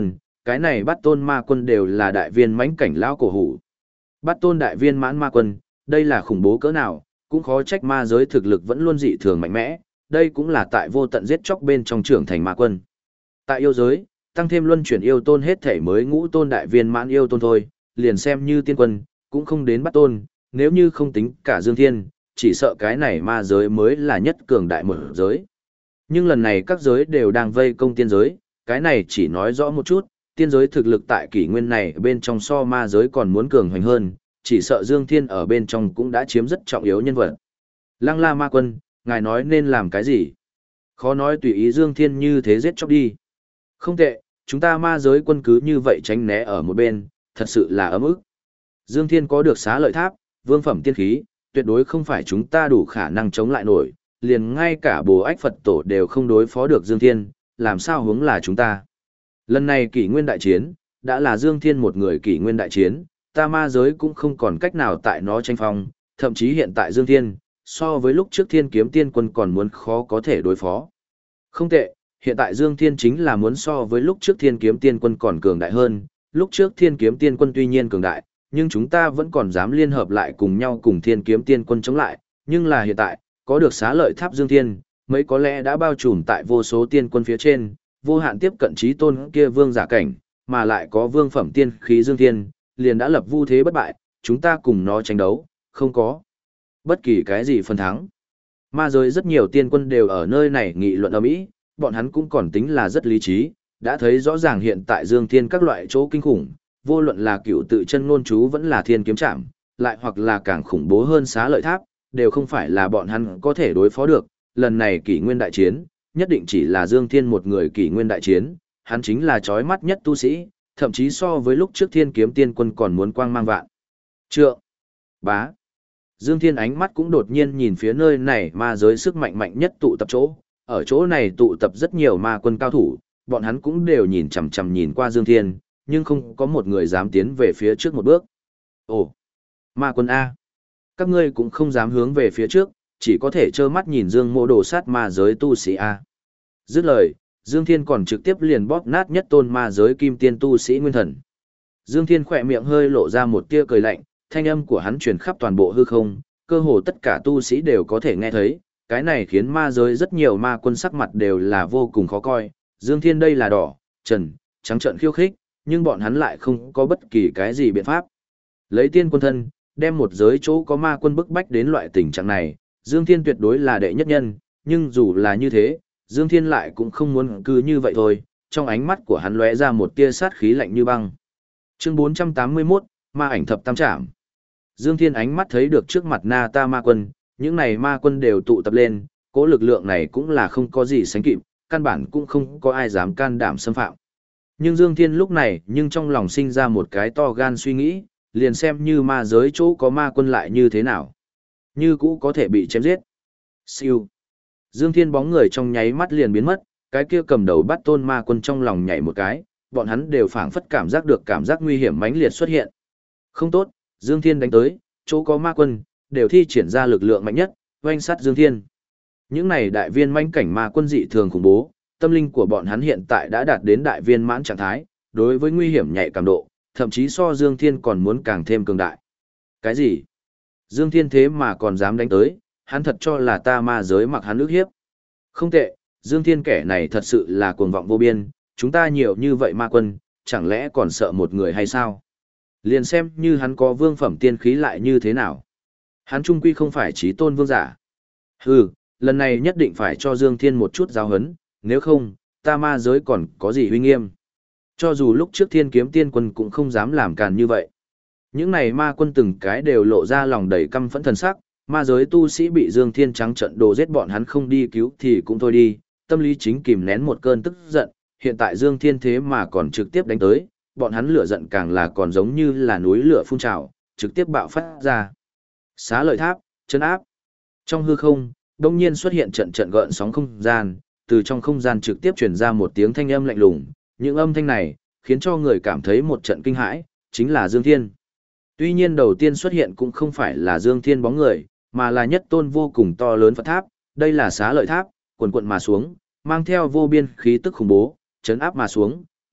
cái này bắt tôn ma quân đều là đại viên mãnh cảnh lão cổ hủ. Bắt tôn đại viên mãn ma quân, đây là khủng bố cỡ nào, cũng khó trách ma giới thực lực vẫn luôn dị thường mạnh mẽ, đây cũng là tại vô tận giết chóc bên trong trưởng thành ma quân. Tại yêu giới, tăng thêm luân chuyển yêu tôn hết thể mới ngũ tôn đại viên mãn yêu tôn thôi, liền xem như tiên quân, cũng không đến bắt tôn, nếu như không tính cả Dương Thiên, chỉ sợ cái này ma giới mới là nhất cường đại một giới. Nhưng lần này các giới đều đang vây công tiên giới, cái này chỉ nói rõ một chút, tiên giới thực lực tại kỷ nguyên này bên trong so ma giới còn muốn cường hoành hơn, chỉ sợ Dương Thiên ở bên trong cũng đã chiếm rất trọng yếu nhân vật. Lăng La Ma Quân, ngài nói nên làm cái gì? Khó nói tùy ý Dương Thiên như thế giết chóc đi. Không tệ, chúng ta ma giới quân cứ như vậy tránh né ở một bên, thật sự là ấm ức. Dương Thiên có được xá lợi tháp, vương phẩm tiên khí, tuyệt đối không phải chúng ta đủ khả năng chống lại nổi, liền ngay cả Bồ Ách Phật Tổ đều không đối phó được Dương Thiên, làm sao hướng là chúng ta. Lần này kỷ nguyên đại chiến, đã là Dương Thiên một người kỷ nguyên đại chiến, ta ma giới cũng không còn cách nào tại nó tranh phong, thậm chí hiện tại Dương Thiên, so với lúc trước Thiên Kiếm Tiên Quân còn muốn khó có thể đối phó. Không tệ, hiện tại Dương Thiên chính là muốn so với lúc trước Thiên Kiếm Tiên Quân còn cường đại hơn, lúc trước Thiên Kiếm Tiên Quân tuy nhiên cường đại, nhưng chúng ta vẫn còn dám liên hợp lại cùng nhau cùng Thiên Kiếm Tiên Quân chống lại, nhưng là hiện tại, có được xá lợi tháp Dương Thiên, mấy có lẽ đã bao trùm tại vô số tiên quân phía trên, vô hạn tiếp cận chí tôn kia vương giả cảnh, mà lại có vương phẩm tiên khí Dương Thiên, liền đã lập vu thế bất bại, chúng ta cùng nó tranh đấu, không có bất kỳ cái gì phần thắng. Ma giới rất nhiều tiên quân đều ở nơi này nghị luận ầm ĩ, bọn hắn cũng còn tính là rất lý trí, đã thấy rõ ràng hiện tại Dương Thiên các loại chỗ kinh khủng, vô luận là cựu tự chân ngôn chú vẫn là thiên kiếm trảm, lại hoặc là càng khủng bố hơn xá lợi tháp, đều không phải là bọn hắn có thể đối phó được. Lần này kỷ nguyên đại chiến, nhất định chỉ là Dương Thiên một người kỷ nguyên đại chiến, hắn chính là chói mắt nhất tu sĩ, thậm chí so với lúc trước Thiên Kiếm Tiên Quân còn muốn quang mang vạn trượng. Bá. Dương Thiên ánh mắt cũng đột nhiên nhìn phía nơi này ma giới sức mạnh mạnh nhất tụ tập chỗ, ở chỗ này tụ tập rất nhiều ma quân cao thủ, bọn hắn cũng đều nhìn chằm chằm nhìn qua Dương Thiên, nhưng không có một người dám tiến về phía trước một bước. Ồ, ma quân A. Các ngươi cũng không dám hướng về phía trước, chỉ có thể trơ mắt nhìn Dương Mộ đổ sát ma giới tu sĩ A. Dứt lời, Dương Thiên còn trực tiếp liền bóp nát nhất tôn ma giới kim tiên tu sĩ nguyên thần. Dương Thiên khỏe miệng hơi lộ ra một tia cười lạnh, thanh âm của hắn truyền khắp toàn bộ hư không, cơ hồ tất cả tu sĩ đều có thể nghe thấy, cái này khiến ma giới rất nhiều ma quân sắc mặt đều là vô cùng khó coi. Dương Thiên đây là đỏ, trần, trắng trợn khiêu khích, nhưng bọn hắn lại không có bất kỳ cái gì biện pháp. Lấy tiên quân thân, đem một giới chỗ có ma quân bức bách đến loại tình trạng này, Dương Thiên tuyệt đối là đệ nhất nhân, nhưng dù là như thế, Dương Thiên lại cũng không muốn cứ như vậy thôi, trong ánh mắt của hắn lóe ra một tia sát khí lạnh như băng. Chương 481, Ma ảnh thập tam trảm. Dương Thiên ánh mắt thấy được trước mặt Na Ta ma quân, những này ma quân đều tụ tập lên, cỗ lực lượng này cũng là không có gì sánh kịp, căn bản cũng không có ai dám can đảm xâm phạm. Nhưng Dương Thiên lúc này nhưng trong lòng sinh ra một cái to gan suy nghĩ, liền xem như ma giới chỗ có ma quân lại như thế nào. Như cũ có thể bị chém giết. Siêu. Dương Thiên bóng người trong nháy mắt liền biến mất, cái kia cầm đầu bắt tôn ma quân trong lòng nhảy một cái, bọn hắn đều phảng phất cảm giác được cảm giác nguy hiểm mãnh liệt xuất hiện. Không tốt, Dương Thiên đánh tới, chỗ có ma quân, đều thi triển ra lực lượng mạnh nhất, oanh sát Dương Thiên. Những này đại viên mãnh cảnh ma quân dị thường khủng bố, tâm linh của bọn hắn hiện tại đã đạt đến đại viên mãn trạng thái, đối với nguy hiểm nhạy cảm độ, thậm chí so Dương Thiên còn muốn càng thêm cường đại. Cái gì? Dương Thiên thế mà còn dám đánh tới, hắn thật cho là ta ma giới mặc hắn ức hiếp. Không tệ, Dương Thiên kẻ này thật sự là cuồng vọng vô biên, chúng ta nhiều như vậy ma quân, chẳng lẽ còn sợ một người hay sao? Liền xem như hắn có vương phẩm tiên khí lại như thế nào. Hắn trung quy không phải chí tôn vương giả. Hừ, lần này nhất định phải cho Dương Thiên một chút giáo hấn, nếu không, ta ma giới còn có gì uy nghiêm. Cho dù lúc trước Thiên Kiếm Tiên Quân cũng không dám làm càn như vậy. Những này ma quân từng cái đều lộ ra lòng đầy căm phẫn thần sắc, ma giới tu sĩ bị Dương Thiên trắng trận đồ giết bọn hắn không đi cứu thì cũng thôi đi, tâm lý chính kìm nén một cơn tức giận, hiện tại Dương Thiên thế mà còn trực tiếp đánh tới, bọn hắn lửa giận càng là còn giống như là núi lửa phun trào, trực tiếp bạo phát ra. Xá lợi tháp, chân áp. Trong hư không, đông nhiên xuất hiện trận trận gợn sóng không gian, từ trong không gian trực tiếp truyền ra một tiếng thanh âm lạnh lùng, những âm thanh này khiến cho người cảm thấy một trận kinh hãi, chính là Dương Thiên. Tuy nhiên đầu tiên xuất hiện cũng không phải là Dương Thiên bóng người, mà là nhất tôn vô cùng to lớn Phật tháp, đây là xá lợi tháp, quần quận mà xuống, mang theo vô biên khí tức khủng bố, chấn áp mà xuống,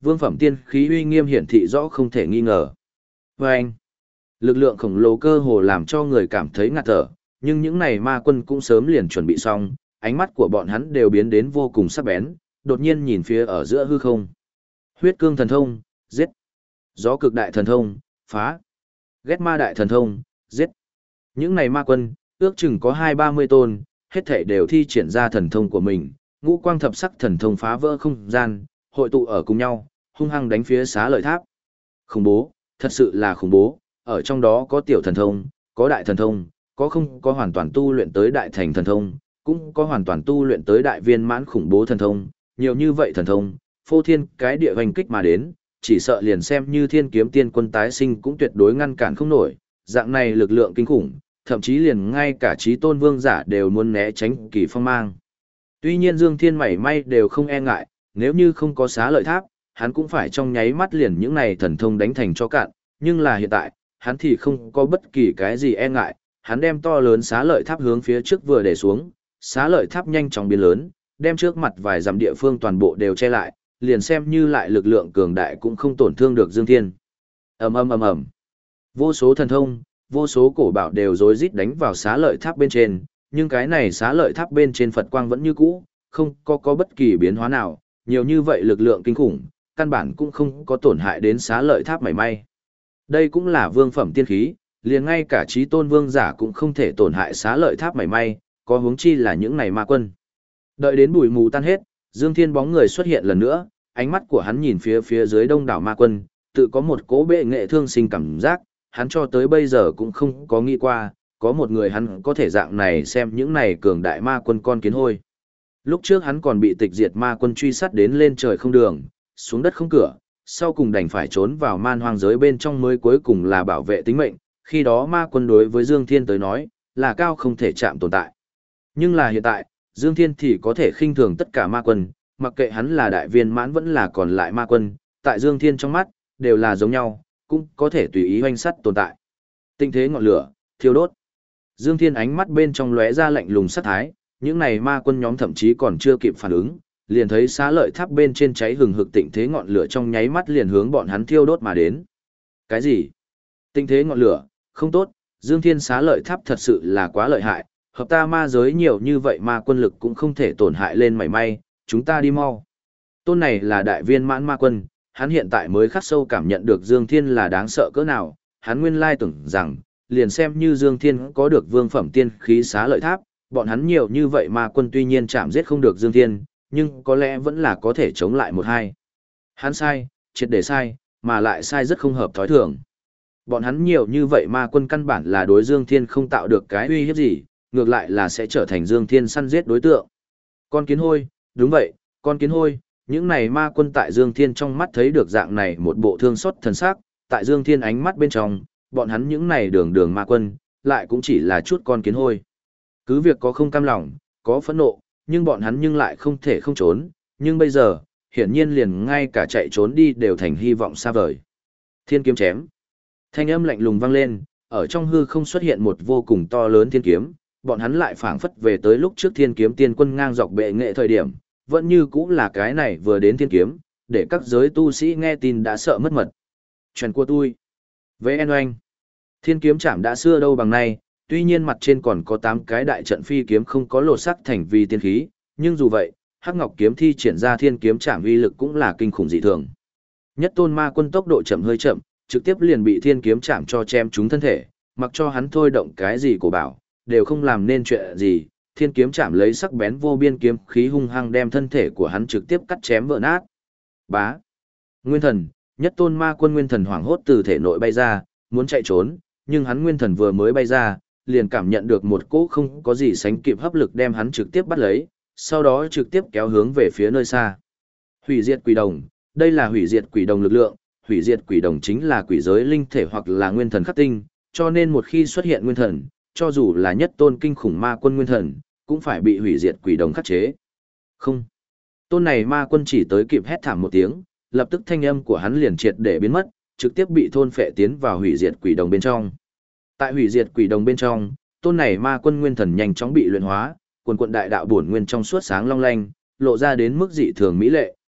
vương phẩm tiên khí uy nghiêm hiển thị rõ không thể nghi ngờ. Và anh, lực lượng khổng lồ cơ hồ làm cho người cảm thấy ngạt thở, nhưng những này ma quân cũng sớm liền chuẩn bị xong, ánh mắt của bọn hắn đều biến đến vô cùng sắc bén, đột nhiên nhìn phía ở giữa hư không. Huyết cương thần thông, giết. Gió cực đại thần thông, phá. Ghét ma đại thần thông, giết. Những này ma quân, ước chừng có 20-30 tôn, hết thảy đều thi triển ra thần thông của mình, ngũ quang thập sắc thần thông phá vỡ không gian, hội tụ ở cùng nhau, hung hăng đánh phía Xá Lợi Tháp. Khủng bố, thật sự là khủng bố, ở trong đó có tiểu thần thông, có đại thần thông, có không có hoàn toàn tu luyện tới đại thành thần thông, cũng có hoàn toàn tu luyện tới đại viên mãn khủng bố thần thông, nhiều như vậy thần thông, phô thiên cái địa hoành kích mà đến, chỉ sợ liền xem như Thiên Kiếm Tiên Quân tái sinh cũng tuyệt đối ngăn cản không nổi, dạng này lực lượng kinh khủng, thậm chí liền ngay cả Chí Tôn Vương giả đều muốn né tránh kỳ phong mang. Tuy nhiên Dương Thiên mảy may đều không e ngại, nếu như không có Xá Lợi Tháp, hắn cũng phải trong nháy mắt liền những này thần thông đánh thành cho cạn, nhưng là hiện tại, hắn thì không có bất kỳ cái gì e ngại, hắn đem to lớn Xá Lợi Tháp hướng phía trước vừa để xuống, Xá Lợi Tháp nhanh chóng biến lớn, đem trước mặt vài dặm địa phương toàn bộ đều che lại, liền xem như lại lực lượng cường đại cũng không tổn thương được Dương Thiên. Ầm ầm ầm ầm. Vô số thần thông, vô số cổ bảo đều rối rít đánh vào Xá Lợi Tháp bên trên, nhưng cái này Xá Lợi Tháp bên trên Phật quang vẫn như cũ, không có bất kỳ biến hóa nào, nhiều như vậy lực lượng kinh khủng, căn bản cũng không có tổn hại đến Xá Lợi Tháp mảy may. Đây cũng là vương phẩm tiên khí, liền ngay cả Chí Tôn Vương giả cũng không thể tổn hại Xá Lợi Tháp mảy may, có huống chi là những này ma quân. Đợi đến bụi mù tan hết, Dương Thiên bóng người xuất hiện lần nữa, ánh mắt của hắn nhìn phía dưới đông đảo ma quân, tự có một cố bệ nghệ thương sinh cảm giác, hắn cho tới bây giờ cũng không có nghĩ qua, có một người hắn có thể dạng này xem những này cường đại ma quân con kiến hôi. Lúc trước hắn còn bị tịch diệt ma quân truy sát đến lên trời không đường, xuống đất không cửa, sau cùng đành phải trốn vào man hoang giới bên trong mới cuối cùng là bảo vệ tính mệnh, khi đó ma quân đối với Dương Thiên tới nói, là cao không thể chạm tồn tại. Nhưng là hiện tại, Dương Thiên thì có thể khinh thường tất cả ma quân, mặc kệ hắn là đại viên mãn vẫn là còn lại ma quân, tại Dương Thiên trong mắt, đều là giống nhau, cũng có thể tùy ý hoành sắt tồn tại. Tinh thế ngọn lửa, thiêu đốt. Dương Thiên ánh mắt bên trong lóe ra lạnh lùng sát thái, những này ma quân nhóm thậm chí còn chưa kịp phản ứng, liền thấy Xá Lợi Tháp bên trên cháy hừng hực tịnh thế ngọn lửa trong nháy mắt liền hướng bọn hắn thiêu đốt mà đến. Cái gì? Tịnh thế ngọn lửa, không tốt, Dương Thiên Xá Lợi Tháp thật sự là quá lợi hại, hợp ta ma giới nhiều như vậy ma quân lực cũng không thể tổn hại lên mảy may, chúng ta đi mau. Tôn này là đại viên mãn ma quân, hắn hiện tại mới khắc sâu cảm nhận được Dương Thiên là đáng sợ cỡ nào, hắn nguyên lai tưởng rằng, liền xem như Dương Thiên có được vương phẩm tiên khí Xá Lợi Tháp, bọn hắn nhiều như vậy ma quân tuy nhiên chạm giết không được Dương Thiên, nhưng có lẽ vẫn là có thể chống lại một hai. Hắn sai, triệt để sai, mà lại sai rất không hợp thói thường. Bọn hắn nhiều như vậy ma quân căn bản là đối Dương Thiên không tạo được cái uy hiếp gì, ngược lại là sẽ trở thành Dương Thiên săn giết đối tượng. Con kiến hôi, đúng vậy, con kiến hôi, những này ma quân tại Dương Thiên trong mắt thấy được dạng này một bộ thương xót thần sắc, tại Dương Thiên ánh mắt bên trong, bọn hắn những này đường đường ma quân, lại cũng chỉ là chút con kiến hôi. Cứ việc có không cam lòng, có phẫn nộ, nhưng bọn hắn nhưng lại không thể không trốn, nhưng bây giờ, hiển nhiên liền ngay cả chạy trốn đi đều thành hy vọng xa vời. Thiên kiếm chém. Thanh âm lạnh lùng vang lên, ở trong hư không xuất hiện một vô cùng to lớn thiên kiếm, bọn hắn lại phảng phất về tới lúc trước Thiên Kiếm Tiên Quân ngang dọc bệ nghệ thời điểm, vẫn như cũng là cái này vừa đến thiên kiếm, để các giới tu sĩ nghe tin đã sợ mất mật. Chuyện của tôi. Với En Oanh. Thiên kiếm chạm đã xưa đâu bằng nay, tuy nhiên mặt trên còn có 8 cái đại trận phi kiếm không có lột sắc thành vì tiên khí, nhưng dù vậy, Hắc Ngọc kiếm thi triển ra thiên kiếm chạm uy lực cũng là kinh khủng dị thường. Nhất tôn ma quân tốc độ chậm hơi chậm, trực tiếp liền bị thiên kiếm chạm cho chém trúng thân thể, mặc cho hắn thôi động cái gì của bảo, đều không làm nên chuyện gì. Thiên kiếm chạm lấy sắc bén vô biên kiếm khí hung hăng đem thân thể của hắn trực tiếp cắt chém vỡ nát. Bá. Nguyên thần, nhất tôn ma quân nguyên thần hoảng hốt từ thể nội bay ra, muốn chạy trốn, nhưng hắn nguyên thần vừa mới bay ra, liền cảm nhận được một cỗ không có gì sánh kịp hấp lực đem hắn trực tiếp bắt lấy, sau đó trực tiếp kéo hướng về phía nơi xa. Hủy diệt quỷ đồng, đây là hủy diệt quỷ đồng lực lượng, hủy diệt quỷ đồng chính là quỷ giới linh thể hoặc là nguyên thần khắc tinh, cho nên một khi xuất hiện nguyên thần, cho dù là nhất tôn kinh khủng ma quân nguyên thần, cũng phải bị hủy diệt quỷ đồng khắc chế. Không. Tôn này ma quân chỉ tới kịp hét thảm một tiếng, lập tức thanh âm của hắn liền triệt để biến mất, trực tiếp bị thôn phệ tiến vào hủy diệt quỷ đồng bên trong. Tại hủy diệt quỷ đồng bên trong, tôn này ma quân nguyên thần nhanh chóng bị luyện hóa, quần quận đại đạo bổn nguyên trong suốt sáng long lanh, lộ ra đến mức dị thường mỹ lệ,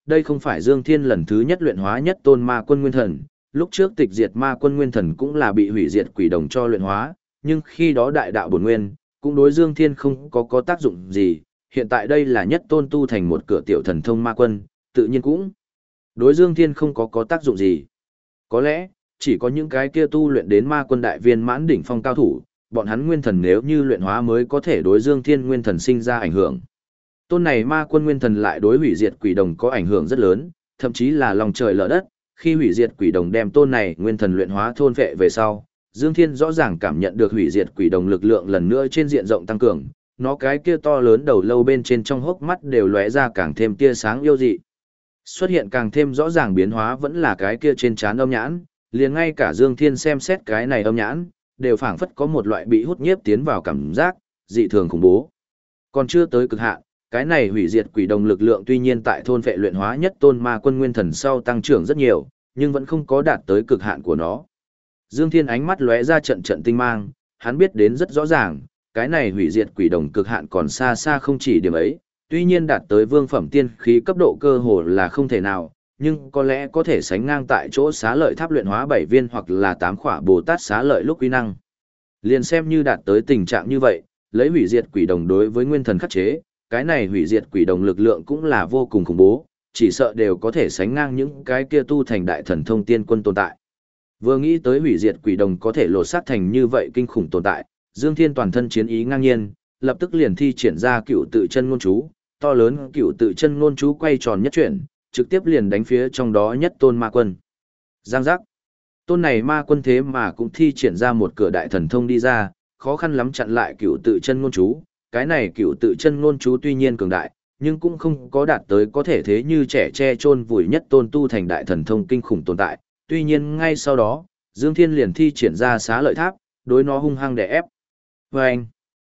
đây không phải Dương Thiên lần thứ nhất luyện hóa nhất tôn ma quân nguyên thần, lúc trước tịch diệt ma quân nguyên thần cũng là bị hủy diệt quỷ đồng cho luyện hóa, nhưng khi đó đại đạo bổn nguyên, cũng đối Dương Thiên không có tác dụng gì, hiện tại đây là nhất tôn tu thành một cửa tiểu thần thông ma quân, tự nhiên cũng đối Dương Thiên không có tác dụng gì. Có lẽ, chỉ có những cái kia tu luyện đến ma quân đại viên mãn đỉnh phong cao thủ, bọn hắn nguyên thần nếu như luyện hóa mới có thể đối Dương Thiên nguyên thần sinh ra ảnh hưởng. Tôn này ma quân nguyên thần lại đối hủy diệt quỷ đồng có ảnh hưởng rất lớn, thậm chí là lòng trời lở đất, khi hủy diệt quỷ đồng đem tôn này nguyên thần luyện hóa thôn vệ về sau, Dương Thiên rõ ràng cảm nhận được hủy diệt quỷ đồng lực lượng lần nữa trên diện rộng tăng cường, nó cái kia to lớn đầu lâu bên trên trong hốc mắt đều lóe ra càng thêm tia sáng yêu dị. Xuất hiện càng thêm rõ ràng biến hóa vẫn là cái kia trên trán âm nhãn, liền ngay cả Dương Thiên xem xét cái này âm nhãn, đều phảng phất có một loại bị hút nhiếp tiến vào cảm giác, dị thường khủng bố. Còn chưa tới cực hạn, cái này hủy diệt quỷ đồng lực lượng tuy nhiên tại thôn vệ luyện hóa nhất tôn ma quân nguyên thần sau tăng trưởng rất nhiều, nhưng vẫn không có đạt tới cực hạn của nó. Dương Thiên ánh mắt lóe ra trận trận tinh mang, hắn biết đến rất rõ ràng, cái này hủy diệt quỷ đồng cực hạn còn xa xa không chỉ điểm ấy, tuy nhiên đạt tới vương phẩm tiên khí cấp độ cơ hồ là không thể nào, nhưng có lẽ có thể sánh ngang tại chỗ xá lợi tháp luyện hóa 7 viên hoặc là 8 khỏa Bồ Tát xá lợi lúc uy năng. Liền xem như đạt tới tình trạng như vậy, lấy hủy diệt quỷ đồng đối với nguyên thần khắc chế, cái này hủy diệt quỷ đồng lực lượng cũng là vô cùng khủng bố, chỉ sợ đều có thể sánh ngang những cái kia tu thành đại thần thông tiên quân tồn tại. Vừa nghĩ tới hủy diệt quỷ đồng có thể lột xác thành như vậy kinh khủng tồn tại, Dương Thiên toàn thân chiến ý ngang nhiên, lập tức liền thi triển ra cựu tự chân ngôn chú, to lớn cựu tự chân ngôn chú quay tròn nhất chuyển, trực tiếp liền đánh phía trong đó nhất tôn ma quân. Giang giác. Tôn này ma quân thế mà cũng thi triển ra một cửa đại thần thông đi ra, khó khăn lắm chặn lại cựu tự chân ngôn chú. Cái này cựu tự chân ngôn chú tuy nhiên cường đại, nhưng cũng không có đạt tới có thể thế như trẻ che chôn vùi nhất tôn tu thành đại thần thông kinh khủng tồn tại. Tuy nhiên ngay sau đó, Dương Thiên liền thi triển ra xá lợi tháp, đối nó hung hăng đè ép. Và anh,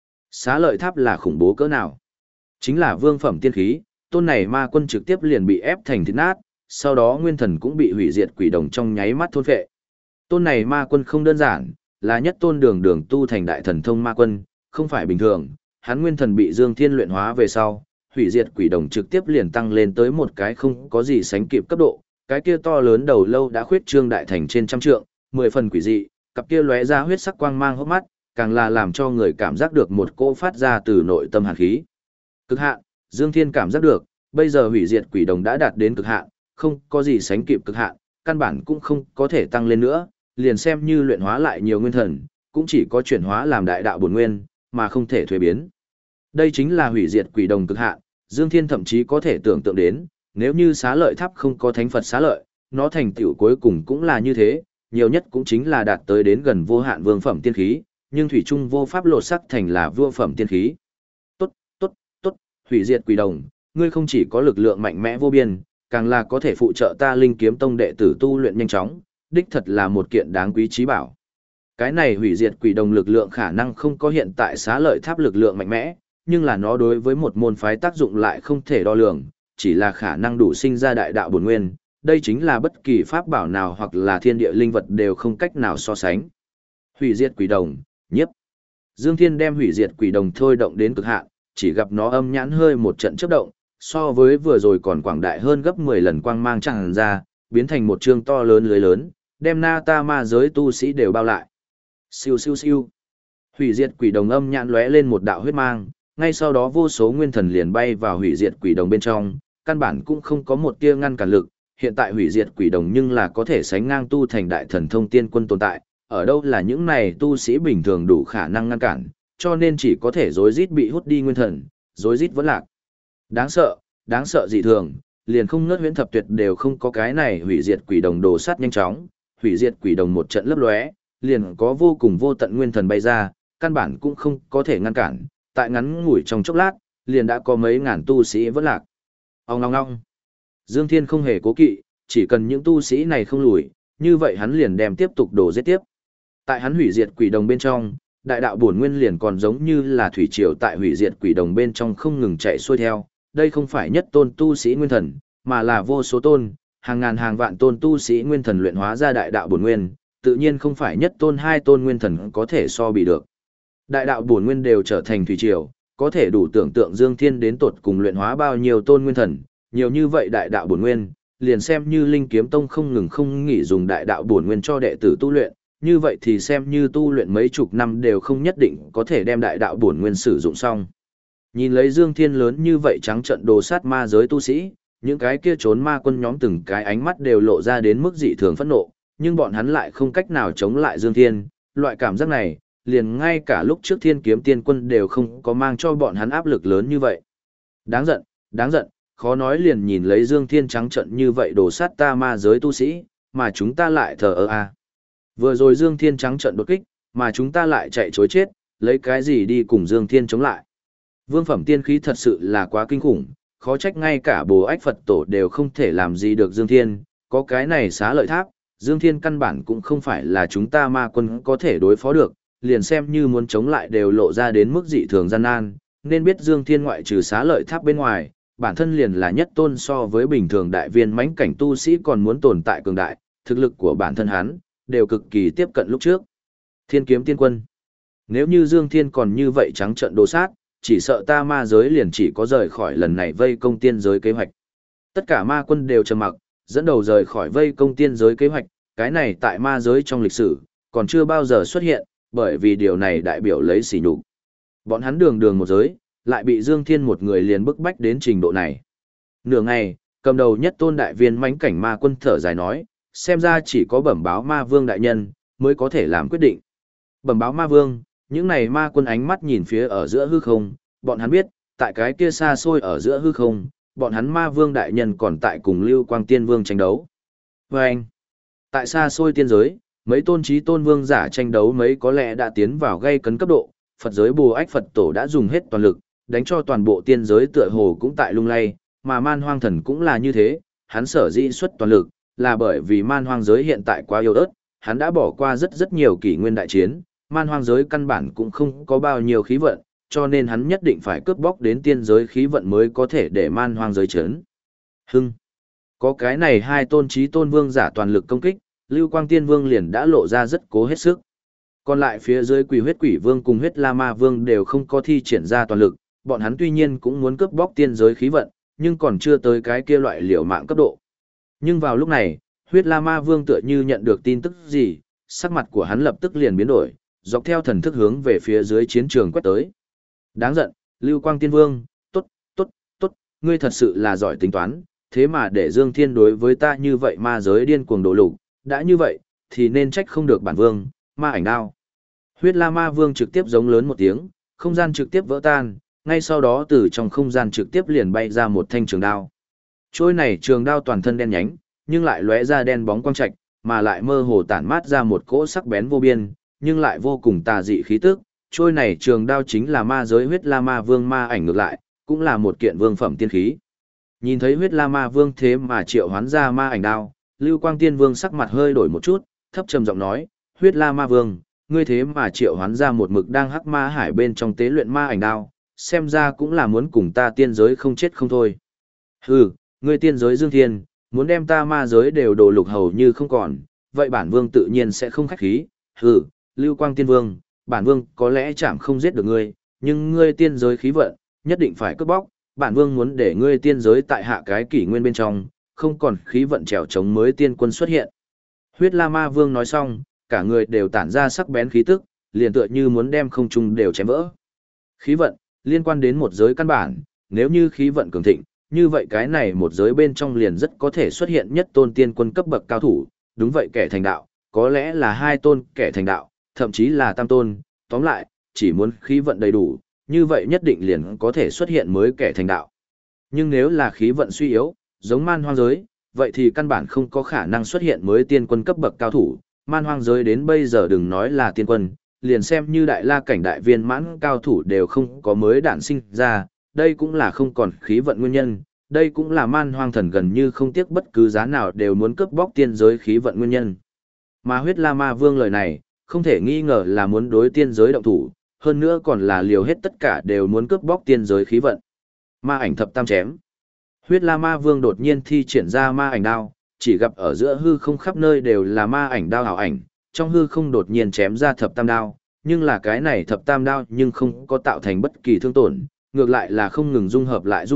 xá lợi tháp là khủng bố cỡ nào? Chính là vương phẩm tiên khí, tôn này ma quân trực tiếp liền bị ép thành thịt nát, sau đó nguyên thần cũng bị hủy diệt quỷ đồng trong nháy mắt thôn phệ. Tôn này ma quân không đơn giản, là nhất tôn đường đường tu thành đại thần thông ma quân, không phải bình thường, hắn nguyên thần bị Dương Thiên luyện hóa về sau, hủy diệt quỷ đồng trực tiếp liền tăng lên tới một cái không có gì sánh kịp cấp độ, cái kia to lớn đầu lâu đã khuyết trương đại thành trên trăm trượng, 10 phần quỷ dị, cặp kia lóe ra huyết sắc quang mang hốc mắt, càng là làm cho người cảm giác được một cỗ phát ra từ nội tâm hàn khí. Cực hạn, Dương Thiên cảm giác được, bây giờ hủy diệt quỷ đồng đã đạt đến cực hạn, không có gì sánh kịp cực hạn, căn bản cũng không có thể tăng lên nữa, liền xem như luyện hóa lại nhiều nguyên thần, cũng chỉ có chuyển hóa làm đại đạo bổn nguyên, mà không thể thuế biến. Đây chính là hủy diệt quỷ đồng cực hạn, Dương Thiên thậm chí có thể tưởng tượng đến, nếu như xá lợi tháp không có thánh Phật xá lợi, nó thành tựu cuối cùng cũng là như thế, nhiều nhất cũng chính là đạt tới đến gần vô hạn vương phẩm tiên khí, nhưng thủy trung vô pháp lột sắc thành là vua phẩm tiên khí. Tốt, tốt, tốt, hủy diệt quỷ đồng, ngươi không chỉ có lực lượng mạnh mẽ vô biên, càng là có thể phụ trợ ta Linh Kiếm Tông đệ tử tu luyện nhanh chóng, đích thật là một kiện đáng quý trí bảo. Cái này hủy diệt quỷ đồng lực lượng khả năng không có hiện tại xá lợi tháp lực lượng mạnh mẽ, nhưng là nó đối với một môn phái tác dụng lại không thể đo lường, chỉ là khả năng đủ sinh ra đại đạo bổn nguyên, đây chính là bất kỳ pháp bảo nào hoặc là thiên địa linh vật đều không cách nào so sánh. Hủy diệt quỷ đồng, nhiếp. Dương Thiên đem hủy diệt quỷ đồng thôi động đến cực hạn, chỉ gặp nó âm nhãn hơi một trận chớp động, so với vừa rồi còn quảng đại hơn gấp 10 lần quang mang tràn ra, biến thành một chương to lớn lưới lớn, đem na ta ma giới tu sĩ đều bao lại. Siêu siêu siêu. Hủy diệt quỷ đồng âm nhãn lóe lên một đạo huyết mang, ngay sau đó vô số nguyên thần liền bay vào hủy diệt quỷ đồng bên trong, căn bản cũng không có một tia ngăn cản lực, hiện tại hủy diệt quỷ đồng nhưng là có thể sánh ngang tu thành đại thần thông tiên quân tồn tại, ở đâu là những này tu sĩ bình thường đủ khả năng ngăn cản, cho nên chỉ có thể rối rít bị hút đi nguyên thần, rối rít vẫn lạc. Đáng sợ dị thường, liền không ngớt huyễn thập tuyệt đều không có cái này hủy diệt quỷ đồng đồ sát nhanh chóng, hủy diệt quỷ đồng một trận lấp lóe, liền có vô cùng vô tận nguyên thần bay ra, căn bản cũng không có thể ngăn cản, tại ngắn ngủi trong chốc lát, liền đã có mấy ngàn tu sĩ vẫn lạc. Ong ong ong. Dương Thiên không hề cố kỵ, chỉ cần những tu sĩ này không lùi, như vậy hắn liền đem tiếp tục đổ giết tiếp. Tại hắn hủy diệt quỷ đồng bên trong, đại đạo bổn nguyên liền còn giống như là thủy triều tại hủy diệt quỷ đồng bên trong không ngừng chạy xuôi theo. Đây không phải nhất tôn tu sĩ nguyên thần, mà là vô số tôn, hàng ngàn hàng vạn tôn tu sĩ nguyên thần luyện hóa ra đại đạo bổn nguyên, tự nhiên không phải nhất tôn hai tôn nguyên thần có thể so bị được. Đại đạo bổn nguyên đều trở thành thủy triều, có thể đủ tưởng tượng Dương Thiên đến tột cùng luyện hóa bao nhiêu tôn nguyên thần, Nhiều như vậy đại đạo bổn nguyên, liền xem như Linh Kiếm Tông không ngừng không nghỉ dùng đại đạo bổn nguyên cho đệ tử tu luyện, như vậy thì xem như tu luyện mấy chục năm đều không nhất định có thể đem đại đạo bổn nguyên sử dụng xong. Nhìn lấy Dương Thiên lớn như vậy trắng trận đồ sát ma giới tu sĩ, những cái kia trốn ma quân nhóm từng cái ánh mắt đều lộ ra đến mức dị thường phẫn nộ, nhưng bọn hắn lại không cách nào chống lại Dương Thiên, loại cảm giác này, liền ngay cả lúc trước Thiên Kiếm Tiên Quân đều không có mang cho bọn hắn áp lực lớn như vậy. Đáng giận, khó nói liền nhìn lấy Dương Thiên trắng trận như vậy đổ sát ta ma giới tu sĩ, mà chúng ta lại thờ ơ à. Vừa rồi Dương Thiên trắng trận đột kích, mà chúng ta lại chạy chối chết, lấy cái gì đi cùng Dương Thiên chống lại. Vương phẩm tiên khí thật sự là quá kinh khủng, khó trách ngay cả Bồ Ách Phật Tổ đều không thể làm gì được Dương Thiên, có cái này xá lợi tháp, Dương Thiên căn bản cũng không phải là chúng ta ma quân có thể đối phó được, liền xem như muốn chống lại đều lộ ra đến mức dị thường gian nan, nên biết Dương Thiên ngoại trừ xá lợi tháp bên ngoài, bản thân liền là nhất tôn so với bình thường đại viên mãnh cảnh tu sĩ còn muốn tồn tại cường đại, thực lực của bản thân hắn đều cực kỳ tiếp cận lúc trước. Thiên Kiếm Tiên Quân, nếu như Dương Thiên còn như vậy trắng trợn đồ sát, chỉ sợ ta ma giới liền chỉ có rời khỏi lần này vây công tiên giới kế hoạch. Tất cả ma quân đều trầm mặc, dẫn đầu rời khỏi vây công tiên giới kế hoạch, cái này tại ma giới trong lịch sử, còn chưa bao giờ xuất hiện, bởi vì điều này đại biểu lấy sỉ nhục. Bọn hắn đường đường một giới, lại bị Dương Thiên một người liền bức bách đến trình độ này. Nửa ngày, cầm đầu nhất tôn đại viên mãnh cảnh ma quân thở dài nói, xem ra chỉ có bẩm báo ma vương đại nhân, mới có thể làm quyết định. Bẩm báo ma vương, những này ma quân ánh mắt nhìn phía ở giữa hư không, bọn hắn biết, tại cái kia xa xôi ở giữa hư không, bọn hắn ma vương đại nhân còn tại cùng Lưu Quang Tiên Vương tranh đấu. Và anh, tại xa xôi tiên giới, mấy tôn trí tôn vương giả tranh đấu mấy có lẽ đã tiến vào gây cấn cấp độ, Phật giới Bồ Ách Phật Tổ đã dùng hết toàn lực, đánh cho toàn bộ tiên giới tựa hồ cũng tại lung lay, mà man hoang thần cũng là như thế, hắn sở dĩ xuất toàn lực, là bởi vì man hoang giới hiện tại quá yếu ớt, hắn đã bỏ qua rất nhiều kỷ nguyên đại chiến, man hoang giới căn bản cũng không có bao nhiêu khí vận, cho nên hắn nhất định phải cướp bóc đến tiên giới khí vận mới có thể để man hoang giới chấn. Có cái này hai tôn trí tôn vương giả toàn lực công kích, Lưu Quang Tiên Vương liền đã lộ ra rất cố hết sức. Còn lại phía dưới Quỷ Huyết Quỷ Vương cùng Huyết La Ma Vương đều không có thi triển ra toàn lực, bọn hắn tuy nhiên cũng muốn cướp bóc tiên giới khí vận, nhưng còn chưa tới cái kia loại liều mạng cấp độ. Nhưng vào lúc này, Huyết La Ma Vương tựa như nhận được tin tức gì, sắc mặt của hắn lập tức liền biến đổi, dọc theo thần thức hướng về phía dưới chiến trường quét tới. Đáng giận, Lưu Quang Tiên Vương, tốt, ngươi thật sự là giỏi tính toán, thế mà để Dương Thiên đối với ta như vậy ma giới điên cuồng đổ lục, đã như vậy, thì nên trách không được bản vương, ma ảnh đao. Huyết La Ma Vương trực tiếp giống lớn một tiếng, không gian trực tiếp vỡ tan, ngay sau đó từ trong không gian trực tiếp liền bay ra một thanh trường đao. Trôi này trường đao toàn thân đen nhánh, nhưng lại lóe ra đen bóng quang trạch, mà lại mơ hồ tản mát ra một cỗ sắc bén vô biên, nhưng lại vô cùng tà dị khí tức. Trôi này trường đao chính là ma giới Huyết La Ma Vương ma ảnh ngược lại, cũng là một kiện vương phẩm tiên khí. Nhìn thấy Huyết La Ma Vương thế mà triệu hoán ra ma ảnh đao, Lưu Quang Tiên Vương sắc mặt hơi đổi một chút, thấp trầm giọng nói, Huyết La Ma Vương, ngươi thế mà triệu hoán ra một mực đang hắc ma hải bên trong tế luyện ma ảnh đao, xem ra cũng là muốn cùng ta tiên giới không chết không thôi. Hừ, ngươi tiên giới Dương Thiên, muốn đem ta ma giới đều đổ lục hầu như không còn, vậy bản vương tự nhiên sẽ không khách khí. Hừ, Lưu Quang Tiên Vương, bản vương có lẽ chạm không giết được ngươi, nhưng ngươi tiên giới khí vận, nhất định phải cướp bóc, bản vương muốn để ngươi tiên giới tại hạ cái kỷ nguyên bên trong, không còn khí vận trèo chống mới tiên quân xuất hiện. Huyết La Ma Vương nói xong, cả người đều tản ra sắc bén khí tức, liền tựa như muốn đem không trung đều chém vỡ. Khí vận, liên quan đến một giới căn bản, nếu như khí vận cường thịnh, như vậy cái này một giới bên trong liền rất có thể xuất hiện nhất tôn tiên quân cấp bậc cao thủ, đúng vậy kẻ thành đạo, có lẽ là hai tôn kẻ thành đạo, thậm chí là tam tôn, tóm lại, chỉ muốn khí vận đầy đủ, như vậy nhất định liền có thể xuất hiện mới kẻ thành đạo. Nhưng nếu là khí vận suy yếu, giống man hoang giới, vậy thì căn bản không có khả năng xuất hiện mới tiên quân cấp bậc cao thủ, man hoang giới đến bây giờ đừng nói là tiên quân, liền xem như đại la cảnh đại viên mãn cao thủ đều không có mới đản sinh ra, đây cũng là không còn khí vận nguyên nhân, đây cũng là man hoang thần gần như không tiếc bất cứ giá nào đều muốn cướp bóc tiên giới khí vận nguyên nhân. Mà Huyết La Ma Vương lời này, không thể nghi ngờ là muốn đối tiên giới động thủ, hơn nữa còn là liều hết tất cả đều muốn cướp bóc tiên giới khí vận. Ma ảnh thập tam chém. Huyết La Ma Vương đột nhiên thi triển ra ma ảnh đao, chỉ gặp ở giữa hư không khắp nơi đều là ma ảnh đao ảo ảnh, trong hư không đột nhiên chém ra thập tam đao, nhưng là cái này thập tam đao nhưng không có tạo thành bất kỳ thương tổn, ngược lại là không ngừng dung hợp lại dung hợp,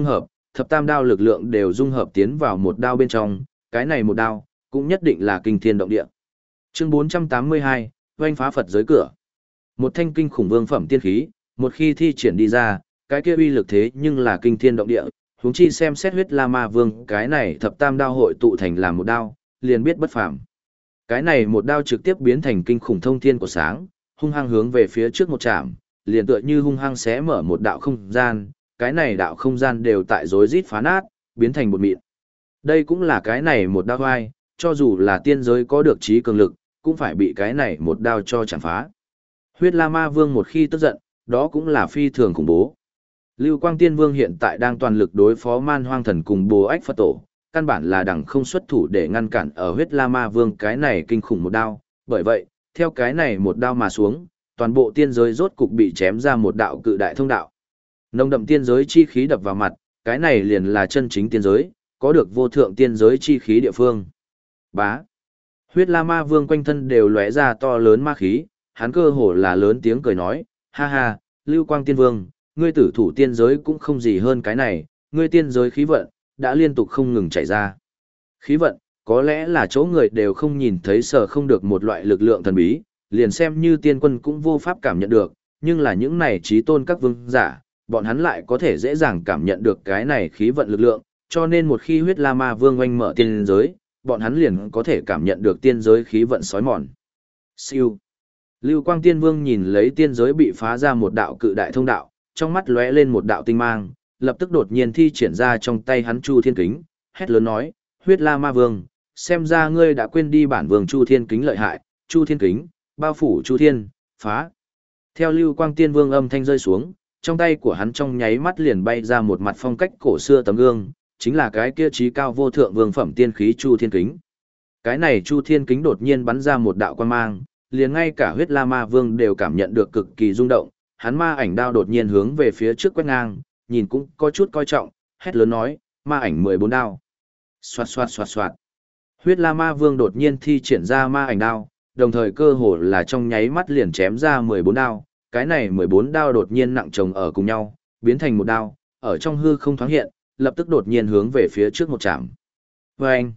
thập tam đao lực lượng đều dung hợp tiến vào một đao bên trong, cái này một đao, cũng nhất định là kinh thiên động địa. Chương 482, oanh phá Phật giới cửa. Một thanh kinh khủng vương phẩm tiên khí, một khi thi triển đi ra, cái kia uy lực thế nhưng là kinh thiên động địa, huống chi xem xét huyết la ma vương, cái này thập tam đao hội tụ thành làm một đao, liền biết bất phàm. Cái này một đao trực tiếp biến thành kinh khủng thông thiên của sáng, hung hăng hướng về phía trước một chạm, liền tựa như hung hăng xé mở một đạo không gian, cái này đạo không gian đều tại rối rít phá nát, biến thành một mịn. Đây cũng là cái này một đao hoai, cho dù là tiên giới có được trí cường lực, cũng phải bị cái này một đao cho chạm phá. Huyết La Ma Vương một khi tức giận, đó cũng là phi thường khủng bố. Lưu Quang Tiên Vương hiện tại đang toàn lực đối phó Man Hoang Thần cùng Bồ Ách Phật Tổ, căn bản là đằng không xuất thủ để ngăn cản ở Huyết La Ma Vương cái này kinh khủng một đao, bởi vậy, theo cái này một đao mà xuống, toàn bộ tiên giới rốt cục bị chém ra một đạo cự đại thông đạo. Nồng đậm tiên giới chi khí đập vào mặt, cái này liền là chân chính tiên giới, có được vô thượng tiên giới chi khí địa phương. Bá. Huyết La Ma Vương quanh thân đều lóe ra to lớn ma khí, hắn cơ hồ là lớn tiếng cười nói, ha ha, Lưu Quang Tiên Vương, ngươi tử thủ tiên giới cũng không gì hơn cái này, ngươi tiên giới khí vận, đã liên tục không ngừng chảy ra. Khí vận, có lẽ là chỗ người đều không nhìn thấy sở không được một loại lực lượng thần bí, liền xem như tiên quân cũng vô pháp cảm nhận được, nhưng là những này trí tôn các vương giả, bọn hắn lại có thể dễ dàng cảm nhận được cái này khí vận lực lượng, cho nên một khi huyết la ma vương oanh mở tiên giới, bọn hắn liền có thể cảm nhận được tiên giới khí vận sói mòn. Siêu. Lưu Quang Tiên Vương nhìn lấy tiên giới bị phá ra một đạo cự đại thông đạo, trong mắt lóe lên một đạo tinh mang, lập tức đột nhiên thi triển ra trong tay hắn Chu Thiên Kính, hét lớn nói, huyết la ma vương, xem ra ngươi đã quên đi bản vương Chu Thiên Kính lợi hại, Chu Thiên Kính, bao phủ Chu Thiên, phá. Theo Lưu Quang Tiên Vương âm thanh rơi xuống, trong tay của hắn trong nháy mắt liền bay ra một mặt phong cách cổ xưa tấm gương, chính là cái kia trí cao vô thượng vương phẩm tiên khí Chu Thiên Kính. Cái này Chu Thiên Kính đột nhiên bắn ra một đạo quang mang, liền ngay cả huyết la ma vương đều cảm nhận được cực kỳ rung động, hắn ma ảnh đao đột nhiên hướng về phía trước quét ngang, nhìn cũng có chút coi trọng, hét lớn nói, ma ảnh 14 đao. Xoạt xoạt xoạt xoạt. Huyết la ma vương đột nhiên thi triển ra ma ảnh đao, đồng thời cơ hồ là trong nháy mắt liền chém ra 14 đao, cái này 14 đao đột nhiên nặng chồng ở cùng nhau, biến thành một đao, ở trong hư không thoáng hiện, lập tức đột nhiên hướng về phía trước một chạm. Vâng!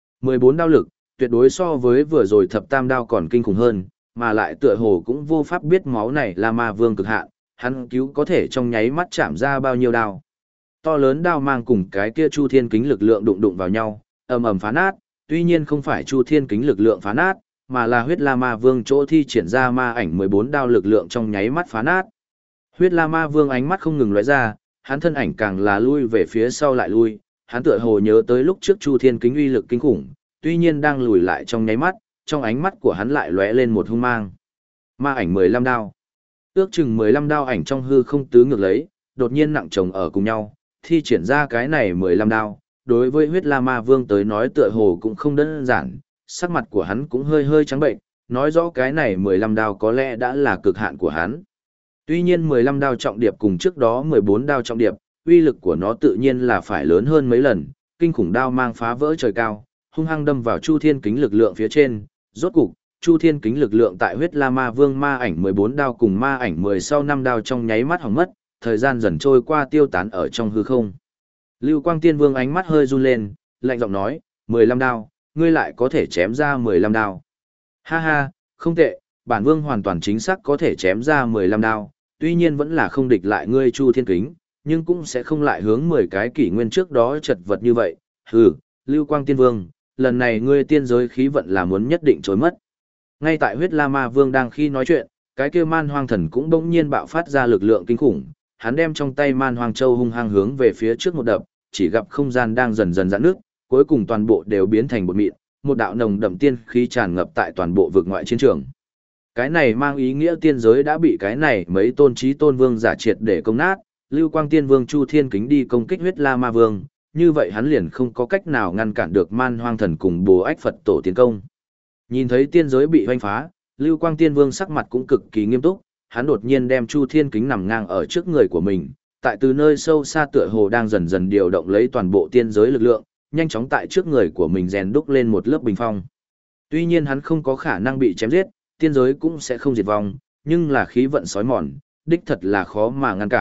14 đao lực, tuyệt đối so với vừa rồi thập tam đao còn kinh khủng hơn, mà lại tựa hồ cũng vô pháp biết máu này là ma vương cực hạn, hắn cứu có thể trong nháy mắt chạm ra bao nhiêu đao. To lớn đao mang cùng cái kia Chu Thiên Kính lực lượng đụng vào nhau, ầm ầm phá nát, tuy nhiên không phải Chu Thiên Kính lực lượng phá nát, mà là huyết la ma vương chỗ thi triển ra ma ảnh 14 đao lực lượng trong nháy mắt phá nát. Huyết la ma vương ánh mắt không ngừng lóe ra, hắn thân ảnh càng là lui về phía sau lại lui, hắn tựa hồ nhớ tới lúc trước Chu Thiên Kính uy lực kinh khủng, tuy nhiên đang lùi lại trong nháy mắt, trong ánh mắt của hắn lại lóe lên một hung mang. Ma ảnh 15 đao. Ước chừng 15 đao ảnh trong hư không tứ ngược lấy, đột nhiên nặng chồng ở cùng nhau, thi triển ra cái này 15 đao, đối với huyết la ma vương tới nói tựa hồ cũng không đơn giản, sắc mặt của hắn cũng hơi hơi trắng bệnh, nói rõ cái này 15 đao có lẽ đã là cực hạn của hắn. Tuy nhiên 15 đao trọng điệp cùng trước đó 14 đao trọng điệp, uy lực của nó tự nhiên là phải lớn hơn mấy lần, kinh khủng đao mang phá vỡ trời cao, hung hăng đâm vào Chu Thiên Kính lực lượng phía trên, rốt cục, Chu Thiên Kính lực lượng tại huyết la ma vương ma ảnh 14 đao cùng ma ảnh 10 sau 5 đao trong nháy mắt hỏng mất, thời gian dần trôi qua tiêu tán ở trong hư không. Lưu Quang Tiên Vương ánh mắt hơi run lên, lạnh giọng nói, 15 đao, ngươi lại có thể chém ra 15 đao. Ha ha, không tệ, bản vương hoàn toàn chính xác có thể chém ra 15 đao, tuy nhiên vẫn là không địch lại ngươi Chu Thiên Kính, nhưng cũng sẽ không lại hướng 10 cái kỷ nguyên trước đó chật vật như vậy. Hừ, Lưu Quang Tiên Vương, lần này ngươi tiên giới khí vận là muốn nhất định trối mất. Ngay tại huyết la ma vương đang khi nói chuyện, cái kia man hoang thần cũng bỗng nhiên bạo phát ra lực lượng kinh khủng, hắn đem trong tay man hoang châu hung hăng hướng về phía trước một đập, chỉ gặp không gian đang dần dần giãn nước, cuối cùng toàn bộ đều biến thành bột mịn, một đạo nồng đậm tiên khí tràn ngập tại toàn bộ vực ngoại chiến trường. Cái này mang ý nghĩa tiên giới đã bị cái này mấy tôn trí tôn vương giả triệt để công nát, Lưu Quang Tiên Vương Chu Thiên Kính đi công kích huyết la ma vương, như vậy hắn liền không có cách nào ngăn cản được man hoang thần cùng Bồ Ách Phật tổ tiến công. Nhìn thấy tiên giới bị hoanh phá, Lưu Quang Tiên Vương sắc mặt cũng cực kỳ nghiêm túc, hắn đột nhiên đem Chu Thiên Kính nằm ngang ở trước người của mình, tại từ nơi sâu xa tựa hồ đang dần dần điều động lấy toàn bộ tiên giới lực lượng, nhanh chóng tại trước người của mình rèn đúc lên một lớp bình phong. Tuy nhiên hắn không có khả năng bị chém giết, tiên giới cũng sẽ không diệt vong, nhưng là khí vận sói mòn, đích thật là khó mà ngăn cản,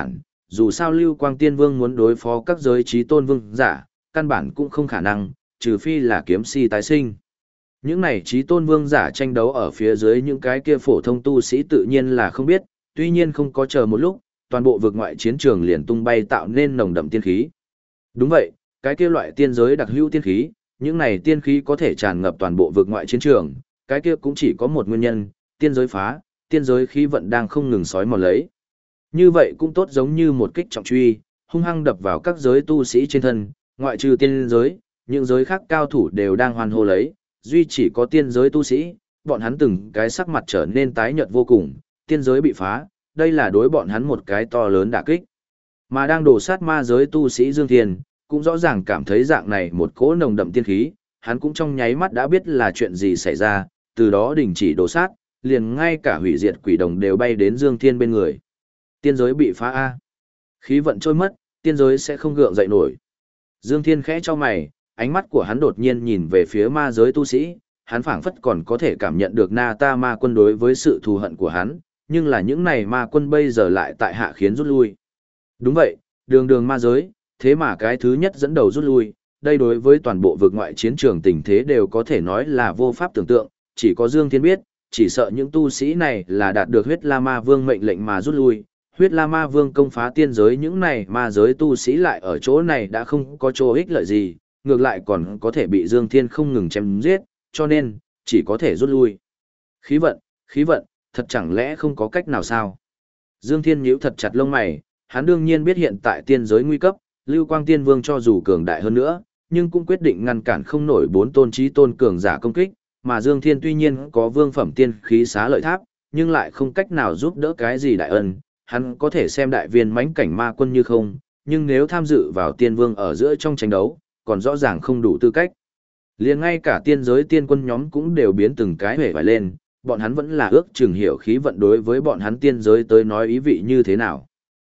dù sao Lưu Quang Tiên Vương muốn đối phó các giới trí tôn vương giả, căn bản cũng không khả năng, trừ phi là kiếm si tái sinh. Những này trí tôn vương giả tranh đấu ở phía dưới những cái kia phổ thông tu sĩ tự nhiên là không biết, tuy nhiên không có chờ một lúc, toàn bộ vực ngoại chiến trường liền tung bay tạo nên nồng đậm tiên khí. Đúng vậy, cái kia loại tiên giới đặc hữu tiên khí, những này tiên khí có thể tràn ngập toàn bộ vực ngoại chiến trường, cái kia cũng chỉ có một nguyên nhân, tiên giới phá, tiên giới khí vận đang không ngừng sói mòn lấy. Như vậy cũng tốt giống như một kích trọng truy, hung hăng đập vào các giới tu sĩ trên thân, ngoại trừ tiên giới, những giới khác cao thủ đều đang hoan hô lấy, duy chỉ có tiên giới tu sĩ, bọn hắn từng cái sắc mặt trở nên tái nhợt vô cùng, tiên giới bị phá, đây là đối bọn hắn một cái to lớn đả kích. Mà đang đổ sát ma giới tu sĩ Dương Thiên, cũng rõ ràng cảm thấy dạng này một cỗ nồng đậm tiên khí, hắn cũng trong nháy mắt đã biết là chuyện gì xảy ra, từ đó đình chỉ đổ sát, liền ngay cả hủy diệt quỷ đồng đều bay đến Dương Thiên bên người. Tiên giới bị phá A. Khí vận trôi mất, tiên giới sẽ không gượng dậy nổi. Dương Thiên khẽ cho mày, ánh mắt của hắn đột nhiên nhìn về phía ma giới tu sĩ, hắn phảng phất còn có thể cảm nhận được Na Ta ma quân đối với sự thù hận của hắn, nhưng là những này ma quân bây giờ lại tại hạ khiến rút lui. Đúng vậy, đường đường ma giới, thế mà cái thứ nhất dẫn đầu rút lui, đây đối với toàn bộ vực ngoại chiến trường tình thế đều có thể nói là vô pháp tưởng tượng, chỉ có Dương Thiên biết, chỉ sợ những tu sĩ này là đạt được huyết La Ma Vương mệnh lệnh mà rút lui. Huyết La Ma Vương công phá tiên giới, những này ma giới tu sĩ lại ở chỗ này đã không có chỗ ích lợi gì, ngược lại còn có thể bị Dương Thiên không ngừng chém giết, cho nên, chỉ có thể rút lui. Khí vận, thật chẳng lẽ không có cách nào sao? Dương Thiên nhíu thật chặt lông mày, hắn đương nhiên biết hiện tại tiên giới nguy cấp, Lưu Quang Tiên Vương cho dù cường đại hơn nữa, nhưng cũng quyết định ngăn cản không nổi bốn tôn chí tôn cường giả công kích, mà Dương Thiên tuy nhiên có vương phẩm tiên khí xá lợi tháp, nhưng lại không cách nào giúp đỡ cái gì đại ân, hắn có thể xem đại viên mãnh cảnh ma quân như không, nhưng nếu tham dự vào tiên vương ở giữa trong tranh đấu, còn rõ ràng không đủ tư cách. Liền ngay cả tiên giới tiên quân nhóm cũng đều biến từng cái hề vải lên, bọn hắn vẫn là ước chừng hiểu khí vận đối với bọn hắn tiên giới tới nói ý vị như thế nào.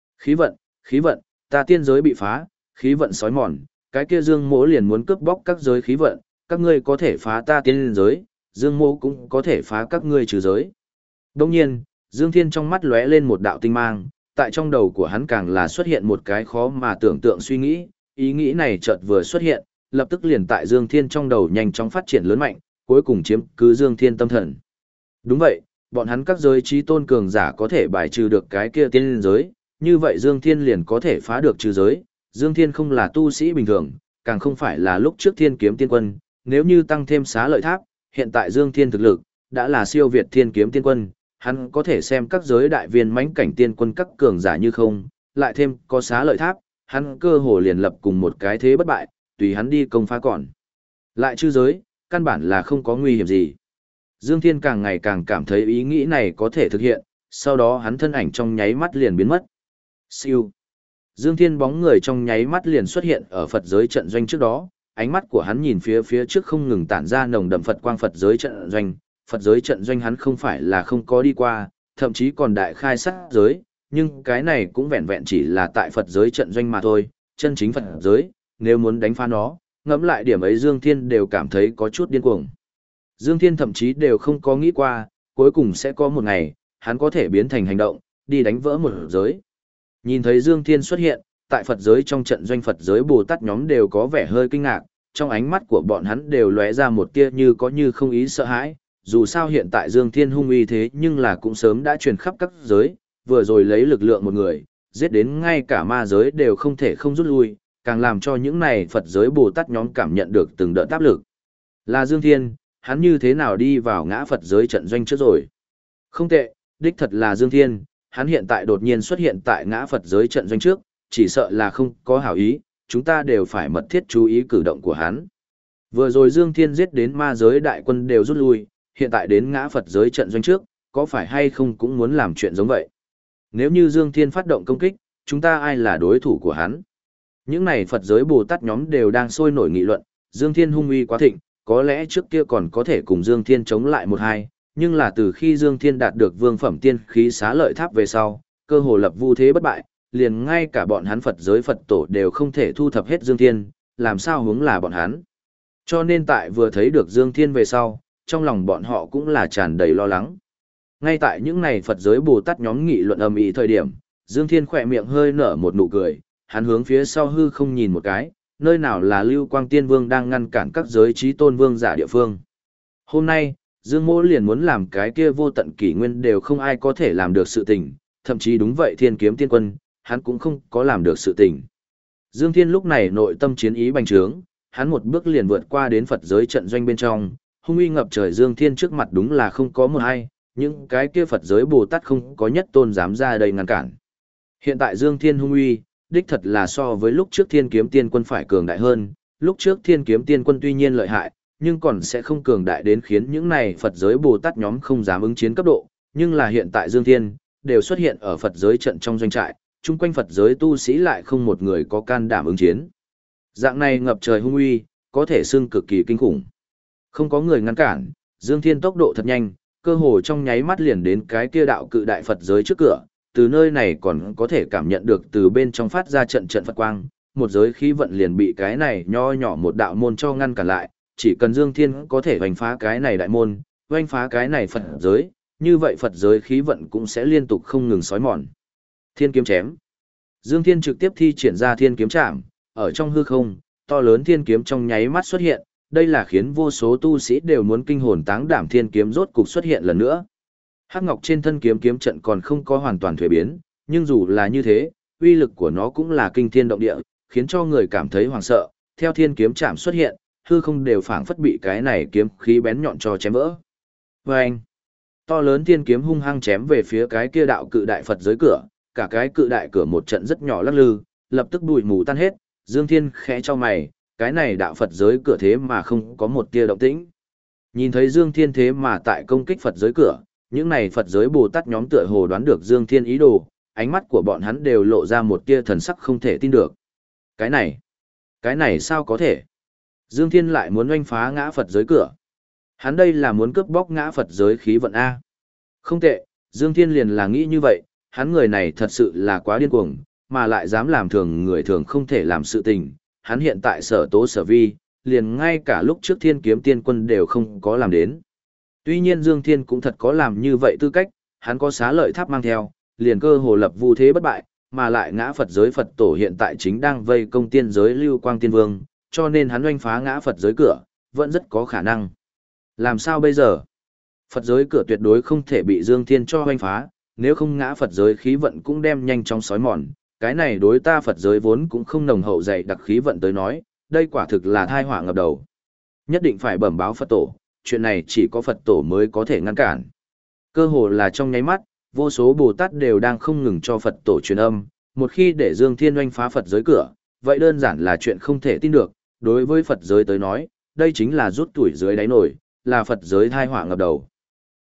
Khí vận, ta tiên giới bị phá, khí vận sói mòn, cái kia Dương Mỗ liền muốn cướp bóc các giới khí vận, các ngươi có thể phá ta tiên giới, Dương Mỗ cũng có thể phá các ngươi trừ giới. Đồng nhiên, Dương Thiên trong mắt lóe lên một đạo tinh mang, tại trong đầu của hắn càng là xuất hiện một cái khó mà tưởng tượng suy nghĩ, ý nghĩ này chợt vừa xuất hiện, lập tức liền tại Dương Thiên trong đầu nhanh chóng phát triển lớn mạnh, cuối cùng chiếm cứ Dương Thiên tâm thần. Đúng vậy, bọn hắn các giới trí tôn cường giả có thể bài trừ được cái kia tiên giới, như vậy Dương Thiên liền có thể phá được trừ giới. Dương Thiên không là tu sĩ bình thường, càng không phải là lúc trước Thiên Kiếm Tiên Quân, nếu như tăng thêm xá lợi tháp, hiện tại Dương Thiên thực lực đã là siêu việt Thiên Kiếm Tiên Quân, hắn có thể xem các giới đại viên mãnh cảnh tiên quân các cường giả như không, lại thêm có xá lợi tháp, hắn cơ hồ liền lập cùng một cái thế bất bại, tùy hắn đi công phá còn. Lại chư giới, căn bản là không có nguy hiểm gì. Dương Thiên càng ngày càng cảm thấy ý nghĩ này có thể thực hiện, sau đó hắn thân ảnh trong nháy mắt liền biến mất. Siêu. Dương Thiên bóng người trong nháy mắt liền xuất hiện ở Phật giới trận doanh trước đó, ánh mắt của hắn nhìn phía trước không ngừng tản ra nồng đậm Phật quang Phật giới trận doanh. Phật giới trận doanh hắn không phải là không có đi qua, thậm chí còn đại khai sát giới, nhưng cái này cũng vẹn vẹn chỉ là tại Phật giới trận doanh mà thôi, chân chính Phật giới, nếu muốn đánh phá nó, ngẫm lại điểm ấy Dương Thiên đều cảm thấy có chút điên cuồng. Dương Thiên thậm chí đều không có nghĩ qua, cuối cùng sẽ có một ngày, hắn có thể biến thành hành động, đi đánh vỡ một giới. Nhìn thấy Dương Thiên xuất hiện, tại Phật giới trong trận doanh Phật giới Bồ Tát nhóm đều có vẻ hơi kinh ngạc, trong ánh mắt của bọn hắn đều lóe ra một tia như có như không ý sợ hãi. Dù sao hiện tại Dương Thiên hung uy thế nhưng là cũng sớm đã truyền khắp các giới, vừa rồi lấy lực lượng một người, giết đến ngay cả ma giới đều không thể không rút lui, càng làm cho những này Phật giới Bồ Tát nhóm cảm nhận được từng đợt áp lực. Là Dương Thiên, hắn như thế nào đi vào ngã Phật giới trận doanh trước rồi? Không tệ, đích thật là Dương Thiên, hắn hiện tại đột nhiên xuất hiện tại ngã Phật giới trận doanh trước, chỉ sợ là không có hảo ý, chúng ta đều phải mật thiết chú ý cử động của hắn. Vừa rồi Dương Thiên giết đến ma giới đại quân đều rút lui, hiện tại đến ngã Phật giới trận doanh trước, có phải hay không cũng muốn làm chuyện giống vậy. Nếu như Dương Thiên phát động công kích, chúng ta ai là đối thủ của hắn? Những này Phật giới Bồ Tát nhóm đều đang sôi nổi nghị luận, Dương Thiên hung uy quá thịnh, có lẽ trước kia còn có thể cùng Dương Thiên chống lại một hai, nhưng là từ khi Dương Thiên đạt được vương phẩm tiên khí xá lợi tháp về sau, cơ hồ lập vu thế bất bại, liền ngay cả bọn hắn Phật giới Phật tổ đều không thể thu thập hết Dương Thiên, làm sao hướng là bọn hắn. Cho nên tại vừa thấy được Dương Thiên về sau, trong lòng bọn họ cũng là tràn đầy lo lắng. Ngay tại những này Phật giới Bồ Tát nhóm nghị luận ầm ĩ thời điểm, Dương Thiên khỏe miệng hơi nở một nụ cười, hắn hướng phía sau hư không nhìn một cái, nơi nào là Lưu Quang Tiên Vương đang ngăn cản các giới trí tôn vương giả địa phương. Hôm nay, Dương Mỗ liền muốn làm cái kia vô tận kỷ nguyên đều không ai có thể làm được sự tình, thậm chí đúng vậy Thiên Kiếm Tiên Quân, hắn cũng không có làm được sự tình. Dương Thiên lúc này nội tâm chiến ý bành trướng, hắn một bước liền vượt qua đến Phật giới trận doanh bên trong, hung uy ngập trời. Dương Thiên trước mặt đúng là không có một ai, những cái kia Phật giới Bồ Tát không có nhất tôn dám ra đây ngăn cản. Hiện tại Dương Thiên hung uy, đích thật là so với lúc trước Thiên Kiếm Tiên Quân phải cường đại hơn, lúc trước Thiên Kiếm Tiên Quân tuy nhiên lợi hại, nhưng còn sẽ không cường đại đến khiến những này Phật giới Bồ Tát nhóm không dám ứng chiến cấp độ, nhưng là hiện tại Dương Thiên đều xuất hiện ở Phật giới trận trong doanh trại, chung quanh Phật giới tu sĩ lại không một người có can đảm ứng chiến. Dạng này ngập trời hung uy, có thể xưng cực kỳ kinh khủng. Không có người ngăn cản, Dương Thiên tốc độ thật nhanh, cơ hồ trong nháy mắt liền đến cái kia đạo cự đại Phật giới trước cửa, từ nơi này còn có thể cảm nhận được từ bên trong phát ra trận trận Phật quang, một giới khí vận liền bị cái này nho nhỏ một đạo môn cho ngăn cản lại, chỉ cần Dương Thiên có thể hoành phá cái này đại môn, hoành phá cái này Phật giới, như vậy Phật giới khí vận cũng sẽ liên tục không ngừng xói mòn. Thiên kiếm chém. Dương Thiên trực tiếp thi triển ra thiên kiếm trảm, ở trong hư không, to lớn thiên kiếm trong nháy mắt xuất hiện, đây là khiến vô số tu sĩ đều muốn kinh hồn táng đảm thiên kiếm rốt cục xuất hiện lần nữa. Hắc ngọc trên thân kiếm kiếm trận còn không có hoàn toàn thuế biến, nhưng dù là như thế, uy lực của nó cũng là kinh thiên động địa, khiến cho người cảm thấy hoảng sợ, theo thiên kiếm trảm xuất hiện, hư không đều phảng phất bị cái này kiếm khí bén nhọn cho chém vỡ. Vâng! To lớn thiên kiếm hung hăng chém về phía cái kia đạo cự đại Phật giới cửa, cả cái cự đại cửa một trận rất nhỏ lắc lư, lập tức bụi mù tan hết, Dương Thiên khẽ cho mày, cái này đạo Phật giới cửa thế mà không có một tia động tĩnh. Nhìn thấy Dương Thiên thế mà tại công kích Phật giới cửa, những này Phật giới Bồ Tát nhóm tựa hồ đoán được Dương Thiên ý đồ, ánh mắt của bọn hắn đều lộ ra một tia thần sắc không thể tin được. Cái này sao có thể? Dương Thiên lại muốn oanh phá ngã Phật giới cửa. Hắn đây là muốn cướp bóc ngã Phật giới khí vận A. Không tệ, Dương Thiên liền là nghĩ như vậy, hắn người này thật sự là quá điên cuồng, mà lại dám làm thường người thường không thể làm sự tình. Hắn hiện tại sở tố sở vi, liền ngay cả lúc trước Thiên Kiếm Tiên Quân đều không có làm đến. Tuy nhiên Dương Thiên cũng thật có làm như vậy tư cách, hắn có xá lợi tháp mang theo, liền cơ hồ lập vu thế bất bại, mà lại ngã Phật giới Phật tổ hiện tại chính đang vây công tiên giới Lưu Quang Tiên Vương, cho nên hắn oanh phá ngã Phật giới cửa, vẫn rất có khả năng. Làm sao bây giờ? Phật giới cửa tuyệt đối không thể bị Dương Thiên cho oanh phá, nếu không ngã Phật giới khí vận cũng đem nhanh chóng xói mòn, cái này đối ta Phật giới vốn cũng không nồng hậu dày đặc khí vận tới nói, đây quả thực là tai họa ngập đầu. Nhất định phải bẩm báo Phật tổ, chuyện này chỉ có Phật tổ mới có thể ngăn cản. Cơ hồ là trong nháy mắt, vô số Bồ Tát đều đang không ngừng cho Phật tổ truyền âm, một khi để Dương Thiên oanh phá Phật giới cửa, vậy đơn giản là chuyện không thể tin được, đối với Phật giới tới nói, đây chính là rút tuổi dưới đáy nổi, là Phật giới tai họa ngập đầu.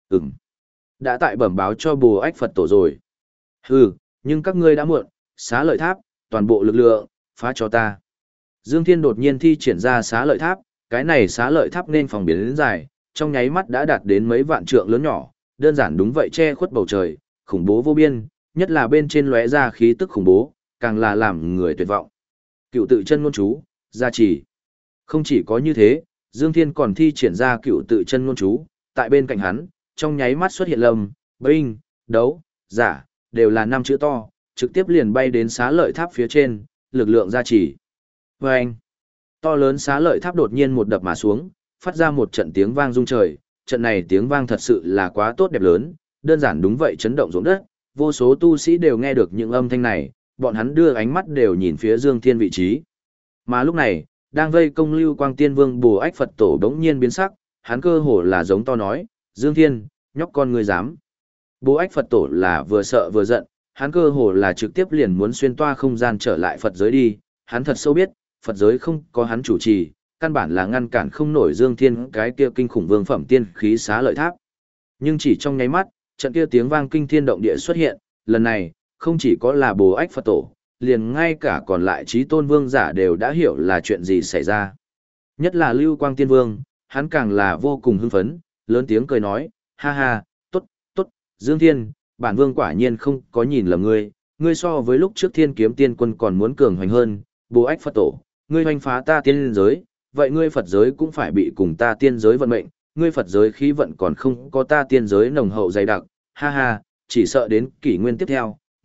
Đã tại bẩm báo cho Bồ Ách Phật tổ rồi. Nhưng các ngươi đã muộn, xá lợi tháp, toàn bộ lực lượng, phá cho ta. Dương Thiên đột nhiên thi triển ra xá lợi tháp, cái này xá lợi tháp nên phòng biến đến dài, trong nháy mắt đã đạt đến mấy vạn trượng lớn nhỏ, đơn giản đúng vậy che khuất bầu trời, khủng bố vô biên, nhất là bên trên lóe ra khí tức khủng bố, càng là làm người tuyệt vọng. Cựu tự chân ngôn chú, gia trì. Không chỉ có như thế, Dương Thiên còn thi triển ra cựu tự chân ngôn chú, tại bên cạnh hắn, trong nháy mắt xuất hiện lâm, binh, đấu, giả, đều là 5 chữ to, trực tiếp liền bay đến xá lợi tháp phía trên, lực lượng gia trì. Vâng! To lớn xá lợi tháp đột nhiên một đập mà xuống, phát ra một trận tiếng vang rung trời, trận này tiếng vang thật sự là quá tốt đẹp lớn, đơn giản đúng vậy chấn động ruộng đất, vô số tu sĩ đều nghe được những âm thanh này, bọn hắn đưa ánh mắt đều nhìn phía Dương Thiên vị trí. Mà lúc này, đang vây công Lưu Quang Tiên Vương Bồ Ách Phật tổ đống nhiên biến sắc, hắn cơ hồ là giống to nói, Dương Thiên, nhóc con ngươi dám. Bồ Ách Phật tổ là vừa sợ vừa giận, hắn cơ hồ là trực tiếp liền muốn xuyên toa không gian trở lại Phật giới đi, hắn thật sâu biết, Phật giới không có hắn chủ trì, căn bản là ngăn cản không nổi Dương Thiên cái kia kinh khủng vương phẩm tiên khí xá lợi tháp. Nhưng chỉ trong nháy mắt, trận kia tiếng vang kinh thiên động địa xuất hiện, lần này, không chỉ có là Bồ Ách Phật tổ, liền ngay cả còn lại chí tôn vương giả đều đã hiểu là chuyện gì xảy ra. Nhất là Lưu Quang Tiên Vương, hắn càng là vô cùng hưng phấn, lớn tiếng cười nói, ha ha, tốt, tốt, Dương Thiên, bản vương quả nhiên không có nhìn lầm ngươi, ngươi so với lúc trước Thiên Kiếm Tiên Quân còn muốn cường hoành hơn, Bồ Ách Phật tổ, ngươi hoành phá ta tiên giới, vậy ngươi Phật giới cũng phải bị cùng ta tiên giới vận mệnh, ngươi Phật giới khí vận còn không có ta tiên giới nồng hậu dày đặc, ha ha, chỉ sợ đến kỷ nguyên tiếp theo,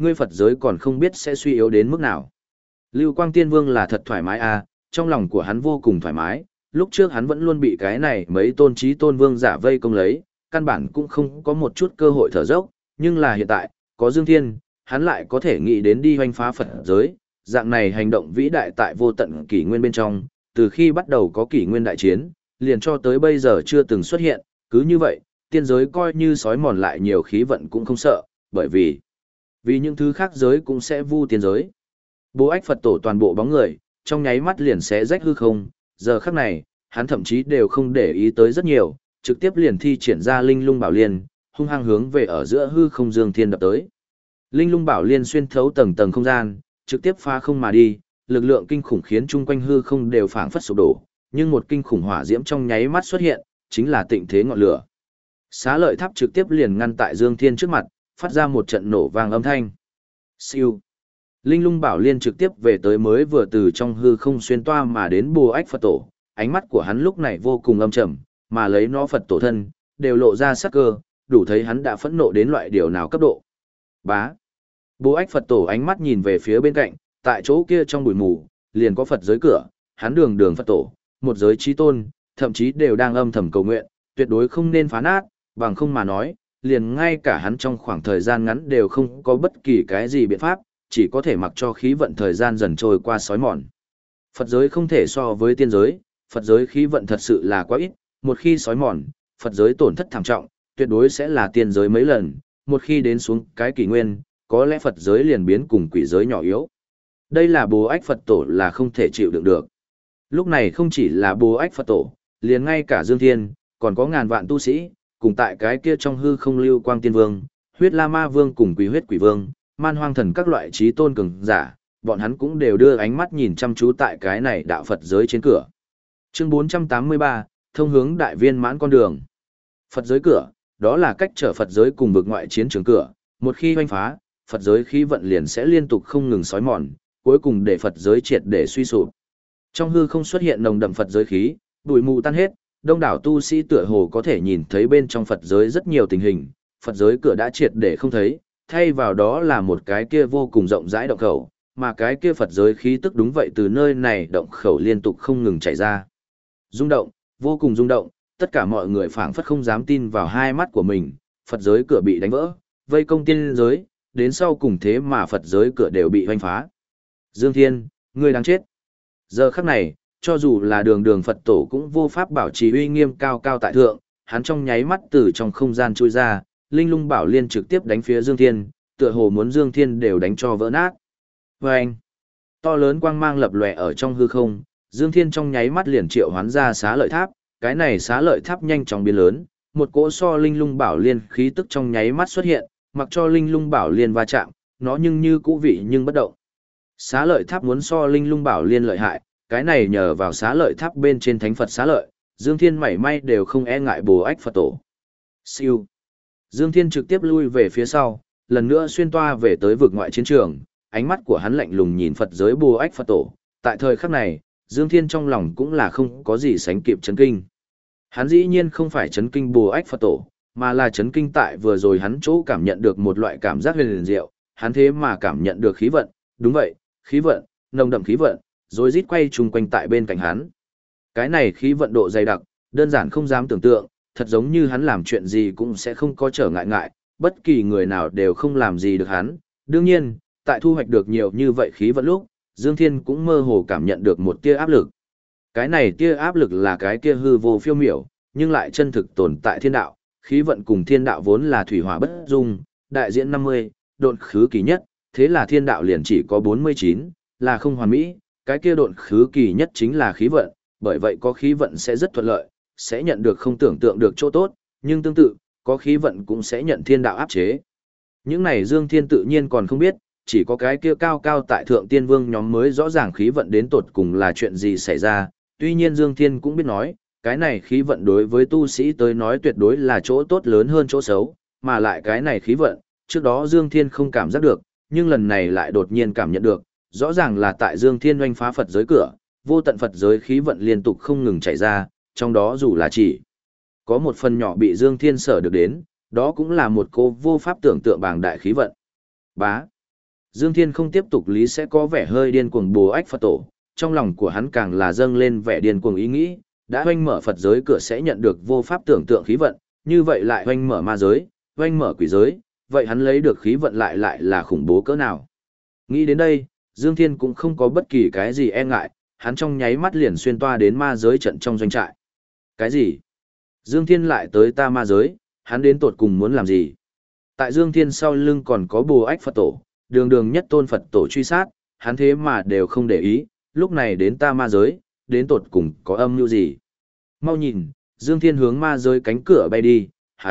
ngươi Phật giới còn không biết sẽ suy yếu đến mức nào. Lưu Quang Tiên Vương là thật thoải mái à, trong lòng của hắn vô cùng thoải mái, lúc trước hắn vẫn luôn bị cái này mấy tôn trí tôn vương giả vây công lấy, căn bản cũng không có một chút cơ hội thở dốc, nhưng là hiện tại, có Dương Thiên, hắn lại có thể nghĩ đến đi hoành phá Phật giới, dạng này hành động vĩ đại tại vô tận kỷ nguyên bên trong, từ khi bắt đầu có kỷ nguyên đại chiến, liền cho tới bây giờ chưa từng xuất hiện, cứ như vậy, tiên giới coi như sói mòn lại nhiều khí vận cũng không sợ, bởi vì những thứ khác giới cũng sẽ vu tiên giới. Bố Ách Phật Tổ toàn bộ bóng người, trong nháy mắt liền sẽ rách hư không, giờ khắc này, hắn thậm chí đều không để ý tới rất nhiều, trực tiếp liền thi triển ra Linh Lung Bảo Liên, hung hăng hướng về ở giữa hư không Dương Thiên đập tới. Linh Lung Bảo Liên xuyên thấu tầng tầng không gian, trực tiếp phá không mà đi, lực lượng kinh khủng khiến chung quanh hư không đều phảng phất sụp đổ, nhưng một kinh khủng hỏa diễm trong nháy mắt xuất hiện, chính là tịnh thế ngọn lửa. Xá lợi tháp trực tiếp liền ngăn tại Dương Thiên trước mặt, phát ra một trận nổ vang âm thanh. Siêu. Linh Lung Bảo Liên trực tiếp về tới mới vừa từ trong hư không xuyên toa mà đến Bồ Ách Phật Tổ, ánh mắt của hắn lúc này vô cùng âm trầm, mà lấy nó Phật Tổ thân, đều lộ ra sắc cơ, đủ thấy hắn đã phẫn nộ đến loại điều nào cấp độ. Bá. Bồ Ách Phật Tổ ánh mắt nhìn về phía bên cạnh, tại chỗ kia trong bụi mù, liền có Phật giới cửa, hắn đường đường Phật Tổ, một giới chí tôn, thậm chí đều đang âm thầm cầu nguyện, tuyệt đối không nên phá nát, bằng không mà nói, liền ngay cả hắn trong khoảng thời gian ngắn đều không có bất kỳ cái gì biện pháp, chỉ có thể mặc cho khí vận thời gian dần trôi qua sói mòn. Phật giới không thể so với tiên giới, Phật giới khí vận thật sự là quá ít, một khi sói mòn, Phật giới tổn thất thảm trọng, tuyệt đối sẽ là tiên giới mấy lần, một khi đến xuống cái kỷ nguyên, có lẽ Phật giới liền biến cùng quỷ giới nhỏ yếu. Đây là Bồ Ách Phật Tổ là không thể chịu đựng được. Lúc này không chỉ là Bồ Ách Phật Tổ, liền ngay cả Dương Thiên, còn có ngàn vạn tu sĩ, cùng tại cái kia trong hư không Lưu Quang Tiên Vương, Huyết La Ma Vương cùng Quỷ Huyết Quỷ Vương, Man Hoang Thần các loại trí tôn cường giả, bọn hắn cũng đều đưa ánh mắt nhìn chăm chú tại cái này đạo Phật giới trên cửa. Chương 483, thông hướng đại viên mãn con đường. Phật giới cửa, đó là cách trở Phật giới cùng vực ngoại chiến trường cửa, một khi hoành phá, Phật giới khí vận liền sẽ liên tục không ngừng sói mòn, cuối cùng để Phật giới triệt để suy sụp. Trong hư không xuất hiện nồng đậm Phật giới khí, bụi mù tan hết, đông đảo tu sĩ tựa hồ có thể nhìn thấy bên trong Phật giới rất nhiều tình hình, Phật giới cửa đã triệt để không thấy, thay vào đó là một cái kia vô cùng rộng rãi động khẩu, mà cái kia Phật giới khí tức đúng vậy từ nơi này động khẩu liên tục không ngừng chảy ra. Rung động, vô cùng rung động, tất cả mọi người phảng phất không dám tin vào hai mắt của mình, Phật giới cửa bị đánh vỡ, vây công tiên giới, đến sau cùng thế mà Phật giới cửa đều bị hoành phá. Dương Thiên, ngươi đáng chết. Giờ khắc này, cho dù là đường đường Phật tổ cũng vô pháp bảo trì uy nghiêm cao cao tại thượng, hắn trong nháy mắt từ trong không gian chui ra, Linh Lung Bảo Liên trực tiếp đánh phía Dương Thiên, tựa hồ muốn Dương Thiên đều đánh cho vỡ nát. Vâng! To lớn quang mang lập lòe ở trong hư không, Dương Thiên trong nháy mắt liền triệu hoán ra xá lợi tháp, cái này xá lợi tháp nhanh chóng biến lớn, một cỗ so Linh Lung Bảo Liên khí tức trong nháy mắt xuất hiện, mặc cho Linh Lung Bảo Liên va chạm, nó nhưng như cũ vị nhưng bất động. Xá lợi tháp muốn so Linh Lung Bảo Liên lợi hại, cái này nhờ vào xá lợi tháp bên trên thánh Phật xá lợi, Dương Thiên mảy may đều không e ngại Bồ Ách Phật Tổ. Siêu. Dương Thiên trực tiếp lui về phía sau, lần nữa xuyên toa về tới vực ngoại chiến trường, ánh mắt của hắn lạnh lùng nhìn Phật giới Bồ Ách Phật Tổ. Tại thời khắc này, Dương Thiên trong lòng cũng là không có gì sánh kịp chấn kinh. Hắn dĩ nhiên không phải chấn kinh Bồ Ách Phật Tổ, mà là chấn kinh tại vừa rồi hắn chỗ cảm nhận được một loại cảm giác huyền diệu, hắn thế mà cảm nhận được khí vận, đúng vậy, khí vận, nồng đậm khí vận, rồi rít quay chung quanh tại bên cạnh hắn. Cái này khí vận độ dày đặc, đơn giản không dám tưởng tượng, thật giống như hắn làm chuyện gì cũng sẽ không có trở ngại, bất kỳ người nào đều không làm gì được hắn. Đương nhiên, tại thu hoạch được nhiều như vậy khí vận lúc, Dương Thiên cũng mơ hồ cảm nhận được một tia áp lực. Cái này tia áp lực là cái kia hư vô phiêu miểu, nhưng lại chân thực tồn tại thiên đạo, khí vận cùng thiên đạo vốn là thủy hỏa bất dung, đại diễn 50, độn khứ kỳ nhất, thế là thiên đạo liền chỉ có 49, là không hoàn mỹ, cái kia độn khứ kỳ nhất chính là khí vận, bởi vậy có khí vận sẽ rất thuận lợi, sẽ nhận được không tưởng tượng được chỗ tốt, nhưng tương tự, có khí vận cũng sẽ nhận thiên đạo áp chế. Những này Dương Thiên tự nhiên còn không biết, chỉ có cái kia cao cao tại thượng tiên vương nhóm mới rõ ràng khí vận đến tột cùng là chuyện gì xảy ra, tuy nhiên Dương Thiên cũng biết nói, cái này khí vận đối với tu sĩ tới nói tuyệt đối là chỗ tốt lớn hơn chỗ xấu, mà lại cái này khí vận, trước đó Dương Thiên không cảm giác được, nhưng lần này lại đột nhiên cảm nhận được, rõ ràng là tại Dương Thiên oanh phá Phật giới cửa, vô tận Phật giới khí vận liên tục không ngừng chảy ra, trong đó dù là chỉ có một phần nhỏ bị Dương Thiên sở được đến, đó cũng là một cô vô pháp tưởng tượng bàng đại khí vận. Bá. Dương Thiên không tiếp tục lý sẽ có vẻ hơi điên cuồng Bồ Ách Phật Tổ, trong lòng của hắn càng là dâng lên vẻ điên cuồng ý nghĩ, đã hoanh mở Phật giới cửa sẽ nhận được vô pháp tưởng tượng khí vận, như vậy lại hoanh mở ma giới, hoanh mở quỷ giới, vậy hắn lấy được khí vận lại là khủng bố cỡ nào. Nghĩ đến đây, Dương Thiên cũng không có bất kỳ cái gì e ngại, hắn trong nháy mắt liền xuyên toa đến ma giới trận trong doanh trại. Cái gì? Dương Thiên lại tới ta ma giới, hắn đến tột cùng muốn làm gì? Tại Dương Thiên sau lưng còn có Bồ Ách Phật Tổ, đường đường nhất tôn Phật Tổ truy sát, hắn thế mà đều không để ý, lúc này đến ta ma giới, đến tột cùng có âm mưu gì? Mau nhìn, Dương Thiên hướng ma giới cánh cửa bay đi,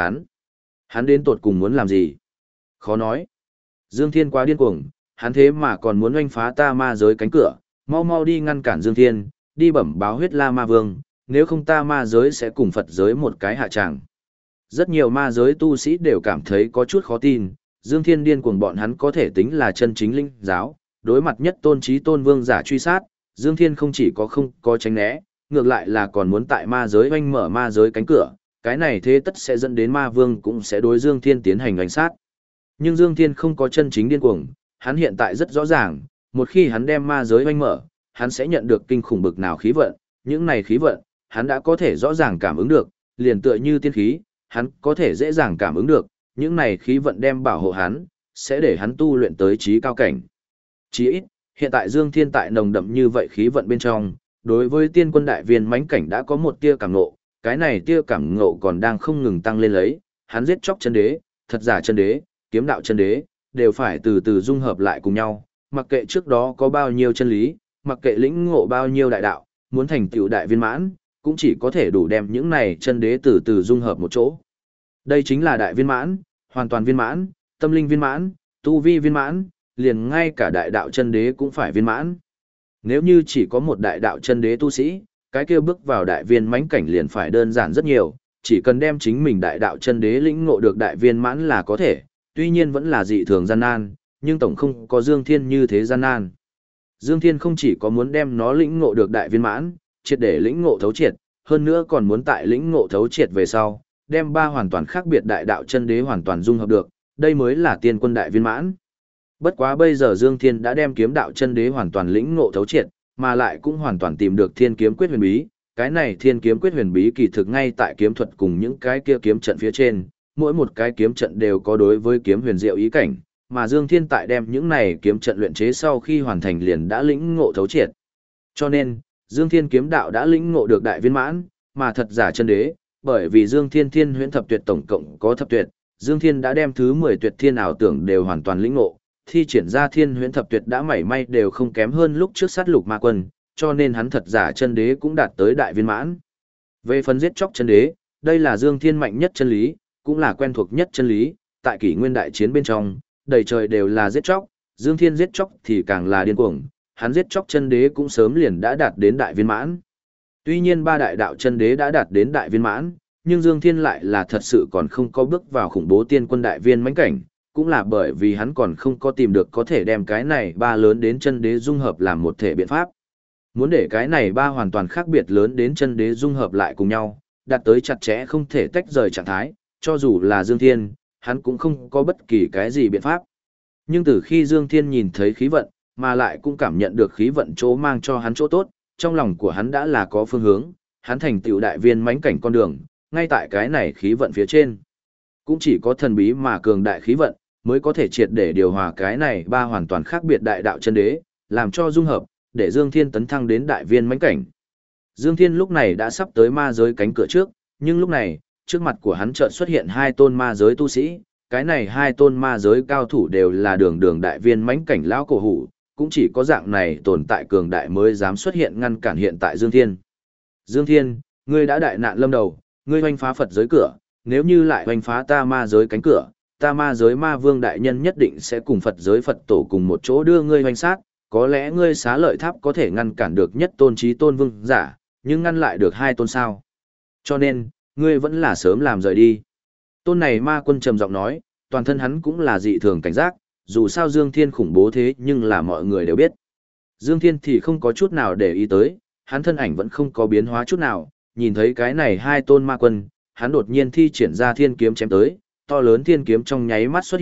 hắn đến tột cùng muốn làm gì? Khó nói. Dương Thiên quá điên cuồng, hắn thế mà còn muốn oanh phá ta ma giới cánh cửa, mau mau đi ngăn cản Dương Thiên, đi bẩm báo huyết la ma vương, nếu không ta ma giới sẽ cùng Phật giới một cái hạ tràng. Rất nhiều ma giới tu sĩ đều cảm thấy có chút khó tin, Dương Thiên điên cuồng bọn hắn có thể tính là chân chính linh giáo, đối mặt nhất tôn chí tôn vương giả truy sát, Dương Thiên không chỉ có không có tránh né, ngược lại là còn muốn tại ma giới oanh mở ma giới cánh cửa, cái này thế tất sẽ dẫn đến ma vương cũng sẽ đối Dương Thiên tiến hành đánh sát. Nhưng Dương Thiên không có chân chính điên cuồng, hắn hiện tại rất rõ ràng, một khi hắn đem ma giới oanh mở, hắn sẽ nhận được kinh khủng bực nào khí vận, những này khí vận, hắn đã có thể rõ ràng cảm ứng được, liền tựa như tiên khí, hắn có thể dễ dàng cảm ứng được, những này khí vận đem bảo hộ hắn, sẽ để hắn tu luyện tới trí cao cảnh. Chí ít, hiện tại Dương Thiên tại nồng đậm như vậy khí vận bên trong, đối với tiên quân đại viên mãnh cảnh đã có một tia cảm ngộ, cái này tia cảm ngộ còn đang không ngừng tăng lên lấy, hắn giết chóc chân đế, thật giả chân đế, kiếm đạo chân đế, đều phải từ từ dung hợp lại cùng nhau, mặc kệ trước đó có bao nhiêu chân lý, mặc kệ lĩnh ngộ bao nhiêu đại đạo, muốn thành tựu đại viên mãn, cũng chỉ có thể đủ đem những này chân đế từ từ dung hợp một chỗ. Đây chính là đại viên mãn, hoàn toàn viên mãn, tâm linh viên mãn, tu vi viên mãn, liền ngay cả đại đạo chân đế cũng phải viên mãn. Nếu như chỉ có một đại đạo chân đế tu sĩ, cái kia bước vào đại viên mãnh cảnh liền phải đơn giản rất nhiều, chỉ cần đem chính mình đại đạo chân đế lĩnh ngộ được đại viên mãn là có thể, tuy nhiên vẫn là dị thường gian nan, nhưng tổng không có Dương Thiên như thế gian nan. Dương Thiên không chỉ có muốn đem nó lĩnh ngộ được đại viên mãn, triệt để lĩnh ngộ thấu triệt, hơn nữa còn muốn tại lĩnh ngộ thấu triệt về sau, đem ba hoàn toàn khác biệt đại đạo chân đế hoàn toàn dung hợp được, đây mới là tiên quân đại viên mãn. Bất quá bây giờ Dương Thiên đã đem kiếm đạo chân đế hoàn toàn lĩnh ngộ thấu triệt, mà lại cũng hoàn toàn tìm được Thiên Kiếm Quyết huyền bí, cái này Thiên Kiếm Quyết huyền bí kỳ thực ngay tại kiếm thuật cùng những cái kia kiếm trận phía trên, mỗi một cái kiếm trận đều có đối với kiếm huyền diệu ý cảnh, mà Dương Thiên tại đem những này kiếm trận luyện chế sau khi hoàn thành liền đã lĩnh ngộ thấu triệt. Cho nên, Dương Thiên kiếm đạo đã lĩnh ngộ được đại viên mãn, mà thật giả chân đế, bởi vì Dương Thiên Thiên Huyễn Thập Tuyệt tổng cộng có thập tuyệt, Dương Thiên đã đem thứ 10 tuyệt thiên ảo tưởng đều hoàn toàn lĩnh ngộ, thi triển ra Thiên Huyễn Thập Tuyệt đã mảy may đều không kém hơn lúc trước sát lục ma quân, cho nên hắn thật giả chân đế cũng đạt tới đại viên mãn. Về phần giết chóc chân đế, đây là Dương Thiên mạnh nhất chân lý, cũng là quen thuộc nhất chân lý, tại kỷ nguyên đại chiến bên trong, đầy trời đều là giết chóc, Dương Thiên giết chóc thì càng là điên cuồng, hắn giết chóc chân đế cũng sớm liền đã đạt đến đại viên mãn. Tuy nhiên ba đại đạo chân đế đã đạt đến đại viên mãn, nhưng Dương Thiên lại là thật sự còn không có bước vào khủng bố tiên quân đại viên mãnh cảnh, cũng là bởi vì hắn còn không có tìm được có thể đem cái này ba lớn đến chân đế dung hợp làm một thể biện pháp. Muốn để cái này ba hoàn toàn khác biệt lớn đến chân đế dung hợp lại cùng nhau, đạt tới chặt chẽ không thể tách rời trạng thái, cho dù là Dương Thiên, hắn cũng không có bất kỳ cái gì biện pháp. Nhưng từ khi Dương Thiên nhìn thấy khí vận, mà lại cũng cảm nhận được khí vận chỗ mang cho hắn chỗ tốt, trong lòng của hắn đã là có phương hướng, hắn thành tựu đại viên mãnh cảnh con đường, ngay tại cái này khí vận phía trên. Cũng chỉ có thần bí mà cường đại khí vận, mới có thể triệt để điều hòa cái này ba hoàn toàn khác biệt đại đạo chân đế, làm cho dung hợp, để Dương Thiên tấn thăng đến đại viên mãnh cảnh. Dương Thiên lúc này đã sắp tới ma giới cánh cửa trước, nhưng lúc này, trước mặt của hắn chợt xuất hiện hai tôn ma giới tu sĩ, cái này hai tôn ma giới cao thủ đều là đường đường đại viên mãnh cảnh lão cổ hủ, cũng chỉ có dạng này tồn tại cường đại mới dám xuất hiện ngăn cản hiện tại Dương Thiên. Dương Thiên, ngươi đã đại nạn lâm đầu, ngươi hoành phá Phật giới cửa, nếu như lại hoành phá ta ma giới cánh cửa, ta ma giới ma vương đại nhân nhất định sẽ cùng Phật giới Phật tổ cùng một chỗ đưa ngươi hoành sát, có lẽ ngươi xá lợi tháp có thể ngăn cản được nhất tôn chí tôn vương giả, nhưng ngăn lại được hai tôn sao. Cho nên, ngươi vẫn là sớm làm rời đi. Tôn này ma quân trầm giọng nói, toàn thân hắn cũng là dị thường cảnh giác, dù sao Dương Thiên khủng bố thế nhưng là mọi người đều biết. Dương Thiên thì không có chút nào để ý tới, hắn thân ảnh vẫn không có biến hóa chút nào, nhìn thấy cái này hai tôn ma quân, hắn đột nhiên thi triển ra thiên kiếm chém tới, to lớn thiên kiếm trong nháy mắt xuất hiện,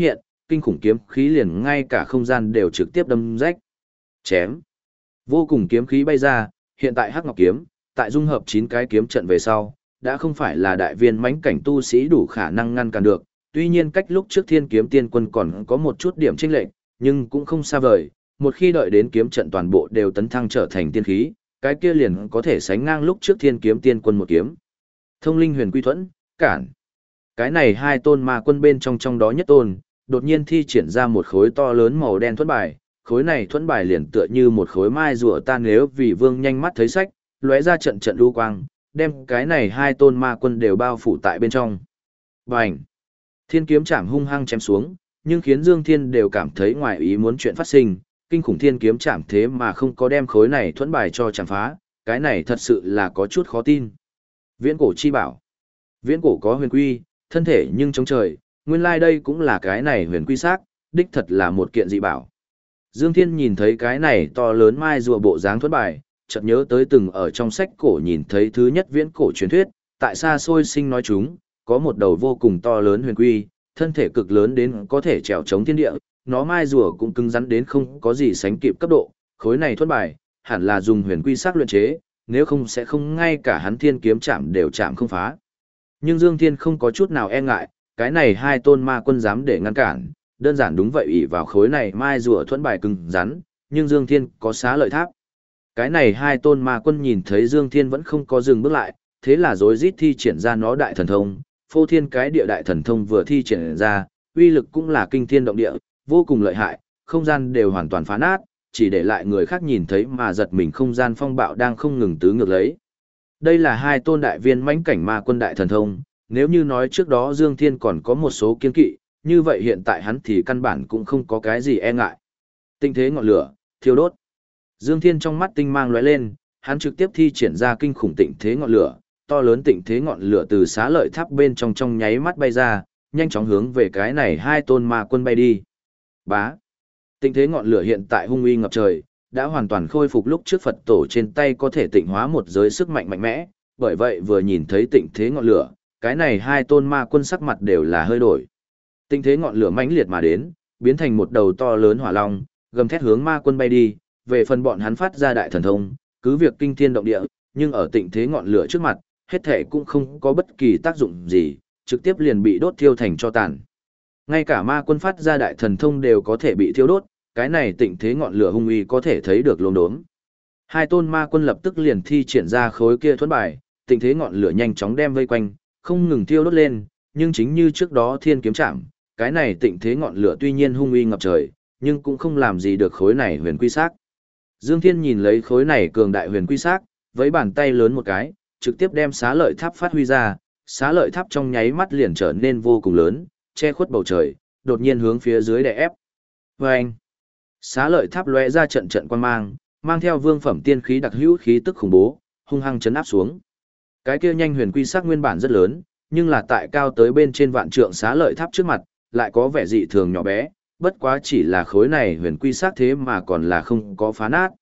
kinh khủng kiếm khí liền ngay cả không gian đều trực tiếp đâm rách. Chém. Vô cùng kiếm khí bay ra, hiện tại Hắc Ngọc kiếm, tại dung hợp 9 cái kiếm trận về sau, đã không phải là đại viên mãnh cảnh tu sĩ đủ khả năng ngăn cản được, tuy nhiên cách lúc trước Thiên Kiếm Tiên Quân còn có một chút điểm chênh lệch, nhưng cũng không xa vời, một khi đợi đến kiếm trận toàn bộ đều tấn thăng trở thành tiên khí, cái kia liền có thể sánh ngang lúc trước Thiên Kiếm Tiên Quân một kiếm. Thông linh huyền quy thuẫn, cản. Cái này hai tôn ma quân bên trong đó nhất tôn, đột nhiên thi triển ra một khối to lớn màu đen thuẫn bài, khối này thuẫn bài liền tựa như một khối mai rùa tan nếu vì vương nhanh mắt thấy sách, lóe ra trận trận lưu quang, đem cái này hai tôn ma quân đều bao phủ tại bên trong. Bành! Thiên kiếm chạm hung hăng chém xuống, nhưng khiến Dương Thiên đều cảm thấy ngoài ý muốn chuyện phát sinh, kinh khủng thiên kiếm chạm thế mà không có đem khối này thuẫn bài cho chạm phá, cái này thật sự là có chút khó tin. Viễn cổ chi bảo. Viễn cổ có huyền quy, thân thể nhưng chống trời, nguyên lai đây cũng là cái này huyền quy xác, đích thật là một kiện dị bảo. Dương Thiên nhìn thấy cái này to lớn mai rùa bộ dáng thuẫn bài, chợt nhớ tới từng ở trong sách cổ nhìn thấy thứ nhất viễn cổ truyền thuyết, tại xa xôi sinh nói chúng, có một đầu vô cùng to lớn huyền quy, thân thể cực lớn đến có thể trèo chống thiên địa, nó mai rùa cũng cứng rắn đến không có gì sánh kịp cấp độ, khối này thuẫn bài, hẳn là dùng huyền quy sắc luyện chế, nếu không sẽ không ngay cả hắn thiên kiếm chạm đều chạm không phá. Nhưng Dương Thiên không có chút nào e ngại, cái này hai tôn ma quân dám để ngăn cản, đơn giản đúng vậy ỷ vào khối này mai rùa thuẫn bài cứng rắn, nhưng Dương Thiên có xá lợi tháp. Cái này hai tôn ma quân nhìn thấy Dương Thiên vẫn không có dừng bước lại, thế là rối rít thi triển ra nó đại thần thông, phô thiên cái địa đại thần thông vừa thi triển ra, uy lực cũng là kinh thiên động địa, vô cùng lợi hại, không gian đều hoàn toàn phá nát, chỉ để lại người khác nhìn thấy mà giật mình không gian phong bạo đang không ngừng tứ ngược lấy. Đây là hai tôn đại viên mãnh cảnh ma quân đại thần thông, nếu như nói trước đó Dương Thiên còn có một số kiên kỵ, như vậy hiện tại hắn thì căn bản cũng không có cái gì e ngại. Tinh thế ngọn lửa, thiêu đốt. Dương Thiên trong mắt tinh mang lóe lên, hắn trực tiếp thi triển ra kinh khủng tịnh thế ngọn lửa, to lớn tịnh thế ngọn lửa từ xá lợi tháp bên trong nháy mắt bay ra, nhanh chóng hướng về cái này hai tôn ma quân bay đi. Bá. Tịnh thế ngọn lửa hiện tại hung uy ngập trời, đã hoàn toàn khôi phục lúc trước Phật tổ trên tay có thể tịnh hóa một giới sức mạnh mạnh mẽ, bởi vậy vừa nhìn thấy tịnh thế ngọn lửa, cái này hai tôn ma quân sắc mặt đều là hơi đổi. Tịnh thế ngọn lửa mãnh liệt mà đến, biến thành một đầu to lớn hỏa long, gầm thét hướng ma quân bay đi, về phần bọn hắn phát ra đại thần thông, cứ việc kinh thiên động địa, nhưng ở tịnh thế ngọn lửa trước mặt, hết thể cũng không có bất kỳ tác dụng gì, trực tiếp liền bị đốt thiêu thành tro tàn. Ngay cả ma quân phát ra đại thần thông đều có thể bị thiêu đốt, cái này tịnh thế ngọn lửa hung uy có thể thấy được lồn đốm. Hai tôn ma quân lập tức liền thi triển ra khối kia thuẫn bài, tịnh thế ngọn lửa nhanh chóng đem vây quanh, không ngừng thiêu đốt lên, nhưng chính như trước đó thiên kiếm chạm, cái này tịnh thế ngọn lửa tuy nhiên hung uy ngập trời, nhưng cũng không làm gì được khối này huyền quy xác. Dương Thiên nhìn lấy khối này cường đại huyền quy xác, với bàn tay lớn một cái, trực tiếp đem xá lợi tháp phát huy ra, xá lợi tháp trong nháy mắt liền trở nên vô cùng lớn, che khuất bầu trời, đột nhiên hướng phía dưới đè ép. Vâng! Xá lợi tháp lóe ra trận trận quang mang, mang theo vương phẩm tiên khí đặc hữu khí tức khủng bố, hung hăng chấn áp xuống. Cái kia nhanh huyền quy sắc nguyên bản rất lớn, nhưng là tại cao tới bên trên vạn trượng xá lợi tháp trước mặt, lại có vẻ dị thường nhỏ bé, bất quá chỉ là khối này huyền quy sắc thế mà còn là không có phá nát.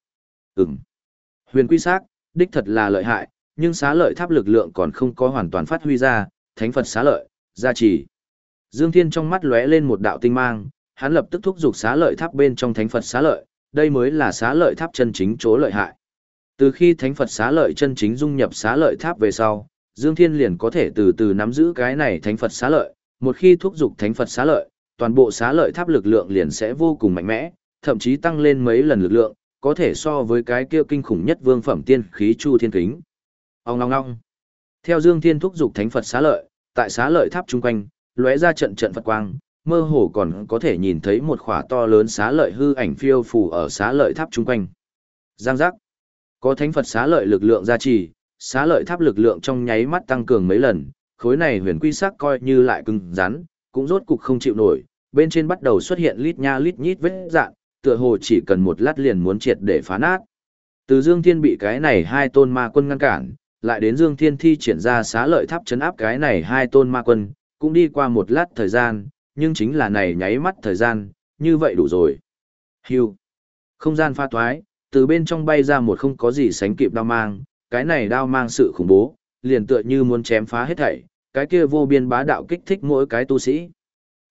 Huyền quy sắc, đích thật là lợi hại, nhưng xá lợi tháp lực lượng còn không có hoàn toàn phát huy ra, thánh Phật xá lợi, gia trì. Dương Thiên trong mắt lóe lên một đạo tinh mang, hắn lập tức thúc giục xá lợi tháp bên trong thánh Phật xá lợi, đây mới là xá lợi tháp chân chính chỗ lợi hại. Từ khi thánh Phật xá lợi chân chính dung nhập xá lợi tháp về sau, Dương Thiên liền có thể từ từ nắm giữ cái này thánh Phật xá lợi, một khi thúc giục thánh Phật xá lợi, toàn bộ xá lợi tháp lực lượng liền sẽ vô cùng mạnh mẽ, thậm chí tăng lên mấy lần lực lượng, có thể so với cái kia kinh khủng nhất vương phẩm tiên khí Chu Thiên Kính. Ong ong ong. Theo Dương Thiên thúc giục thánh Phật xá lợi, tại xá lợi tháp chung quanh, lóe ra trận trận Phật quang, mơ hồ còn có thể nhìn thấy một khỏa to lớn xá lợi hư ảnh phiêu phù ở xá lợi tháp chung quanh. Giang giác. Có thánh Phật xá lợi lực lượng gia trì, xá lợi tháp lực lượng trong nháy mắt tăng cường mấy lần, khối này huyền quy sắc coi như lại cứng rắn, cũng rốt cục không chịu nổi, bên trên bắt đầu xuất hiện lít nha lít nhít vết dạn, tựa hồ chỉ cần một lát liền muốn triệt để phá nát. Từ Dương Thiên bị cái này hai tôn ma quân ngăn cản, lại đến Dương Thiên thi triển ra xá lợi tháp chấn áp cái này hai tôn ma quân, cũng đi qua một lát thời gian, nhưng chính là này nháy mắt thời gian, như vậy đủ rồi. Hưu. Không gian pha toái, từ bên trong bay ra một không có gì sánh kịp đao mang, cái này đao mang sự khủng bố, liền tựa như muốn chém phá hết thảy, cái kia vô biên bá đạo kích thích mỗi cái tu sĩ.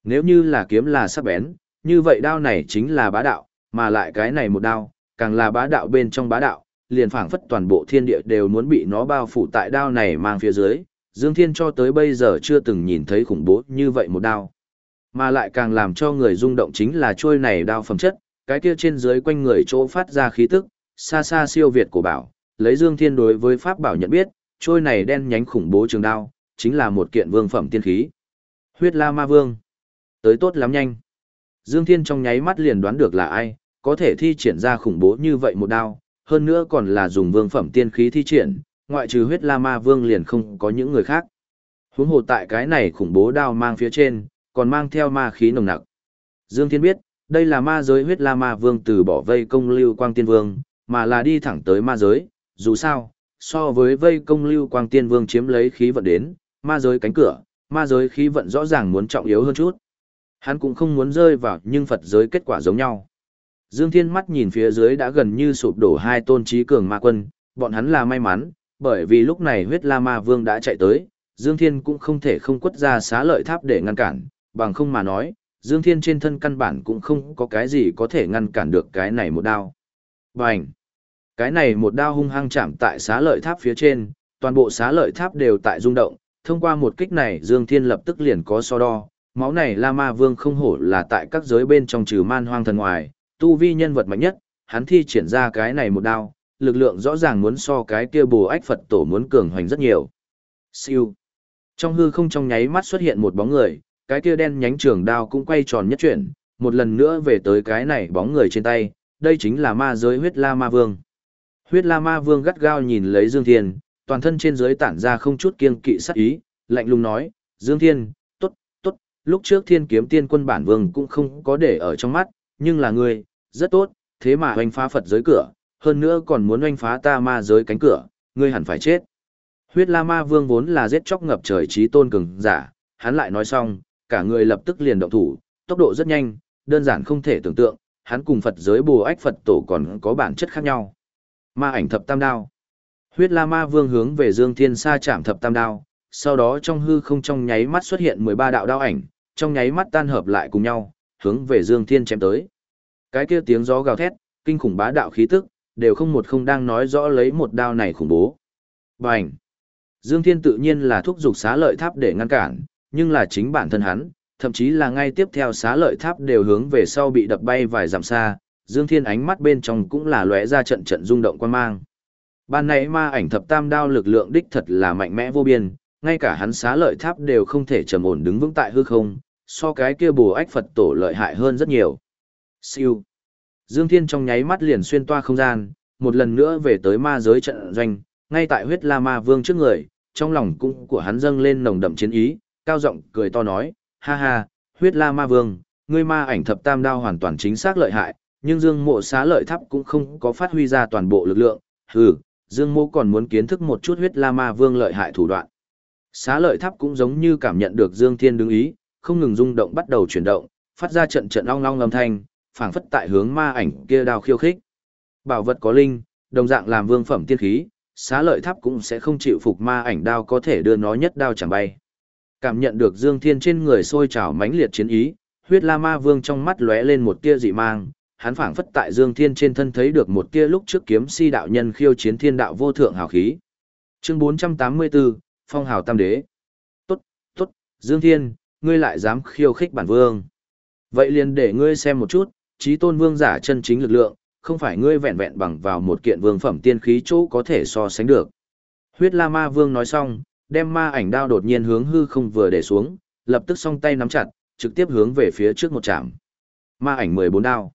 Nếu như là kiếm là sắc bén, như vậy đao này chính là bá đạo, mà lại cái này một đao, càng là bá đạo bên trong bá đạo, liền phảng phất toàn bộ thiên địa đều muốn bị nó bao phủ tại đao này mang phía dưới. Dương Thiên cho tới bây giờ chưa từng nhìn thấy khủng bố như vậy một đao. Mà lại càng làm cho người rung động chính là trôi này đao phẩm chất, cái kia trên dưới quanh người chỗ phát ra khí tức, xa xa siêu việt của bảo, lấy Dương Thiên đối với pháp bảo nhận biết, trôi này đen nhánh khủng bố trường đao, chính là một kiện vương phẩm tiên khí. Huyết La Ma Vương. Tới tốt lắm nhanh. Dương Thiên trong nháy mắt liền đoán được là ai, có thể thi triển ra khủng bố như vậy một đao, hơn nữa còn là dùng vương phẩm tiên khí thi triển, ngoại trừ Huyết La Ma Vương liền không có những người khác. Huống hồ tại cái này khủng bố đao mang phía trên, còn mang theo ma khí nồng nặc. Dương Thiên biết, đây là ma giới Huyết La Ma Vương từ bỏ vây công Lưu Quang Tiên Vương, mà là đi thẳng tới ma giới, dù sao, so với vây công Lưu Quang Tiên Vương chiếm lấy khí vận đến, ma giới cánh cửa, ma giới khí vận rõ ràng muốn trọng yếu hơn chút. Hắn cũng không muốn rơi vào nhưng Phật giới kết quả giống nhau. Dương Thiên mắt nhìn phía dưới đã gần như sụp đổ hai tôn trí cường ma quân, bọn hắn là may mắn, bởi vì lúc này Huyết La Ma Vương đã chạy tới, Dương Thiên cũng không thể không quất ra xá lợi tháp để ngăn cản, bằng không mà nói, Dương Thiên trên thân căn bản cũng không có cái gì có thể ngăn cản được cái này một đao. Bành! Cái này một đao hung hăng chạm tại xá lợi tháp phía trên, toàn bộ xá lợi tháp đều tại rung động, thông qua một kích này Dương Thiên lập tức liền có so đo, máu này La Ma Vương không hổ là tại các giới bên trong trừ man hoang thần ngoài, tu vi nhân vật mạnh nhất, hắn thi triển ra cái này một đao, lực lượng rõ ràng muốn so cái kia Bồ Ách Phật Tổ muốn cường hoành rất nhiều. Siêu. Trong hư không trong nháy mắt xuất hiện một bóng người, cái kia đen nhánh trường đao cũng quay tròn nhất chuyển, một lần nữa về tới cái này bóng người trên tay, đây chính là ma giới Huyết La Ma Vương. Huyết La Ma Vương gắt gao nhìn lấy Dương Thiên, toàn thân trên dưới tản ra không chút kiêng kỵ sát ý, lạnh lùng nói, Dương Thiên, tốt, tốt, lúc trước Thiên Kiếm Tiên Quân bản vương cũng không có để ở trong mắt, nhưng là ngươi, rất tốt, thế mà oanh phá Phật giới cửa, hơn nữa còn muốn oanh phá ta ma giới cánh cửa, ngươi hẳn phải chết. Huyết La Ma Vương vốn là giết chóc ngập trời trí tôn cường giả, hắn lại nói xong, cả người lập tức liền động thủ, tốc độ rất nhanh, đơn giản không thể tưởng tượng, hắn cùng Phật giới Bồ Ách Phật Tổ còn có bản chất khác nhau. Ma ảnh thập tam đao. Huyết La Ma Vương hướng về Dương Thiên sa chạm thập tam đao, sau đó trong hư không trong nháy mắt xuất hiện 13 đạo đao ảnh, trong nháy mắt tan hợp lại cùng nhau, hướng về Dương Thiên chém tới. Cái kia tiếng gió gào thét, kinh khủng bá đạo khí tức, đều không đang nói rõ lấy một đao này khủng bố. Bành! Dương Thiên tự nhiên là thúc giục xá lợi tháp để ngăn cản, nhưng là chính bản thân hắn, thậm chí là ngay tiếp theo xá lợi tháp đều hướng về sau bị đập bay vài dặm xa, Dương Thiên ánh mắt bên trong cũng là lóe ra trận trận rung động quan mang. Ban nãy ma ảnh thập tam đao lực lượng đích thật là mạnh mẽ vô biên, ngay cả hắn xá lợi tháp đều không thể trầm ổn đứng vững tại hư không, so cái kia Bồ Ách Phật Tổ lợi hại hơn rất nhiều. Siêu. Dương Thiên trong nháy mắt liền xuyên toa không gian, một lần nữa về tới ma giới trận doanh, ngay tại Huyết La Ma Vương trước người, trong lòng cũng của hắn dâng lên nồng đậm chiến ý, cao giọng cười to nói, ha ha, Huyết La Ma Vương, ngươi ma ảnh thập tam đao hoàn toàn chính xác lợi hại, nhưng Dương Mộ xá lợi tháp cũng không có phát huy ra toàn bộ lực lượng, hừ, Dương Mộ còn muốn kiến thức một chút Huyết La Ma Vương lợi hại thủ đoạn. Xá lợi tháp cũng giống như cảm nhận được Dương Thiên đứng ý, không ngừng rung động bắt đầu chuyển động, phát ra trận trận ong ong âm thanh, phảng phất tại hướng ma ảnh kia đao khiêu khích. Bảo vật có linh, đồng dạng làm vương phẩm tiên khí, xá lợi tháp cũng sẽ không chịu phục ma ảnh đao có thể đưa nó nhất đao chẳng bay. Cảm nhận được Dương Thiên trên người sôi trào mãnh liệt chiến ý, Huyết La Ma Vương trong mắt lóe lên một tia dị mang, hắn phảng phất tại Dương Thiên trên thân thấy được một tia lúc trước kiếm si đạo nhân khiêu chiến thiên đạo vô thượng hào khí. Chương 484, Phong hào tam đế. Tốt, tốt, Dương Thiên, ngươi lại dám khiêu khích bản vương. Vậy liền để ngươi xem một chút, chí tôn vương giả chân chính lực lượng, không phải ngươi vẹn vẹn bằng vào một kiện vương phẩm tiên khí chỗ có thể so sánh được. Huyết La Ma Vương nói xong, đem ma ảnh đao đột nhiên hướng hư không vừa để xuống, lập tức song tay nắm chặt, trực tiếp hướng về phía trước một chạm. Ma ảnh 14 đao.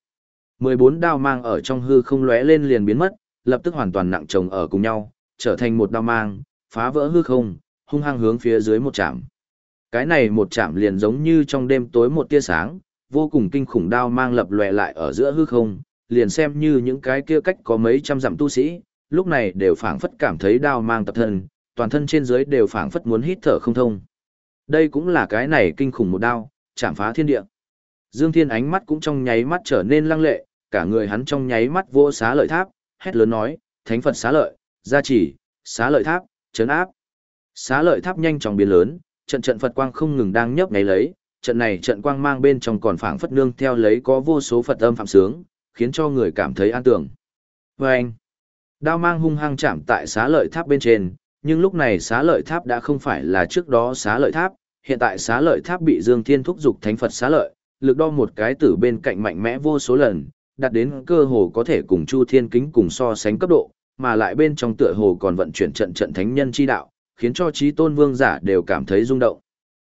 14 đao mang ở trong hư không lóe lên liền biến mất, lập tức hoàn toàn nặng chồng ở cùng nhau, trở thành một đao mang, phá vỡ hư không, hung hăng hướng phía dưới một chạm. Cái này một chạm liền giống như trong đêm tối một tia sáng, vô cùng kinh khủng đao mang lập lòe lại ở giữa hư không, liền xem như những cái kia cách có mấy trăm dặm tu sĩ, lúc này đều phảng phất cảm thấy đao mang tập thân, toàn thân trên dưới đều phảng phất muốn hít thở không thông. Đây cũng là cái này kinh khủng một đao, chạm phá thiên địa. Dương Thiên ánh mắt cũng trong nháy mắt trở nên lăng lệ, cả người hắn trong nháy mắt vô xá lợi tháp, hét lớn nói, Thánh Phật xá lợi, gia chỉ, xá lợi tháp, trấn áp. Xá lợi tháp nhanh chóng biến lớn, trận trận Phật quang không ngừng đang nhấp nháy lấy, trận này trận quang mang bên trong còn phảng phất nương theo lấy có vô số Phật âm phạm sướng, khiến cho người cảm thấy an tưởng. Và anh, đao mang hung hăng chạm tại xá lợi tháp bên trên, nhưng lúc này xá lợi tháp đã không phải là trước đó xá lợi tháp, hiện tại xá lợi tháp bị Dương Thiên thúc dục thánh Phật xá lợi, lực đo một cái từ bên cạnh mạnh mẽ vô số lần, đạt đến cơ hồ có thể cùng Chu Thiên Kính cùng so sánh cấp độ, mà lại bên trong tựa hồ còn vận chuyển trận trận thánh nhân chi đạo, khiến cho Chí Tôn Vương giả đều cảm thấy rung động.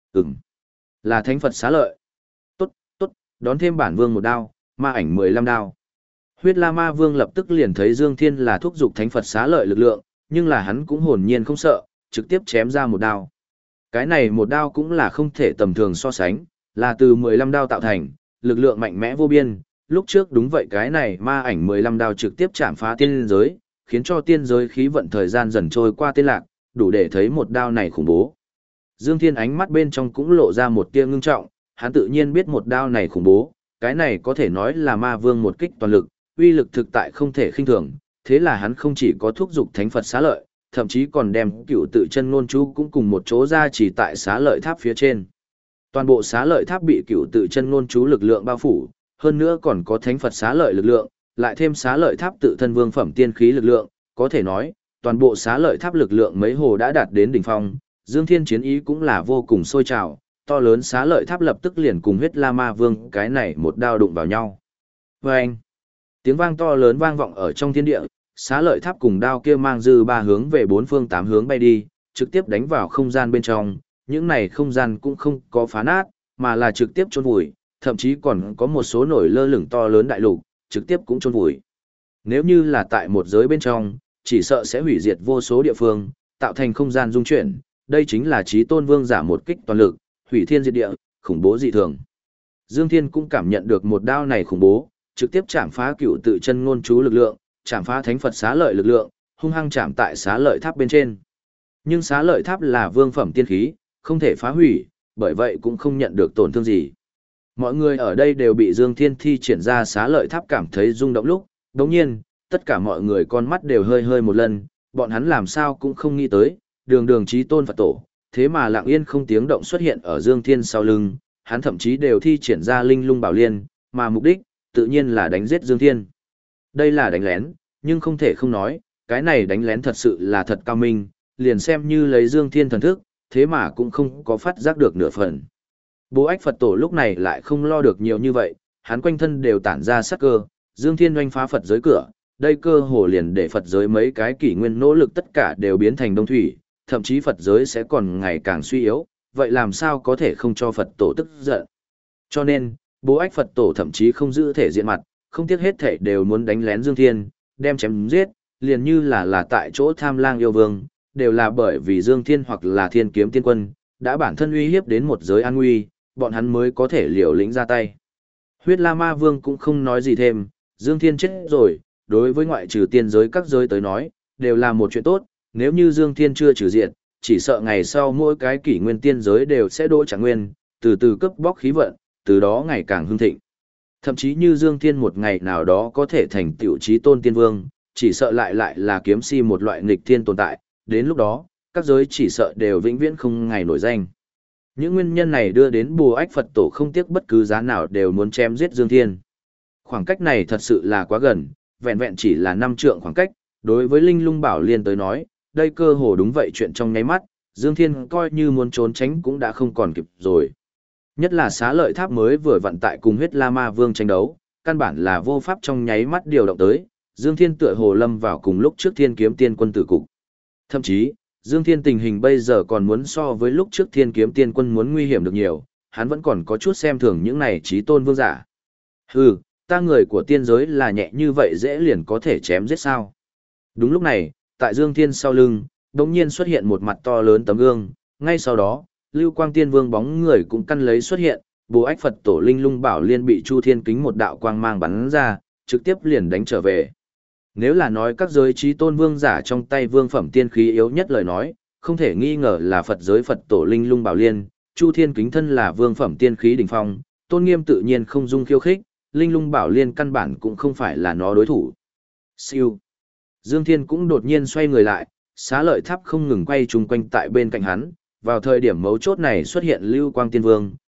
Là thánh Phật xá lợi. Tốt, tốt, đón thêm bản vương một đao, ma ảnh 15 đao. Huyết La Ma Vương lập tức liền thấy Dương Thiên là thúc dục thánh Phật xá lợi lực lượng, nhưng là hắn cũng hồn nhiên không sợ, trực tiếp chém ra một đao. Cái này một đao cũng là không thể tầm thường so sánh, là từ 15 đao tạo thành, lực lượng mạnh mẽ vô biên. Lúc trước đúng vậy, cái này ma ảnh 15 đao trực tiếp chạm phá tiên giới, khiến cho tiên giới khí vận thời gian dần trôi qua tiên lạc, đủ để thấy một đao này khủng bố. Dương Thiên ánh mắt bên trong cũng lộ ra một tia ngưng trọng, hắn tự nhiên biết một đao này khủng bố, cái này có thể nói là ma vương một kích toàn lực, uy lực thực tại không thể khinh thường, thế là hắn không chỉ có thúc dục thánh Phật xá lợi, thậm chí còn đem cựu tự chân ngôn chú cũng cùng một chỗ ra chỉ tại xá lợi tháp phía trên. Toàn bộ xá lợi tháp bị cựu tự chân ngôn chú lực lượng bao phủ, hơn nữa còn có thánh Phật xá lợi lực lượng, lại thêm xá lợi tháp tự thân vương phẩm tiên khí lực lượng, có thể nói, toàn bộ xá lợi tháp lực lượng mấy hồ đã đạt đến đỉnh phong, Dương Thiên chiến ý cũng là vô cùng sôi trào, to lớn xá lợi tháp lập tức liền cùng huyết La Ma Vương cái này một đao đụng vào nhau. Vâng! Tiếng vang to lớn vang vọng ở trong thiên địa, xá lợi tháp cùng đao kia mang dư ba hướng về bốn phương tám hướng bay đi, trực tiếp đánh vào không gian bên trong, những này không gian cũng không có phá nát, mà là trực tiếp chôn vùi, thậm chí còn có một số nổi lơ lửng to lớn đại lục, trực tiếp cũng chôn vùi. Nếu như là tại một giới bên trong, chỉ sợ sẽ hủy diệt vô số địa phương, tạo thành không gian dung chuyển, đây chính là Chí Tôn Vương giả một kích toàn lực, hủy thiên diệt địa, khủng bố dị thường. Dương Thiên cũng cảm nhận được một đao này khủng bố, trực tiếp chạm phá cựu tự chân ngôn chú lực lượng, chạm phá thánh Phật xá lợi lực lượng, hung hăng chạm tại xá lợi tháp bên trên. Nhưng xá lợi tháp là vương phẩm tiên khí, không thể phá hủy, bởi vậy cũng không nhận được tổn thương gì. Mọi người ở đây đều bị Dương Thiên thi triển ra xá lợi tháp cảm thấy rung động lúc, đồng nhiên, tất cả mọi người con mắt đều hơi hơi một lần, bọn hắn làm sao cũng không nghĩ tới, đường đường Chí Tôn Phật tổ, thế mà lặng yên không tiếng động xuất hiện ở Dương Thiên sau lưng, hắn thậm chí đều thi triển ra linh lung bảo liên, mà mục đích, tự nhiên là đánh giết Dương Thiên. Đây là đánh lén, nhưng không thể không nói, cái này đánh lén thật sự là thật cao minh, liền xem như lấy Dương Thiên thần thức, thế mà cũng không có phát giác được nửa phần. Bố Ách Phật tổ lúc này lại không lo được nhiều như vậy, hắn quanh thân đều tản ra sát cơ, Dương Thiên oanh phá Phật giới cửa, đây cơ hồ liền để Phật giới mấy cái kỷ nguyên nỗ lực tất cả đều biến thành đông thủy, thậm chí Phật giới sẽ còn ngày càng suy yếu, vậy làm sao có thể không cho Phật tổ tức giận. Cho nên, Bố Ách Phật tổ thậm chí không giữ thể diện mặt, không tiếc hết thể đều muốn đánh lén Dương Thiên, đem chém giết, liền như là tại chỗ Tham Lang yêu vương, đều là bởi vì Dương Thiên hoặc là Thiên Kiếm Tiên Quân, đã bản thân uy hiếp đến một giới an nguy, bọn hắn mới có thể liều lĩnh ra tay. Huyết La Ma Vương cũng không nói gì thêm, Dương Thiên chết rồi, đối với ngoại trừ tiên giới các giới tới nói, đều là một chuyện tốt, nếu như Dương Thiên chưa trừ diệt, chỉ sợ ngày sau mỗi cái kỷ nguyên tiên giới đều sẽ đỗ trạng nguyên, từ từ cướp bóc khí vận, từ đó ngày càng hưng thịnh. Thậm chí như Dương Thiên một ngày nào đó có thể thành tựu Chí Tôn Tiên Vương, chỉ sợ lại là kiếm si một loại nghịch thiên tồn tại, đến lúc đó, các giới chỉ sợ đều vĩnh viễn không ngày nổi danh. Những nguyên nhân này đưa đến Bồ Ách Phật tổ không tiếc bất cứ giá nào đều muốn chém giết Dương Thiên. Khoảng cách này thật sự là quá gần, vẹn vẹn chỉ là 5 trượng khoảng cách, đối với Linh Lung Bảo Liên tới nói, đây cơ hồ đúng vậy chuyện trong nháy mắt, Dương Thiên coi như muốn trốn tránh cũng đã không còn kịp rồi. Nhất là xá lợi tháp mới vừa vận tại cùng huyết La Ma Vương tranh đấu, căn bản là vô pháp trong nháy mắt điều động tới, Dương Thiên tựa hồ lâm vào cùng lúc trước Thiên Kiếm Tiên Quân tử cục. Thậm chí, Dương Thiên tình hình bây giờ còn muốn so với lúc trước Thiên Kiếm Tiên Quân muốn nguy hiểm được nhiều, hắn vẫn còn có chút xem thường những này Chí Tôn vương giả. Hừ, ta người của tiên giới là nhẹ như vậy dễ liền có thể chém giết sao? Đúng lúc này, tại Dương Thiên sau lưng, đột nhiên xuất hiện một mặt to lớn tấm gương, ngay sau đó, Lưu Quang Tiên Vương bóng người cũng căn lấy xuất hiện, Bồ Ách Phật tổ Linh Lung Bảo Liên bị Chu Thiên Kính một đạo quang mang bắn ra, trực tiếp liền đánh trở về. Nếu là nói các giới Chí Tôn vương giả trong tay vương phẩm tiên khí yếu nhất lời nói, không thể nghi ngờ là Phật giới Phật tổ Linh Lung Bảo Liên, Chu Thiên Kính thân là vương phẩm tiên khí đỉnh phong, tôn nghiêm tự nhiên không dung khiêu khích, Linh Lung Bảo Liên căn bản cũng không phải là nó đối thủ. Siêu. Dương Thiên cũng đột nhiên xoay người lại, xá lợi tháp không ngừng quay chung quanh tại bên cạnh hắn, vào thời điểm mấu chốt này xuất hiện Lưu Quang Tiên Vương,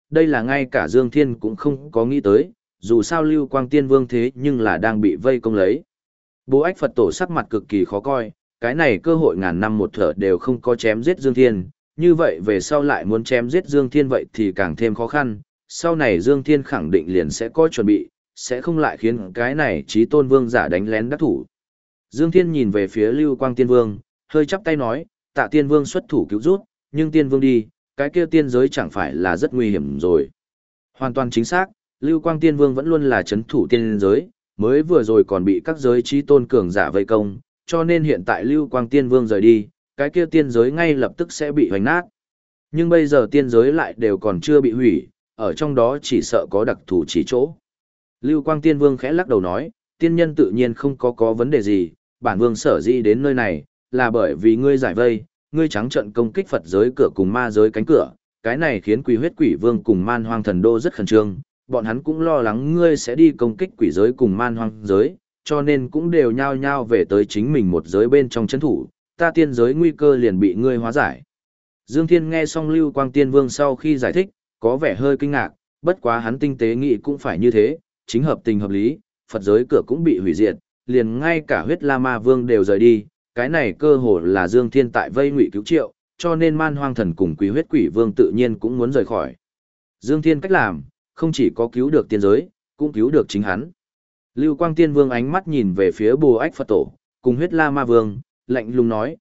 đây là ngay cả Dương Thiên cũng không có nghĩ tới, dù sao Lưu Quang Tiên Vương thế nhưng là đang bị vây công lấy. Bố Ách Phật Tổ sắc mặt cực kỳ khó coi, cái này cơ hội ngàn năm một thở đều không có chém giết Dương Thiên, như vậy về sau lại muốn chém giết Dương Thiên vậy thì càng thêm khó khăn, sau này Dương Thiên khẳng định liền sẽ có chuẩn bị, sẽ không lại khiến cái này Chí Tôn Vương giả đánh lén đắc thủ. Dương Thiên nhìn về phía Lưu Quang Tiên Vương, hơi chắp tay nói, tạ Tiên Vương xuất thủ cứu rút, nhưng Tiên Vương đi, cái kia tiên giới chẳng phải là rất nguy hiểm rồi. Hoàn toàn chính xác, Lưu Quang Tiên Vương vẫn luôn là chấn thủ tiên giới, mới vừa rồi còn bị các giới Chí Tôn cường giả vây công, cho nên hiện tại Lưu Quang Tiên Vương rời đi, cái kia tiên giới ngay lập tức sẽ bị hoành nát. Nhưng bây giờ tiên giới lại đều còn chưa bị hủy, ở trong đó chỉ sợ có đặc thù chỉ chỗ. Lưu Quang Tiên Vương khẽ lắc đầu nói, tiên nhân tự nhiên không có vấn đề gì, bản vương sở dĩ đến nơi này, là bởi vì ngươi giải vây, ngươi trắng trận công kích Phật giới cửa cùng ma giới cánh cửa, cái này khiến Quỷ Huyết Quỷ Vương cùng Man Hoang Thần Đô rất khẩn trương, bọn hắn cũng lo lắng ngươi sẽ đi công kích quỷ giới cùng man hoang giới, cho nên cũng đều nhao nhao về tới chính mình một giới bên trong chấn thủ, ta tiên giới nguy cơ liền bị ngươi hóa giải. Dương Thiên nghe xong Lưu Quang Tiên Vương sau khi giải thích, có vẻ hơi kinh ngạc, bất quá hắn tinh tế nghĩ cũng phải như thế, chính hợp tình hợp lý, Phật giới cửa cũng bị hủy diệt, liền ngay cả Huyết La Ma Vương đều rời đi, cái này cơ hồ là Dương Thiên tại vây ngụy cứu triệu, cho nên Man Hoang Thần cùng Quỷ Huyết Quỷ Vương tự nhiên cũng muốn rời khỏi. Dương Thiên cách làm, không chỉ có cứu được tiên giới, cũng cứu được chính hắn. Lưu Quang Tiên Vương ánh mắt nhìn về phía Bồ Ách Phật Tổ, cùng Huyết La Ma Vương, lạnh lùng nói,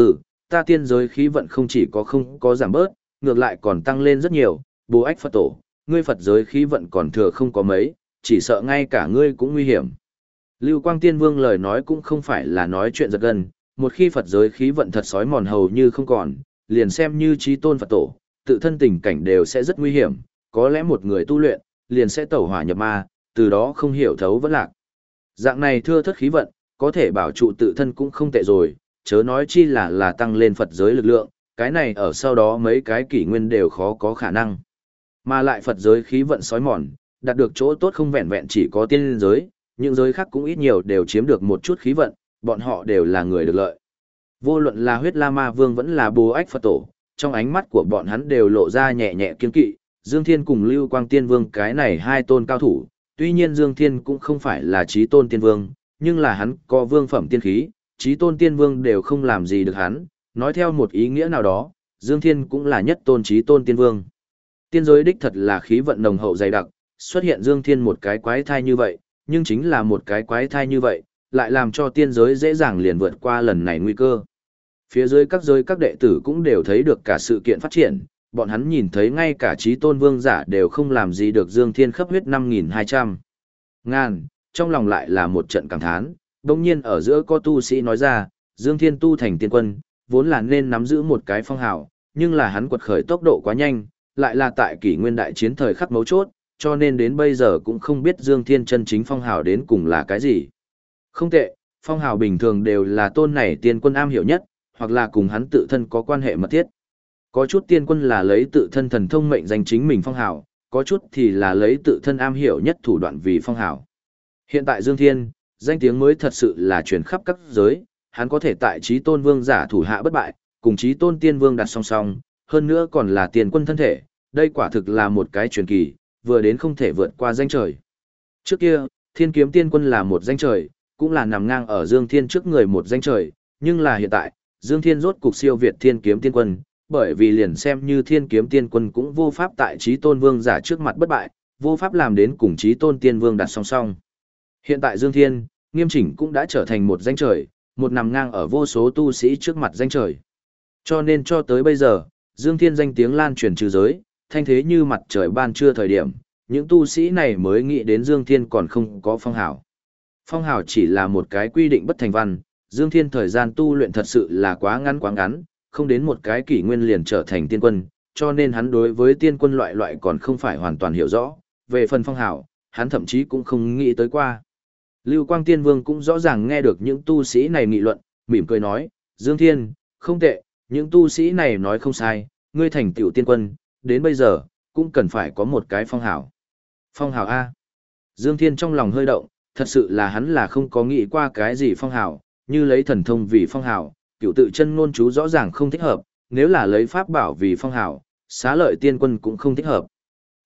ta tiên giới khí vận không chỉ không có giảm bớt, ngược lại còn tăng lên rất nhiều, Bồ Ách Phật Tổ, ngươi Phật giới khí vận còn thừa không có mấy, chỉ sợ ngay cả ngươi cũng nguy hiểm. Lưu Quang Tiên Vương lời nói cũng không phải là nói chuyện giật gân, một khi Phật giới khí vận thật sói mòn hầu như không còn, liền xem như Chí Tôn Phật Tổ, tự thân tình cảnh đều sẽ rất nguy hiểm, có lẽ một người tu luyện, liền sẽ tẩu hỏa nhập ma, từ đó không hiểu thấu vẫn lạc. Dạng này thưa thất khí vận, có thể bảo trụ tự thân cũng không tệ rồi, chớ nói chi là tăng lên Phật giới lực lượng, cái này ở sau đó mấy cái kỷ nguyên đều khó có khả năng. Mà lại Phật giới khí vận sói mòn, đạt được chỗ tốt không vẹn vẹn chỉ có tiên giới, những giới khác cũng ít nhiều đều chiếm được một chút khí vận, bọn họ đều là người được lợi. Vô luận là Huyết La Ma Vương vẫn là Bồ Ách Phật Tổ, trong ánh mắt của bọn hắn đều lộ ra nhẹ nhẹ kiên kỵ, Dương Thiên cùng Lưu Quang Tiên Vương cái này hai tôn cao thủ, tuy nhiên Dương Thiên cũng không phải là Chí Tôn Tiên Vương, nhưng là hắn có vương phẩm tiên khí, Chí Tôn Tiên Vương đều không làm gì được hắn, nói theo một ý nghĩa nào đó, Dương Thiên cũng là nhất tôn Chí Tôn Tiên Vương. Tiên giới đích thật là khí vận nồng hậu dày đặc, xuất hiện Dương Thiên một cái quái thai như vậy, nhưng chính là một cái quái thai như vậy, lại làm cho tiên giới dễ dàng liền vượt qua lần này nguy cơ. Phía dưới các giới các đệ tử cũng đều thấy được cả sự kiện phát triển, bọn hắn nhìn thấy ngay cả Chí Tôn Vương giả đều không làm gì được Dương Thiên khắp huyết 5.200 ngàn, trong lòng lại là một trận cảm thán, đồng nhiên ở giữa có tu sĩ nói ra, Dương Thiên tu thành tiên quân, vốn là nên nắm giữ một cái phong hào, nhưng là hắn quật khởi tốc độ quá nhanh, lại là tại kỷ nguyên đại chiến thời khắc mấu chốt, cho nên đến bây giờ cũng không biết Dương Thiên chân chính phong hào đến cùng là cái gì. Không tệ, phong hào bình thường đều là tôn này tiên quân am hiểu nhất, hoặc là cùng hắn tự thân có quan hệ mật thiết. Có chút tiên quân là lấy tự thân thần thông mệnh danh chính mình phong hào, có chút thì là lấy tự thân am hiểu nhất thủ đoạn vì phong hào. Hiện tại Dương Thiên, danh tiếng mới thật sự là truyền khắp các giới, hắn có thể tại Chí Tôn Vương giả thủ hạ bất bại, cùng Chí Tôn Tiên Vương đặt song song, hơn nữa còn là tiên quân thân thể, đây quả thực là một cái truyền kỳ, vừa đến không thể vượt qua danh trời. Trước kia, Thiên Kiếm Tiên Quân là một danh trời, cũng là nằm ngang ở Dương Thiên trước người một danh trời, nhưng là hiện tại, Dương Thiên rốt cục siêu việt Thiên Kiếm Tiên Quân, bởi vì liền xem như Thiên Kiếm Tiên Quân cũng vô pháp tại Chí Tôn Vương giả trước mặt bất bại, vô pháp làm đến cùng Chí Tôn Tiên Vương đặt song song. Hiện tại Dương Thiên, nghiêm chỉnh cũng đã trở thành một danh trời, một nằm ngang ở vô số tu sĩ trước mặt danh trời. Cho nên cho tới bây giờ, Dương Thiên danh tiếng lan truyền trừ giới, thanh thế như mặt trời ban trưa thời điểm, những tu sĩ này mới nghĩ đến Dương Thiên còn không có phong hào. Phong hào chỉ là một cái quy định bất thành văn, Dương Thiên thời gian tu luyện thật sự là quá ngắn, không đến một cái kỷ nguyên liền trở thành tiên quân, cho nên hắn đối với tiên quân loại còn không phải hoàn toàn hiểu rõ, về phần phong hào, hắn thậm chí cũng không nghĩ tới qua. Lưu Quang Tiên Vương cũng rõ ràng nghe được những tu sĩ này nghị luận, mỉm cười nói, Dương Thiên, không tệ, những tu sĩ này nói không sai, ngươi thành tựu tiên quân, đến bây giờ, cũng cần phải có một cái phong hào. Phong hào A. Dương Thiên trong lòng hơi động, thật sự là hắn là không có nghĩ qua cái gì phong hào, như lấy thần thông vì phong hào, cựu tự chân ngôn chú rõ ràng không thích hợp, nếu là lấy pháp bảo vì phong hào, xá lợi tiên quân cũng không thích hợp.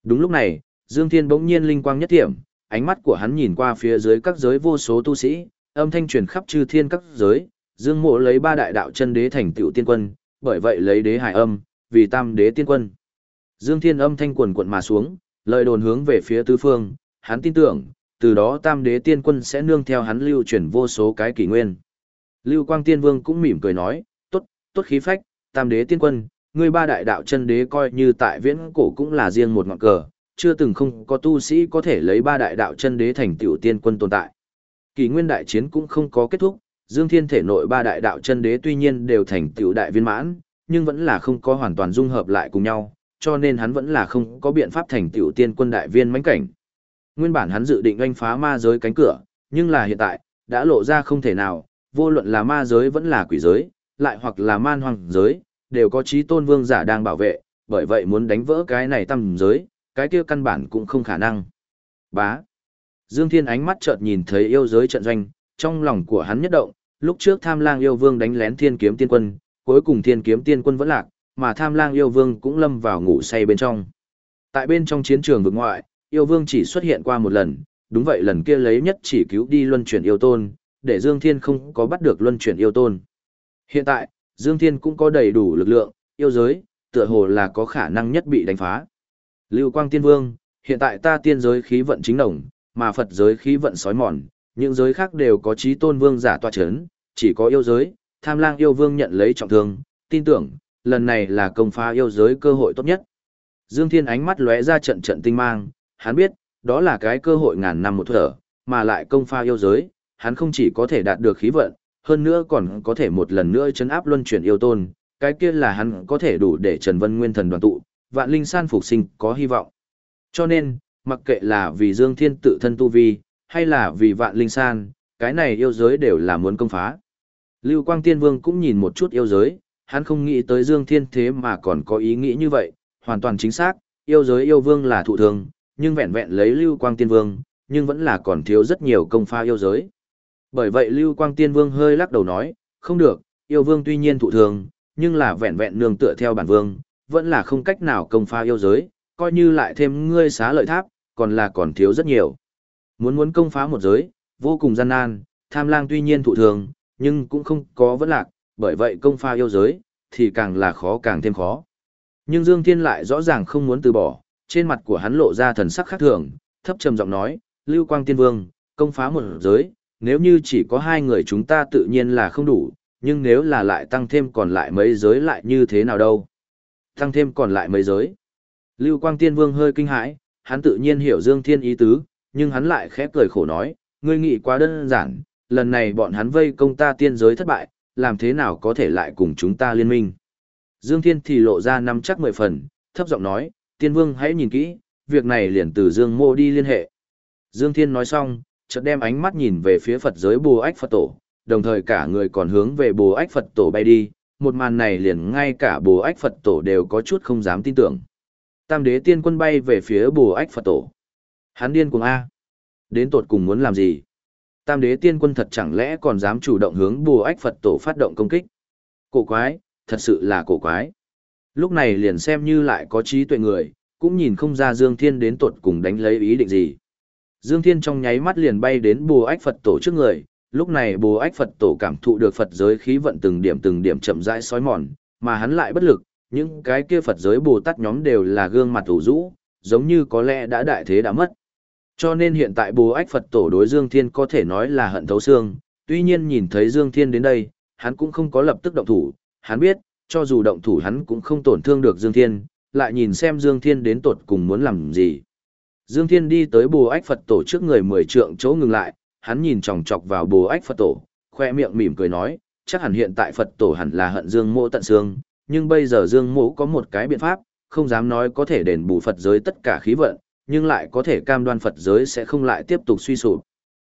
Đúng lúc này, Dương Thiên bỗng nhiên linh quang nhất thiểm, ánh mắt của hắn nhìn qua phía dưới các giới vô số tu sĩ, âm thanh truyền khắp chư thiên các giới, Dương Mộ lấy ba đại đạo chân đế thành tựu tiên quân, bởi vậy lấy đế hải âm, vì tam đế tiên quân. Dương Thiên âm thanh quần quận mà xuống, lời đồn hướng về phía tứ phương, hắn tin tưởng, từ đó tam đế tiên quân sẽ nương theo hắn lưu truyền vô số cái kỷ nguyên. Lưu Quang Tiên Vương cũng mỉm cười nói, tốt, tốt khí phách, tam đế tiên quân, ngươi ba đại đạo chân đế coi như tại viễn cổ cũng là riêng một ngọn cờ, chưa từng không có tu sĩ có thể lấy ba đại đạo chân đế thành tựu tiên quân tồn tại. Kỷ nguyên đại chiến cũng không có kết thúc, Dương Thiên thể nội ba đại đạo chân đế tuy nhiên đều thành tựu đại viên mãn, nhưng vẫn là không có hoàn toàn dung hợp lại cùng nhau, cho nên hắn vẫn là không có biện pháp thành tựu tiên quân đại viên mãnh cảnh. Nguyên bản hắn dự định oanh phá ma giới cánh cửa, nhưng là hiện tại, đã lộ ra không thể nào, vô luận là ma giới vẫn là quỷ giới, lại hoặc là man hoang giới, đều có chí tôn vương giả đang bảo vệ, bởi vậy muốn đánh vỡ cái này tầm giới, cái kia căn bản cũng không khả năng. Bá. Dương Thiên ánh mắt chợt nhìn thấy yêu giới trận doanh, trong lòng của hắn nhất động, lúc trước Tham Lang yêu vương đánh lén Thiên Kiếm Tiên Quân, cuối cùng Thiên Kiếm Tiên Quân vẫn lạc, mà Tham Lang yêu vương cũng lâm vào ngủ say bên trong. Tại bên trong chiến trường vực ngoại, yêu vương chỉ xuất hiện qua một lần, đúng vậy lần kia lấy nhất chỉ cứu đi luân chuyển yêu tôn, để Dương Thiên không có bắt được luân chuyển yêu tôn. Hiện tại, Dương Thiên cũng có đầy đủ lực lượng, yêu giới, tựa hồ là có khả năng nhất bị đánh phá. Lưu Quang Tiên Vương, hiện tại ta tiên giới khí vận chính nồng, mà Phật giới khí vận sói mòn, những giới khác đều có chí tôn vương giả tọa chấn, chỉ có yêu giới, Tham Lang yêu vương nhận lấy trọng thương, tin tưởng, lần này là công phá yêu giới cơ hội tốt nhất. Dương Thiên ánh mắt lóe ra trận trận tinh mang, hắn biết, đó là cái cơ hội ngàn năm một thở, mà lại công phá yêu giới, hắn không chỉ có thể đạt được khí vận, hơn nữa còn có thể một lần nữa chấn áp luân chuyển yêu tôn, cái kia là hắn có thể đủ để Trần Vân Nguyên Thần đoàn tụ, vạn linh san phục sinh có hy vọng. Cho nên, mặc kệ là vì Dương Thiên tự thân tu vi, hay là vì vạn linh san, cái này yêu giới đều là muốn công phá. Lưu Quang Tiên Vương cũng nhìn một chút yêu giới, hắn không nghĩ tới Dương Thiên thế mà còn có ý nghĩ như vậy, hoàn toàn chính xác, yêu giới yêu vương là thụ thường, nhưng vẹn vẹn lấy Lưu Quang Tiên Vương, nhưng vẫn là còn thiếu rất nhiều công phá yêu giới. Bởi vậy Lưu Quang Tiên Vương hơi lắc đầu nói, không được, yêu vương tuy nhiên thụ thường, nhưng là vẹn vẹn nương tựa theo bản vương, vẫn là không cách nào công phá yêu giới, coi như lại thêm ngươi xá lợi tháp, còn thiếu rất nhiều. Muốn công phá một giới, vô cùng gian nan, Tham Lang tuy nhiên thụ thường, nhưng cũng không có vấn lạc, bởi vậy công phá yêu giới, thì càng là khó càng thêm khó. Nhưng Dương Thiên lại rõ ràng không muốn từ bỏ, trên mặt của hắn lộ ra thần sắc khác thường, thấp trầm giọng nói, Lưu Quang Tiên Vương, công phá một giới, nếu như chỉ có hai người chúng ta tự nhiên là không đủ, nhưng nếu là lại tăng thêm còn lại mấy giới lại như thế nào đâu? Tăng thêm còn lại mấy giới? Lưu Quang Tiên Vương hơi kinh hãi, hắn tự nhiên hiểu Dương Thiên ý tứ, nhưng hắn lại khẽ cười khổ nói, ngươi nghĩ quá đơn giản, lần này bọn hắn vây công ta tiên giới thất bại, làm thế nào có thể lại cùng chúng ta liên minh? Dương Thiên thì lộ ra nắm chắc 10 phần, thấp giọng nói, Tiên Vương hãy nhìn kỹ, việc này liền từ Dương Mô đi liên hệ. Dương Thiên nói xong, chợt đem ánh mắt nhìn về phía Phật giới Bồ Ách Phật Tổ, đồng thời cả người còn hướng về Bồ Ách Phật Tổ bay đi, một màn này liền ngay cả Bồ Ách Phật Tổ đều có chút không dám tin tưởng. Tam đế tiên quân bay về phía Bồ Ách Phật Tổ. Hắn điên cuồng A. Đến tột cùng muốn làm gì? Tam đế tiên quân thật chẳng lẽ còn dám chủ động hướng Bồ Ách Phật Tổ phát động công kích? Cổ quái, thật sự là cổ quái. Lúc này liền xem như lại có trí tuệ người, cũng nhìn không ra Dương Thiên đến tột cùng đánh lấy ý định gì. Dương Thiên trong nháy mắt liền bay đến Bồ Ách Phật Tổ trước người, lúc này Bồ Ách Phật Tổ cảm thụ được Phật giới khí vận từng điểm chậm rãi xói mòn, mà hắn lại bất lực, những cái kia Phật giới Bồ Tát nhóm đều là gương mặt ủ rũ, giống như có lẽ đã đại thế đã mất. Cho nên hiện tại Bồ Ách Phật Tổ đối Dương Thiên có thể nói là hận thấu xương, tuy nhiên nhìn thấy Dương Thiên đến đây, hắn cũng không có lập tức động thủ, hắn biết, cho dù động thủ hắn cũng không tổn thương được Dương Thiên, lại nhìn xem Dương Thiên đến tột cùng muốn làm gì. Dương Thiên đi tới Bồ Ách Phật Tổ trước người 10 trượng chỗ ngừng lại, hắn nhìn chòng chọc vào Bồ Ách Phật Tổ, khoe miệng mỉm cười nói, chắc hẳn hiện tại Phật Tổ hẳn là hận Dương Mỗ tận xương, nhưng bây giờ Dương Mỗ có một cái biện pháp, không dám nói có thể đền bù Phật giới tất cả khí vận, nhưng lại có thể cam đoan Phật giới sẽ không lại tiếp tục suy sụp.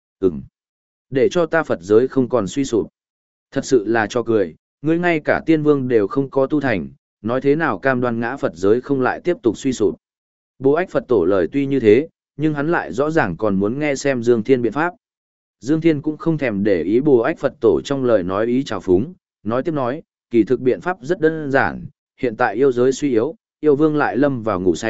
Để cho ta Phật giới không còn suy sụp. Thật sự là cho cười, ngươi ngay cả tiên vương đều không có tu thành, nói thế nào cam đoan ngã Phật giới không lại tiếp tục suy sụp. Bồ Ách Phật Tổ lời tuy như thế, nhưng hắn lại rõ ràng còn muốn nghe xem Dương Thiên biện pháp. Dương Thiên cũng không thèm để ý Bồ Ách Phật Tổ trong lời nói ý trào phúng, nói tiếp nói, kỳ thực biện pháp rất đơn giản, hiện tại yêu giới suy yếu, yêu vương lại lâm vào ngủ say,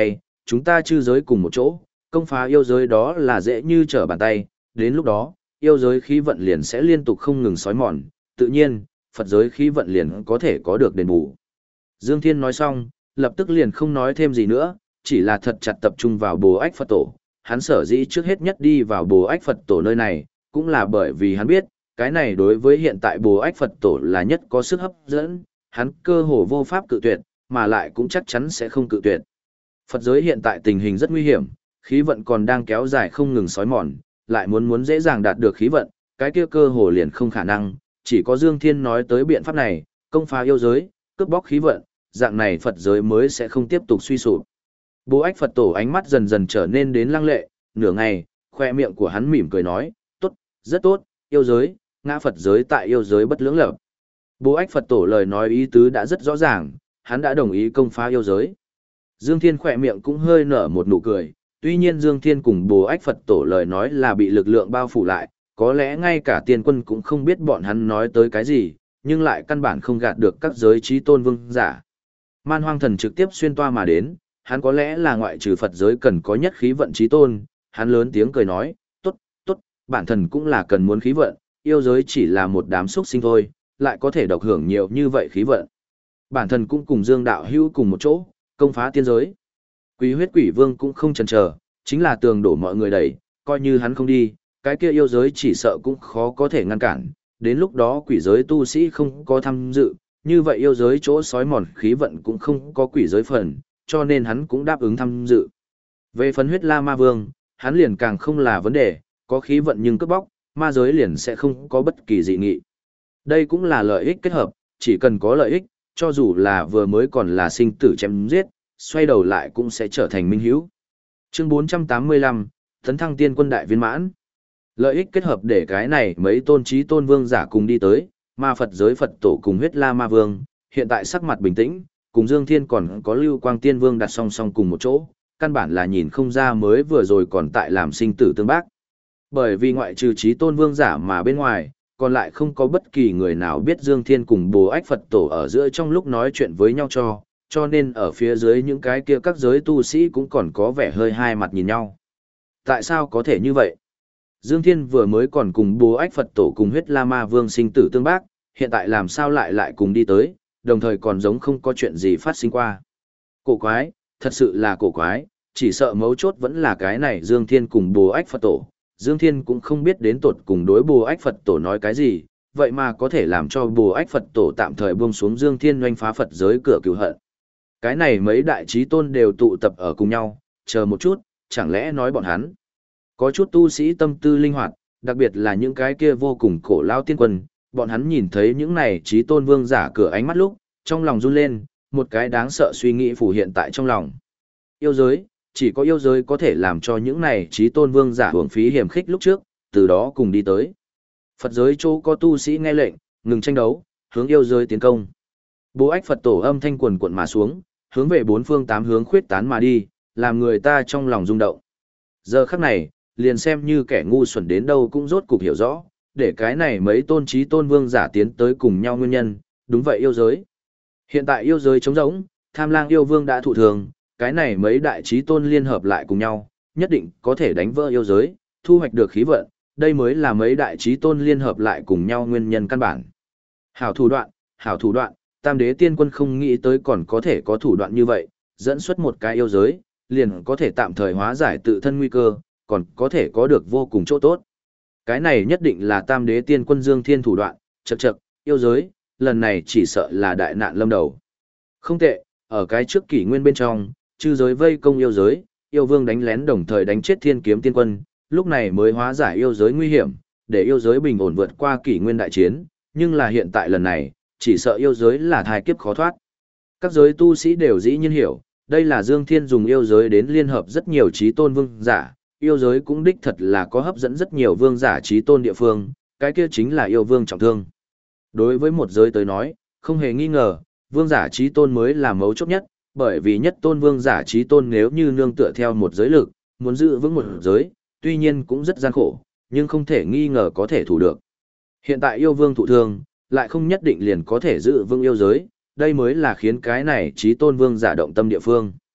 chúng ta chư giới cùng một chỗ, công phá yêu giới đó là dễ như trở bàn tay, đến lúc đó, yêu giới khí vận liền sẽ liên tục không ngừng xói mòn, tự nhiên, Phật giới khí vận liền có thể có được đền bù. Dương Thiên nói xong, lập tức liền không nói thêm gì nữa, chỉ là thật chặt tập trung vào Bồ Ách Phật Tổ. Hắn sở dĩ trước hết nhất đi vào Bồ Ách Phật Tổ nơi này, cũng là bởi vì hắn biết, cái này đối với hiện tại Bồ Ách Phật Tổ là nhất có sức hấp dẫn, hắn cơ hồ vô pháp cự tuyệt, mà lại cũng chắc chắn sẽ không cự tuyệt. Phật giới hiện tại tình hình rất nguy hiểm, khí vận còn đang kéo dài không ngừng xói mòn, lại muốn dễ dàng đạt được khí vận, cái kia cơ hồ liền không khả năng, chỉ có Dương Thiên nói tới biện pháp này, công phá yêu giới, cướp bóc khí vận, dạng này Phật giới mới sẽ không tiếp tục suy sụp. Bồ Ách Phật Tổ ánh mắt dần dần trở nên đến lăng lệ, nửa ngày, khoe miệng của hắn mỉm cười nói, tốt, rất tốt, yêu giới, ngã Phật giới tại yêu giới bất lưỡng lập. Bồ Ách Phật Tổ lời nói ý tứ đã rất rõ ràng, hắn đã đồng ý công phá yêu giới. Dương Thiên khoe miệng cũng hơi nở một nụ cười, tuy nhiên Dương Thiên cùng Bồ Ách Phật Tổ lời nói là bị lực lượng bao phủ lại, có lẽ ngay cả tiên quân cũng không biết bọn hắn nói tới cái gì, nhưng lại căn bản không gạt được các giới trí tôn vương giả. Man Hoang Thần trực tiếp xuyên toa mà đến, hắn có lẽ là ngoại trừ Phật giới cần có nhất khí vận trí tôn, hắn lớn tiếng cười nói, tốt, tốt, bản thần cũng là cần muốn khí vận, yêu giới chỉ là một đám xuất sinh thôi, lại có thể độc hưởng nhiều như vậy khí vận. Bản thần cũng cùng Dương Đạo Hữu cùng một chỗ, công phá tiên giới. Quý huyết quỷ vương cũng không chần chờ, chính là tường đổ mọi người đẩy, coi như hắn không đi, cái kia yêu giới chỉ sợ cũng khó có thể ngăn cản, đến lúc đó quỷ giới tu sĩ không có tham dự, như vậy yêu giới chỗ sói mòn khí vận cũng không có quỷ giới phần, cho nên hắn cũng đáp ứng tham dự. Về phần huyết la ma vương, hắn liền càng không là vấn đề, có khí vận nhưng cướp bóc, ma giới liền sẽ không có bất kỳ dị nghị. Đây cũng là lợi ích kết hợp, chỉ cần có lợi ích, cho dù là vừa mới còn là sinh tử chém giết, xoay đầu lại cũng sẽ trở thành minh hữu. Chương 485, Tấn thăng tiên quân đại viên mãn. Lợi ích kết hợp để cái này mấy tôn trí tôn vương giả cùng đi tới, ma Phật giới Phật tổ cùng huyết la ma vương, hiện tại sắc mặt bình tĩnh, cùng Dương Thiên còn có Lưu Quang Tiên Vương đặt song song cùng một chỗ, căn bản là nhìn không ra mới vừa rồi còn tại làm sinh tử tương bác. Bởi vì ngoại trừ trí tôn vương giả mà bên ngoài, còn lại không có bất kỳ người nào biết Dương Thiên cùng Bồ Ách Phật tổ ở giữa trong lúc nói chuyện với nhau cho nên ở phía dưới những cái kia các giới tu sĩ cũng còn có vẻ hơi hai mặt nhìn nhau. Tại sao có thể như vậy? Dương Thiên vừa mới còn cùng Bồ Ách Phật tổ cùng huyết la ma vương sinh tử tương bác, hiện tại làm sao lại cùng đi tới, đồng thời còn giống không có chuyện gì phát sinh qua. Cổ quái, thật sự là cổ quái, chỉ sợ mấu chốt vẫn là cái này Dương Thiên cùng Bồ Ách Phật tổ. Dương Thiên cũng không biết đến tột cùng đối Bồ Ách Phật tổ nói cái gì, vậy mà có thể làm cho Bồ Ách Phật tổ tạm thời buông xuống Dương Thiên oanh phá Phật giới cửa cửu hận. Cái này mấy đại trí tôn đều tụ tập ở cùng nhau, chờ một chút, chẳng lẽ nói bọn hắn. Có chút tu sĩ tâm tư linh hoạt, đặc biệt là những cái kia vô cùng cổ lao tiên quân, bọn hắn nhìn thấy những này trí tôn vương giả cửa ánh mắt lúc, trong lòng run lên, một cái đáng sợ suy nghĩ phủ hiện tại trong lòng. Yêu giới, chỉ có yêu giới có thể làm cho những này trí tôn vương giả hưởng phí hiểm khích lúc trước, từ đó cùng đi tới. Phật giới chỗ có tu sĩ nghe lệnh, ngừng tranh đấu, hướng yêu giới tiến công. Bố Ách Phật tổ âm thanh quần quận mà xuống, hướng về bốn phương tám hướng khuyết tán mà đi, làm người ta trong lòng rung động. Giờ khắc này, liền xem như kẻ ngu xuẩn đến đâu cũng rốt cục hiểu rõ, để cái này mấy tôn trí tôn vương giả tiến tới cùng nhau nguyên nhân, đúng vậy yêu giới. Hiện tại yêu giới trống rỗng, Tham Lang yêu vương đã thụ thường, cái này mấy đại trí tôn liên hợp lại cùng nhau, nhất định có thể đánh vỡ yêu giới, thu hoạch được khí vận, đây mới là mấy đại trí tôn liên hợp lại cùng nhau nguyên nhân căn bản. Hảo thủ đoạn, Tam Đế Tiên Quân không nghĩ tới còn có thể có thủ đoạn như vậy, dẫn xuất một cái yêu giới, liền có thể tạm thời hóa giải tự thân nguy cơ, còn có thể có được vô cùng chỗ tốt. Cái này nhất định là Tam Đế Tiên Quân Dương Thiên thủ đoạn, chậc, yêu giới, lần này chỉ sợ là đại nạn lâm đầu. Không tệ, ở cái trước kỷ nguyên bên trong, chư giới vây công yêu giới, yêu vương đánh lén đồng thời đánh chết Thiên Kiếm Tiên Quân, lúc này mới hóa giải yêu giới nguy hiểm, để yêu giới bình ổn vượt qua kỷ nguyên đại chiến, nhưng là hiện tại lần này, chỉ sợ yêu giới là thai kiếp khó thoát. Các giới tu sĩ đều dĩ nhiên hiểu, đây là Dương Thiên dùng yêu giới đến liên hợp rất nhiều trí tôn vương giả, yêu giới cũng đích thật là có hấp dẫn rất nhiều vương giả trí tôn địa phương, cái kia chính là yêu vương trọng thương. Đối với một giới tới nói, không hề nghi ngờ, vương giả trí tôn mới là mấu chốt nhất, bởi vì nhất tôn vương giả trí tôn nếu như nương tựa theo một giới lực, muốn giữ vững một giới, tuy nhiên cũng rất gian khổ, nhưng không thể nghi ngờ có thể thủ được. Hiện tại yêu vương thụ thương, lại không nhất định liền có thể giữ vững yêu giới, đây mới là khiến cái này trí tôn vương giả động tâm địa phương.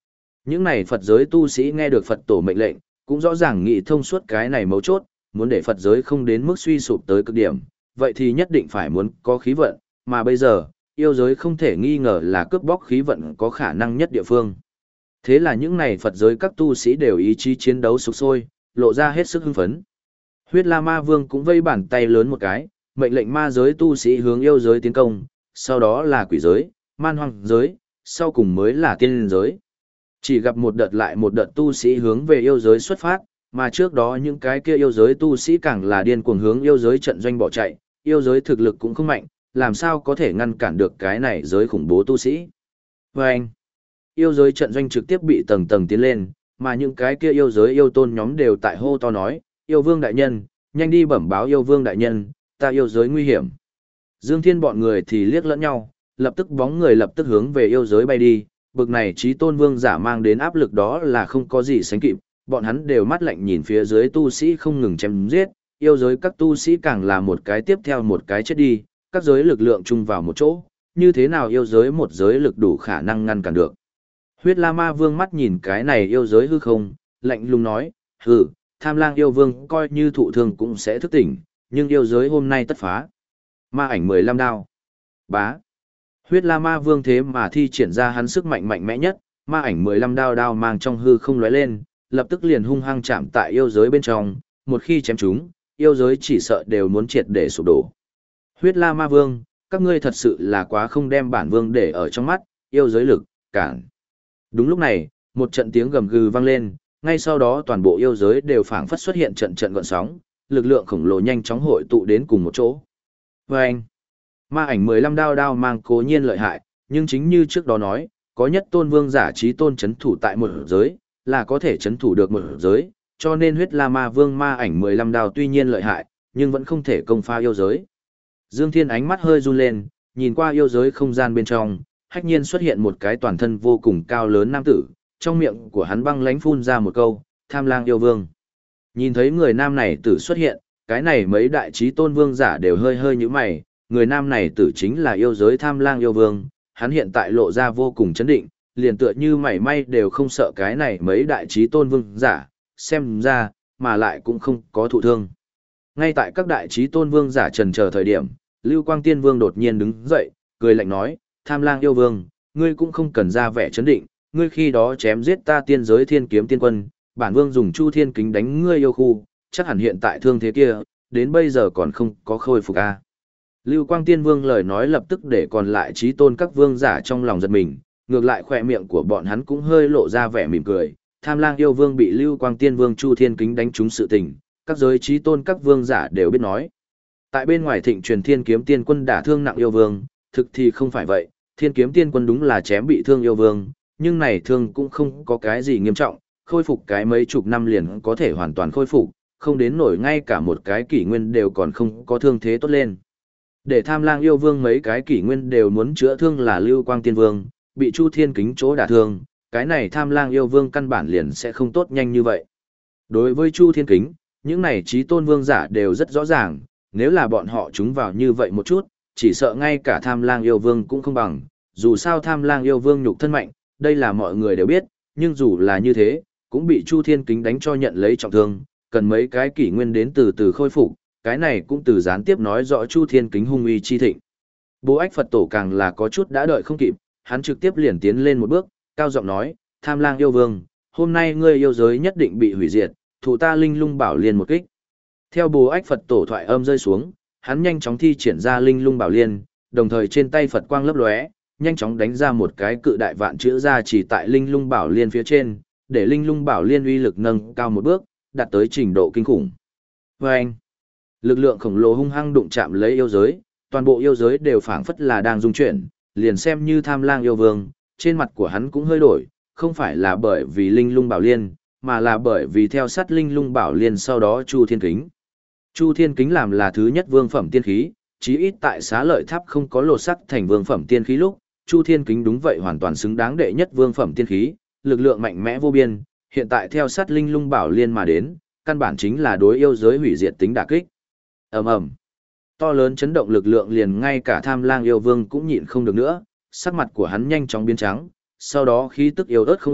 Những này Phật giới tu sĩ nghe được Phật tổ mệnh lệnh, cũng rõ ràng nghĩ thông suốt cái này mấu chốt, muốn để Phật giới không đến mức suy sụp tới cực điểm, vậy thì nhất định phải muốn có khí vận, mà bây giờ, yêu giới không thể nghi ngờ là cướp bóc khí vận có khả năng nhất địa phương. Thế là những này Phật giới các tu sĩ đều ý chí chiến đấu sục sôi, lộ ra hết sức hưng phấn. Huyết La Ma Vương cũng vây bàn tay lớn một cái, mệnh lệnh ma giới tu sĩ hướng yêu giới tiến công, sau đó là quỷ giới, man hoang giới, sau cùng mới là tiên giới. Chỉ gặp một đợt lại một đợt tu sĩ hướng về yêu giới xuất phát, mà trước đó những cái kia yêu giới tu sĩ càng là điên cuồng hướng yêu giới trận doanh bỏ chạy, yêu giới thực lực cũng không mạnh, làm sao có thể ngăn cản được cái này giới khủng bố tu sĩ. Và anh, yêu giới trận doanh trực tiếp bị tầng tầng tiến lên, mà những cái kia yêu giới yêu tôn nhóm đều tại hô to nói, yêu vương đại nhân, nhanh đi bẩm báo yêu vương đại nhân, ta yêu giới nguy hiểm. Dương Thiên bọn người thì liếc lẫn nhau, lập tức bóng người lập tức hướng về yêu giới bay đi, bực này chí tôn vương giả mang đến áp lực đó là không có gì sánh kịp, bọn hắn đều mắt lạnh nhìn phía dưới tu sĩ không ngừng chém giết, yêu giới các tu sĩ càng là một cái tiếp theo một cái chết đi, các giới lực lượng chung vào một chỗ, như thế nào yêu giới một giới lực đủ khả năng ngăn cản được. Huyết La Ma Vương mắt nhìn cái này yêu giới hư không, lạnh lùng nói, hừ, Tham Lang yêu vương coi như thụ thương cũng sẽ thức tỉnh, nhưng yêu giới hôm nay tất phá. Ma ảnh 15 đao. Bá. Huyết La Ma Vương thế mà thi triển ra hắn sức mạnh mạnh mẽ nhất, ma ảnh 15 đao đao mang trong hư không lóe lên, lập tức liền hung hăng chạm tại yêu giới bên trong, một khi chém chúng, yêu giới chỉ sợ đều muốn triệt để sụp đổ. Huyết La Ma Vương, các ngươi thật sự là quá không đem bản vương để ở trong mắt, yêu giới lực, cản. Đúng lúc này, một trận tiếng gầm gừ vang lên, ngay sau đó toàn bộ yêu giới đều phảng phất xuất hiện trận trận gợn sóng, lực lượng khổng lồ nhanh chóng hội tụ đến cùng một chỗ. Vâng! Ma ảnh 15 đao đao mang cố nhiên lợi hại, nhưng chính như trước đó nói, có nhất tôn vương giả trí tôn chấn thủ tại một giới, là có thể chấn thủ được một giới, cho nên huyết la ma vương ma ảnh 15 đao tuy nhiên lợi hại, nhưng vẫn không thể công phá yêu giới. Dương Thiên ánh mắt hơi run lên, nhìn qua yêu giới không gian bên trong, hách nhiên xuất hiện một cái toàn thân vô cùng cao lớn nam tử, trong miệng của hắn băng lánh phun ra một câu, Tham Lang yêu vương. Nhìn thấy người nam này tử xuất hiện, cái này mấy đại trí tôn vương giả đều hơi hơi như mày, người nam này tử chính là yêu giới Tham Lang yêu vương, hắn hiện tại lộ ra vô cùng chấn định, liền tựa như mảy may đều không sợ cái này mấy đại trí tôn vương giả, xem ra, mà lại cũng không có thụ thương. Ngay tại các đại trí tôn vương giả trần chờ thời điểm, Lưu Quang Tiên Vương đột nhiên đứng dậy, cười lạnh nói, Tham Lang yêu vương, ngươi cũng không cần ra vẻ chấn định, ngươi khi đó chém giết ta tiên giới thiên kiếm tiên quân, bản vương dùng chu thiên kính đánh ngươi yêu khu, chắc hẳn hiện tại thương thế kia, đến bây giờ còn không có khôi phục a. Lưu Quang Tiên Vương lời nói lập tức để còn lại trí tôn các vương giả trong lòng giật mình, ngược lại khỏe miệng của bọn hắn cũng hơi lộ ra vẻ mỉm cười, Tham Lang yêu vương bị Lưu Quang Tiên Vương chu thiên kính đánh trúng sự tình, các giới trí tôn các vương giả đều biết nói. Tại bên ngoài thịnh truyền thiên kiếm tiên quân đả thương nặng yêu vương, thực thì không phải vậy, thiên kiếm tiên quân đúng là chém bị thương yêu vương, nhưng này thương cũng không có cái gì nghiêm trọng, khôi phục cái mấy chục năm liền có thể hoàn toàn khôi phục, không đến nổi ngay cả một cái kỷ nguyên đều còn không có thương thế tốt lên. Để Tham Lang yêu vương mấy cái kỷ nguyên đều muốn chữa thương là Lưu Quang Tiên Vương, bị Chu Thiên Kính chỗ đả thương, cái này Tham Lang yêu vương căn bản liền sẽ không tốt nhanh như vậy. Đối với Chu Thiên Kính, những này trí tôn vương giả đều rất rõ ràng, nếu là bọn họ trúng vào như vậy một chút, chỉ sợ ngay cả Tham Lang yêu vương cũng không bằng, dù sao Tham Lang yêu vương nhục thân mạnh, đây là mọi người đều biết, nhưng dù là như thế, cũng bị Chu Thiên Kính đánh cho nhận lấy trọng thương, cần mấy cái kỷ nguyên đến từ từ khôi phục, cái này cũng từ gián tiếp nói rõ Chu Thiên Kính hung uy chi thịnh. Bố Ách Phật Tổ càng là có chút đã đợi không kịp, hắn trực tiếp liền tiến lên một bước, cao giọng nói, Tham Lang yêu vương, hôm nay ngươi yêu giới nhất định bị hủy diệt, thụ ta Linh Lung Bảo Liên một kích. Theo Bố Ách Phật Tổ thoại âm rơi xuống, hắn nhanh chóng thi triển ra Linh Lung Bảo Liên, đồng thời trên tay Phật quang lấp lóe, nhanh chóng đánh ra một cái cự đại vạn chữ ra chỉ tại Linh Lung Bảo Liên phía trên, để Linh Lung Bảo Liên uy lực nâng cao một bước, đạt tới trình độ kinh khủng. Vâng! Lực lượng khổng lồ hung hăng đụng chạm lấy yêu giới, toàn bộ yêu giới đều phảng phất là đang rung chuyển, liền xem như Tham Lang yêu vương, trên mặt của hắn cũng hơi đổi, không phải là bởi vì Linh Lung Bảo Liên, mà là bởi vì theo sát Linh Lung Bảo Liên sau đó Chu Thiên Kính. Chu Thiên Kính làm là thứ nhất vương phẩm tiên khí, chí ít tại Xá Lợi Tháp không có lột sắc thành vương phẩm tiên khí lúc, Chu Thiên Kính đúng vậy hoàn toàn xứng đáng đệ nhất vương phẩm tiên khí, lực lượng mạnh mẽ vô biên, hiện tại theo sát Linh Lung Bảo Liên mà đến, căn bản chính là đối yêu giới hủy diệt tính đả kích. Ầm ầm. To lớn chấn động lực lượng liền ngay cả Tham Lang yêu vương cũng nhịn không được nữa, sắc mặt của hắn nhanh chóng biến trắng, sau đó khí tức yếu ớt không ít,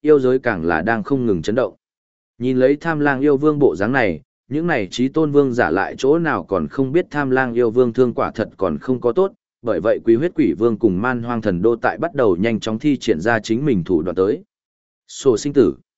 yêu giới càng là đang không ngừng chấn động. Nhìn lấy Tham Lang yêu vương bộ dáng này, những này trí tôn vương giả lại chỗ nào còn không biết Tham Lang yêu vương thương quả thật còn không có tốt, bởi vậy Quý Huyết Quỷ Vương cùng Man Hoang Thần Đô tại bắt đầu nhanh chóng thi triển ra chính mình thủ đoạn tới. Sổ sinh tử.